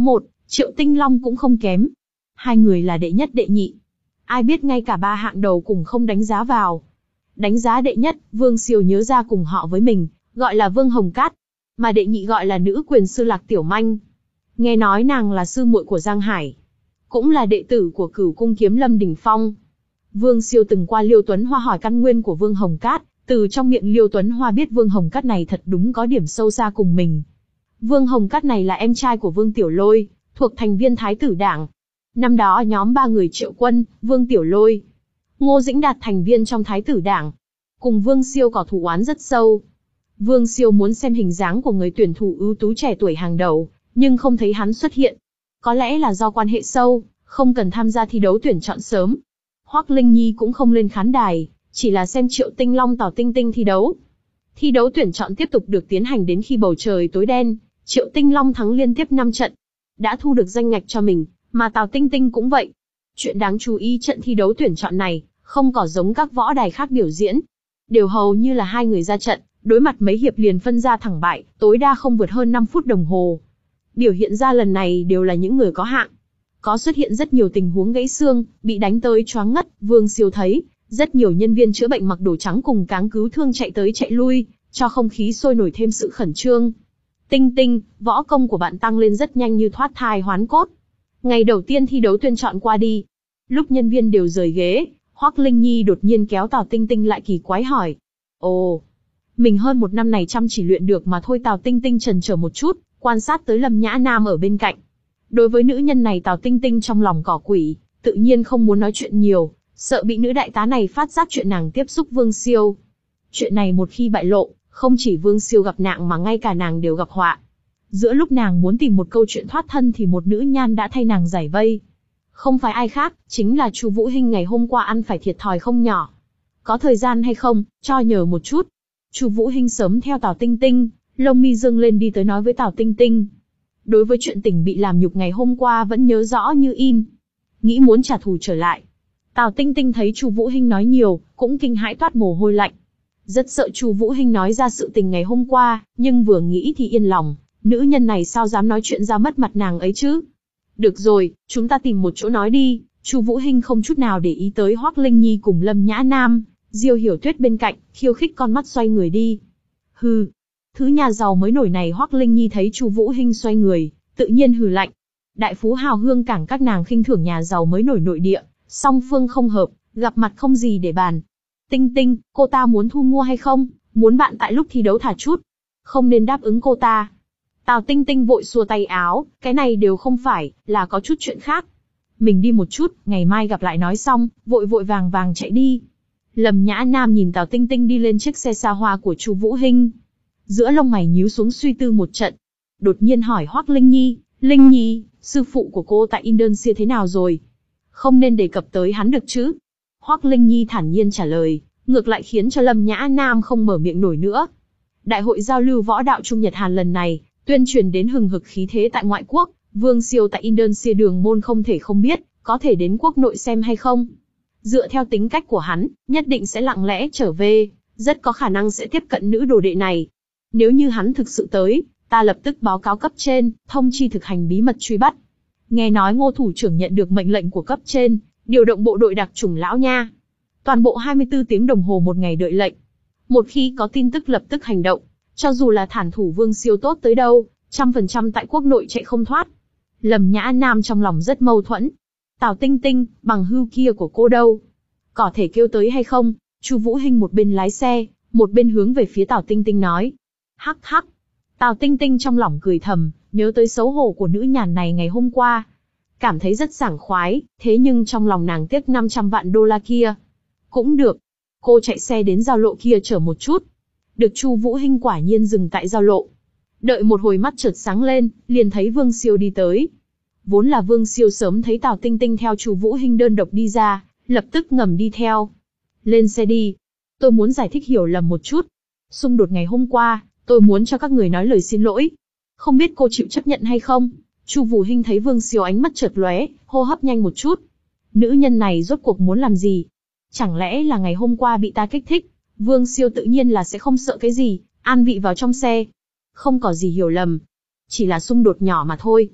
Triệu Tinh Long cũng không kém. Hai người là đệ nhất đệ nhị. Ai biết ngay cả ba hạng đầu cùng không đánh giá vào. Đánh giá đệ nhất, Vương Siêu nhớ ra cùng họ với mình, gọi là Vương Hồng Cát. Mà đệ nhị gọi là nữ quyền sư Lạc Tiểu Manh. Nghe nói nàng là sư muội của Giang Hải. Cũng là đệ tử của Cửu Cung Kiếm Lâm Đỉnh Phong. Vương Siêu từng qua Liêu Tuấn Hoa hỏi căn nguyên của Vương Hồng Cát. Từ trong miệng Liêu Tuấn Hoa biết Vương Hồng Cát này thật đúng có điểm sâu xa cùng mình. Vương Hồng Cát này là em trai của Vương Tiểu Lôi, thuộc thành viên Thái tử Đảng. Năm đó nhóm ba người Triệu Quân, Vương Tiểu Lôi, Ngô Dĩnh Đạt thành viên trong Thái tử Đảng. Cùng Vương Siêu có thù oán rất sâu. Vương Siêu muốn xem hình dáng của người tuyển thủ ưu tú trẻ tuổi hàng đầu, nhưng không thấy hắn xuất hiện. Có lẽ là do quan hệ sâu, không cần tham gia thi đấu tuyển chọn sớm. Hoắc Linh Nhi cũng không lên khán đài, chỉ là xem Triệu Tinh Long Tào Tinh Tinh thi đấu. Thi đấu tuyển chọn tiếp tục được tiến hành đến khi bầu trời tối đen, Triệu Tinh Long thắng liên tiếp năm trận. Đã thu được danh ngạch cho mình, mà Tào Tinh Tinh cũng vậy. Chuyện đáng chú ý trận thi đấu tuyển chọn này, không có giống các võ đài khác biểu diễn. Đều hầu như là hai người ra trận, đối mặt mấy hiệp liền phân ra thắng bại, tối đa không vượt hơn năm phút đồng hồ. Biểu hiện ra lần này đều là những người có hạng. Có xuất hiện rất nhiều tình huống gãy xương, bị đánh tới choáng ngất, Vương Siêu thấy, rất nhiều nhân viên chữa bệnh mặc đồ trắng cùng cáng cứu thương chạy tới chạy lui, cho không khí sôi nổi thêm sự khẩn trương. Tinh Tinh, võ công của bạn tăng lên rất nhanh như thoát thai hoán cốt. Ngày đầu tiên thi đấu tuyển chọn qua đi. Lúc nhân viên đều rời ghế, Hoắc Linh Nhi đột nhiên kéo Tào Tinh Tinh lại kỳ quái hỏi. Ồ, mình hơn một năm này chăm chỉ luyện được mà thôi. Tào Tinh Tinh chần chờ một chút, quan sát tới Lâm Nhã Nam ở bên cạnh. Đối với nữ nhân này Tào Tinh Tinh trong lòng cỏ quỷ, tự nhiên không muốn nói chuyện nhiều, sợ bị nữ đại tá này phát giác chuyện nàng tiếp xúc Vương Siêu. Chuyện này một khi bại lộ, không chỉ Vương Siêu gặp nạn mà ngay cả nàng đều gặp họa. Giữa lúc nàng muốn tìm một câu chuyện thoát thân thì một nữ nhan đã thay nàng giải vây. Không phải ai khác, chính là Chu Vũ Hinh ngày hôm qua ăn phải thiệt thòi không nhỏ. Có thời gian hay không, cho nhờ một chút. Chu Vũ Hinh sớm theo Tào Tinh Tinh, lông mi dương lên đi tới nói với Tào Tinh Tinh. Đối với chuyện tình bị làm nhục ngày hôm qua vẫn nhớ rõ như in. Nghĩ muốn trả thù trở lại. Tào Tinh Tinh thấy Chu Vũ Hinh nói nhiều, cũng kinh hãi toát mồ hôi lạnh. Rất sợ Chu Vũ Hinh nói ra sự tình ngày hôm qua, nhưng vừa nghĩ thì yên lòng. Nữ nhân này sao dám nói chuyện ra mất mặt nàng ấy chứ? Được rồi, chúng ta tìm một chỗ nói đi. Chu Vũ Hinh không chút nào để ý tới Hoắc Linh Nhi cùng Lâm Nhã Nam, Diêu Hiểu Tuyết bên cạnh, khiêu khích con mắt xoay người đi. Hừ, thứ nhà giàu mới nổi này. Hoắc Linh Nhi thấy Chu Vũ Hinh xoay người, tự nhiên hừ lạnh. Đại phú hào hương cảng các nàng khinh thường nhà giàu mới nổi nội địa, song phương không hợp, gặp mặt không gì để bàn. Tinh Tinh, cô ta muốn thu mua hay không? Muốn bạn tại lúc thi đấu thả chút, không nên đáp ứng cô ta. Tào Tinh Tinh vội xua tay áo, cái này đều không phải, là có chút chuyện khác. Mình đi một chút, ngày mai gặp lại nói xong, vội vội vàng vàng chạy đi. Lâm Nhã Nam nhìn Tào Tinh Tinh đi lên chiếc xe xa hoa của Chu Vũ Hinh. Giữa lông mày nhíu xuống suy tư một trận. Đột nhiên hỏi Hoắc Linh Nhi, Linh Nhi, sư phụ của cô tại Indonesia thế nào rồi? Không nên đề cập tới hắn được chứ? Hoắc Linh Nhi thản nhiên trả lời, ngược lại khiến cho Lâm Nhã Nam không mở miệng nổi nữa. Đại hội giao lưu võ đạo Trung Nhật Hàn lần này, tuyên truyền đến hừng hực khí thế tại ngoại quốc, Vương Siêu tại Indonesia đường môn không thể không biết, có thể đến quốc nội xem hay không. Dựa theo tính cách của hắn, nhất định sẽ lặng lẽ trở về, rất có khả năng sẽ tiếp cận nữ đồ đệ này. Nếu như hắn thực sự tới, ta lập tức báo cáo cấp trên, thông chi thực hành bí mật truy bắt. Nghe nói Ngô thủ trưởng nhận được mệnh lệnh của cấp trên, điều động bộ đội đặc chủng lão nha. Toàn bộ hai mươi tư tiếng đồng hồ một ngày đợi lệnh. Một khi có tin tức lập tức hành động, cho dù là thản thủ Vương Siêu tốt tới đâu, trăm phần trăm tại quốc nội chạy không thoát. Lâm Nhã Nam trong lòng rất mâu thuẫn. Tào Tinh Tinh, bằng hưu kia của cô đâu? Có thể kêu tới hay không? Chu Vũ Hinh một bên lái xe, một bên hướng về phía Tào Tinh Tinh nói. Hắc hắc. Tào Tinh Tinh trong lòng cười thầm, nhớ tới xấu hổ của nữ nhàn này ngày hôm qua. Cảm thấy rất sảng khoái, thế nhưng trong lòng nàng tiếc năm trăm vạn đô la kia. Cũng được. Cô chạy xe đến giao lộ kia chở một chút. Được Chu Vũ Hinh quả nhiên dừng tại giao lộ. Đợi một hồi mắt chợt sáng lên, liền thấy Vương Siêu đi tới. Vốn là Vương Siêu sớm thấy Tào Tinh Tinh theo Chu Vũ Hinh đơn độc đi ra, lập tức ngầm đi theo. Lên xe đi. Tôi muốn giải thích hiểu lầm một chút. Xung đột ngày hôm qua, tôi muốn cho các người nói lời xin lỗi. Không biết cô chịu chấp nhận hay không? Chu Vũ Hinh thấy Vương Siêu ánh mắt chợt lóe, hô hấp nhanh một chút. Nữ nhân này rốt cuộc muốn làm gì? Chẳng lẽ là ngày hôm qua bị ta kích thích? Vương Siêu tự nhiên là sẽ không sợ cái gì, an vị vào trong xe. Không có gì hiểu lầm. Chỉ là xung đột nhỏ mà thôi.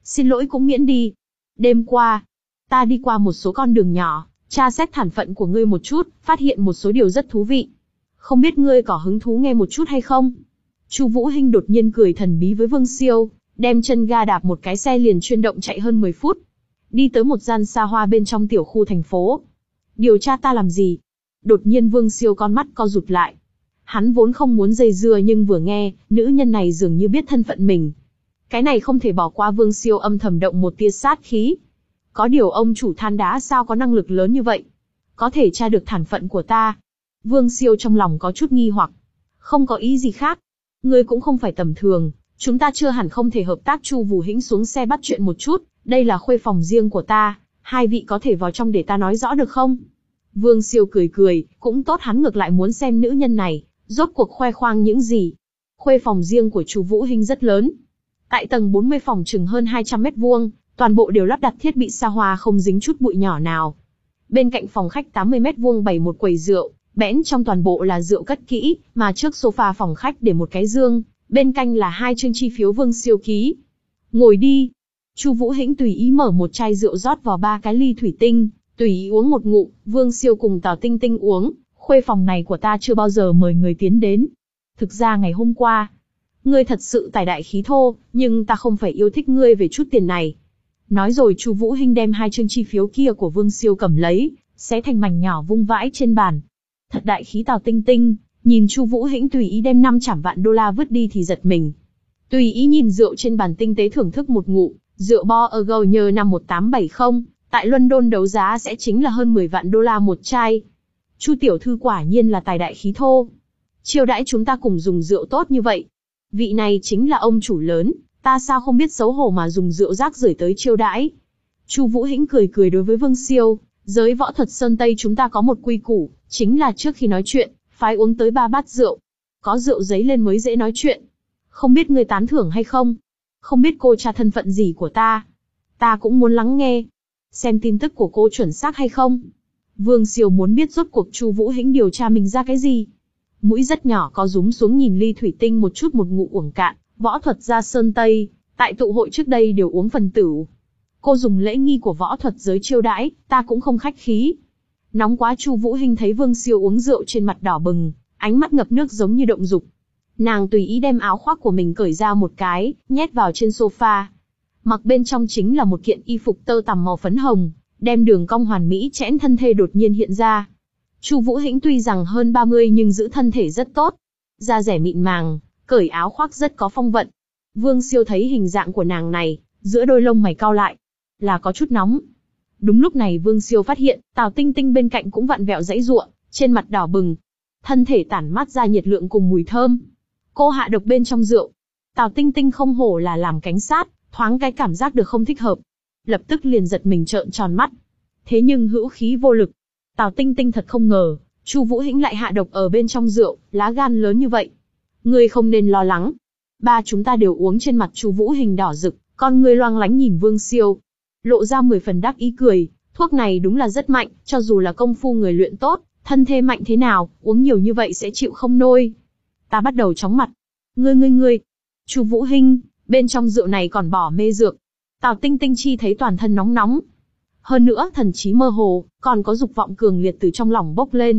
Xin lỗi cũng miễn đi. Đêm qua, ta đi qua một số con đường nhỏ, tra xét thản phận của ngươi một chút, phát hiện một số điều rất thú vị. Không biết ngươi có hứng thú nghe một chút hay không? Chu Vũ Hinh đột nhiên cười thần bí với Vương Siêu, đem chân ga đạp một cái xe liền chuyên động chạy hơn mười phút. Đi tới một gian xa hoa bên trong tiểu khu thành phố. Điều tra ta làm gì? Đột nhiên Vương Siêu con mắt co rụt lại. Hắn vốn không muốn dây dưa nhưng vừa nghe, nữ nhân này dường như biết thân phận mình. Cái này không thể bỏ qua. Vương Siêu âm thầm động một tia sát khí. Có điều ông chủ than đá sao có năng lực lớn như vậy? Có thể tra được thản phận của ta. Vương Siêu trong lòng có chút nghi hoặc. Không có ý gì khác. Ngươi cũng không phải tầm thường, chúng ta chưa hẳn không thể hợp tác. Chu Vũ Hĩnh xuống xe bắt chuyện một chút, đây là khuê phòng riêng của ta, hai vị có thể vào trong để ta nói rõ được không? Vương Siêu cười cười, cũng tốt, hắn ngược lại muốn xem nữ nhân này, rốt cuộc khoe khoang những gì. Khuê phòng riêng của Chu Vũ Hinh rất lớn. Tại tầng bốn mươi phòng chừng hơn hai trăm mét vuông, toàn bộ đều lắp đặt thiết bị xa hoa không dính chút bụi nhỏ nào. Bên cạnh phòng khách tám mươi mét vuông bày một quầy rượu, bẽn trong toàn bộ là rượu cất kỹ, mà trước sofa phòng khách để một cái dương, bên cạnh là hai chương chi phiếu Vương Siêu ký. Ngồi đi. Chu Vũ Hĩnh tùy ý mở một chai rượu rót vào ba cái ly thủy tinh, tùy ý uống một ngụm. Vương Siêu cùng Tào Tinh Tinh uống. Khuê phòng này của ta chưa bao giờ mời người tiến đến. Thực ra ngày hôm qua, ngươi thật sự tài đại khí thô, nhưng ta không phải yêu thích ngươi về chút tiền này. Nói rồi Chu Vũ Hinh đem hai chương chi phiếu kia của Vương Siêu cầm lấy, xé thành mảnh nhỏ vung vãi trên bàn. Thật đại khí. Tào Tinh Tinh nhìn Chu Vũ Hĩnh tùy ý đem năm trăm vạn đô la vứt đi thì giật mình. Tùy ý nhìn rượu trên bàn, tinh tế thưởng thức một ngụm. Rượu Bordeaux năm một tám bảy không, tại London đấu giá sẽ chính là hơn mười vạn đô la một chai. Chu tiểu thư quả nhiên là tài đại khí thô. Chiêu đãi chúng ta cùng dùng rượu tốt như vậy. Vị này chính là ông chủ lớn, ta sao không biết xấu hổ mà dùng rượu rác rưởi tới chiêu đãi. Chu Vũ Hĩnh cười cười đối với Vương Siêu, giới võ thuật Sơn Tây chúng ta có một quy củ, chính là trước khi nói chuyện, phải uống tới ba bát rượu. Có rượu giấy lên mới dễ nói chuyện. Không biết ngươi tán thưởng hay không? Không biết cô tra thân phận gì của ta? Ta cũng muốn lắng nghe. Xem tin tức của cô chuẩn xác hay không? Vương Siêu muốn biết rốt cuộc Chu Vũ Hĩnh điều tra mình ra cái gì. Mũi rất nhỏ có rúm xuống nhìn ly thủy tinh một chút, một ngụm uổng cạn. Võ thuật gia Sơn Tây, tại tụ hội trước đây đều uống phần tử. Cô dùng lễ nghi của võ thuật giới chiêu đãi, ta cũng không khách khí. Nóng quá. Chu Vũ Hinh thấy Vương Siêu uống rượu trên mặt đỏ bừng, ánh mắt ngập nước giống như động dục. Nàng tùy ý đem áo khoác của mình cởi ra một cái, nhét vào trên sofa. Mặc bên trong chính là một kiện y phục tơ tằm màu phấn hồng, đem đường cong hoàn mỹ chẽn thân thể đột nhiên hiện ra. Chu Vũ Hĩnh tuy rằng hơn ba mươi nhưng giữ thân thể rất tốt. Da dẻ mịn màng, cởi áo khoác rất có phong vận. Vương Siêu thấy hình dạng của nàng này, giữa đôi lông mày cau lại. Là có chút nóng. Đúng lúc này Vương Siêu phát hiện, Tào Tinh Tinh bên cạnh cũng vặn vẹo giãy giụa, trên mặt đỏ bừng. Thân thể tản mát ra nhiệt lượng cùng mùi thơm. Cô hạ độc bên trong rượu. Tào Tinh Tinh không hổ là làm cảnh sát, thoáng cái cảm giác được không thích hợp. Lập tức liền giật mình trợn tròn mắt. Thế nhưng hữu khí vô lực. Tào Tinh Tinh thật không ngờ, Chu Vũ Hĩnh lại hạ độc ở bên trong rượu, lá gan lớn như vậy. Ngươi không nên lo lắng. Ba chúng ta đều uống. Trên mặt Chu Vũ Hinh đỏ rực, con ngươi loang lánh nhìn Vương Siêu. Lộ ra mười phần đắc ý cười, thuốc này đúng là rất mạnh, cho dù là công phu người luyện tốt, thân thể mạnh thế nào, uống nhiều như vậy sẽ chịu không nổi. Ta bắt đầu chóng mặt. Ngươi ngươi ngươi. Chu Vũ Hinh, bên trong rượu này còn bỏ mê dược. Tào Tinh Tinh chi thấy toàn thân nóng nóng. Hơn nữa thần trí mơ hồ, còn có dục vọng cường liệt từ trong lòng bốc lên.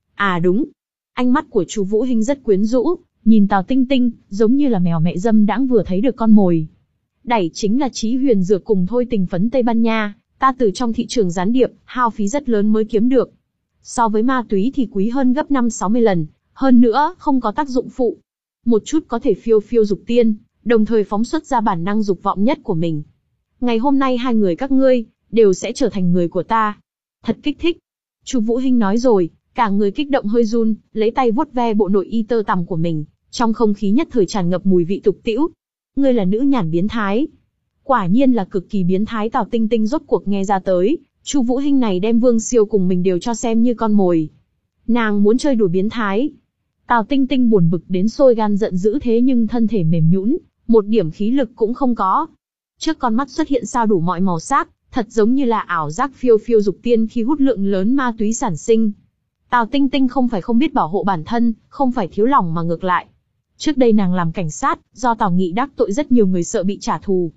À đúng. Ánh mắt của Chu Vũ Hinh rất quyến rũ, nhìn Tào Tinh Tinh, giống như là mèo mẹ dâm đãng vừa thấy được con mồi. Đẩy chính là Chí Huyền dược cùng thôi tình phấn Tây Ban Nha, ta từ trong thị trường gián điệp, hao phí rất lớn mới kiếm được. So với ma túy thì quý hơn gấp năm sáu mươi lần, hơn nữa không có tác dụng phụ. Một chút có thể phiêu phiêu dục tiên, đồng thời phóng xuất ra bản năng dục vọng nhất của mình. Ngày hôm nay hai người các ngươi đều sẽ trở thành người của ta. Thật kích thích. Chu Vũ Hinh nói rồi, cả người kích động hơi run, lấy tay vuốt ve bộ nội y tơ tằm của mình, trong không khí nhất thời tràn ngập mùi vị tục tĩu. Ngươi là nữ nhàn biến thái. Quả nhiên là cực kỳ biến thái. Tào Tinh Tinh rốt cuộc nghe ra tới, Chu Vũ Hinh này đem Vương Siêu cùng mình đều cho xem như con mồi. Nàng muốn chơi đùa biến thái. Tào Tinh Tinh buồn bực đến sôi gan giận dữ, thế nhưng thân thể mềm nhũn, một điểm khí lực cũng không có. Trước con mắt xuất hiện sao đủ mọi màu sắc, thật giống như là ảo giác phiêu phiêu dục tiên khi hút lượng lớn ma túy sản sinh. Tào Tinh Tinh không phải không biết bảo hộ bản thân, không phải thiếu lòng mà ngược lại. Trước đây nàng làm cảnh sát, do Tào Nghị đắc tội rất nhiều người sợ bị trả thù.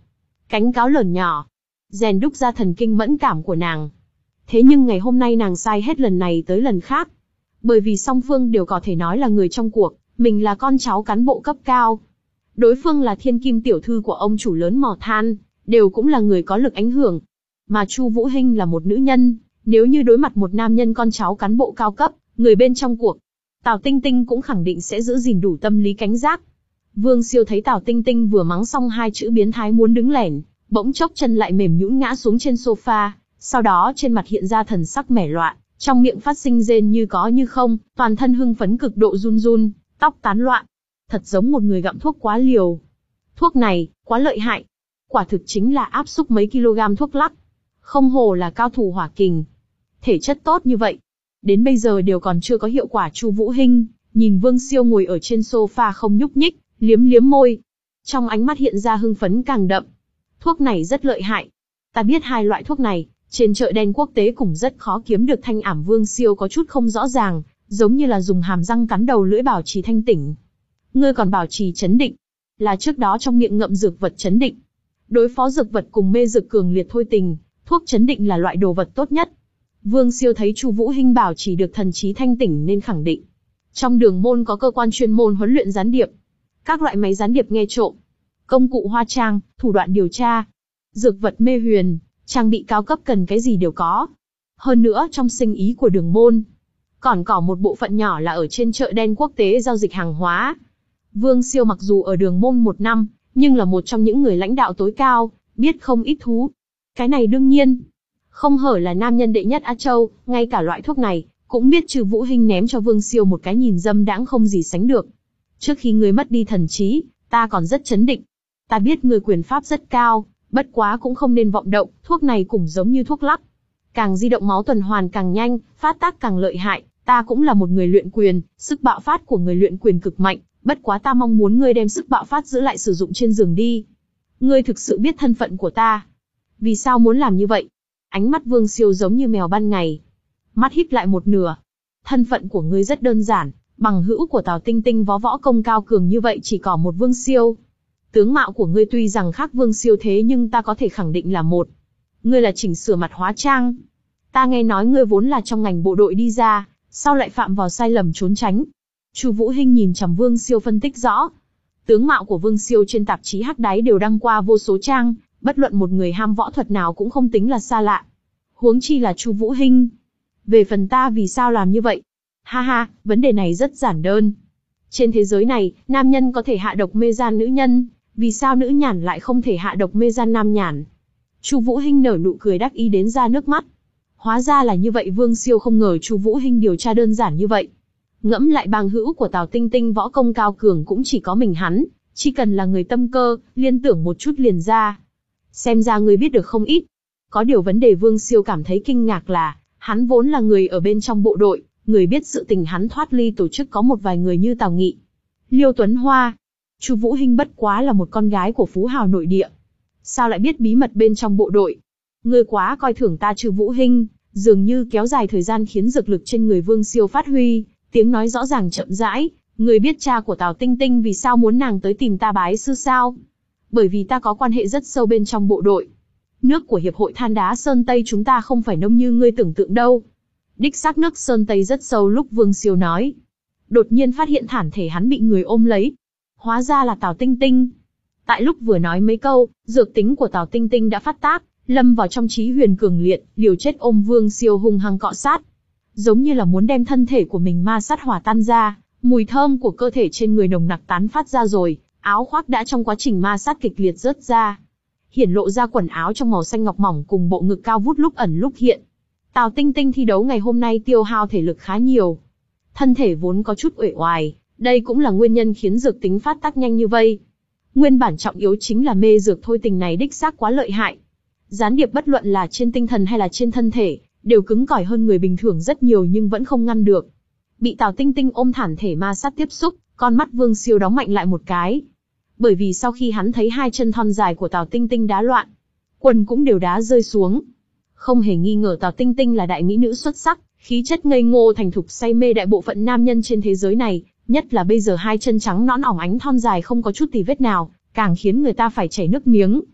cánh cáo lởn nhỏ, rèn đúc ra thần kinh mẫn cảm của nàng. Thế nhưng ngày hôm nay nàng sai hết lần này tới lần khác. Bởi vì song phương đều có thể nói là người trong cuộc, mình là con cháu cán bộ cấp cao. Đối phương là thiên kim tiểu thư của ông chủ lớn mỏ than, đều cũng là người có lực ảnh hưởng. Mà Chu Vũ Hinh là một nữ nhân, nếu như đối mặt một nam nhân con cháu cán bộ cao cấp, người bên trong cuộc, Tào Tinh Tinh cũng khẳng định sẽ giữ gìn đủ tâm lý cảnh giác. Vương Siêu thấy Tào Tinh Tinh vừa mắng xong hai chữ biến thái muốn đứng lẻn, bỗng chốc chân lại mềm nhũn ngã xuống trên sofa, sau đó trên mặt hiện ra thần sắc mẻ loạn, trong miệng phát sinh rên như có như không, toàn thân hưng phấn cực độ run run, tóc tán loạn. Thật giống một người gặm thuốc quá liều. Thuốc này, quá lợi hại. Quả thực chính là áp xúc mấy kg thuốc lắc. Không hồ là cao thủ hỏa kình. Thể chất tốt như vậy. Đến bây giờ đều còn chưa có hiệu quả. Chu Vũ Hinh nhìn Vương Siêu ngồi ở trên sofa không nhúc nhích, liếm liếm môi. Trong ánh mắt hiện ra hưng phấn càng đậm. Thuốc này rất lợi hại. Ta biết hai loại thuốc này, trên chợ đen quốc tế cũng rất khó kiếm được. Thanh ảm Vương Siêu có chút không rõ ràng, giống như là dùng hàm răng cắn đầu lưỡi bảo trì thanh tỉnh. Ngươi còn bảo trì chấn định, là trước đó trong miệng ngậm dược vật chấn định. Đối phó dược vật cùng mê dược cường liệt thôi tình, thuốc chấn định là loại đồ vật tốt nhất. Vương Siêu thấy Chu Vũ Hinh bảo trì được thần trí thanh tỉnh nên khẳng định. Trong Đường môn có cơ quan chuyên môn huấn luyện gián điệp, các loại máy gián điệp nghe trộm, công cụ hóa trang, thủ đoạn điều tra, dược vật mê huyền, trang bị cao cấp cần cái gì đều có. Hơn nữa trong sinh ý của Đường môn, còn có một bộ phận nhỏ là ở trên chợ đen quốc tế giao dịch hàng hóa. Vương Siêu mặc dù ở Đường môn một năm, nhưng là một trong những người lãnh đạo tối cao, biết không ít thú. Cái này đương nhiên, không hở là nam nhân đệ nhất Á Châu, ngay cả loại thuốc này, cũng biết. Trừ Vũ Hinh ném cho Vương Siêu một cái nhìn dâm đãng không gì sánh được. Trước khi ngươi mất đi thần trí, ta còn rất chấn định. Ta biết ngươi quyền pháp rất cao, bất quá cũng không nên vọng động, thuốc này cũng giống như thuốc lắc. Càng di động máu tuần hoàn càng nhanh, phát tác càng lợi hại, ta cũng là một người luyện quyền, sức bạo phát của người luyện quyền cực mạnh, bất quá ta mong muốn ngươi đem sức bạo phát giữ lại sử dụng trên giường đi. Ngươi thực sự biết thân phận của ta. Vì sao muốn làm như vậy? Ánh mắt Vương Siêu giống như mèo ban ngày. Mắt híp lại một nửa. Thân phận của ngươi rất đơn giản, bằng hữu của Tào Tinh Tinh võ võ công cao cường như vậy chỉ có một Vương Siêu. Tướng mạo của ngươi tuy rằng khác Vương Siêu thế nhưng ta có thể khẳng định là một. Ngươi là chỉnh sửa mặt hóa trang. Ta nghe nói ngươi vốn là trong ngành bộ đội đi ra, sau lại phạm vào sai lầm trốn tránh. Chu Vũ Hinh nhìn chằm Vương Siêu phân tích rõ. Tướng mạo của Vương Siêu trên tạp chí hắc đáy đều đăng qua vô số trang, bất luận một người ham võ thuật nào cũng không tính là xa lạ. Huống chi là Chu Vũ Hinh. Về phần ta vì sao làm như vậy? Ha ha, vấn đề này rất giản đơn. Trên thế giới này, nam nhân có thể hạ độc mê gian nữ nhân, vì sao nữ nhản lại không thể hạ độc mê gian nam nhản? Chu Vũ Hinh nở nụ cười đắc ý đến ra nước mắt. Hóa ra là như vậy. Vương Siêu không ngờ Chu Vũ Hinh điều tra đơn giản như vậy. Ngẫm lại bằng hữu của Tào Tinh Tinh võ công cao cường cũng chỉ có mình hắn, chỉ cần là người tâm cơ, liên tưởng một chút liền ra. Xem ra ngươi biết được không ít. Có điều vấn đề Vương Siêu cảm thấy kinh ngạc là, hắn vốn là người ở bên trong bộ đội, người biết sự tình hắn thoát ly tổ chức có một vài người như Tào Nghị, Liêu Tuấn Hoa. Chu Vũ Hinh bất quá là một con gái của phú hào nội địa, sao lại biết bí mật bên trong bộ đội? Ngươi quá coi thường ta. Chu Vũ Hinh dường như kéo dài thời gian khiến dược lực trên người Vương Siêu phát huy, tiếng nói rõ ràng chậm rãi. Ngươi biết cha của Tào Tinh Tinh vì sao muốn nàng tới tìm ta bái sư sao? Bởi vì ta có quan hệ rất sâu bên trong bộ đội. Nước của Hiệp hội Than đá Sơn Tây chúng ta không phải nông như ngươi tưởng tượng đâu. Đích xác nước Sơn Tây rất sâu. Lúc Vương Siêu nói, đột nhiên phát hiện thản thể hắn bị người ôm lấy. Hóa ra là Tào Tinh Tinh. Tại lúc vừa nói mấy câu, dược tính của Tào Tinh Tinh đã phát tác, lâm vào trong trí huyền cường liệt, liều chết ôm Vương Siêu hung hăng cọ sát, giống như là muốn đem thân thể của mình ma sát hòa tan ra. Mùi thơm của cơ thể trên người nồng nặc tán phát ra rồi, áo khoác đã trong quá trình ma sát kịch liệt rớt ra, hiển lộ ra quần áo trong màu xanh ngọc mỏng cùng bộ ngực cao vút lúc ẩn lúc hiện. Tào Tinh Tinh thi đấu ngày hôm nay tiêu hao thể lực khá nhiều, thân thể vốn có chút uể oải, đây cũng là nguyên nhân khiến dược tính phát tác nhanh như vậy. Nguyên bản trọng yếu chính là mê dược thôi tình này đích xác quá lợi hại. Gián điệp bất luận là trên tinh thần hay là trên thân thể, đều cứng cỏi hơn người bình thường rất nhiều nhưng vẫn không ngăn được. Bị Tào Tinh Tinh ôm thản thể ma sát tiếp xúc, con mắt Vương Siêu đóng mạnh lại một cái. Bởi vì sau khi hắn thấy hai chân thon dài của Tào Tinh Tinh đá loạn, quần cũng đều đá rơi xuống. Không hề nghi ngờ Tào Tinh Tinh là đại mỹ nữ xuất sắc, khí chất ngây ngô thành thục say mê đại bộ phận nam nhân trên thế giới này, nhất là bây giờ hai chân trắng nõn ỏng ánh thon dài không có chút tì vết nào, càng khiến người ta phải chảy nước miếng.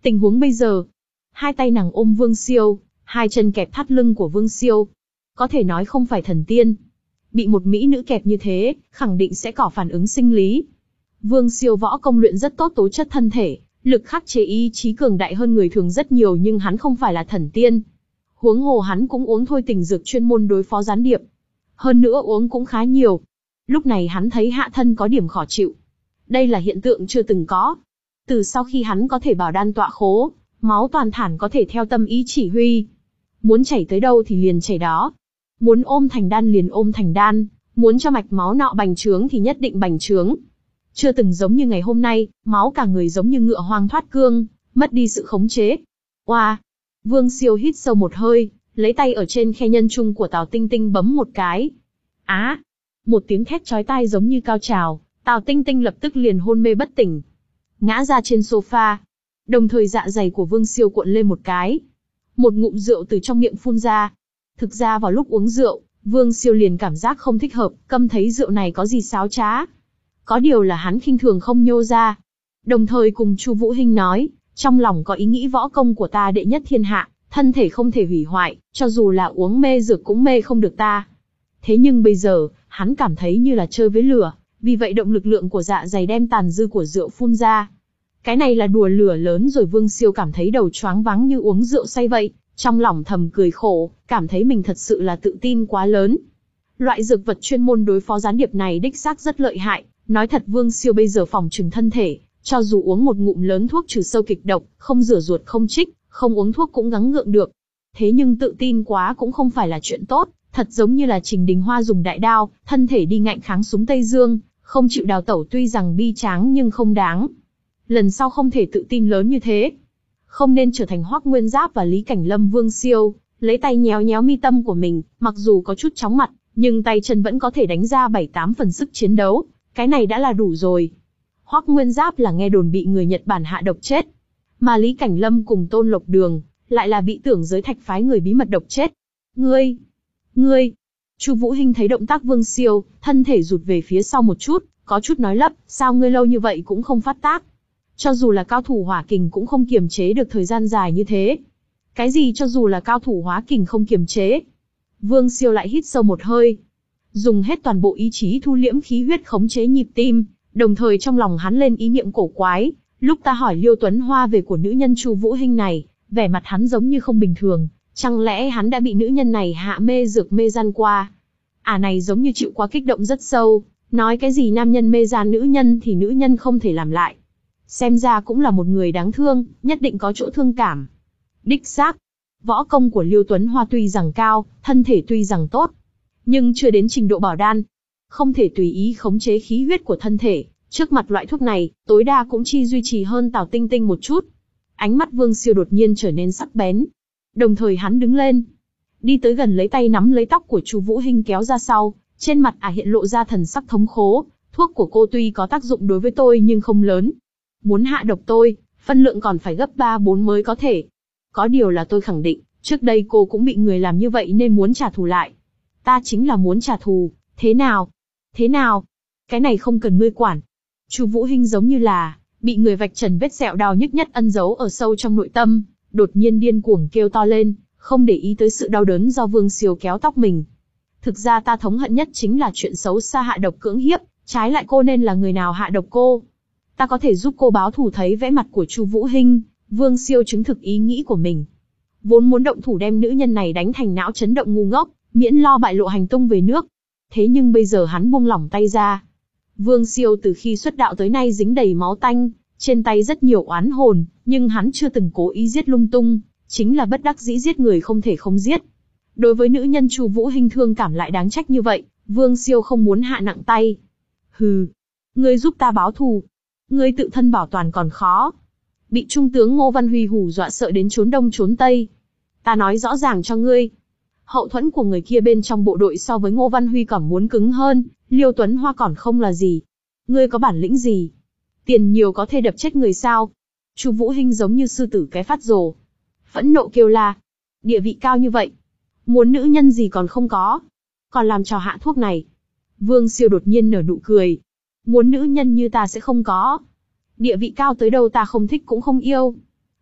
Tình huống bây giờ, hai tay nàng ôm Vương Siêu, hai chân kẹp thắt lưng của Vương Siêu. Có thể nói không phải thần tiên. Bị một mỹ nữ kẹp như thế, khẳng định sẽ có phản ứng sinh lý. Vương Siêu võ công luyện rất tốt tố chất thân thể, lực khắc chế ý chí cường đại hơn người thường rất nhiều, nhưng hắn không phải là thần tiên. Huống hồ hắn cũng uống thôi tình dược chuyên môn đối phó gián điệp. Hơn nữa uống cũng khá nhiều. Lúc này hắn thấy hạ thân có điểm khó chịu. Đây là hiện tượng chưa từng có. Từ sau khi hắn có thể bảo đan tọa khố, máu toàn thản có thể theo tâm ý chỉ huy. Muốn chảy tới đâu thì liền chảy đó. Muốn ôm thành đan liền ôm thành đan, muốn cho mạch máu nọ bành trướng thì nhất định bành trướng. Chưa từng giống như ngày hôm nay, máu cả người giống như ngựa hoang thoát cương, mất đi sự khống chế. Oa! Vương Siêu hít sâu một hơi, lấy tay ở trên khe nhân trung của Tào Tinh Tinh bấm một cái. Á! Một tiếng thét chói tai giống như cao trào, Tào Tinh Tinh lập tức liền hôn mê bất tỉnh. Ngã ra trên sofa. Đồng thời dạ dày của Vương Siêu cuộn lên một cái. Một ngụm rượu từ trong miệng phun ra. Thực ra vào lúc uống rượu, Vương Siêu liền cảm giác không thích hợp, căm thấy rượu này có gì xáo trá. Có điều là hắn khinh thường không nhô ra. Đồng thời cùng Chu Vũ Hinh nói, trong lòng có ý nghĩ võ công của ta đệ nhất thiên hạ, thân thể không thể hủy hoại, cho dù là uống mê dược cũng mê không được ta. Thế nhưng bây giờ, hắn cảm thấy như là chơi với lửa, vì vậy động lực lượng của dạ dày đem tàn dư của rượu phun ra. Cái này là đùa lửa lớn rồi. Vương Siêu cảm thấy đầu choáng váng như uống rượu say vậy, trong lòng thầm cười khổ, cảm thấy mình thật sự là tự tin quá lớn. Loại dược vật chuyên môn đối phó gián điệp này đích xác rất lợi hại, nói thật Vương Siêu bây giờ phòng trừng thân thể, cho dù uống một ngụm lớn thuốc trừ sâu kịch độc, không rửa ruột không trích, không uống thuốc cũng gắng gượng được. Thế nhưng tự tin quá cũng không phải là chuyện tốt, thật giống như là Trình Đình Hoa dùng đại đao, thân thể đi ngạnh kháng súng Tây Dương, không chịu đào tẩu, tuy rằng bi tráng nhưng không đáng. Lần sau không thể tự tin lớn như thế. Không nên trở thành Hoắc Nguyên Giáp và Lý Cảnh Lâm. Vương Siêu lấy tay nhéo nhéo mi tâm của mình, mặc dù có chút chóng mặt, nhưng tay chân vẫn có thể đánh ra bảy tám phần sức chiến đấu, cái này đã là đủ rồi. Hoắc Nguyên Giáp là nghe đồn bị người Nhật Bản hạ độc chết, mà Lý Cảnh Lâm cùng Tôn Lộc Đường lại là bị Tưởng Giới Thạch phái người bí mật độc chết. Ngươi, ngươi! Chu Vũ Hinh thấy động tác Vương Siêu, thân thể rụt về phía sau một chút, có chút nói lắp, sao ngươi lâu như vậy cũng không phát tác? Cho dù là cao thủ hỏa kình cũng không kiềm chế được thời gian dài như thế. Cái gì cho dù là cao thủ hóa kình không kiềm chế? Vương Siêu lại hít sâu một hơi, dùng hết toàn bộ ý chí thu liễm khí huyết khống chế nhịp tim, đồng thời trong lòng hắn lên ý niệm cổ quái. Lúc ta hỏi Liêu Tuấn Hoa về của nữ nhân Chu Vũ Hinh này, vẻ mặt hắn giống như không bình thường, chẳng lẽ hắn đã bị nữ nhân này hạ mê dược mê gian qua? À này giống như chịu quá kích động rất sâu, nói cái gì nam nhân mê gian nữ nhân thì nữ nhân không thể làm lại. Xem ra cũng là một người đáng thương, nhất định có chỗ thương cảm. Đích xác, võ công của Liêu Tuấn Hoa tuy rằng cao, thân thể tuy rằng tốt, nhưng chưa đến trình độ bảo đan. Không thể tùy ý khống chế khí huyết của thân thể, trước mặt loại thuốc này, tối đa cũng chi duy trì hơn Tào Tinh Tinh một chút. Ánh mắt Vương Siêu đột nhiên trở nên sắc bén. Đồng thời hắn đứng lên, đi tới gần lấy tay nắm lấy tóc của Chu Vũ Hinh kéo ra sau, trên mặt ả hiện lộ ra thần sắc thống khổ. Thuốc của cô tuy có tác dụng đối với tôi nhưng không lớn. Muốn hạ độc tôi, phân lượng còn phải gấp ba bốn mới có thể. Có điều là tôi khẳng định, trước đây cô cũng bị người làm như vậy nên muốn trả thù lại. Ta chính là muốn trả thù, thế nào? Thế nào? Cái này không cần ngươi quản. Chu Vũ Hinh giống như là bị người vạch trần vết sẹo đau nhức nhất ẩn giấu ở sâu trong nội tâm, đột nhiên điên cuồng kêu to lên, không để ý tới sự đau đớn do Vương Siêu kéo tóc mình. Thực ra ta thống hận nhất chính là chuyện xấu xa hạ độc cưỡng hiếp, trái lại cô nên là người nào hạ độc cô? Ta có thể giúp cô báo thù. Thấy vẻ mặt của Chu Vũ Hinh, Vương Siêu chứng thực ý nghĩ của mình. Vốn muốn động thủ đem nữ nhân này đánh thành não chấn động ngu ngốc, miễn lo bại lộ hành tung về nước. Thế nhưng bây giờ hắn buông lỏng tay ra. Vương Siêu từ khi xuất đạo tới nay dính đầy máu tanh, trên tay rất nhiều oán hồn, nhưng hắn chưa từng cố ý giết lung tung, chính là bất đắc dĩ giết người không thể không giết. Đối với nữ nhân Chu Vũ Hinh thương cảm lại đáng trách như vậy, Vương Siêu không muốn hạ nặng tay. Hừ, ngươi giúp ta báo thù, ngươi tự thân bảo toàn còn khó. Bị Trung tướng Ngô Văn Huy hù dọa sợ đến trốn đông trốn tây. Ta nói rõ ràng cho ngươi, hậu thuẫn của người kia bên trong bộ đội so với Ngô Văn Huy còn muốn cứng hơn, Liêu Tuấn Hoa còn không là gì. Ngươi có bản lĩnh gì? Tiền nhiều có thể đập chết người sao? Chu Vũ Hinh giống như sư tử cái phát rồ, phẫn nộ kêu la. Địa vị cao như vậy, muốn nữ nhân gì còn không có, còn làm trò hạ thuốc này. Vương Siêu đột nhiên nở nụ cười. Muốn nữ nhân như ta sẽ không có. Địa vị cao tới đâu ta không thích cũng không yêu.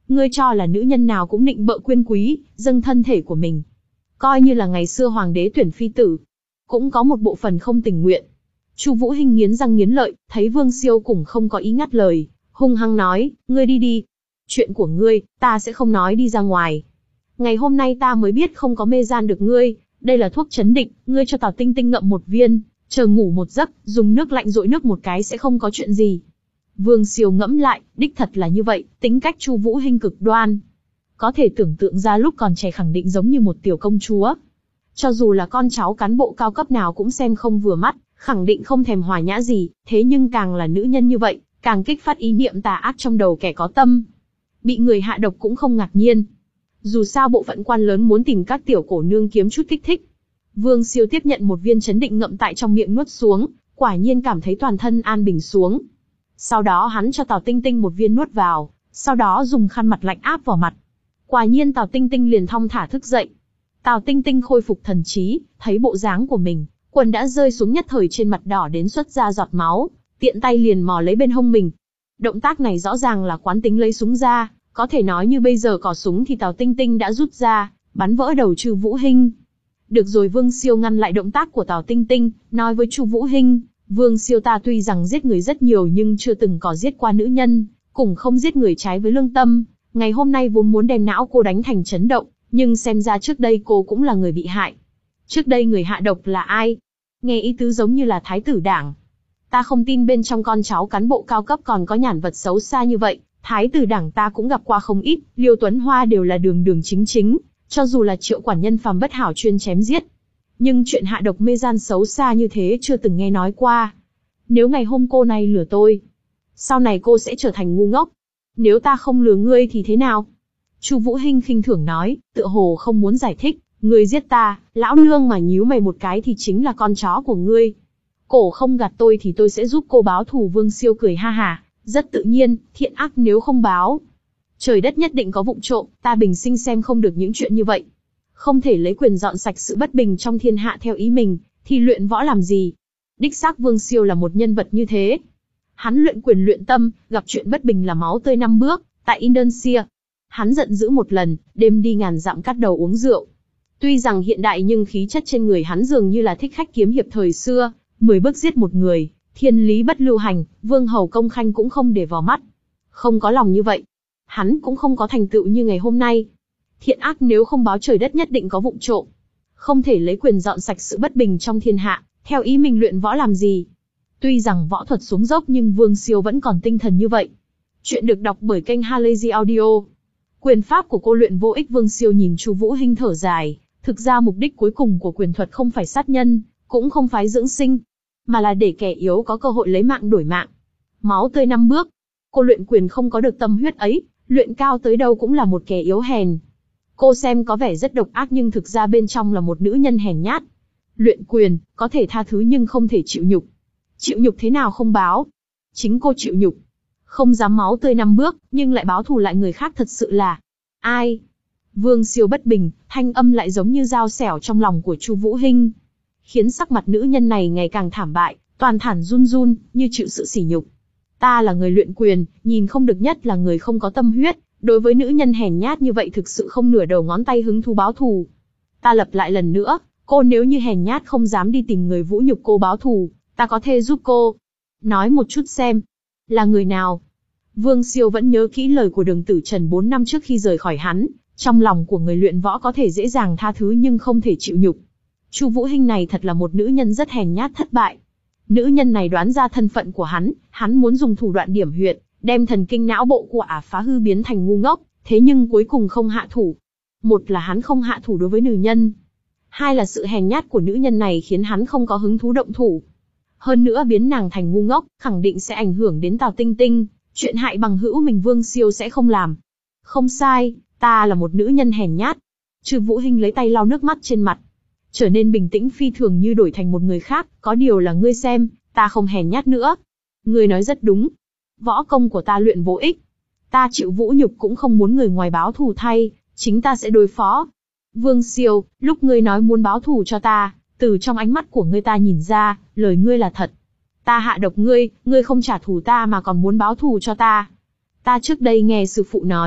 Ngươi cho là nữ nhân nào cũng nịnh bợ quyên quý, dâng thân thể của mình. Coi như là ngày xưa hoàng đế tuyển phi tử, cũng có một bộ phận không tình nguyện. Chu Vũ Hinh nghiến răng nghiến lợi, thấy Vương Siêu cũng không có ý ngắt lời, hung hăng nói, ngươi đi đi. Chuyện của ngươi, ta sẽ không nói đi ra ngoài. Ngày hôm nay ta mới biết không có mê gian được ngươi, đây là thuốc chấn định, ngươi cho Tào Tinh Tinh ngậm một viên, chờ ngủ một giấc, dùng nước lạnh dội nước một cái sẽ không có chuyện gì. Vương Siêu ngẫm lại, đích thật là như vậy, tính cách Chu Vũ Hinh cực đoan. Có thể tưởng tượng ra lúc còn trẻ khẳng định giống như một tiểu công chúa. Cho dù là con cháu cán bộ cao cấp nào cũng xem không vừa mắt, khẳng định không thèm hòa nhã gì, thế nhưng càng là nữ nhân như vậy, càng kích phát ý niệm tà ác trong đầu kẻ có tâm. Bị người hạ độc cũng không ngạc nhiên. Dù sao bộ phận quan lớn muốn tìm các tiểu cổ nương kiếm chút kích thích. Vương Siêu tiếp nhận một viên chấn định ngậm tại trong miệng nuốt xuống, quả nhiên cảm thấy toàn thân an bình xuống. Sau đó hắn cho Tào Tinh Tinh một viên nuốt vào, sau đó dùng khăn mặt lạnh áp vào mặt. Quả nhiên Tào Tinh Tinh liền thong thả thức dậy. Tào Tinh Tinh khôi phục thần trí, thấy bộ dáng của mình, quần đã rơi xuống nhất thời trên mặt đỏ đến xuất ra giọt máu, tiện tay liền mò lấy bên hông mình. Động tác này rõ ràng là quán tính lấy súng ra, có thể nói như bây giờ cò súng thì Tào Tinh Tinh đã rút ra, bắn vỡ đầu Chu Vũ Hinh. Được rồi, Vương Siêu ngăn lại động tác của Tào Tinh Tinh, nói với Chu Vũ Hinh, Vương Siêu ta tuy rằng giết người rất nhiều nhưng chưa từng có giết qua nữ nhân, cũng không giết người trái với lương tâm. Ngày hôm nay vốn muốn đem não cô đánh thành chấn động, nhưng xem ra trước đây cô cũng là người bị hại. Trước đây người hạ độc là ai? Nghe ý tứ giống như là thái tử đảng. Ta không tin bên trong con cháu cán bộ cao cấp còn có nhản vật xấu xa như vậy. Thái tử đảng ta cũng gặp qua không ít, Liêu Tuấn Hoa đều là đường đường chính chính, cho dù là Triệu quản nhân phàm bất hảo chuyên chém giết. Nhưng chuyện hạ độc mê gian xấu xa như thế chưa từng nghe nói qua. Nếu ngày hôm cô này lừa tôi, sau này cô sẽ trở thành ngu ngốc. Nếu ta không lừa ngươi thì thế nào? Chu Vũ Hinh khinh thường nói, tựa hồ không muốn giải thích, ngươi giết ta, lão nương mà nhíu mày một cái thì chính là con chó của ngươi. Cổ không gạt tôi thì tôi sẽ giúp cô báo thù. Vương Siêu cười ha hả, rất tự nhiên, thiện ác nếu không báo, trời đất nhất định có vụng trộm, ta bình sinh xem không được những chuyện như vậy. Không thể lấy quyền dọn sạch sự bất bình trong thiên hạ theo ý mình, thì luyện võ làm gì? Đích xác Vương Siêu là một nhân vật như thế. Hắn luyện quyền luyện tâm, gặp chuyện bất bình là máu tươi năm bước, tại Indonesia. Hắn giận dữ một lần, đêm đi ngàn dặm cắt đầu uống rượu. Tuy rằng hiện đại nhưng khí chất trên người hắn dường như là thích khách kiếm hiệp thời xưa, mười bước giết một người, thiên lý bất lưu hành, vương hầu công khanh cũng không để vào mắt. Không có lòng như vậy, hắn cũng không có thành tựu như ngày hôm nay. Thiện ác nếu không báo trời đất nhất định có vụng trộm. Không thể lấy quyền dọn sạch sự bất bình trong thiên hạ, theo ý mình luyện võ làm gì. Tuy rằng võ thuật xuống dốc nhưng Vương Siêu vẫn còn tinh thần như vậy. Chuyện được đọc bởi kênh Halazy Audio. Quyền pháp của cô luyện vô ích. Vương Siêu nhìn Chu Vũ Hinh thở dài. Thực ra mục đích cuối cùng của quyền thuật không phải sát nhân, cũng không phải dưỡng sinh, mà là để kẻ yếu có cơ hội lấy mạng đổi mạng. Máu tươi năm bước. Cô luyện quyền không có được tâm huyết ấy, luyện cao tới đâu cũng là một kẻ yếu hèn. Cô xem có vẻ rất độc ác nhưng thực ra bên trong là một nữ nhân hèn nhát. Luyện quyền, có thể tha thứ nhưng không thể chịu nhục. Chịu nhục thế nào không báo? Chính cô chịu nhục. Không dám máu tươi năm bước, nhưng lại báo thù lại người khác thật sự là ai? Vương Siêu bất bình, thanh âm lại giống như dao xẻo trong lòng của Chu Vũ Hinh, khiến sắc mặt nữ nhân này ngày càng thảm bại, toàn thản run run, như chịu sự sỉ nhục. Ta là người luyện quyền, nhìn không được nhất là người không có tâm huyết, đối với nữ nhân hèn nhát như vậy thực sự không nửa đầu ngón tay hứng thú báo thù. Ta lặp lại lần nữa, cô nếu như hèn nhát không dám đi tìm người vũ nhục cô báo thù, ta có thể giúp cô. Nói một chút xem, là người nào? Vương Siêu vẫn nhớ kỹ lời của Đường Tử Trần bốn năm trước khi rời khỏi hắn, trong lòng của người luyện võ có thể dễ dàng tha thứ nhưng không thể chịu nhục. Chu Vũ Hinh này thật là một nữ nhân rất hèn nhát thất bại. Nữ nhân này đoán ra thân phận của hắn, hắn muốn dùng thủ đoạn điểm huyệt, đem thần kinh não bộ của ả phá hư biến thành ngu ngốc, thế nhưng cuối cùng không hạ thủ. Một là hắn không hạ thủ đối với nữ nhân, hai là sự hèn nhát của nữ nhân này khiến hắn không có hứng thú động thủ. Hơn nữa biến nàng thành ngu ngốc, khẳng định sẽ ảnh hưởng đến Tào Tinh Tinh, chuyện hại bằng hữu mình Vương Siêu sẽ không làm. Không sai, ta là một nữ nhân hèn nhát. Chu Vũ Hinh lấy tay lau nước mắt trên mặt, trở nên bình tĩnh phi thường như đổi thành một người khác, có điều là ngươi xem, ta không hèn nhát nữa. Ngươi nói rất đúng. Võ công của ta luyện vô ích. Ta chịu vũ nhục cũng không muốn người ngoài báo thù thay, chính ta sẽ đối phó. Vương Siêu, lúc ngươi nói muốn báo thù cho ta, từ trong ánh mắt của ngươi ta nhìn ra, lời ngươi là thật. Ta hạ độc ngươi, ngươi không trả thù ta mà còn muốn báo thù cho ta. Ta trước đây nghe sư phụ nói,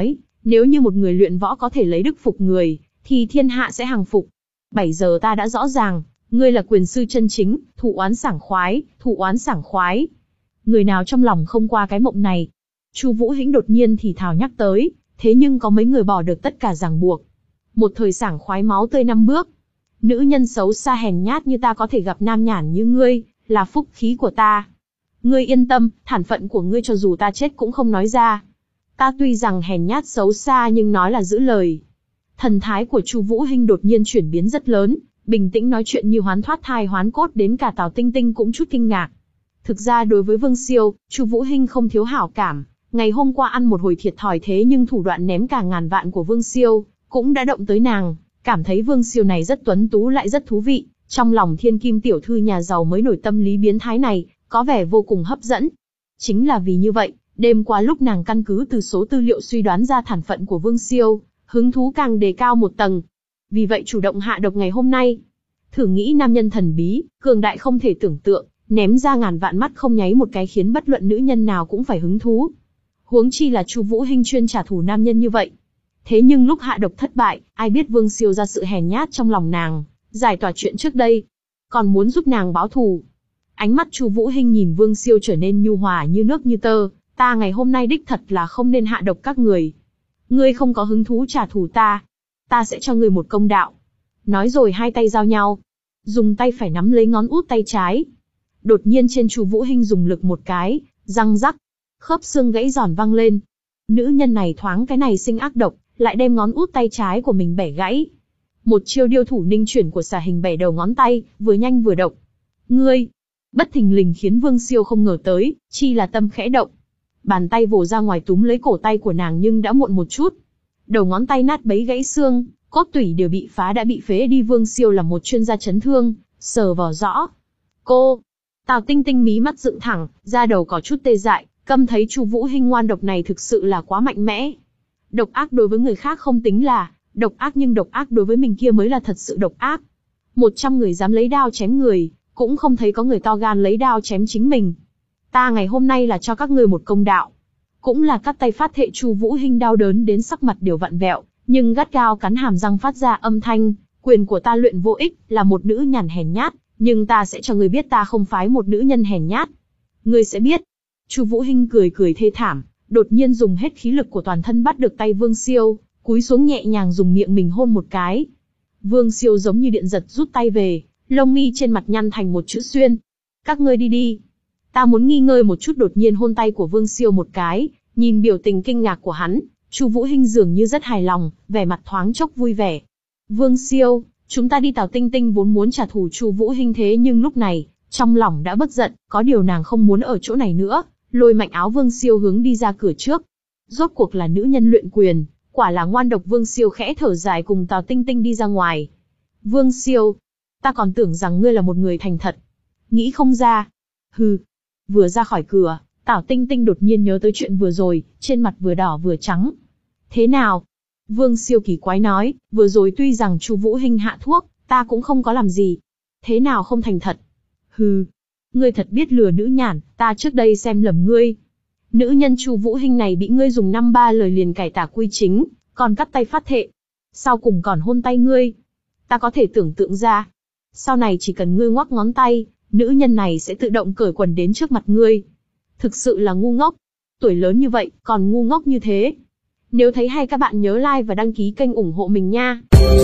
Nếu như một người luyện võ có thể lấy đức phục người, thì thiên hạ sẽ hàng phục. Bảy giờ ta đã rõ ràng, ngươi là quyền sư chân chính, thụ oán sảng khoái, thụ oán sảng khoái. Người nào trong lòng không qua cái mộng này? Chu Vũ Hĩnh đột nhiên thì thào nhắc tới, thế nhưng có mấy người bỏ được tất cả ràng buộc. Một thời sảng khoái máu tươi năm bước. Nữ nhân xấu xa hèn nhát như ta có thể gặp nam nhản như ngươi, là phúc khí của ta. Ngươi yên tâm, thản phận của ngươi cho dù ta chết cũng không nói ra. Ta tuy rằng hèn nhát xấu xa nhưng nói là giữ lời. Thần thái của Chu Vũ Hinh đột nhiên chuyển biến rất lớn, bình tĩnh nói chuyện như hoán thoát thai hoán cốt, đến cả Tào Tinh Tinh cũng chút kinh ngạc. Thực ra đối với Vương Siêu, Chu Vũ Hinh không thiếu hảo cảm, ngày hôm qua ăn một hồi thiệt thòi, thế nhưng thủ đoạn ném cả ngàn vạn của Vương Siêu cũng đã động tới nàng, cảm thấy Vương Siêu này rất tuấn tú lại rất thú vị, trong lòng thiên kim tiểu thư nhà giàu mới nổi tâm lý biến thái này, có vẻ vô cùng hấp dẫn. Chính là vì như vậy, đêm qua lúc nàng căn cứ từ số tư liệu suy đoán ra thản phận của Vương Siêu, hứng thú càng đề cao một tầng. Vì vậy chủ động hạ độc ngày hôm nay. Thử nghĩ nam nhân thần bí, cường đại không thể tưởng tượng, ném ra ngàn vạn mắt không nháy một cái khiến bất luận nữ nhân nào cũng phải hứng thú. Huống chi là Chu Vũ Hinh chuyên trả thù nam nhân như vậy. Thế nhưng lúc hạ độc thất bại, ai biết Vương Siêu ra sự hèn nhát trong lòng nàng, giải tỏa chuyện trước đây, còn muốn giúp nàng báo thù. Ánh mắt Chu Vũ Hinh nhìn Vương Siêu trở nên nhu hòa như nước như tơ, ta ngày hôm nay đích thật là không nên hạ độc các người. Ngươi không có hứng thú trả thù ta, ta sẽ cho ngươi một công đạo. Nói rồi hai tay giao nhau, dùng tay phải nắm lấy ngón út tay trái. Đột nhiên trên Chu Vũ Hinh dùng lực một cái, răng rắc, khớp xương gãy giòn vang lên. Nữ nhân này thoáng cái này sinh ác độc, lại đem ngón út tay trái của mình bẻ gãy. Một chiêu điêu thủ ninh chuyển của xà hình bẻ đầu ngón tay, vừa nhanh vừa độc. Ngươi, bất thình lình khiến Vương Siêu không ngờ tới, chi là tâm khẽ động. Bàn tay vồ ra ngoài túm lấy cổ tay của nàng nhưng đã muộn một chút. Đầu ngón tay nát bấy gãy xương, cốt tủy đều bị phá đã bị phế đi. Vương Siêu là một chuyên gia chấn thương, sờ vào rõ. Cô, Tào Tinh Tinh mí mắt dựng thẳng, da đầu có chút tê dại, căm thấy Chu Vũ Hinh ngoan độc này thực sự là quá mạnh mẽ. Độc ác đối với người khác không tính là độc ác, nhưng độc ác đối với mình kia mới là thật sự độc ác. Một trăm người dám lấy đao chém người, cũng không thấy có người to gan lấy đao chém chính mình. Ta ngày hôm nay là cho các ngươi một công đạo, cũng là cắt tay phát thệ. Chu Vũ Hinh đau đớn đến sắc mặt đều vặn vẹo, nhưng gắt gao cắn hàm răng phát ra âm thanh, quyền của ta luyện vô ích, là một nữ nhàn hèn nhát, nhưng ta sẽ cho ngươi biết ta không phái một nữ nhân hèn nhát. Ngươi sẽ biết. Chu Vũ Hinh cười cười thê thảm, đột nhiên dùng hết khí lực của toàn thân bắt được tay Vương Siêu, cúi xuống nhẹ nhàng dùng miệng mình hôn một cái. Vương Siêu giống như điện giật rút tay về, lông mi trên mặt nhăn thành một chữ xuyên. Các ngươi đi đi, ta muốn nghỉ ngơi một chút. Đột nhiên hôn tay của Vương Siêu một cái, nhìn biểu tình kinh ngạc của hắn, Chu Vũ Hinh dường như rất hài lòng, vẻ mặt thoáng chốc vui vẻ. Vương Siêu, chúng ta đi. Tào Tinh Tinh vốn muốn trả thù Chu Vũ Hinh, thế nhưng lúc này trong lòng đã bất giận, có điều nàng không muốn ở chỗ này nữa, lôi mạnh áo Vương Siêu hướng đi ra cửa trước. Rốt cuộc là nữ nhân luyện quyền, quả là ngoan độc. Vương Siêu khẽ thở dài cùng Tào Tinh Tinh đi ra ngoài. Vương Siêu, ta còn tưởng rằng ngươi là một người thành thật, nghĩ không ra. Hừ. Vừa ra khỏi cửa, Tào Tinh Tinh đột nhiên nhớ tới chuyện vừa rồi, trên mặt vừa đỏ vừa trắng. Thế nào? Vương Siêu kỳ quái nói, vừa rồi tuy rằng Chu Vũ Hinh hạ thuốc, ta cũng không có làm gì. Thế nào không thành thật? Hừ. Ngươi thật biết lừa nữ nhản, ta trước đây xem lầm ngươi. Nữ nhân Chu Vũ Hinh này bị ngươi dùng năm ba lời liền cải tà quy chính, còn cắt tay phát thệ, sau cùng còn hôn tay ngươi. Ta có thể tưởng tượng ra, sau này chỉ cần ngươi ngoắc ngón tay, nữ nhân này sẽ tự động cởi quần đến trước mặt ngươi. Thực sự là ngu ngốc. Tuổi lớn như vậy, còn ngu ngốc như thế. Nếu thấy hay các bạn nhớ like và đăng ký kênh ủng hộ mình nha.